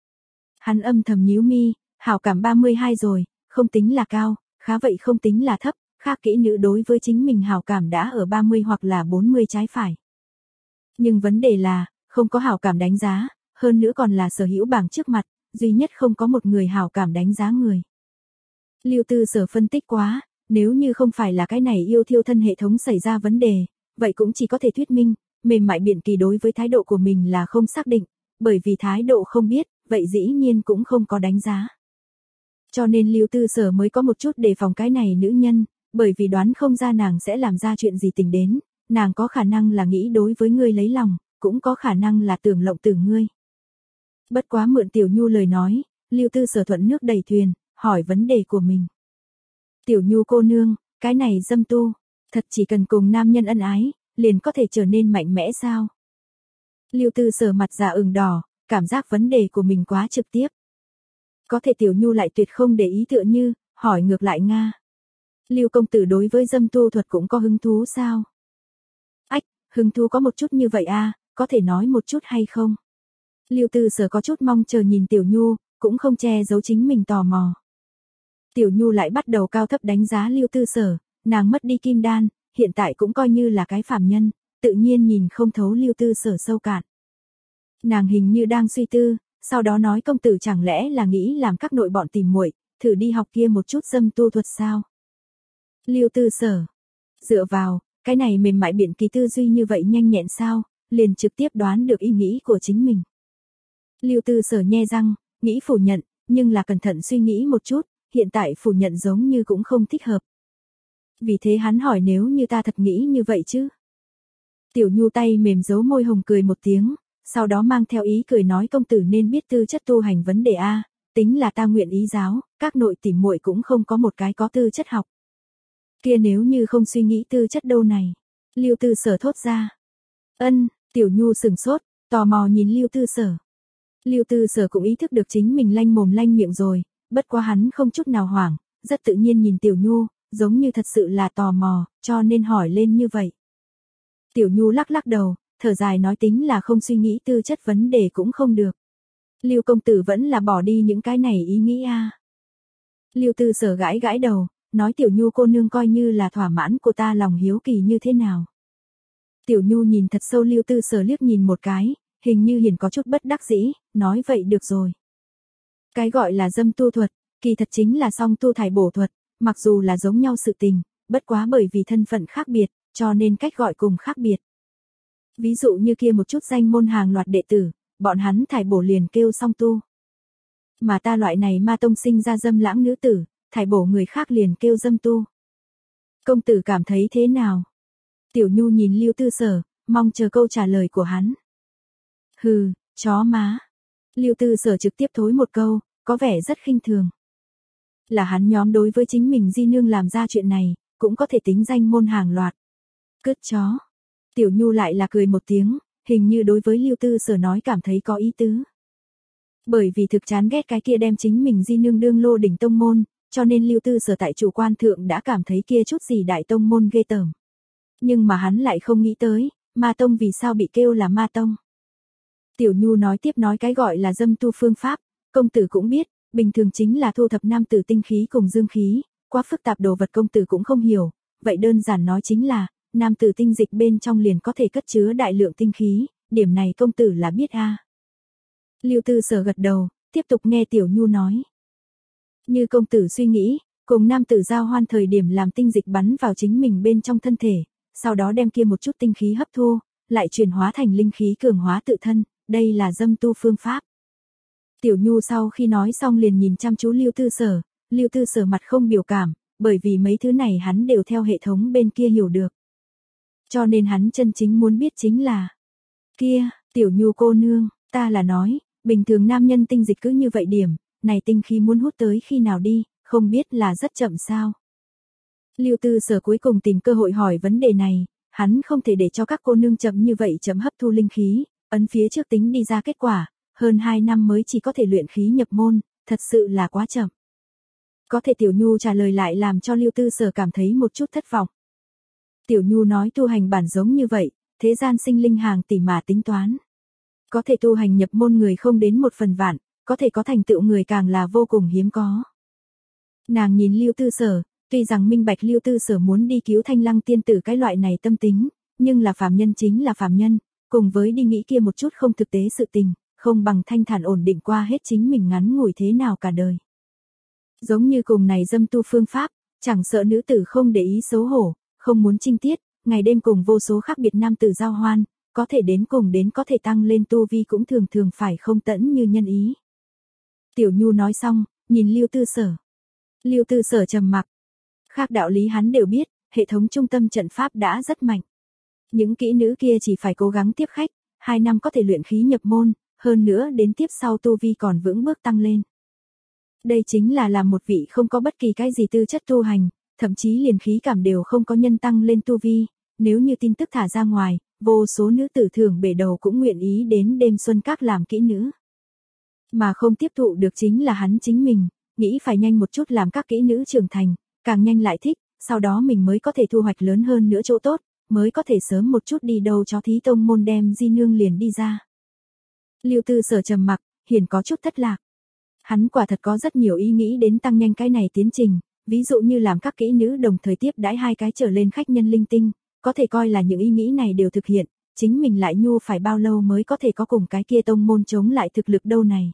Hắn âm thầm nhíu mi, hảo cảm ba mươi hai rồi, không tính là cao, khá vậy không tính là thấp, khác kỹ nữ đối với chính mình hảo cảm đã ở ba mươi hoặc là bốn mươi trái phải. Nhưng vấn đề là, không có hảo cảm đánh giá, hơn nữa còn là sở hữu bảng trước mặt, duy nhất không có một người hảo cảm đánh giá người. Lưu Tư Sở phân tích quá, nếu như không phải là cái này yêu thiêu thân hệ thống xảy ra vấn đề, vậy cũng chỉ có thể thuyết minh, mềm mại Biện Kỳ đối với thái độ của mình là không xác định, bởi vì thái độ không biết, vậy dĩ nhiên cũng không có đánh giá. Cho nên Lưu Tư Sở mới có một chút đề phòng cái này nữ nhân, bởi vì đoán không ra nàng sẽ làm ra chuyện gì tình đến, nàng có khả năng là nghĩ đối với ngươi lấy lòng, cũng có khả năng là tưởng lộng tưởng ngươi. Bất quá mượn Tiểu Nhu lời nói, Lưu Tư Sở thuận nước đẩy thuyền, hỏi vấn đề của mình. Tiểu Nhu cô nương, cái này dâm tu, thật chỉ cần cùng nam nhân ân ái, liền có thể trở nên mạnh mẽ sao? Lưu Tư Sở mặt già ửng đỏ, cảm giác vấn đề của mình quá trực tiếp. Có thể Tiểu Nhu lại tuyệt không để ý tựa như, hỏi ngược lại Nga. Lưu công tử đối với dâm tu thuật cũng có hứng thú sao? Ách, hứng thú có một chút như vậy à, có thể nói một chút hay không? Lưu Tư Sở có chút mong chờ nhìn Tiểu Nhu, cũng không che giấu chính mình tò mò. Tiểu Nhu lại bắt đầu cao thấp đánh giá Lưu Tư Sở, nàng mất đi kim đan, hiện tại cũng coi như là cái phàm nhân, tự nhiên nhìn không thấu Lưu Tư Sở sâu cạn. Nàng hình như đang suy tư, sau đó nói công tử chẳng lẽ là nghĩ làm các nội bọn tìm muội, thử đi học kia một chút dâm tu thuật sao? Lưu Tư Sở, dựa vào, cái này mềm mại biện kỳ tư duy như vậy nhanh nhẹn sao, liền trực tiếp đoán được ý nghĩ của chính mình. Lưu Tư Sở nhe răng, nghĩ phủ nhận, nhưng là cẩn thận suy nghĩ một chút, hiện tại phủ nhận giống như cũng không thích hợp. Vì thế hắn hỏi nếu như ta thật nghĩ như vậy chứ? Tiểu Nhu tay mềm giấu môi hồng cười một tiếng, sau đó mang theo ý cười nói công tử nên biết tư chất tu hành vấn đề a, tính là ta nguyện ý giáo, các nội tỉ muội cũng không có một cái có tư chất học. Kia nếu như không suy nghĩ tư chất đâu này? Lưu Tư Sở thốt ra. Ân, Tiểu Nhu sừng sốt, tò mò nhìn Lưu Tư Sở. Lưu Tư Sở cũng ý thức được chính mình lanh mồm lanh miệng rồi, bất quá hắn không chút nào hoảng, rất tự nhiên nhìn Tiểu Nhu, giống như thật sự là tò mò, cho nên hỏi lên như vậy. Tiểu Nhu lắc lắc đầu, thở dài nói tính là không suy nghĩ tư chất vấn đề cũng không được. Lưu công tử vẫn là bỏ đi những cái này ý nghĩ a. À. Lưu Tư Sở gãi gãi đầu, nói Tiểu Nhu cô nương coi như là thỏa mãn của ta lòng hiếu kỳ như thế nào. Tiểu Nhu nhìn thật sâu Lưu Tư Sở liếc nhìn một cái, hình như hiền có chút bất đắc dĩ, nói vậy được rồi. Cái gọi là dâm tu thuật, kỳ thật chính là song tu thải bổ thuật, mặc dù là giống nhau sự tình, bất quá bởi vì thân phận khác biệt, cho nên cách gọi cùng khác biệt. Ví dụ như kia một chút danh môn hàng loạt đệ tử, bọn hắn thải bổ liền kêu song tu. Mà ta loại này ma tông sinh ra dâm lãng nữ tử, thải bổ người khác liền kêu dâm tu. Công tử cảm thấy thế nào? Tiểu Nhu nhìn Lưu Tư Sở, mong chờ câu trả lời của hắn. Hừ, chó má. Lưu Tư Sở trực tiếp thối một câu, có vẻ rất khinh thường. Là hắn nhóm đối với chính mình di nương làm ra chuyện này, cũng có thể tính danh môn hàng loạt. Cứt chó. Tiểu Nhu lại là cười một tiếng, hình như đối với Lưu Tư Sở nói cảm thấy có ý tứ. Bởi vì thực chán ghét cái kia đem chính mình di nương đương lô đỉnh tông môn, cho nên Lưu Tư Sở tại chủ quan thượng đã cảm thấy kia chút gì đại tông môn ghê tởm. Nhưng mà hắn lại không nghĩ tới, ma tông vì sao bị kêu là ma tông. Tiểu Nhu nói tiếp nói cái gọi là dâm tu phương pháp, công tử cũng biết, bình thường chính là thu thập nam tử tinh khí cùng dương khí, quá phức tạp đồ vật công tử cũng không hiểu, vậy đơn giản nói chính là, nam tử tinh dịch bên trong liền có thể cất chứa đại lượng tinh khí, điểm này công tử là biết a. À. Lưu Tư Sở gật đầu, tiếp tục nghe Tiểu Nhu nói. Như công tử suy nghĩ, cùng nam tử giao hoan thời điểm làm tinh dịch bắn vào chính mình bên trong thân thể, sau đó đem kia một chút tinh khí hấp thu, lại chuyển hóa thành linh khí cường hóa tự thân, đây là dâm tu phương pháp. Tiểu Nhu sau khi nói xong liền nhìn chăm chú Lưu Tư Sở, Lưu Tư Sở mặt không biểu cảm, bởi vì mấy thứ này hắn đều theo hệ thống bên kia hiểu được. Cho nên hắn chân chính muốn biết chính là, kia, Tiểu Nhu cô nương, ta là nói, bình thường nam nhân tinh dịch cứ như vậy điểm, này tinh khí muốn hút tới khi nào đi, không biết là rất chậm sao. Lưu Tư Sở cuối cùng tìm cơ hội hỏi vấn đề này, hắn không thể để cho các cô nương chậm như vậy chậm hấp thu linh khí, ấn phía trước tính đi ra kết quả, hơn hai năm mới chỉ có thể luyện khí nhập môn, thật sự là quá chậm. Có thể Tiểu Nhu trả lời lại làm cho Lưu Tư Sở cảm thấy một chút thất vọng. Tiểu Nhu nói tu hành bản giống như vậy, thế gian sinh linh hàng tỷ mà tính toán. Có thể tu hành nhập môn người không đến một phần vạn, có thể có thành tựu người càng là vô cùng hiếm có. Nàng nhìn Lưu Tư Sở, tuy rằng minh bạch Lưu Tư Sở muốn đi cứu Thanh Lăng tiên tử cái loại này tâm tính, nhưng là phàm nhân chính là phàm nhân, cùng với đi nghĩ kia một chút không thực tế sự tình, không bằng thanh thản ổn định qua hết chính mình ngắn ngủi thế nào cả đời. Giống như cùng này dâm tu phương pháp, chẳng sợ nữ tử không để ý xấu hổ, không muốn trinh tiết, ngày đêm cùng vô số khác biệt nam tử giao hoan, có thể đến cùng đến có thể tăng lên tu vi cũng thường thường phải không tẫn như nhân ý. Tiểu Nhu nói xong, nhìn Lưu Tư Sở. Lưu Tư Sở trầm mặc. Khác đạo lý hắn đều biết, hệ thống trung tâm trận pháp đã rất mạnh. Những kỹ nữ kia chỉ phải cố gắng tiếp khách, hai năm có thể luyện khí nhập môn, hơn nữa đến tiếp sau tu vi còn vững bước tăng lên. Đây chính là làm một vị không có bất kỳ cái gì tư chất tu hành, thậm chí liền khí cảm đều không có nhân tăng lên tu vi, nếu như tin tức thả ra ngoài, vô số nữ tử thưởng bể đầu cũng nguyện ý đến đêm xuân các làm kỹ nữ. Mà không tiếp thụ được chính là hắn chính mình, nghĩ phải nhanh một chút làm các kỹ nữ trưởng thành, càng nhanh lại thích, sau đó mình mới có thể thu hoạch lớn hơn nữa chỗ tốt, mới có thể sớm một chút đi đâu cho thí tông môn đem di nương liền đi ra. Lưu Tư Sở trầm mặc, hiển có chút thất lạc. Hắn quả thật có rất nhiều ý nghĩ đến tăng nhanh cái này tiến trình, ví dụ như làm các kỹ nữ đồng thời tiếp đãi hai cái trở lên khách nhân linh tinh, có thể coi là những ý nghĩ này đều thực hiện, chính mình lại nhu phải bao lâu mới có thể có cùng cái kia tông môn chống lại thực lực đâu này.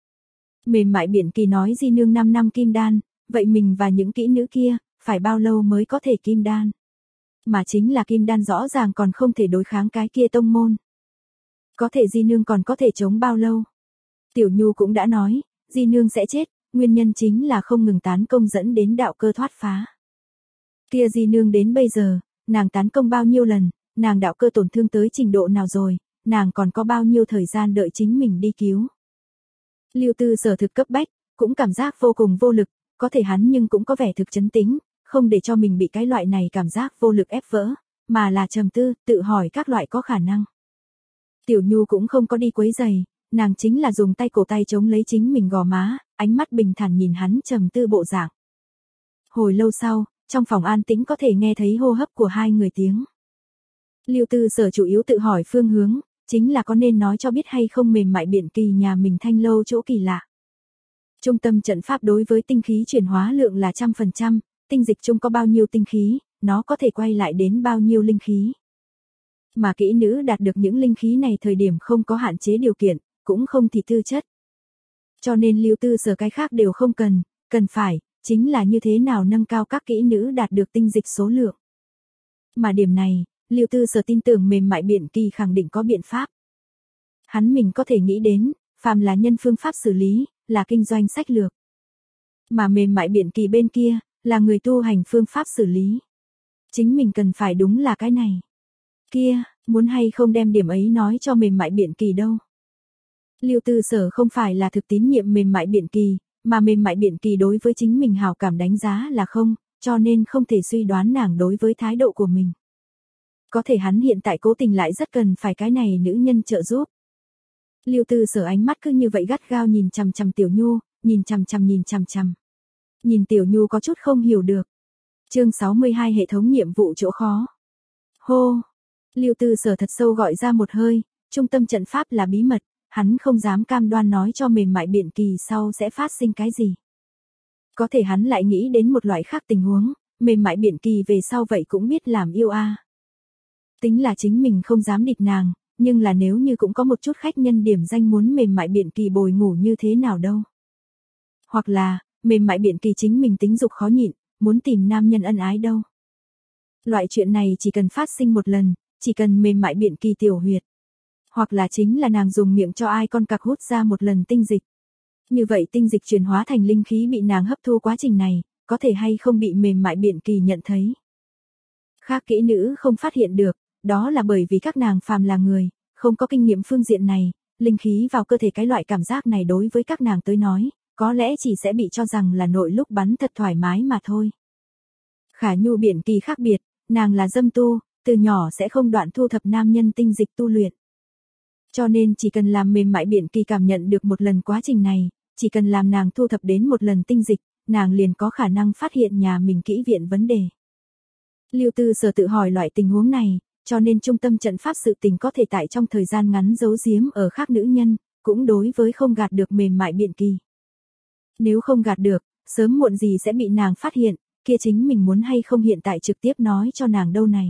Mềm mại Biển Kỳ nói di nương năm năm kim đan, vậy mình và những kỹ nữ kia, phải bao lâu mới có thể kim đan? Mà chính là kim đan rõ ràng còn không thể đối kháng cái kia tông môn. Có thể di nương còn có thể chống bao lâu? Tiểu Nhu cũng đã nói, di nương sẽ chết, nguyên nhân chính là không ngừng tán công dẫn đến đạo cơ thoát phá. Kia di nương đến bây giờ, nàng tán công bao nhiêu lần, nàng đạo cơ tổn thương tới trình độ nào rồi, nàng còn có bao nhiêu thời gian đợi chính mình đi cứu. Lưu Tư Sở thực cấp bách, cũng cảm giác vô cùng vô lực, có thể hắn nhưng cũng có vẻ thực chấn tĩnh, không để cho mình bị cái loại này cảm giác vô lực ép vỡ, mà là trầm tư, tự hỏi các loại có khả năng. Tiểu Nhu cũng không có đi quấy giày, nàng chính là dùng tay cổ tay chống lấy chính mình gò má, ánh mắt bình thản nhìn hắn trầm tư bộ dạng. Hồi lâu sau, trong phòng an tĩnh có thể nghe thấy hô hấp của hai người tiếng. Lưu Tư Sở chủ yếu tự hỏi phương hướng, chính là có nên nói cho biết hay không mềm mại Biển Kỳ nhà mình thanh lâu chỗ kỳ lạ. Trung tâm trận pháp đối với tinh khí chuyển hóa lượng là trăm phần trăm, tinh dịch chung có bao nhiêu tinh khí, nó có thể quay lại đến bao nhiêu linh khí. Mà kỹ nữ đạt được những linh khí này thời điểm không có hạn chế điều kiện, cũng không thì tư chất. Cho nên Lưu Tư Sở cái khác đều không cần, cần phải, chính là như thế nào nâng cao các kỹ nữ đạt được tinh dịch số lượng. Mà điểm này, Lưu Tư Sở tin tưởng mềm mại Biển Kỳ khẳng định có biện pháp. Hắn mình có thể nghĩ đến, phàm là nhân phương pháp xử lý, là kinh doanh sách lược. Mà mềm mại Biển Kỳ bên kia, là người tu hành phương pháp xử lý. Chính mình cần phải đúng là cái này. Kia, muốn hay không đem điểm ấy nói cho mềm mại Biển Kỳ đâu. Lưu Tư Sở không phải là thực tín nhiệm mềm mại Biển Kỳ, mà mềm mại Biển Kỳ đối với chính mình hào cảm đánh giá là không, cho nên không thể suy đoán nàng đối với thái độ của mình. Có thể hắn hiện tại cố tình lại rất cần phải cái này nữ nhân trợ giúp. Lưu Tư Sở ánh mắt cứ như vậy gắt gao nhìn chằm chằm Tiểu Nhu, nhìn chằm chằm nhìn chằm chằm. Nhìn Tiểu Nhu có chút không hiểu được. Chương sáu mươi hai hệ thống nhiệm vụ chỗ khó. Hô! Lưu Tư Sở thật sâu gọi ra một hơi, trung tâm trận pháp là bí mật, hắn không dám cam đoan nói cho mềm mại Biển Kỳ sau sẽ phát sinh cái gì. Có thể hắn lại nghĩ đến một loại khác tình huống, mềm mại Biển Kỳ về sau vậy cũng biết làm yêu a. À. Tính là chính mình không dám địch nàng, nhưng là nếu như cũng có một chút khách nhân điểm danh muốn mềm mại Biển Kỳ bồi ngủ như thế nào đâu. Hoặc là, mềm mại Biển Kỳ chính mình tính dục khó nhịn, muốn tìm nam nhân ân ái đâu. Loại chuyện này chỉ cần phát sinh một lần, chỉ cần mềm mại Biển Kỳ tiểu huyệt. Hoặc là chính là nàng dùng miệng cho ai con cặc hút ra một lần tinh dịch. Như vậy tinh dịch chuyển hóa thành linh khí bị nàng hấp thu quá trình này, có thể hay không bị mềm mại Biển Kỳ nhận thấy. Khác kỹ nữ không phát hiện được, đó là bởi vì các nàng phàm là người, không có kinh nghiệm phương diện này, linh khí vào cơ thể cái loại cảm giác này đối với các nàng tới nói, có lẽ chỉ sẽ bị cho rằng là nội lúc bắn thật thoải mái mà thôi. Khả Nhu Biển Kỳ khác biệt, nàng là dâm tu, từ nhỏ sẽ không đoạn thu thập nam nhân tinh dịch tu luyện. Cho nên chỉ cần làm mềm mại Biển Kỳ cảm nhận được một lần quá trình này, chỉ cần làm nàng thu thập đến một lần tinh dịch, nàng liền có khả năng phát hiện nhà mình kỹ viện vấn đề. Lưu Tư Sở tự hỏi loại tình huống này, cho nên trung tâm trận pháp sự tình có thể tại trong thời gian ngắn giấu giếm ở khác nữ nhân, cũng đối với không gạt được mềm mại Biển Kỳ. Nếu không gạt được, sớm muộn gì sẽ bị nàng phát hiện, kia chính mình muốn hay không hiện tại trực tiếp nói cho nàng đâu này.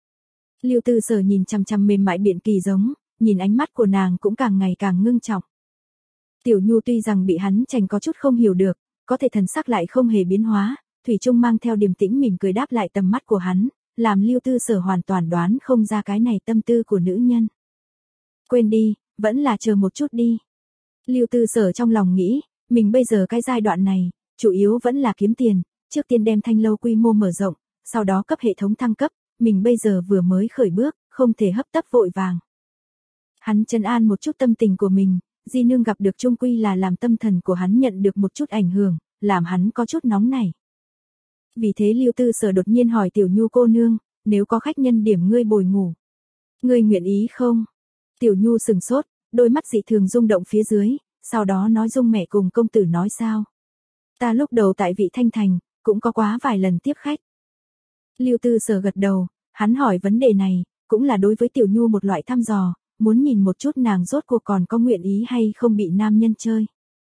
Lưu Tư Sở nhìn chằm chằm mềm mại Biển Kỳ giống, nhìn ánh mắt của nàng cũng càng ngày càng ngưng trọng. Tiểu Nhu tuy rằng bị hắn chành có chút không hiểu được, có thể thần sắc lại không hề biến hóa, thủy chung mang theo điềm tĩnh mỉm cười đáp lại tầm mắt của hắn, làm Lưu Tư Sở hoàn toàn đoán không ra cái này tâm tư của nữ nhân. Quên đi, vẫn là chờ một chút đi. Lưu Tư Sở trong lòng nghĩ, mình bây giờ cái giai đoạn này, chủ yếu vẫn là kiếm tiền, trước tiên đem thanh lâu quy mô mở rộng, sau đó cấp hệ thống thăng cấp, mình bây giờ vừa mới khởi bước, không thể hấp tấp vội vàng. Hắn trấn an một chút tâm tình của mình, Di nương gặp được chung quy là làm tâm thần của hắn nhận được một chút ảnh hưởng, làm hắn có chút nóng nảy. Vì thế Lưu Tư Sở đột nhiên hỏi Tiểu Nhu cô nương, nếu có khách nhân điểm ngươi bồi ngủ, ngươi nguyện ý không? Tiểu Nhu sừng sốt, đôi mắt dị thường rung động phía dưới, sau đó nói Dung mẹ cùng công tử nói sao? Ta lúc đầu tại Vị Thanh Thành, cũng có quá vài lần tiếp khách. Lưu Tư Sở gật đầu, hắn hỏi vấn đề này, cũng là đối với Tiểu Nhu một loại thăm dò, muốn nhìn một chút nàng rốt cuộc còn có nguyện ý hay không bị nam nhân chơi.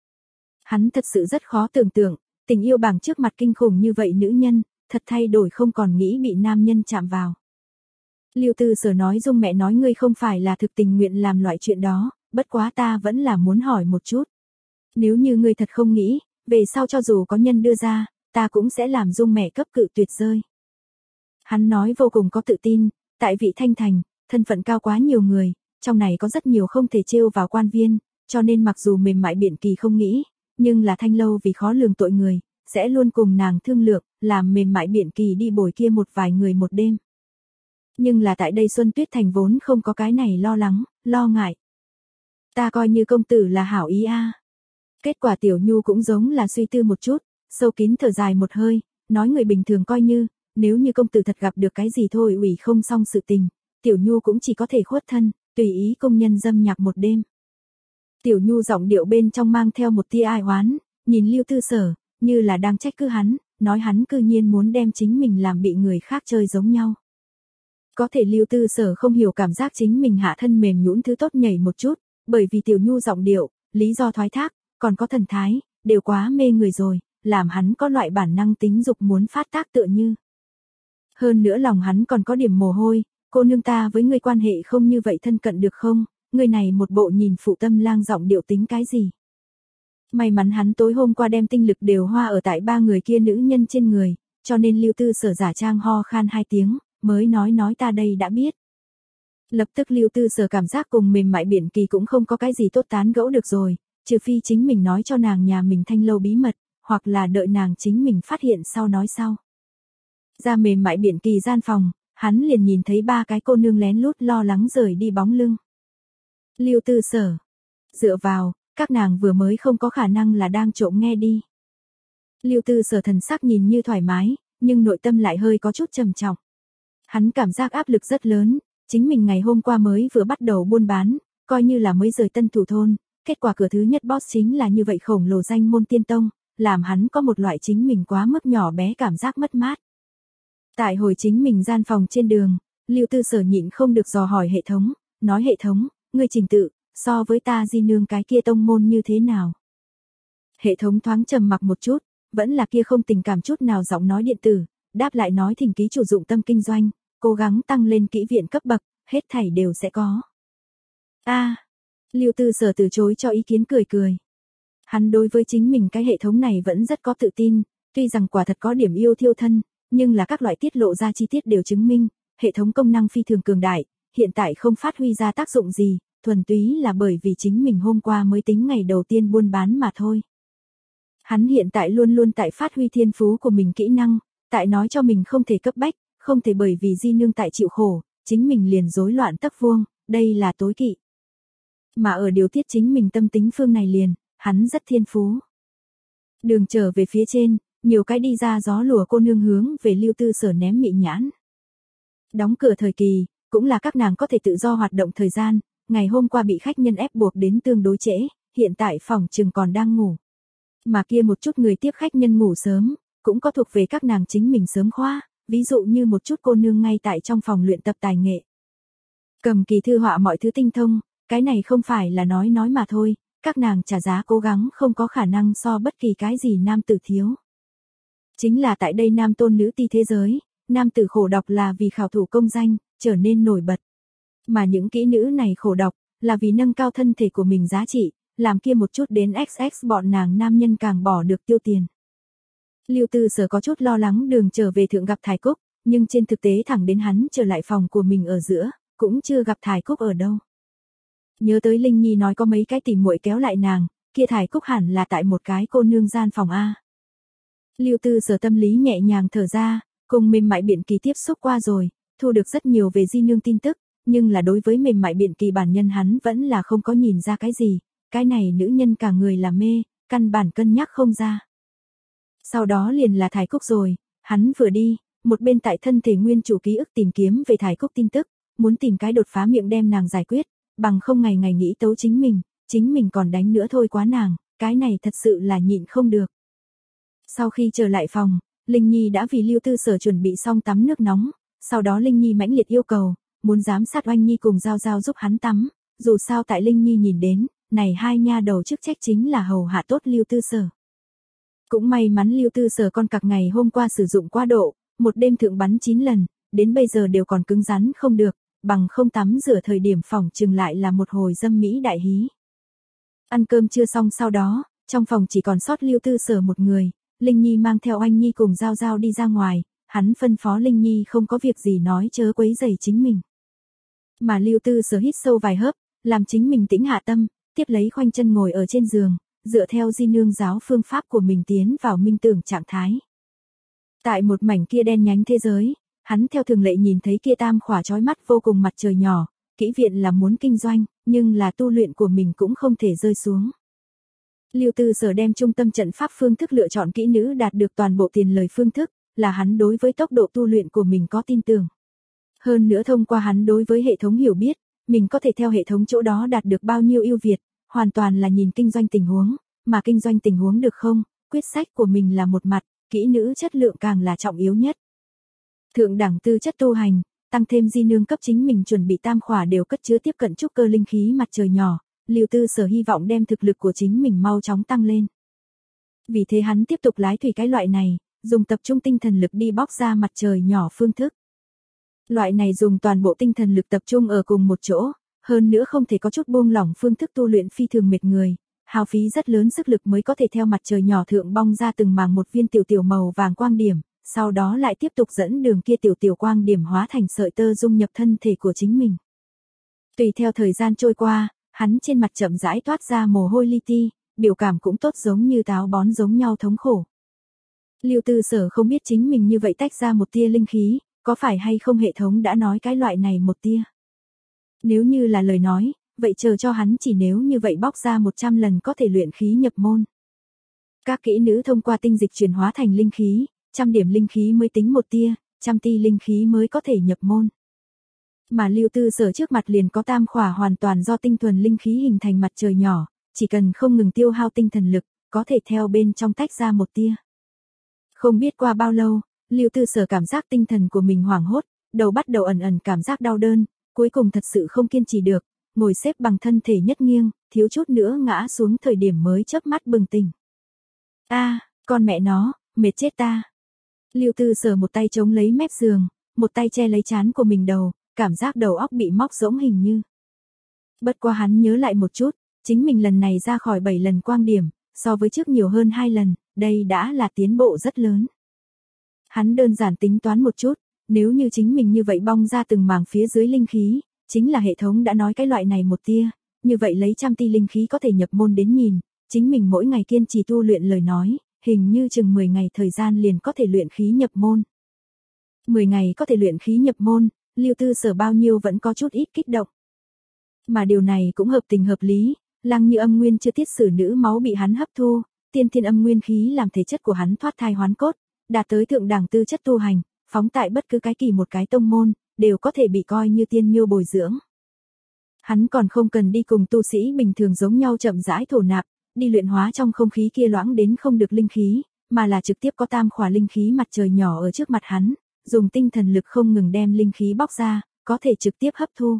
Hắn thật sự rất khó tưởng tượng, tình yêu bảng trước mặt kinh khủng như vậy nữ nhân, thật thay đổi không còn nghĩ bị nam nhân chạm vào. Lưu Tư Sở nói Dung mẹ nói ngươi không phải là thực tình nguyện làm loại chuyện đó, bất quá ta vẫn là muốn hỏi một chút. Nếu như ngươi thật không nghĩ, về sau cho dù có nhân đưa ra, ta cũng sẽ làm Dung mẹ cấp cự tuyệt rơi. Hắn nói vô cùng có tự tin, tại Vị Thanh Thành, thân phận cao quá nhiều người, trong này có rất nhiều không thể trêu vào quan viên, cho nên mặc dù mềm mại Biện Kỳ không nghĩ, nhưng là Thanh lâu vì khó lường tội người, sẽ luôn cùng nàng thương lượng, làm mềm mại Biện Kỳ đi bồi kia một vài người một đêm. Nhưng là tại đây Xuân Tuyết Thành vốn không có cái này lo lắng, lo ngại. Ta coi như công tử là hảo ý a. Kết quả Tiểu Nhu cũng giống là suy tư một chút, sâu kín thở dài một hơi, nói người bình thường coi như, nếu như công tử thật gặp được cái gì thôi ủy không xong sự tình, Tiểu Nhu cũng chỉ có thể khuất thân, tùy ý công nhân dâm nhạc một đêm. Tiểu Nhu giọng điệu bên trong mang theo một tia ai oán, nhìn Lưu Tư Sở, như là đang trách cứ hắn, nói hắn cư nhiên muốn đem chính mình làm bị người khác chơi giống nhau. Có thể Lưu Tư Sở không hiểu cảm giác chính mình hạ thân mềm nhũn thứ tốt nhảy một chút, bởi vì Tiểu Nhu giọng điệu, lý do thoái thác, còn có thần thái, đều quá mê người rồi, làm hắn có loại bản năng tính dục muốn phát tác tựa như. Hơn nữa lòng hắn còn có điểm mồ hôi, cô nương ta với ngươi quan hệ không như vậy thân cận được không, người này một bộ nhìn phụ tâm lang giọng điệu tính cái gì. May mắn hắn tối hôm qua đem tinh lực đều hoa ở tại ba người kia nữ nhân trên người, cho nên Lưu Tư Sở giả trang ho khan hai tiếng, mới nói nói ta đây đã biết. Lập tức Lưu Tư Sở cảm giác cùng mềm mại Biện Kỳ cũng không có cái gì tốt tán gẫu được rồi, trừ phi chính mình nói cho nàng nhà mình Thanh lâu bí mật, hoặc là đợi nàng chính mình phát hiện sau nói sau. Ra mềm mại Biện Kỳ gian phòng, hắn liền nhìn thấy ba cái cô nương lén lút lo lắng rời đi bóng lưng. Lưu Tư Sở, dựa vào, các nàng vừa mới không có khả năng là đang trộm nghe đi. Lưu Tư Sở thần sắc nhìn như thoải mái, nhưng nội tâm lại hơi có chút trầm trọng. Hắn cảm giác áp lực rất lớn, chính mình ngày hôm qua mới vừa bắt đầu buôn bán, coi như là mới rời Tân Thủ thôn, kết quả cửa thứ nhất boss chính là như vậy khổng lồ danh môn tiên tông, làm hắn có một loại chính mình quá mức nhỏ bé cảm giác mất mát. Tại hồi chính mình gian phòng trên đường, Lưu Tư Sở nhịn không được dò hỏi hệ thống, nói hệ thống, ngươi trình tự, so với ta Di nương cái kia tông môn như thế nào? Hệ thống thoáng trầm mặc một chút, vẫn là kia không tình cảm chút nào giọng nói điện tử, đáp lại nói thỉnh ký chủ dụng tâm kinh doanh, cố gắng tăng lên kỹ viện cấp bậc, hết thảy đều sẽ có. A, à, Lưu Tư Sở từ chối cho ý kiến cười cười. Hắn đối với chính mình cái hệ thống này vẫn rất có tự tin, tuy rằng quả thật có điểm yêu thiêu thân, nhưng là các loại tiết lộ ra chi tiết đều chứng minh, hệ thống công năng phi thường cường đại, hiện tại không phát huy ra tác dụng gì, thuần túy là bởi vì chính mình hôm qua mới tính ngày đầu tiên buôn bán mà thôi. Hắn hiện tại luôn luôn tại phát huy thiên phú của mình kỹ năng, tại nói cho mình không thể cấp bách, không thể bởi vì Di nương tại chịu khổ, chính mình liền rối loạn tấc vuông, đây là tối kỵ. Mà ở điều tiết chính mình tâm tính phương này liền, hắn rất thiên phú. Đường trở về phía trên, nhiều cái đi ra gió lùa cô nương hướng về Lưu Tư Sở ném mị nhãn. Đóng cửa thời kỳ, cũng là các nàng có thể tự do hoạt động thời gian, ngày hôm qua bị khách nhân ép buộc đến tương đối trễ, hiện tại phòng trường còn đang ngủ. Mà kia một chút người tiếp khách nhân ngủ sớm, cũng có thuộc về các nàng chính mình sớm khoa, ví dụ như một chút cô nương ngay tại trong phòng luyện tập tài nghệ. Cầm kỳ thư họa mọi thứ tinh thông, cái này không phải là nói nói mà thôi, các nàng trả giá cố gắng không có khả năng so bất kỳ cái gì nam tử thiếu. Chính là tại đây nam tôn nữ ti thế giới, nam tử khổ đọc là vì khảo thủ công danh, trở nên nổi bật. Mà những kỹ nữ này khổ đọc, là vì nâng cao thân thể của mình giá trị, làm kia một chút đến ích ích bọn nàng nam nhân càng bỏ được tiêu tiền. Lưu Tư Sở có chút lo lắng đường trở về thượng gặp Thái Cúc, nhưng trên thực tế thẳng đến hắn trở lại phòng của mình ở giữa, cũng chưa gặp Thái Cúc ở đâu. Nhớ tới Linh Nhi nói có mấy cái tỉ muội kéo lại nàng, kia Thái Cúc hẳn là tại một cái cô nương gian phòng A. Lưu Tư Sở tâm lý nhẹ nhàng thở ra, cùng mềm mại Biện Kỳ tiếp xúc qua rồi, thu được rất nhiều về Di nương tin tức, nhưng là đối với mềm mại Biện Kỳ bản nhân hắn vẫn là không có nhìn ra cái gì, cái này nữ nhân cả người là mê, căn bản cân nhắc không ra. Sau đó liền là Thải Cúc rồi, hắn vừa đi, một bên tại thân thể nguyên chủ ký ức tìm kiếm về Thải Cúc tin tức, muốn tìm cái đột phá miệng đem nàng giải quyết, bằng không ngày ngày nghĩ tấu chính mình, chính mình còn đánh nữa thôi quá nàng, cái này thật sự là nhịn không được. Sau khi trở lại phòng, Linh Nhi đã vì Lưu Tư Sở chuẩn bị xong tắm nước nóng, sau đó Linh Nhi mãnh liệt yêu cầu, muốn giám sát Oanh Nhi cùng Giao Giao giúp hắn tắm, dù sao tại Linh Nhi nhìn đến, này hai nha đầu chức trách chính là hầu hạ tốt Lưu Tư Sở. Cũng may mắn Lưu Tư Sở con cặc ngày hôm qua sử dụng quá độ, một đêm thượng bắn chín lần, đến bây giờ đều còn cứng rắn không được, bằng không tắm rửa thời điểm phòng chừng lại là một hồi dâm mỹ đại hí. Ăn cơm chưa xong sau đó, trong phòng chỉ còn sót Lưu Tư Sở một người, Linh Nhi mang theo Oanh Nhi cùng Giao Giao đi ra ngoài, hắn phân phó Linh Nhi không có việc gì nói chớ quấy rầy chính mình. Mà Lưu Tư Sở hít sâu vài hớp, làm chính mình tĩnh hạ tâm, tiếp lấy khoanh chân ngồi ở trên giường, dựa theo di nương giáo phương pháp của mình tiến vào minh tưởng trạng thái. Tại một mảnh kia đen nhánh thế giới, hắn theo thường lệ nhìn thấy kia tam khỏa chói mắt vô cùng mặt trời nhỏ, kỹ viện là muốn kinh doanh, nhưng là tu luyện của mình cũng không thể rơi xuống. Lưu Tư Sở đem trung tâm trận pháp phương thức lựa chọn kỹ nữ đạt được toàn bộ tiền lời phương thức, là hắn đối với tốc độ tu luyện của mình có tin tưởng. Hơn nữa thông qua hắn đối với hệ thống hiểu biết, mình có thể theo hệ thống chỗ đó đạt được bao nhiêu ưu việt, hoàn toàn là nhìn kinh doanh tình huống, mà kinh doanh tình huống được không, quyết sách của mình là một mặt, kỹ nữ chất lượng càng là trọng yếu nhất. Thượng đẳng tư chất tu hành, tăng thêm di nương cấp chính mình chuẩn bị tam khỏa đều cất chứa tiếp cận trúc cơ linh khí mặt trời nhỏ, Lưu Tư Sở hy vọng đem thực lực của chính mình mau chóng tăng lên. Vì thế hắn tiếp tục lái thủy cái loại này, dùng tập trung tinh thần lực đi bóc ra mặt trời nhỏ phương thức. Loại này dùng toàn bộ tinh thần lực tập trung ở cùng một chỗ, hơn nữa không thể có chút buông lỏng phương thức tu luyện phi thường mệt người, hao phí rất lớn sức lực mới có thể theo mặt trời nhỏ thượng bong ra từng màng một viên tiểu tiểu màu vàng quang điểm, sau đó lại tiếp tục dẫn đường kia tiểu tiểu quang điểm hóa thành sợi tơ dung nhập thân thể của chính mình. Tùy theo thời gian trôi qua, hắn trên mặt chậm rãi toát ra mồ hôi li ti, biểu cảm cũng tốt giống như táo bón giống nhau thống khổ. Lưu Tư Sở không biết chính mình như vậy tách ra một tia linh khí, có phải hay không hệ thống đã nói cái loại này một tia. Nếu như là lời nói, vậy chờ cho hắn chỉ nếu như vậy bóc ra một trăm lần có thể luyện khí nhập môn. Các kỹ nữ thông qua tinh dịch chuyển hóa thành linh khí, trăm điểm linh khí mới tính một tia, trăm ti linh khí mới có thể nhập môn. Mà Lưu Tư Sở trước mặt liền có tam khỏa hoàn toàn do tinh thuần linh khí hình thành mặt trời nhỏ, chỉ cần không ngừng tiêu hao tinh thần lực, có thể theo bên trong tách ra một tia. Không biết qua bao lâu, Lưu Tư Sở cảm giác tinh thần của mình hoảng hốt, đầu bắt đầu ẩn ẩn cảm giác đau đớn, cuối cùng thật sự không kiên trì được, ngồi xếp bằng thân thể nhất nghiêng, thiếu chút nữa ngã xuống thời điểm mới chớp mắt bừng tỉnh. A, à, con mẹ nó, mệt chết ta. Lưu Tư Sở một tay chống lấy mép giường, một tay che lấy trán của mình đầu, cảm giác đầu óc bị móc rỗng hình như. Bất qua hắn nhớ lại một chút, chính mình lần này ra khỏi bảy lần quang điểm, so với trước nhiều hơn hai lần, đây đã là tiến bộ rất lớn. Hắn đơn giản tính toán một chút, nếu như chính mình như vậy bong ra từng mảng phía dưới linh khí, chính là hệ thống đã nói cái loại này một tia, như vậy lấy trăm ti linh khí có thể nhập môn đến nhìn, chính mình mỗi ngày kiên trì tu luyện lời nói, hình như chừng mười ngày thời gian liền có thể luyện khí nhập môn. mười ngày có thể luyện khí nhập môn, Lưu Tư Sở bao nhiêu vẫn có chút ít kích động. Mà điều này cũng hợp tình hợp lý, Lăng Như Âm Nguyên chưa tiết sử nữ máu bị hắn hấp thu, tiên thiên âm nguyên khí làm thể chất của hắn thoát thai hoán cốt, đạt tới thượng đẳng tư chất tu hành, phóng tại bất cứ cái kỳ một cái tông môn, đều có thể bị coi như tiên miêu bồi dưỡng. Hắn còn không cần đi cùng tu sĩ bình thường giống nhau chậm rãi thổ nạp, đi luyện hóa trong không khí kia loãng đến không được linh khí, mà là trực tiếp có tam khỏa linh khí mặt trời nhỏ ở trước mặt hắn, dùng tinh thần lực không ngừng đem linh khí bóc ra, có thể trực tiếp hấp thu.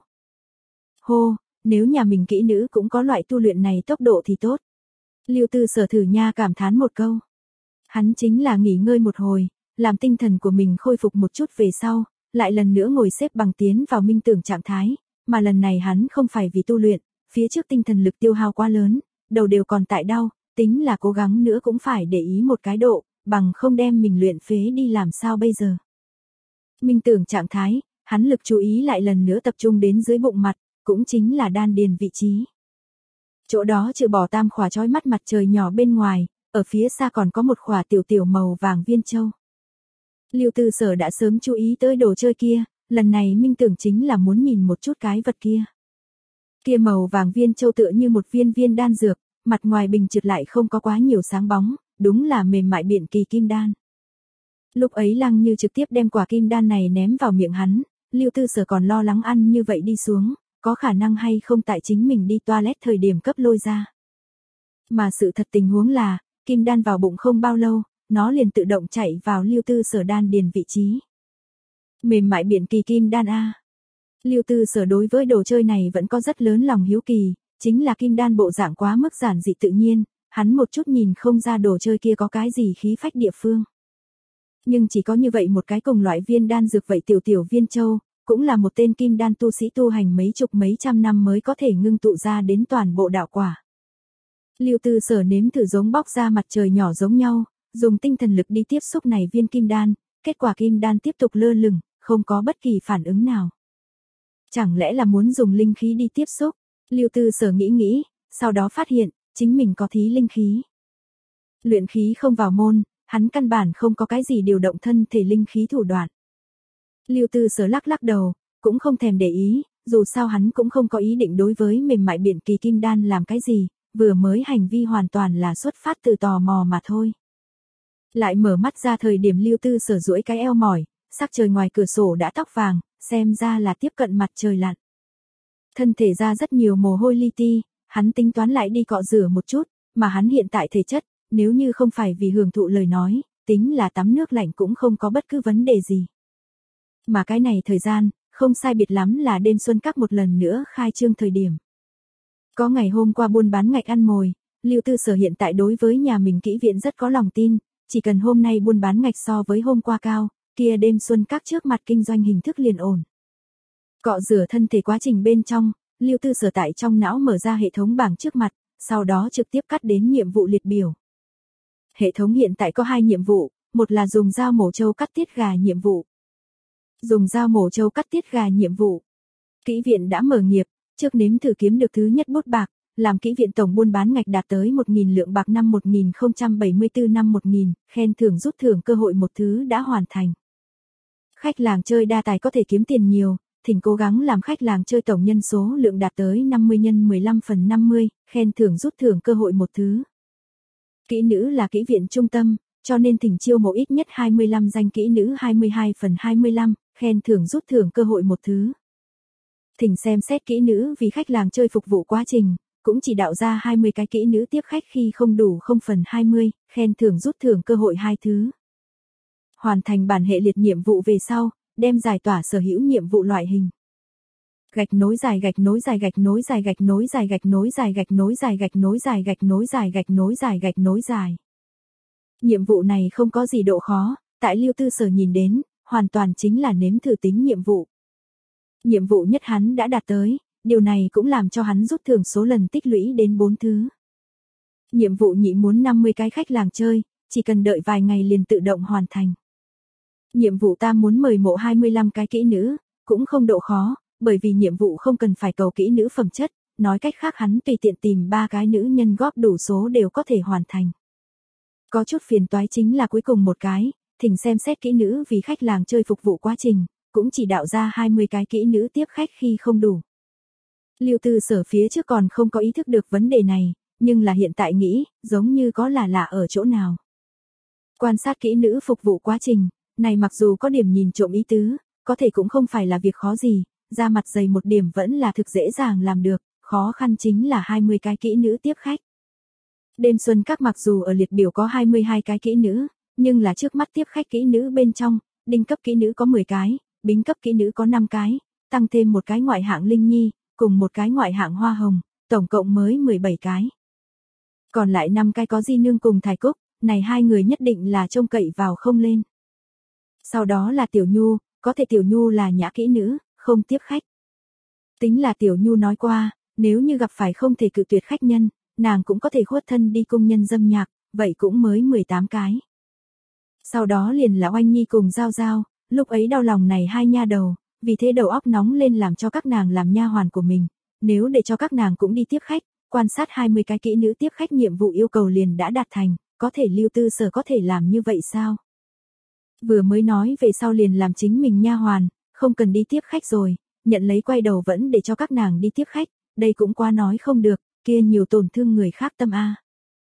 Hô, nếu nhà mình kỹ nữ cũng có loại tu luyện này tốc độ thì tốt. Lưu Tư Sở thử nha cảm thán một câu. Hắn chính là nghỉ ngơi một hồi, làm tinh thần của mình khôi phục một chút về sau, lại lần nữa ngồi xếp bằng tiến vào minh tưởng trạng thái, mà lần này hắn không phải vì tu luyện, phía trước tinh thần lực tiêu hao quá lớn, đầu đều còn tại đau, tính là cố gắng nữa cũng phải để ý một cái độ, bằng không đem mình luyện phế đi làm sao bây giờ. Minh tưởng trạng thái, hắn lực chú ý lại lần nữa tập trung đến dưới bụng mặt, cũng chính là đan điền vị trí. Chỗ đó trừ bỏ tam khỏa chói mắt mặt trời nhỏ bên ngoài, ở phía xa còn có một khỏa tiểu tiểu màu vàng viên châu. Lưu Tư Sở đã sớm chú ý tới đồ chơi kia, lần này minh tưởng chính là muốn nhìn một chút cái vật kia. Kia màu vàng viên châu tựa như một viên viên đan dược, mặt ngoài bình trượt lại không có quá nhiều sáng bóng, đúng là mềm mại biện kỳ kim đan. Lúc ấy Lăng Như trực tiếp đem quả kim đan này ném vào miệng hắn, Lưu Tư Sở còn lo lắng ăn như vậy đi xuống, có khả năng hay không tại chính mình đi toilet thời điểm cấp lôi ra. Mà sự thật tình huống là, kim đan vào bụng không bao lâu, nó liền tự động chạy vào Lưu Tư Sở đan điền vị trí. Mềm mại biện kỳ kim đan a. Lưu Tư Sở đối với đồ chơi này vẫn có rất lớn lòng hiếu kỳ, chính là kim đan bộ dạng quá mức giản dị tự nhiên, hắn một chút nhìn không ra đồ chơi kia có cái gì khí phách địa phương. Nhưng chỉ có như vậy một cái cùng loại viên đan dược vậy tiểu tiểu viên châu, cũng là một tên kim đan tu sĩ tu hành mấy chục mấy trăm năm mới có thể ngưng tụ ra đến toàn bộ đạo quả. Lưu Tư Sở nếm thử giống bóc ra mặt trời nhỏ giống nhau, dùng tinh thần lực đi tiếp xúc này viên kim đan, kết quả kim đan tiếp tục lơ lửng, không có bất kỳ phản ứng nào. Chẳng lẽ là muốn dùng linh khí đi tiếp xúc? Lưu Tư Sở nghĩ nghĩ, sau đó phát hiện, chính mình có thí linh khí. Luyện khí không vào môn, hắn căn bản không có cái gì điều động thân thể linh khí thủ đoạn. Lưu Tư Sở lắc lắc đầu, cũng không thèm để ý, dù sao hắn cũng không có ý định đối với mềm mại biện kỳ kim đan làm cái gì, vừa mới hành vi hoàn toàn là xuất phát từ tò mò mà thôi. Lại mở mắt ra thời điểm Lưu Tư Sở duỗi cái eo mỏi, sắc trời ngoài cửa sổ đã tóc vàng, xem ra là tiếp cận mặt trời lặn. Thân thể ra rất nhiều mồ hôi li ti, hắn tính toán lại đi cọ rửa một chút, mà hắn hiện tại thể chất, nếu như không phải vì hưởng thụ lời nói, tính là tắm nước lạnh cũng không có bất cứ vấn đề gì. Mà cái này thời gian, không sai biệt lắm là đêm xuân các một lần nữa khai trương thời điểm. Có ngày hôm qua buôn bán ngạch ăn mồi, Lưu Tư Sở hiện tại đối với nhà mình kỹ viện rất có lòng tin, chỉ cần hôm nay buôn bán ngạch so với hôm qua cao, kia đêm xuân các trước mặt kinh doanh hình thức liền ổn. Cọ rửa thân thể quá trình bên trong, Lưu Tư Sở tại trong não mở ra hệ thống bảng trước mặt, sau đó trực tiếp cắt đến nhiệm vụ liệt biểu. Hệ thống hiện tại có hai nhiệm vụ, một là dùng dao mổ trâu cắt tiết gà nhiệm vụ. Dùng dao mổ trâu cắt tiết gà nhiệm vụ. Kỹ viện đã mở nghiệp, trước nếm thử kiếm được thứ nhất bút bạc, làm kỹ viện tổng buôn bán ngạch đạt tới một nghìn lượng bạc năm một nghìn không trăm bảy mươi tư năm một nghìn, khen thưởng rút thưởng cơ hội một thứ đã hoàn thành. Khách làng chơi đa tài có thể kiếm tiền nhiều, thỉnh cố gắng làm khách làng chơi tổng nhân số lượng đạt tới năm mươi nhân mười lăm phần năm mươi, khen thưởng rút thưởng cơ hội một thứ. Kỹ nữ là kỹ viện trung tâm, cho nên thỉnh chiêu mộ ít nhất hai mươi lăm danh kỹ nữ hai mươi hai phần hai mươi lăm, khen thưởng rút thưởng cơ hội một thứ. Thỉnh xem xét kỹ nữ vì khách làng chơi phục vụ quá trình, cũng chỉ đạo ra hai mươi cái kỹ nữ tiếp khách khi không đủ không phần hai mươi, khen thưởng rút thưởng cơ hội hai thứ. Hoàn thành bản hệ liệt nhiệm vụ về sau, đem giải tỏa sở hữu nhiệm vụ loại hình. Gạch nối dài gạch nối dài gạch nối dài gạch nối dài gạch nối dài gạch nối dài gạch nối dài gạch nối dài gạch nối dài gạch nối dài. Nhiệm vụ này không có gì độ khó, tại Lưu Tư Sở nhìn đến, hoàn toàn chính là nếm thử tính nhiệm vụ. Nhiệm vụ nhất hắn đã đạt tới, điều này cũng làm cho hắn rút thưởng số lần tích lũy đến bốn thứ. Nhiệm vụ nhị muốn năm mươi cái khách làng chơi, chỉ cần đợi vài ngày liền tự động hoàn thành. Nhiệm vụ tam muốn mời mộ hai mươi lăm cái kỹ nữ, cũng không độ khó, bởi vì nhiệm vụ không cần phải cầu kỹ nữ phẩm chất, nói cách khác hắn tùy tiện tìm ba cái nữ nhân góp đủ số đều có thể hoàn thành. Có chút phiền toái chính là cuối cùng một cái, thỉnh xem xét kỹ nữ vì khách làng chơi phục vụ quá trình, cũng chỉ đạo ra hai mươi cái kỹ nữ tiếp khách khi không đủ. Lưu Tư Sở phía trước còn không có ý thức được vấn đề này, nhưng là hiện tại nghĩ, giống như có là lạ ở chỗ nào. Quan sát kỹ nữ phục vụ quá trình, này mặc dù có điểm nhìn trộm ý tứ, có thể cũng không phải là việc khó gì, ra mặt dày một điểm vẫn là thực dễ dàng làm được, khó khăn chính là hai mươi cái kỹ nữ tiếp khách. Đêm xuân các mặc dù ở liệt biểu có hai mươi hai cái kỹ nữ, nhưng là trước mắt tiếp khách kỹ nữ bên trong, đinh cấp kỹ nữ có mười cái, bính cấp kỹ nữ có năm cái, tăng thêm một cái ngoại hạng linh nhi, cùng một cái ngoại hạng hoa hồng, tổng cộng mới mười bảy cái. Còn lại năm cái có di nương cùng thải cúc, này hai người nhất định là trông cậy vào không lên. Sau đó là Tiểu Nhu, có thể Tiểu Nhu là nhã kỹ nữ, không tiếp khách. Tính là Tiểu Nhu nói qua, nếu như gặp phải không thể cự tuyệt khách nhân, nàng cũng có thể khuất thân đi cung nhân dâm nhạc, vậy cũng mới mười tám cái. Sau đó liền là Oanh Nhi cùng Giao Giao, lúc ấy đau lòng này hai nha đầu, vì thế đầu óc nóng lên làm cho các nàng làm nha hoàn của mình, nếu để cho các nàng cũng đi tiếp khách, quan sát hai mươi cái kỹ nữ tiếp khách nhiệm vụ yêu cầu liền đã đạt thành, có thể Lưu Tư Sở có thể làm như vậy sao? Vừa mới nói về sau liền làm chính mình nha hoàn, không cần đi tiếp khách rồi, nhận lấy quay đầu vẫn để cho các nàng đi tiếp khách, đây cũng quá nói không được, kia nhiều tổn thương người khác tâm a.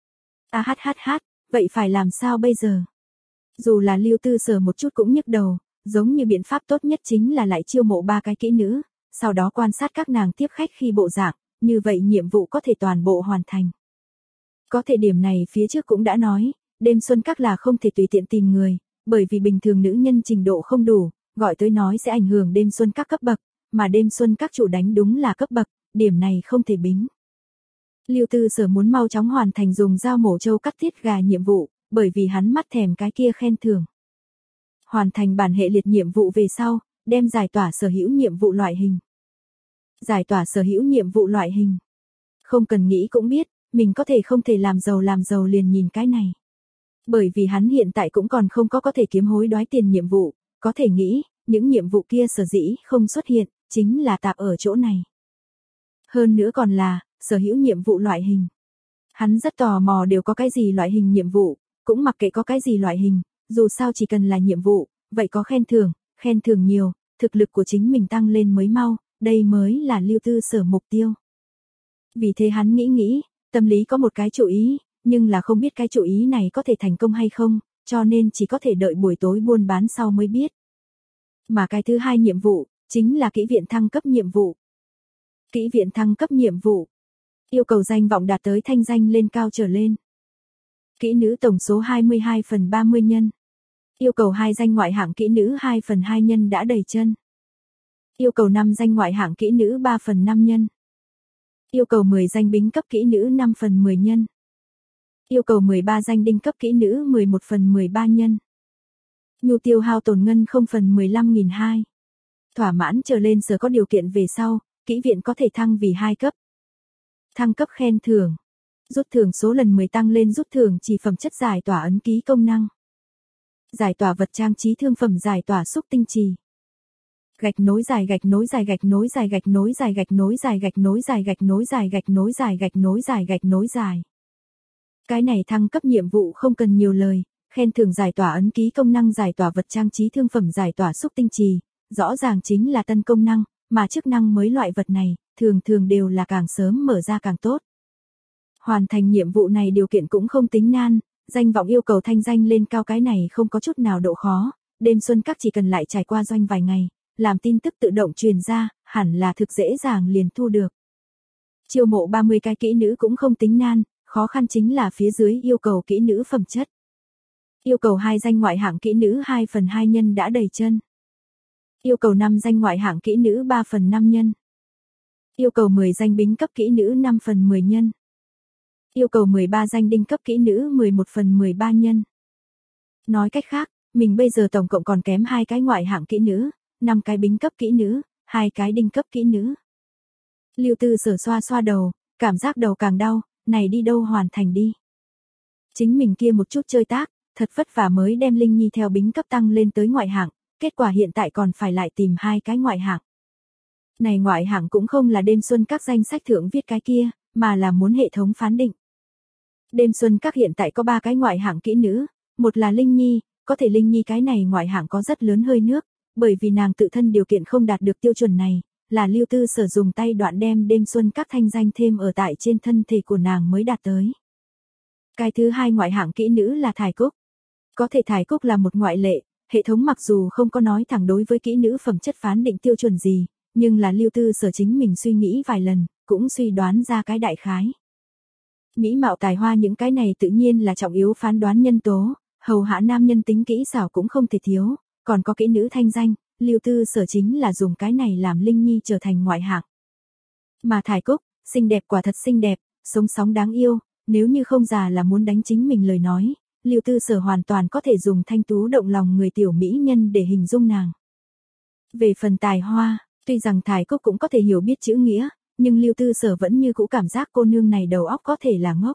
A hát hát hát, vậy phải làm sao bây giờ? Dù là Lưu Tư Sở một chút cũng nhức đầu, giống như biện pháp tốt nhất chính là lại chiêu mộ ba cái kỹ nữ, sau đó quan sát các nàng tiếp khách khi bộ dạng, như vậy nhiệm vụ có thể toàn bộ hoàn thành. Có thể điểm này phía trước cũng đã nói, đêm xuân các là không thể tùy tiện tìm người, bởi vì bình thường nữ nhân trình độ không đủ, gọi tới nói sẽ ảnh hưởng đêm xuân các cấp bậc, mà đêm xuân các chủ đánh đúng là cấp bậc, điểm này không thể bính. Lưu Tư Sở muốn mau chóng hoàn thành dùng dao mổ trâu cắt tiết gà nhiệm vụ, bởi vì hắn mắt thèm cái kia khen thưởng. Hoàn thành bản hệ liệt nhiệm vụ về sau, đem giải tỏa sở hữu nhiệm vụ loại hình. Giải tỏa sở hữu nhiệm vụ loại hình. Không cần nghĩ cũng biết, mình có thể không thể làm giàu làm giàu liền nhìn cái này. Bởi vì hắn hiện tại cũng còn không có có thể kiếm hối đoái tiền nhiệm vụ, có thể nghĩ, những nhiệm vụ kia sở dĩ không xuất hiện, chính là tạp ở chỗ này. Hơn nữa còn là, sở hữu nhiệm vụ loại hình. Hắn rất tò mò đều có cái gì loại hình nhiệm vụ, cũng mặc kệ có cái gì loại hình, dù sao chỉ cần là nhiệm vụ, vậy có khen thưởng, khen thưởng nhiều, thực lực của chính mình tăng lên mới mau, đây mới là Lưu Tư Sở mục tiêu. Vì thế hắn nghĩ nghĩ, tâm lý có một cái chủ ý, nhưng là không biết cái chủ ý này có thể thành công hay không, cho nên chỉ có thể đợi buổi tối buôn bán sau mới biết. Mà cái thứ hai nhiệm vụ, chính là kỹ viện thăng cấp nhiệm vụ. Kỹ viện thăng cấp nhiệm vụ. Yêu cầu danh vọng đạt tới thanh danh lên cao trở lên. Kỹ nữ tổng số hai mươi hai phần ba mươi nhân. Yêu cầu hai danh ngoại hạng kỹ nữ hai phần hai nhân đã đầy chân. Yêu cầu năm danh ngoại hạng kỹ nữ ba phần năm nhân. Yêu cầu mười danh bính cấp kỹ nữ năm phần mười nhân. Yêu cầu mười ba danh đinh cấp kỹ nữ mười một phần mười ba nhân. Nhu tiêu hao tổn ngân không phần mười lăm nghìn hai. Thỏa mãn trở lên sở có điều kiện về sau, kỹ viện có thể thăng vì hai cấp. Thăng cấp khen thưởng. Rút thưởng số lần mười tăng lên rút thưởng chỉ phẩm chất giải tỏa ấn ký công năng. Giải tỏa vật trang trí thương phẩm giải tỏa xúc tinh trì. Gạch nối dài gạch nối dài gạch nối dài gạch nối dài gạch nối dài gạch nối dài gạch nối dài gạch nối dài gạch nối dài gạch nối dài. Cái này thăng cấp nhiệm vụ không cần nhiều lời, khen thưởng giải tỏa ấn ký công năng giải tỏa vật trang trí thương phẩm giải tỏa xúc tinh trì, rõ ràng chính là tân công năng, mà chức năng mới loại vật này, thường thường đều là càng sớm mở ra càng tốt. Hoàn thành nhiệm vụ này điều kiện cũng không tính nan, danh vọng yêu cầu thanh danh lên cao cái này không có chút nào độ khó, đêm xuân các chỉ cần lại trải qua doanh vài ngày, làm tin tức tự động truyền ra, hẳn là thực dễ dàng liền thu được. Chiêu mộ ba mươi cái kỹ nữ cũng không tính nan, khó khăn chính là phía dưới yêu cầu kỹ nữ phẩm chất. Yêu cầu hai danh ngoại hạng kỹ nữ hai phần hai nhân đã đầy chân. Yêu cầu năm danh ngoại hạng kỹ nữ ba phần năm nhân. Yêu cầu mười danh bính cấp kỹ nữ năm phần mười nhân. Yêu cầu mười ba danh đinh cấp kỹ nữ mười một phần mười ba nhân. Nói cách khác, mình bây giờ tổng cộng còn kém hai cái ngoại hạng kỹ nữ, năm cái bính cấp kỹ nữ, hai cái đinh cấp kỹ nữ. Lưu Tư Sở xoa xoa đầu, cảm giác đầu càng đau, này đi đâu hoàn thành đi. Chính mình kia một chút chơi tác, thật vất vả mới đem Linh Nhi theo bính cấp tăng lên tới ngoại hạng, kết quả hiện tại còn phải lại tìm hai cái ngoại hạng. Này ngoại hạng cũng không là đêm xuân các danh sách thượng viết cái kia, mà là muốn hệ thống phán định. Đêm xuân các hiện tại có ba cái ngoại hạng kỹ nữ, một là Linh Nhi, có thể Linh Nhi cái này ngoại hạng có rất lớn hơi nước, bởi vì nàng tự thân điều kiện không đạt được tiêu chuẩn này, là Lưu Tư Sở dùng tay đoạn đem đêm xuân các thanh danh thêm ở tại trên thân thể của nàng mới đạt tới. Cái thứ hai ngoại hạng kỹ nữ là Thải Cúc. Có thể Thải Cúc là một ngoại lệ, hệ thống mặc dù không có nói thẳng đối với kỹ nữ phẩm chất phán định tiêu chuẩn gì, nhưng là Lưu Tư Sở chính mình suy nghĩ vài lần, cũng suy đoán ra cái đại khái. Mỹ mạo tài hoa những cái này tự nhiên là trọng yếu phán đoán nhân tố, hầu hạ nam nhân tính kỹ xảo cũng không thể thiếu, còn có kỹ nữ thanh danh, Lưu Tư Sở chính là dùng cái này làm Linh Nhi trở thành ngoại hạng. Mà Thải Cúc, xinh đẹp quả thật xinh đẹp, sống sóng đáng yêu, nếu như không già là muốn đánh chính mình lời nói, Lưu Tư Sở hoàn toàn có thể dùng thanh tú động lòng người tiểu mỹ nhân để hình dung nàng. Về phần tài hoa, tuy rằng Thải Cúc cũng có thể hiểu biết chữ nghĩa, nhưng Lưu Tư Sở vẫn như cũ cảm giác cô nương này đầu óc có thể là ngốc.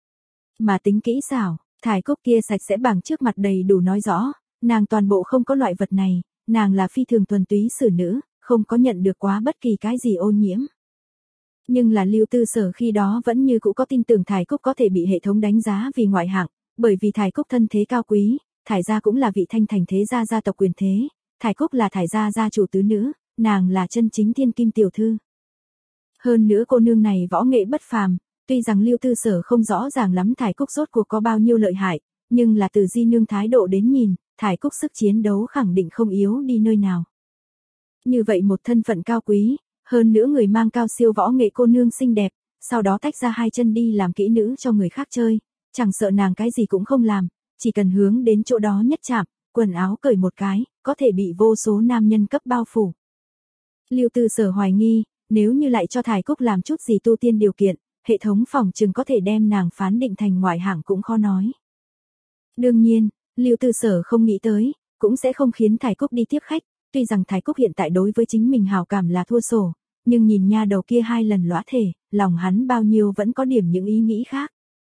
Mà tính kỹ xảo, Thải Cúc kia sạch sẽ bảng trước mặt đầy đủ nói rõ, nàng toàn bộ không có loại vật này, nàng là phi thường thuần túy xử nữ, không có nhận được quá bất kỳ cái gì ô nhiễm. Nhưng là Lưu Tư Sở khi đó vẫn như cũ có tin tưởng Thải Cúc có thể bị hệ thống đánh giá vì ngoại hạng, bởi vì Thải Cúc thân thế cao quý, Thải gia cũng là vị thanh thành thế gia gia tộc quyền thế, Thải Cúc là Thải gia gia chủ tứ nữ, nàng là chân chính thiên kim tiểu thư. Hơn nữa cô nương này võ nghệ bất phàm, tuy rằng Lưu Tư Sở không rõ ràng lắm Thải Cúc rốt cuộc có bao nhiêu lợi hại, nhưng là từ di nương thái độ đến nhìn, Thải Cúc sức chiến đấu khẳng định không yếu đi nơi nào. Như vậy một thân phận cao quý, hơn nữa người mang cao siêu võ nghệ cô nương xinh đẹp, sau đó tách ra hai chân đi làm kỹ nữ cho người khác chơi, chẳng sợ nàng cái gì cũng không làm, chỉ cần hướng đến chỗ đó nhất chạm, quần áo cởi một cái, có thể bị vô số nam nhân cấp bao phủ. Lưu Tư Sở hoài nghi, nếu như lại cho Thải Cúc làm chút gì tu tiên điều kiện, hệ thống phòng trừng có thể đem nàng phán định thành ngoại hạng cũng khó nói. Đương nhiên, Lưu Tư Sở không nghĩ tới, cũng sẽ không khiến Thải Cúc đi tiếp khách, tuy rằng Thải Cúc hiện tại đối với chính mình hào cảm là thua sổ, nhưng nhìn nha đầu kia hai lần lõa thể, lòng hắn bao nhiêu vẫn có điểm những ý nghĩ khác.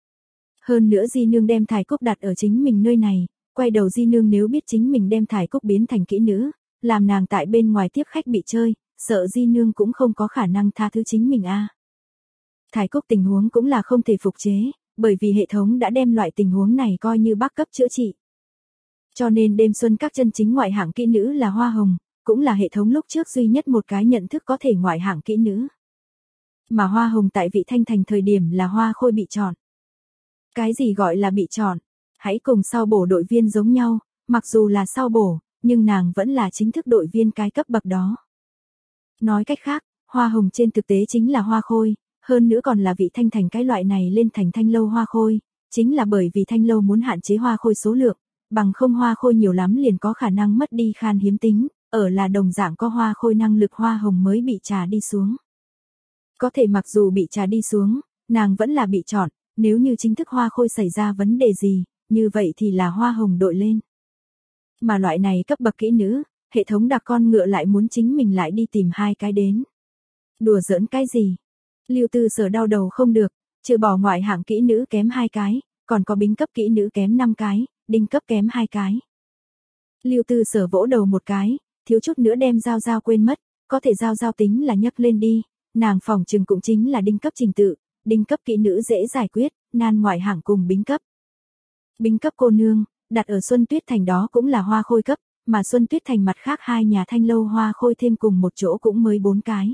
Hơn nữa di nương đem Thải Cúc đặt ở chính mình nơi này, quay đầu di nương nếu biết chính mình đem Thải Cúc biến thành kỹ nữ, làm nàng tại bên ngoài tiếp khách bị chơi, sợ di nương cũng không có khả năng tha thứ chính mình a. À. Thải Cúc tình huống cũng là không thể phục chế, bởi vì hệ thống đã đem loại tình huống này coi như bác cấp chữa trị. Cho nên đêm xuân các chân chính ngoại hạng kỹ nữ là Hoa Hồng, cũng là hệ thống lúc trước duy nhất một cái nhận thức có thể ngoại hạng kỹ nữ. Mà Hoa Hồng tại Vị Thanh Thành thời điểm là Hoa Khôi bị chọn. Cái gì gọi là bị chọn? Hãy cùng sau bổ đội viên giống nhau, mặc dù là sau bổ, nhưng nàng vẫn là chính thức đội viên cái cấp bậc đó. Nói cách khác, Hoa Hồng trên thực tế chính là Hoa Khôi, hơn nữa còn là Vị Thanh Thành cái loại này lên thành Thanh Lâu Hoa Khôi, chính là bởi vì Thanh Lâu muốn hạn chế Hoa Khôi số lượng, bằng không Hoa Khôi nhiều lắm liền có khả năng mất đi khan hiếm tính, ở là đồng dạng có Hoa Khôi năng lực Hoa Hồng mới bị trà đi xuống. Có thể mặc dù bị trà đi xuống, nàng vẫn là bị chọn, nếu như chính thức Hoa Khôi xảy ra vấn đề gì, như vậy thì là Hoa Hồng đội lên. Mà loại này cấp bậc kỹ nữ, hệ thống đặc con ngựa lại muốn chính mình lại đi tìm hai cái đến. Đùa giỡn cái gì? Lưu Tư Sở đau đầu không được, trừ bỏ ngoại hạng kỹ nữ kém hai cái, còn có bính cấp kỹ nữ kém năm cái, đinh cấp kém hai cái. Lưu Tư Sở vỗ đầu một cái, thiếu chút nữa đem Giao Giao quên mất, có thể Giao Giao tính là nhấc lên đi, nàng phòng trừng cũng chính là đinh cấp trình tự, đinh cấp kỹ nữ dễ giải quyết, nan ngoại hạng cùng bính cấp. Bính cấp cô nương, đặt ở Xuân Tuyết Thành đó cũng là Hoa Khôi cấp, mà Xuân Tuyết Thành mặt khác hai nhà Thanh Lâu Hoa Khôi thêm cùng một chỗ cũng mới bốn cái.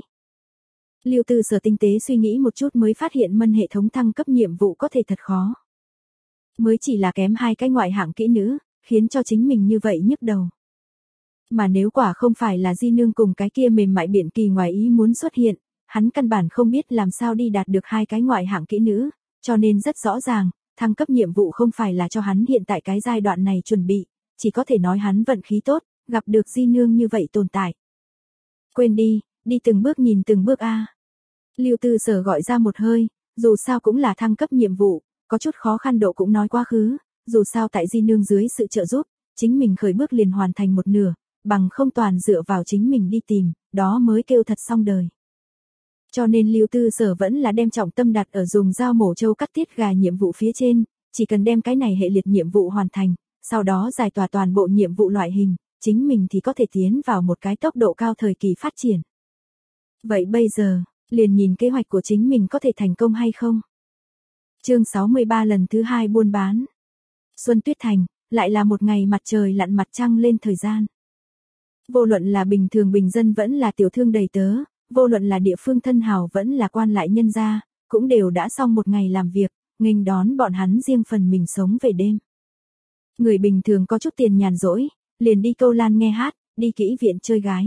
Lưu Tư Sở tinh tế suy nghĩ một chút mới phát hiện mân hệ thống thăng cấp nhiệm vụ có thể thật khó. Mới chỉ là kém hai cái ngoại hạng kỹ nữ, khiến cho chính mình như vậy nhức đầu. Mà nếu quả không phải là di nương cùng cái kia mềm mại biển kỳ ngoài ý muốn xuất hiện, hắn căn bản không biết làm sao đi đạt được hai cái ngoại hạng kỹ nữ, cho nên rất rõ ràng, thăng cấp nhiệm vụ không phải là cho hắn hiện tại cái giai đoạn này chuẩn bị, chỉ có thể nói hắn vận khí tốt, gặp được di nương như vậy tồn tại. Quên đi, đi từng bước nhìn từng bước a. Lưu Tư Sở gọi ra một hơi, dù sao cũng là thăng cấp nhiệm vụ, có chút khó khăn độ cũng nói quá khứ, dù sao tại di nương dưới sự trợ giúp, chính mình khởi bước liền hoàn thành một nửa, bằng không toàn dựa vào chính mình đi tìm, đó mới kêu thật xong đời. Cho nên Lưu Tư Sở vẫn là đem trọng tâm đặt ở dùng dao mổ trâu cắt tiết gà nhiệm vụ phía trên, chỉ cần đem cái này hệ liệt nhiệm vụ hoàn thành, sau đó giải tỏa toàn bộ nhiệm vụ loại hình, chính mình thì có thể tiến vào một cái tốc độ cao thời kỳ phát triển. Vậy bây giờ, liền nhìn kế hoạch của chính mình có thể thành công hay không. Chương sáu mươi ba lần thứ hai buôn bán. Xuân Tuyết Thành, lại là một ngày mặt trời lặn mặt trăng lên thời gian. Vô luận là bình thường bình dân vẫn là tiểu thương đầy tớ, vô luận là địa phương thân hào vẫn là quan lại nhân gia, cũng đều đã xong một ngày làm việc, nghênh đón bọn hắn riêng phần mình sống về đêm. Người bình thường có chút tiền nhàn rỗi, liền đi câu lan nghe hát, đi kỹ viện chơi gái.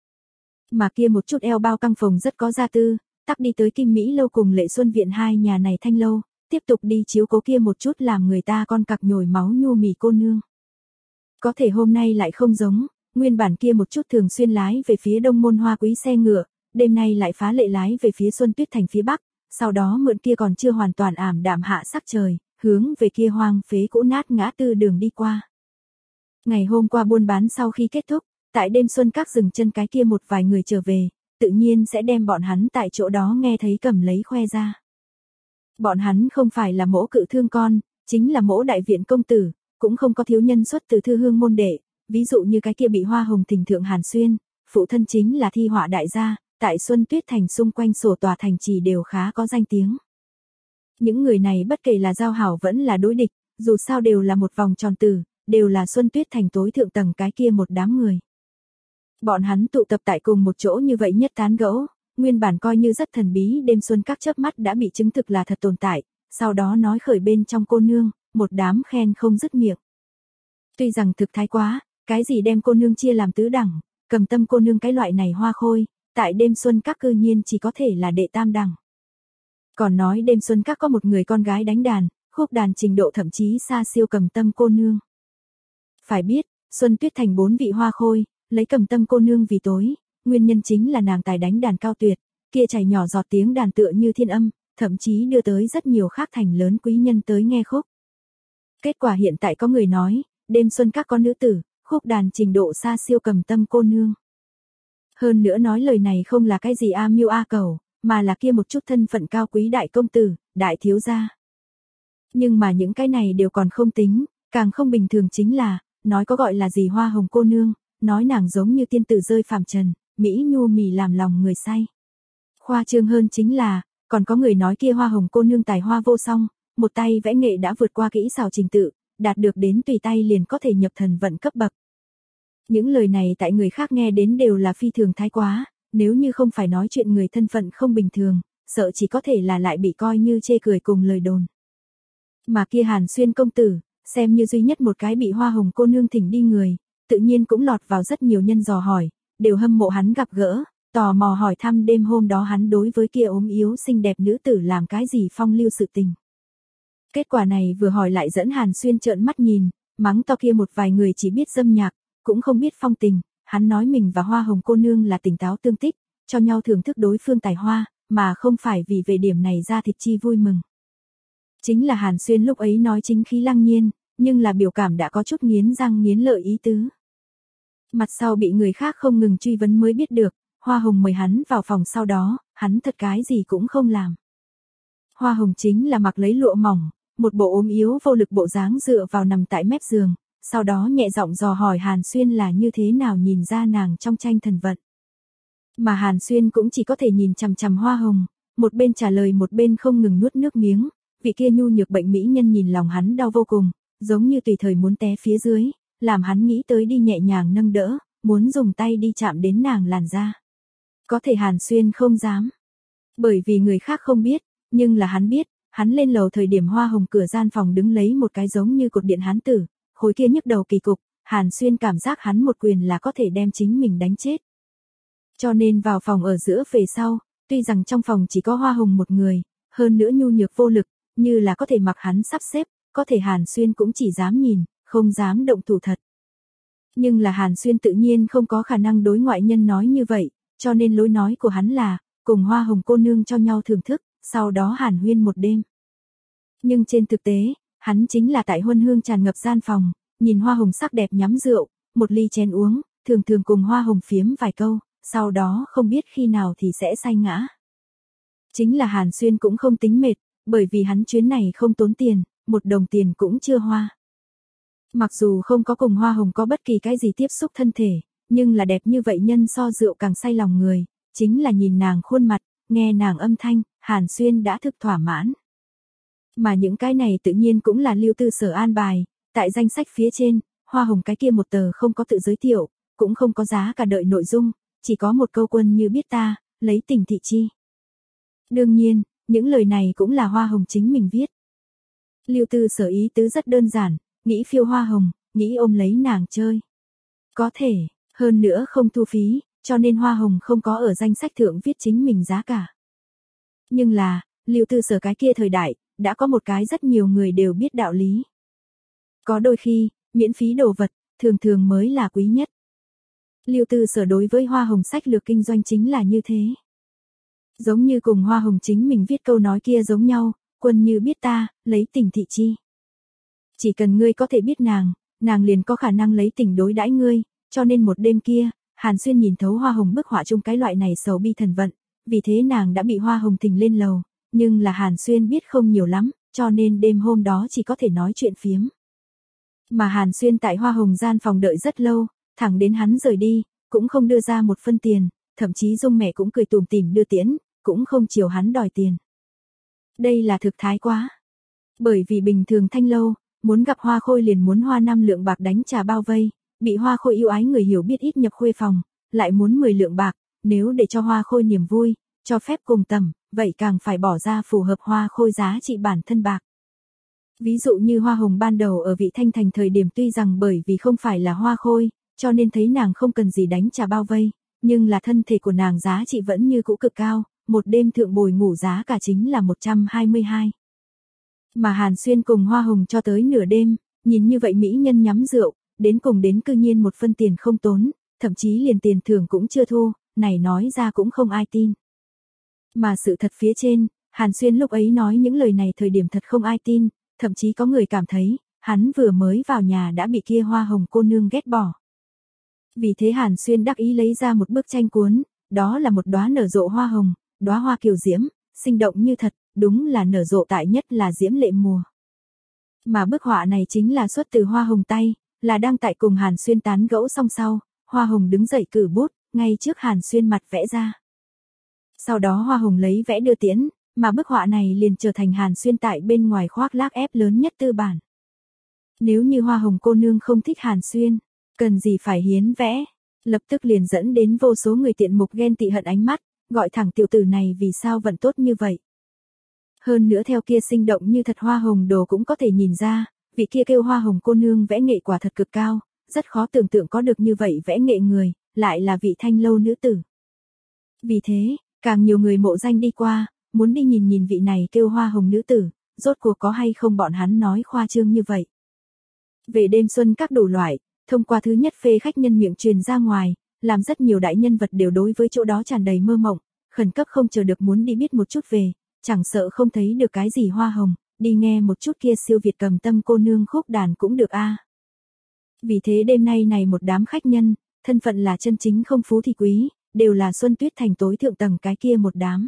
Mà kia một chút eo bao căng phòng rất có gia tư, tắc đi tới Kim Mỹ Lâu cùng Lệ Xuân Viện hai nhà này Thanh Lâu, tiếp tục đi chiếu cố kia một chút làm người ta con cặc nhồi máu nhu mì cô nương. Có thể hôm nay lại không giống, nguyên bản kia một chút thường xuyên lái về phía Đông Môn Hoa Quý xe ngựa, đêm nay lại phá lệ lái về phía Xuân Tuyết Thành phía Bắc, sau đó mượn kia còn chưa hoàn toàn ảm đạm hạ sắc trời, hướng về kia hoang phế cũ nát ngã tư đường đi qua. Ngày hôm qua buôn bán sau khi kết thúc, tại đêm xuân các dừng chân cái kia một vài người trở về, tự nhiên sẽ đem bọn hắn tại chỗ đó nghe thấy cầm lấy khoe ra. Bọn hắn không phải là mỗ cự thương con, chính là mỗ đại viện công tử, cũng không có thiếu nhân xuất từ thư hương môn đệ, ví dụ như cái kia bị Hoa Hồng Thỉnh thượng Hàn Xuyên, phụ thân chính là thi họa đại gia, tại Xuân Tuyết Thành xung quanh sổ tòa thành trì đều khá có danh tiếng. Những người này bất kể là giao hảo vẫn là đối địch, dù sao đều là một vòng tròn tử, đều là Xuân Tuyết Thành tối thượng tầng cái kia một đám người. Bọn hắn tụ tập tại cùng một chỗ như vậy nhất tán gẫu, Nguyên bản coi như rất thần bí đêm xuân các chớp mắt đã bị chứng thực là thật tồn tại, sau đó nói khởi bên trong cô nương, một đám khen không dứt miệng. Tuy rằng thực thái quá, cái gì đem cô nương chia làm tứ đẳng, Cầm Tâm cô nương cái loại này hoa khôi, tại đêm xuân các cư nhiên chỉ có thể là đệ tam đẳng. Còn nói đêm xuân các có một người con gái đánh đàn, khúc đàn trình độ thậm chí xa siêu Cầm Tâm cô nương. Phải biết, Xuân Tuyết Thành bốn vị hoa khôi, lấy Cầm Tâm cô nương vì tối, nguyên nhân chính là nàng tài đánh đàn cao tuyệt, kia chảy nhỏ giọt tiếng đàn tựa như thiên âm, thậm chí đưa tới rất nhiều khác thành lớn quý nhân tới nghe khúc. Kết quả hiện tại có người nói, đêm xuân các con nữ tử, khúc đàn trình độ xa siêu Cầm Tâm cô nương. Hơn nữa nói lời này không là cái gì a miêu a cầu, mà là kia một chút thân phận cao quý đại công tử, đại thiếu gia. Nhưng mà những cái này đều còn không tính, càng không bình thường chính là, nói có gọi là gì hoa hồng cô nương, nói nàng giống như tiên tử rơi phàm trần, mỹ nhu mì làm lòng người say. Khoa trương hơn chính là, còn có người nói kia hoa hồng cô nương tài hoa vô song, một tay vẽ nghệ đã vượt qua kỹ xảo trình tự, đạt được đến tùy tay liền có thể nhập thần vận cấp bậc. Những lời này tại người khác nghe đến đều là phi thường thái quá, nếu như không phải nói chuyện người thân phận không bình thường, sợ chỉ có thể là lại bị coi như chê cười cùng lời đồn. Mà kia Hàn Xuyên công tử, xem như duy nhất một cái bị hoa hồng cô nương thỉnh đi người, tự nhiên cũng lọt vào rất nhiều nhân dò hỏi, đều hâm mộ hắn gặp gỡ, tò mò hỏi thăm đêm hôm đó hắn đối với kia ốm yếu xinh đẹp nữ tử làm cái gì phong lưu sự tình. Kết quả này vừa hỏi lại dẫn Hàn Xuyên trợn mắt nhìn, mắng to kia một vài người chỉ biết dâm nhạc, cũng không biết phong tình, hắn nói mình và hoa hồng cô nương là tỉnh táo tương tích, cho nhau thưởng thức đối phương tài hoa, mà không phải vì về điểm này ra thịt chi vui mừng. Chính là Hàn Xuyên lúc ấy nói chính khí lăng nhiên, nhưng là biểu cảm đã có chút nghiến răng nghiến lợi ý tứ. Mặt sau bị người khác không ngừng truy vấn mới biết được, Hoa Hồng mời hắn vào phòng sau đó, hắn thật cái gì cũng không làm. Hoa Hồng chính là mặc lấy lụa mỏng, một bộ ốm yếu vô lực bộ dáng dựa vào nằm tại mép giường, sau đó nhẹ giọng dò hỏi Hàn Xuyên là như thế nào nhìn ra nàng trong tranh thần vận. Mà Hàn Xuyên cũng chỉ có thể nhìn chằm chằm Hoa Hồng, một bên trả lời một bên không ngừng nuốt nước miếng, vị kia nhu nhược bệnh mỹ nhân nhìn lòng hắn đau vô cùng, giống như tùy thời muốn té phía dưới, làm hắn nghĩ tới đi nhẹ nhàng nâng đỡ, muốn dùng tay đi chạm đến nàng làn da. Có thể Hàn Xuyên không dám. Bởi vì người khác không biết, nhưng là hắn biết, hắn lên lầu thời điểm Hoa Hồng cửa gian phòng đứng lấy một cái giống như cột điện hán tử, khối kia nhức đầu kỳ cục, Hàn Xuyên cảm giác hắn một quyền là có thể đem chính mình đánh chết. Cho nên vào phòng ở giữa về sau, tuy rằng trong phòng chỉ có Hoa Hồng một người, hơn nữa nhu nhược vô lực, như là có thể mặc hắn sắp xếp, có thể Hàn Xuyên cũng chỉ dám nhìn, không dám động thủ thật. Nhưng là Hàn Xuyên tự nhiên không có khả năng đối ngoại nhân nói như vậy, cho nên lối nói của hắn là, cùng Hoa Hồng cô nương cho nhau thưởng thức, sau đó hàn huyên một đêm. Nhưng trên thực tế, hắn chính là tại huân hương tràn ngập gian phòng, nhìn Hoa Hồng sắc đẹp nhắm rượu, một ly chén uống, thường thường cùng Hoa Hồng phiếm vài câu, sau đó không biết khi nào thì sẽ say ngã. Chính là Hàn Xuyên cũng không tính mệt, bởi vì hắn chuyến này không tốn tiền, một đồng tiền cũng chưa hoa. Mặc dù không có cùng Hoa Hồng có bất kỳ cái gì tiếp xúc thân thể, nhưng là đẹp như vậy nhân so rượu càng say lòng người, chính là nhìn nàng khuôn mặt, nghe nàng âm thanh, Hàn Xuyên đã thực thỏa mãn. Mà những cái này tự nhiên cũng là Lưu Tư Sở an bài, tại danh sách phía trên, Hoa Hồng cái kia một tờ không có tự giới thiệu, cũng không có giá cả đợi nội dung, chỉ có một câu quân như biết ta, lấy tình thị chi. Đương nhiên, những lời này cũng là Hoa Hồng chính mình viết. Lưu Tư Sở ý tứ rất đơn giản, nghĩ phiêu Hoa Hồng, nghĩ ôm lấy nàng chơi. Có thể, hơn nữa không thu phí, cho nên Hoa Hồng không có ở danh sách thượng viết chính mình giá cả. Nhưng là, Lưu Tư Sở cái kia thời đại, đã có một cái rất nhiều người đều biết đạo lý. Có đôi khi, miễn phí đồ vật, thường thường mới là quý nhất. Lưu Tư Sở đối với Hoa Hồng sách lược kinh doanh chính là như thế. Giống như cùng Hoa Hồng chính mình viết câu nói kia giống nhau, quân như biết ta, lấy tình thị chi. Chỉ cần ngươi có thể biết nàng, nàng liền có khả năng lấy tình đối đãi ngươi, cho nên một đêm kia, Hàn Xuyên nhìn thấu Hoa Hồng bức họa chung cái loại này sầu bi thần vận, vì thế nàng đã bị Hoa Hồng thỉnh lên lầu, nhưng là Hàn Xuyên biết không nhiều lắm, cho nên đêm hôm đó chỉ có thể nói chuyện phiếm. Mà Hàn Xuyên tại Hoa Hồng gian phòng đợi rất lâu, thẳng đến hắn rời đi, cũng không đưa ra một phân tiền, thậm chí Dung mẹ cũng cười tủm tỉm đưa tiễn, cũng không chiều hắn đòi tiền. Đây là thực thái quá. Bởi vì bình thường thanh lâu, muốn gặp Hoa Khôi liền muốn hoa năm lượng bạc đánh trà bao vây, bị Hoa Khôi yêu ái người hiểu biết ít nhập khuê phòng, lại muốn mười lượng bạc, nếu để cho Hoa Khôi niềm vui, cho phép cùng tầm, vậy càng phải bỏ ra phù hợp hoa khôi giá trị bản thân bạc. Ví dụ như hoa hồng ban đầu ở Vị Thanh Thành thời điểm tuy rằng bởi vì không phải là hoa khôi, cho nên thấy nàng không cần gì đánh trả bao vây, nhưng là thân thể của nàng giá trị vẫn như cũ cực cao, một đêm thượng bồi ngủ giá cả chính là một trăm hai mươi hai. Mà Hàn Xuyên cùng hoa hồng cho tới nửa đêm, nhìn như vậy mỹ nhân nhắm rượu, đến cùng đến cư nhiên một phân tiền không tốn, thậm chí liền tiền thưởng cũng chưa thu, này nói ra cũng không ai tin. Mà sự thật phía trên, Hàn Xuyên lúc ấy nói những lời này thời điểm thật không ai tin, thậm chí có người cảm thấy, hắn vừa mới vào nhà đã bị kia hoa hồng cô nương ghét bỏ. Vì thế Hàn Xuyên đắc ý lấy ra một bức tranh cuốn, đó là một đóa nở rộ hoa hồng, đóa hoa kiều diễm, sinh động như thật, đúng là nở rộ tại nhất là diễm lệ mùa. Mà bức họa này chính là xuất từ hoa hồng tay, là đang tại cùng Hàn Xuyên tán gẫu xong sau, hoa hồng đứng dậy cử bút, ngay trước Hàn Xuyên mặt vẽ ra. Sau đó hoa hồng lấy vẽ đưa tiễn, mà bức họa này liền trở thành Hàn Xuyên tại bên ngoài khoác lác ép lớn nhất tư bản. Nếu như hoa hồng cô nương không thích Hàn Xuyên, cần gì phải hiến vẽ, lập tức liền dẫn đến vô số người tiện mục ghen tị hận ánh mắt, gọi thẳng tiểu tử này vì sao vận tốt như vậy. Hơn nữa theo kia sinh động như thật hoa hồng đồ cũng có thể nhìn ra, vị kia kêu hoa hồng cô nương vẽ nghệ quả thật cực cao, rất khó tưởng tượng có được như vậy vẽ nghệ người, lại là vị Thanh lâu nữ tử. Vì thế, càng nhiều người mộ danh đi qua, muốn đi nhìn nhìn vị này kêu hoa hồng nữ tử, rốt cuộc có hay không bọn hắn nói khoa trương như vậy. Về đêm xuân các đủ loại, thông qua thứ nhất phê khách nhân miệng truyền ra ngoài, làm rất nhiều đại nhân vật đều đối với chỗ đó tràn đầy mơ mộng, khẩn cấp không chờ được muốn đi biết một chút về, chẳng sợ không thấy được cái gì hoa hồng, đi nghe một chút kia siêu việt cầm tâm cô nương khúc đàn cũng được a. Vì thế đêm nay này một đám khách nhân, thân phận là chân chính không phú thì quý, đều là Xuân Tuyết Thành tối thượng tầng cái kia một đám.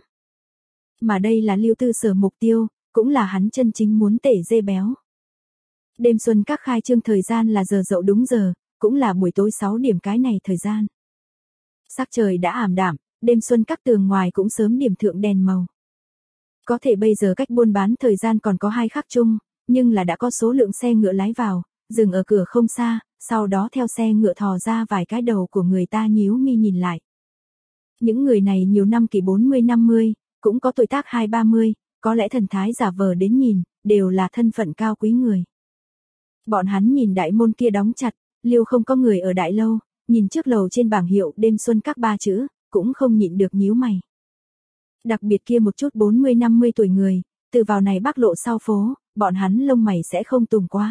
Mà đây là Lưu Tư Sở mục tiêu, cũng là hắn chân chính muốn tể dê béo. Đêm xuân các khai trương thời gian là giờ dậu đúng giờ, cũng là buổi tối sáu điểm cái này thời gian. Sắc trời đã ảm đạm, đêm xuân các tường ngoài cũng sớm điểm thượng đèn màu. Có thể bây giờ cách buôn bán thời gian còn có hai khắc chung, nhưng là đã có số lượng xe ngựa lái vào, dừng ở cửa không xa, sau đó theo xe ngựa thò ra vài cái đầu của người ta nhíu mi nhìn lại. Những người này nhiều năm kỳ bốn mươi năm mươi, cũng có tuổi tác hai ba mươi, có lẽ thần thái giả vờ đến nhìn, đều là thân phận cao quý người. Bọn hắn nhìn đại môn kia đóng chặt, liêu không có người ở đại lâu, nhìn trước lầu trên bảng hiệu đêm xuân các ba chữ, cũng không nhịn được nhíu mày. Đặc biệt kia một chút bốn mươi năm mươi tuổi người, từ vào này Bắc Lộ sau phố, bọn hắn lông mày sẽ không tùng quá.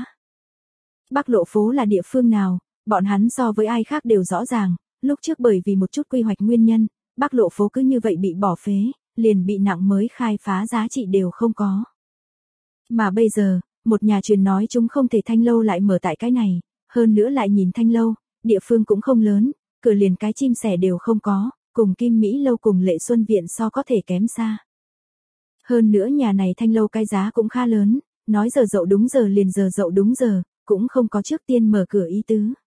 Bắc Lộ phố là địa phương nào, bọn hắn so với ai khác đều rõ ràng, lúc trước bởi vì một chút quy hoạch nguyên nhân, Bắc Lộ phố cứ như vậy bị bỏ phế, liền bị nặng mới khai phá giá trị đều không có. Mà bây giờ, một nhà truyền nói chúng không thể Thanh lâu lại mở tại cái này, hơn nữa lại nhìn Thanh lâu, địa phương cũng không lớn, cửa liền cái chim sẻ đều không có, cùng Kim Mỹ lâu cùng Lệ Xuân viện so có thể kém xa. Hơn nữa nhà này Thanh lâu cái giá cũng khá lớn, nói giờ dậu đúng giờ liền giờ dậu đúng giờ, cũng không có trước tiên mở cửa ý tứ.